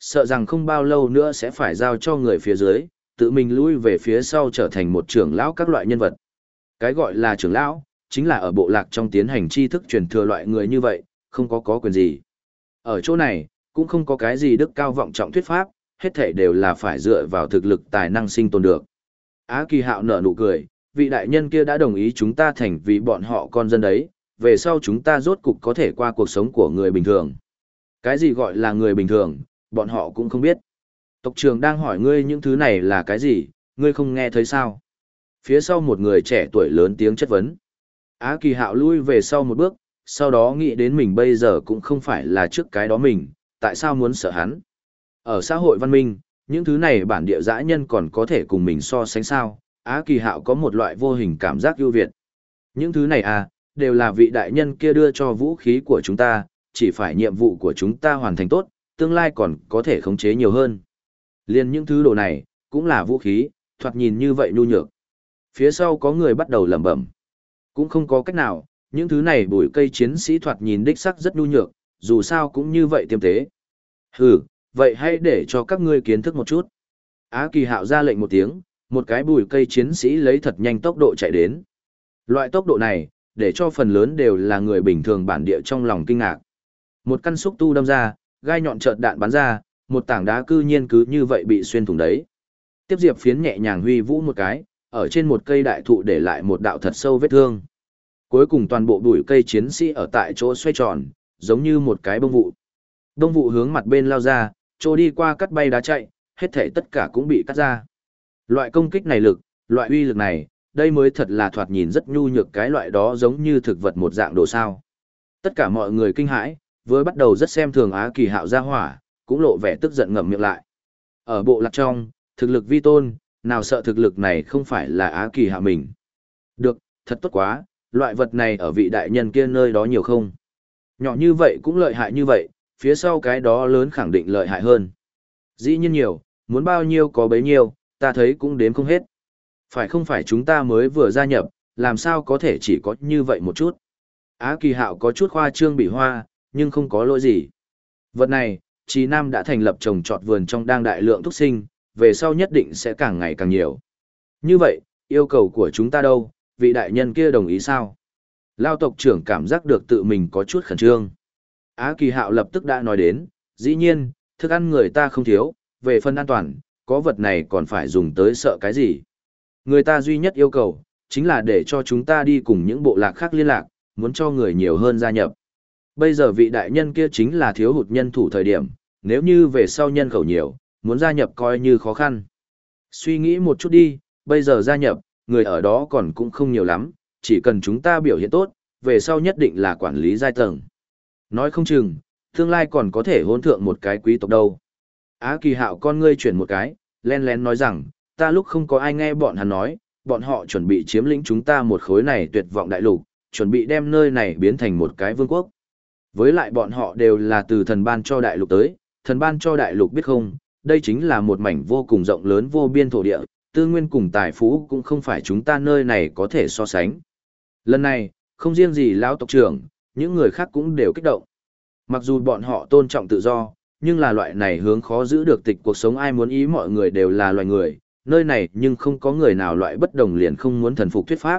sợ rằng không bao lâu nữa sẽ phải giao cho người phía dưới, tự mình lui về phía sau trở thành một trưởng lão các loại nhân vật. Cái gọi là trưởng lão, chính là ở bộ lạc trong tiến hành tri thức truyền thừa loại người như vậy, không có quyền gì. Ở chỗ này, cũng không có cái gì đức cao vọng trọng thuyết pháp, hết thảy đều là phải dựa vào thực lực tài năng sinh tồn được. Á Kỳ Hạo nở nụ cười, vị đại nhân kia đã đồng ý chúng ta thành vì bọn họ con dân đấy, về sau chúng ta rốt cục có thể qua cuộc sống của người bình thường. Cái gì gọi là người bình thường, bọn họ cũng không biết. Tộc trưởng đang hỏi ngươi những thứ này là cái gì, ngươi không nghe thấy sao? Phía sau một người trẻ tuổi lớn tiếng chất vấn. Á Kỳ Hạo lui về sau một bước, sau đó nghĩ đến mình bây giờ cũng không phải là trước cái đó mình, tại sao muốn sợ hắn? Ở xã hội văn minh, những thứ này bản địa dã nhân còn có thể cùng mình so sánh sao? Á Kỳ Hạo có một loại vô hình cảm giác ưu việt. Những thứ này à, đều là vị đại nhân kia đưa cho vũ khí của chúng ta, chỉ phải nhiệm vụ của chúng ta hoàn thành tốt, tương lai còn có thể khống chế nhiều hơn. Liên những thứ đồ này, cũng là vũ khí, thoạt nhìn như vậy nhu nhược. Phía sau có người bắt đầu lẩm bẩm. Cũng không có cách nào, những thứ này bụi cây chiến sĩ thoạt nhìn đích sắc rất nhu nhược, dù sao cũng như vậy tiêm tế. Hừ, vậy hãy để cho các ngươi kiến thức một chút. Á Kỳ Hạo ra lệnh một tiếng, một cái bụi cây chiến sĩ lấy thật nhanh tốc độ chạy đến. Loại tốc độ này, để cho phần lớn đều là người bình thường bản địa trong lòng kinh ngạc. Một căn xúc tu đâm ra, gai nhọn chợt đạn bắn ra, một tảng đá cư nhiên cứ như vậy bị xuyên thủng đấy. Tiếp Diệp Phiến nhẹ nhàng huy vũ một cái, ở trên một cây đại thụ để lại một đạo thật sâu vết thương. Cuối cùng toàn bộ bụi cây chiến sĩ ở tại chỗ xoay tròn, giống như một cái bông vụ. Bông vụ hướng mặt bên lao ra, trôi đi qua cắt bay đá chạy, hết thảy tất cả cũng bị cắt ra. Loại công kích này lực, loại uy lực này, đây mới thật là thoạt nhìn rất nhu nhược, cái loại đó giống như thực vật một dạng đồ sao. Tất cả mọi người kinh hãi, với bắt đầu rất xem thường Á Kỳ Hạo ra hỏa, cũng lộ vẻ tức giận ngậm miệng lại. Ở bộ lạc trong, thực lực vi tôn, nào sợ thực lực này không phải là Á Kỳ Hạo mình. Được, thật tốt quá, loại vật này ở vị đại nhân kia nơi đó nhiều không? Nhỏ như vậy cũng lợi hại như vậy, phía sau cái đó lớn khẳng định lợi hại hơn. Dĩ nhiên nhiều, muốn bao nhiêu có bấy nhiêu, ta thấy cũng đếm không hết. Phải không phải chúng ta mới vừa gia nhập, làm sao có thể chỉ có như vậy một chút. Á Kỳ Hạo có chút khoa trương bị hoa, nhưng không có lỗi gì. Vật này, Trì Nam đã thành lập trồng trọt vườn trong đang đại lượng thúc sinh, về sau nhất định sẽ càng ngày càng nhiều. Như vậy, yêu cầu của chúng ta đâu, vị đại nhân kia đồng ý sao? Lao tộc trưởng cảm giác được tự mình có chút khẩn trương. Á Kỳ Hạo lập tức đã nói đến, dĩ nhiên, thức ăn người ta không thiếu, về phần an toàn, có vật này còn phải dùng tới sợ cái gì. Người ta duy nhất yêu cầu, chính là để cho chúng ta đi cùng những bộ lạc khác liên lạc, muốn cho người nhiều hơn gia nhập. Bây giờ vị đại nhân kia chính là thiếu hụt nhân thủ thời điểm, nếu như về sau nhân khẩu nhiều, muốn gia nhập coi như khó khăn. Suy nghĩ một chút đi, bây giờ gia nhập, người ở đó còn cũng không nhiều lắm, chỉ cần chúng ta biểu hiện tốt, về sau nhất định là quản lý giai tầng. Nói không chừng, tương lai còn có thể hôn thượng một cái quý tộc đâu. Á Kỳ Hạo con ngươi chuyển một cái, len lén nói rằng, ta lúc không có ai nghe bọn hắn nói, bọn họ chuẩn bị chiếm lĩnh chúng ta một khối này tuyệt vọng đại lục, chuẩn bị đem nơi này biến thành một cái vương quốc. Với lại bọn họ đều là từ thần ban cho đại lục tới, thần ban cho đại lục biết không, đây chính là một mảnh vô cùng rộng lớn vô biên thổ địa, tư nguyên cùng tài phú cũng không phải chúng ta nơi này có thể so sánh. Lần này, không riêng gì lão tộc trưởng, những người khác cũng đều kích động. Mặc dù bọn họ tôn trọng tự do, nhưng là loại này hướng khó giữ được tịch cuộc sống, ai muốn ý mọi người đều là loài người, nơi này nhưng không có người nào loại bất đồng liền không muốn thần phục thuyết pháp.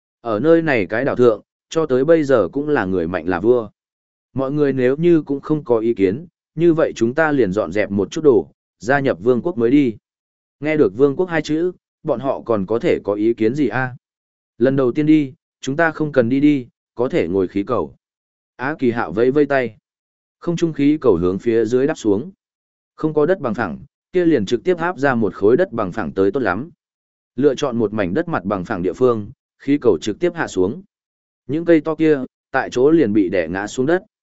Ở nơi này cái đảo thượng, cho tới bây giờ cũng là người mạnh là vua. Mọi người nếu như cũng không có ý kiến, như vậy chúng ta liền dọn dẹp một chút đồ, gia nhập vương quốc mới đi. Nghe được vương quốc hai chữ, bọn họ còn có thể có ý kiến gì a? Lần đầu tiên đi, chúng ta không cần đi, có thể ngồi khí cầu. Á Kỳ Hạo vẫy vây tay. Không trung khí cầu hướng phía dưới đáp xuống. Không có đất bằng phẳng, kia liền trực tiếp áp ra một khối đất bằng phẳng tới tốt lắm. Lựa chọn một mảnh đất mặt bằng phẳng địa phương, khí cầu trực tiếp hạ xuống. Những cây to kia, tại chỗ liền bị đè ngã xuống đất.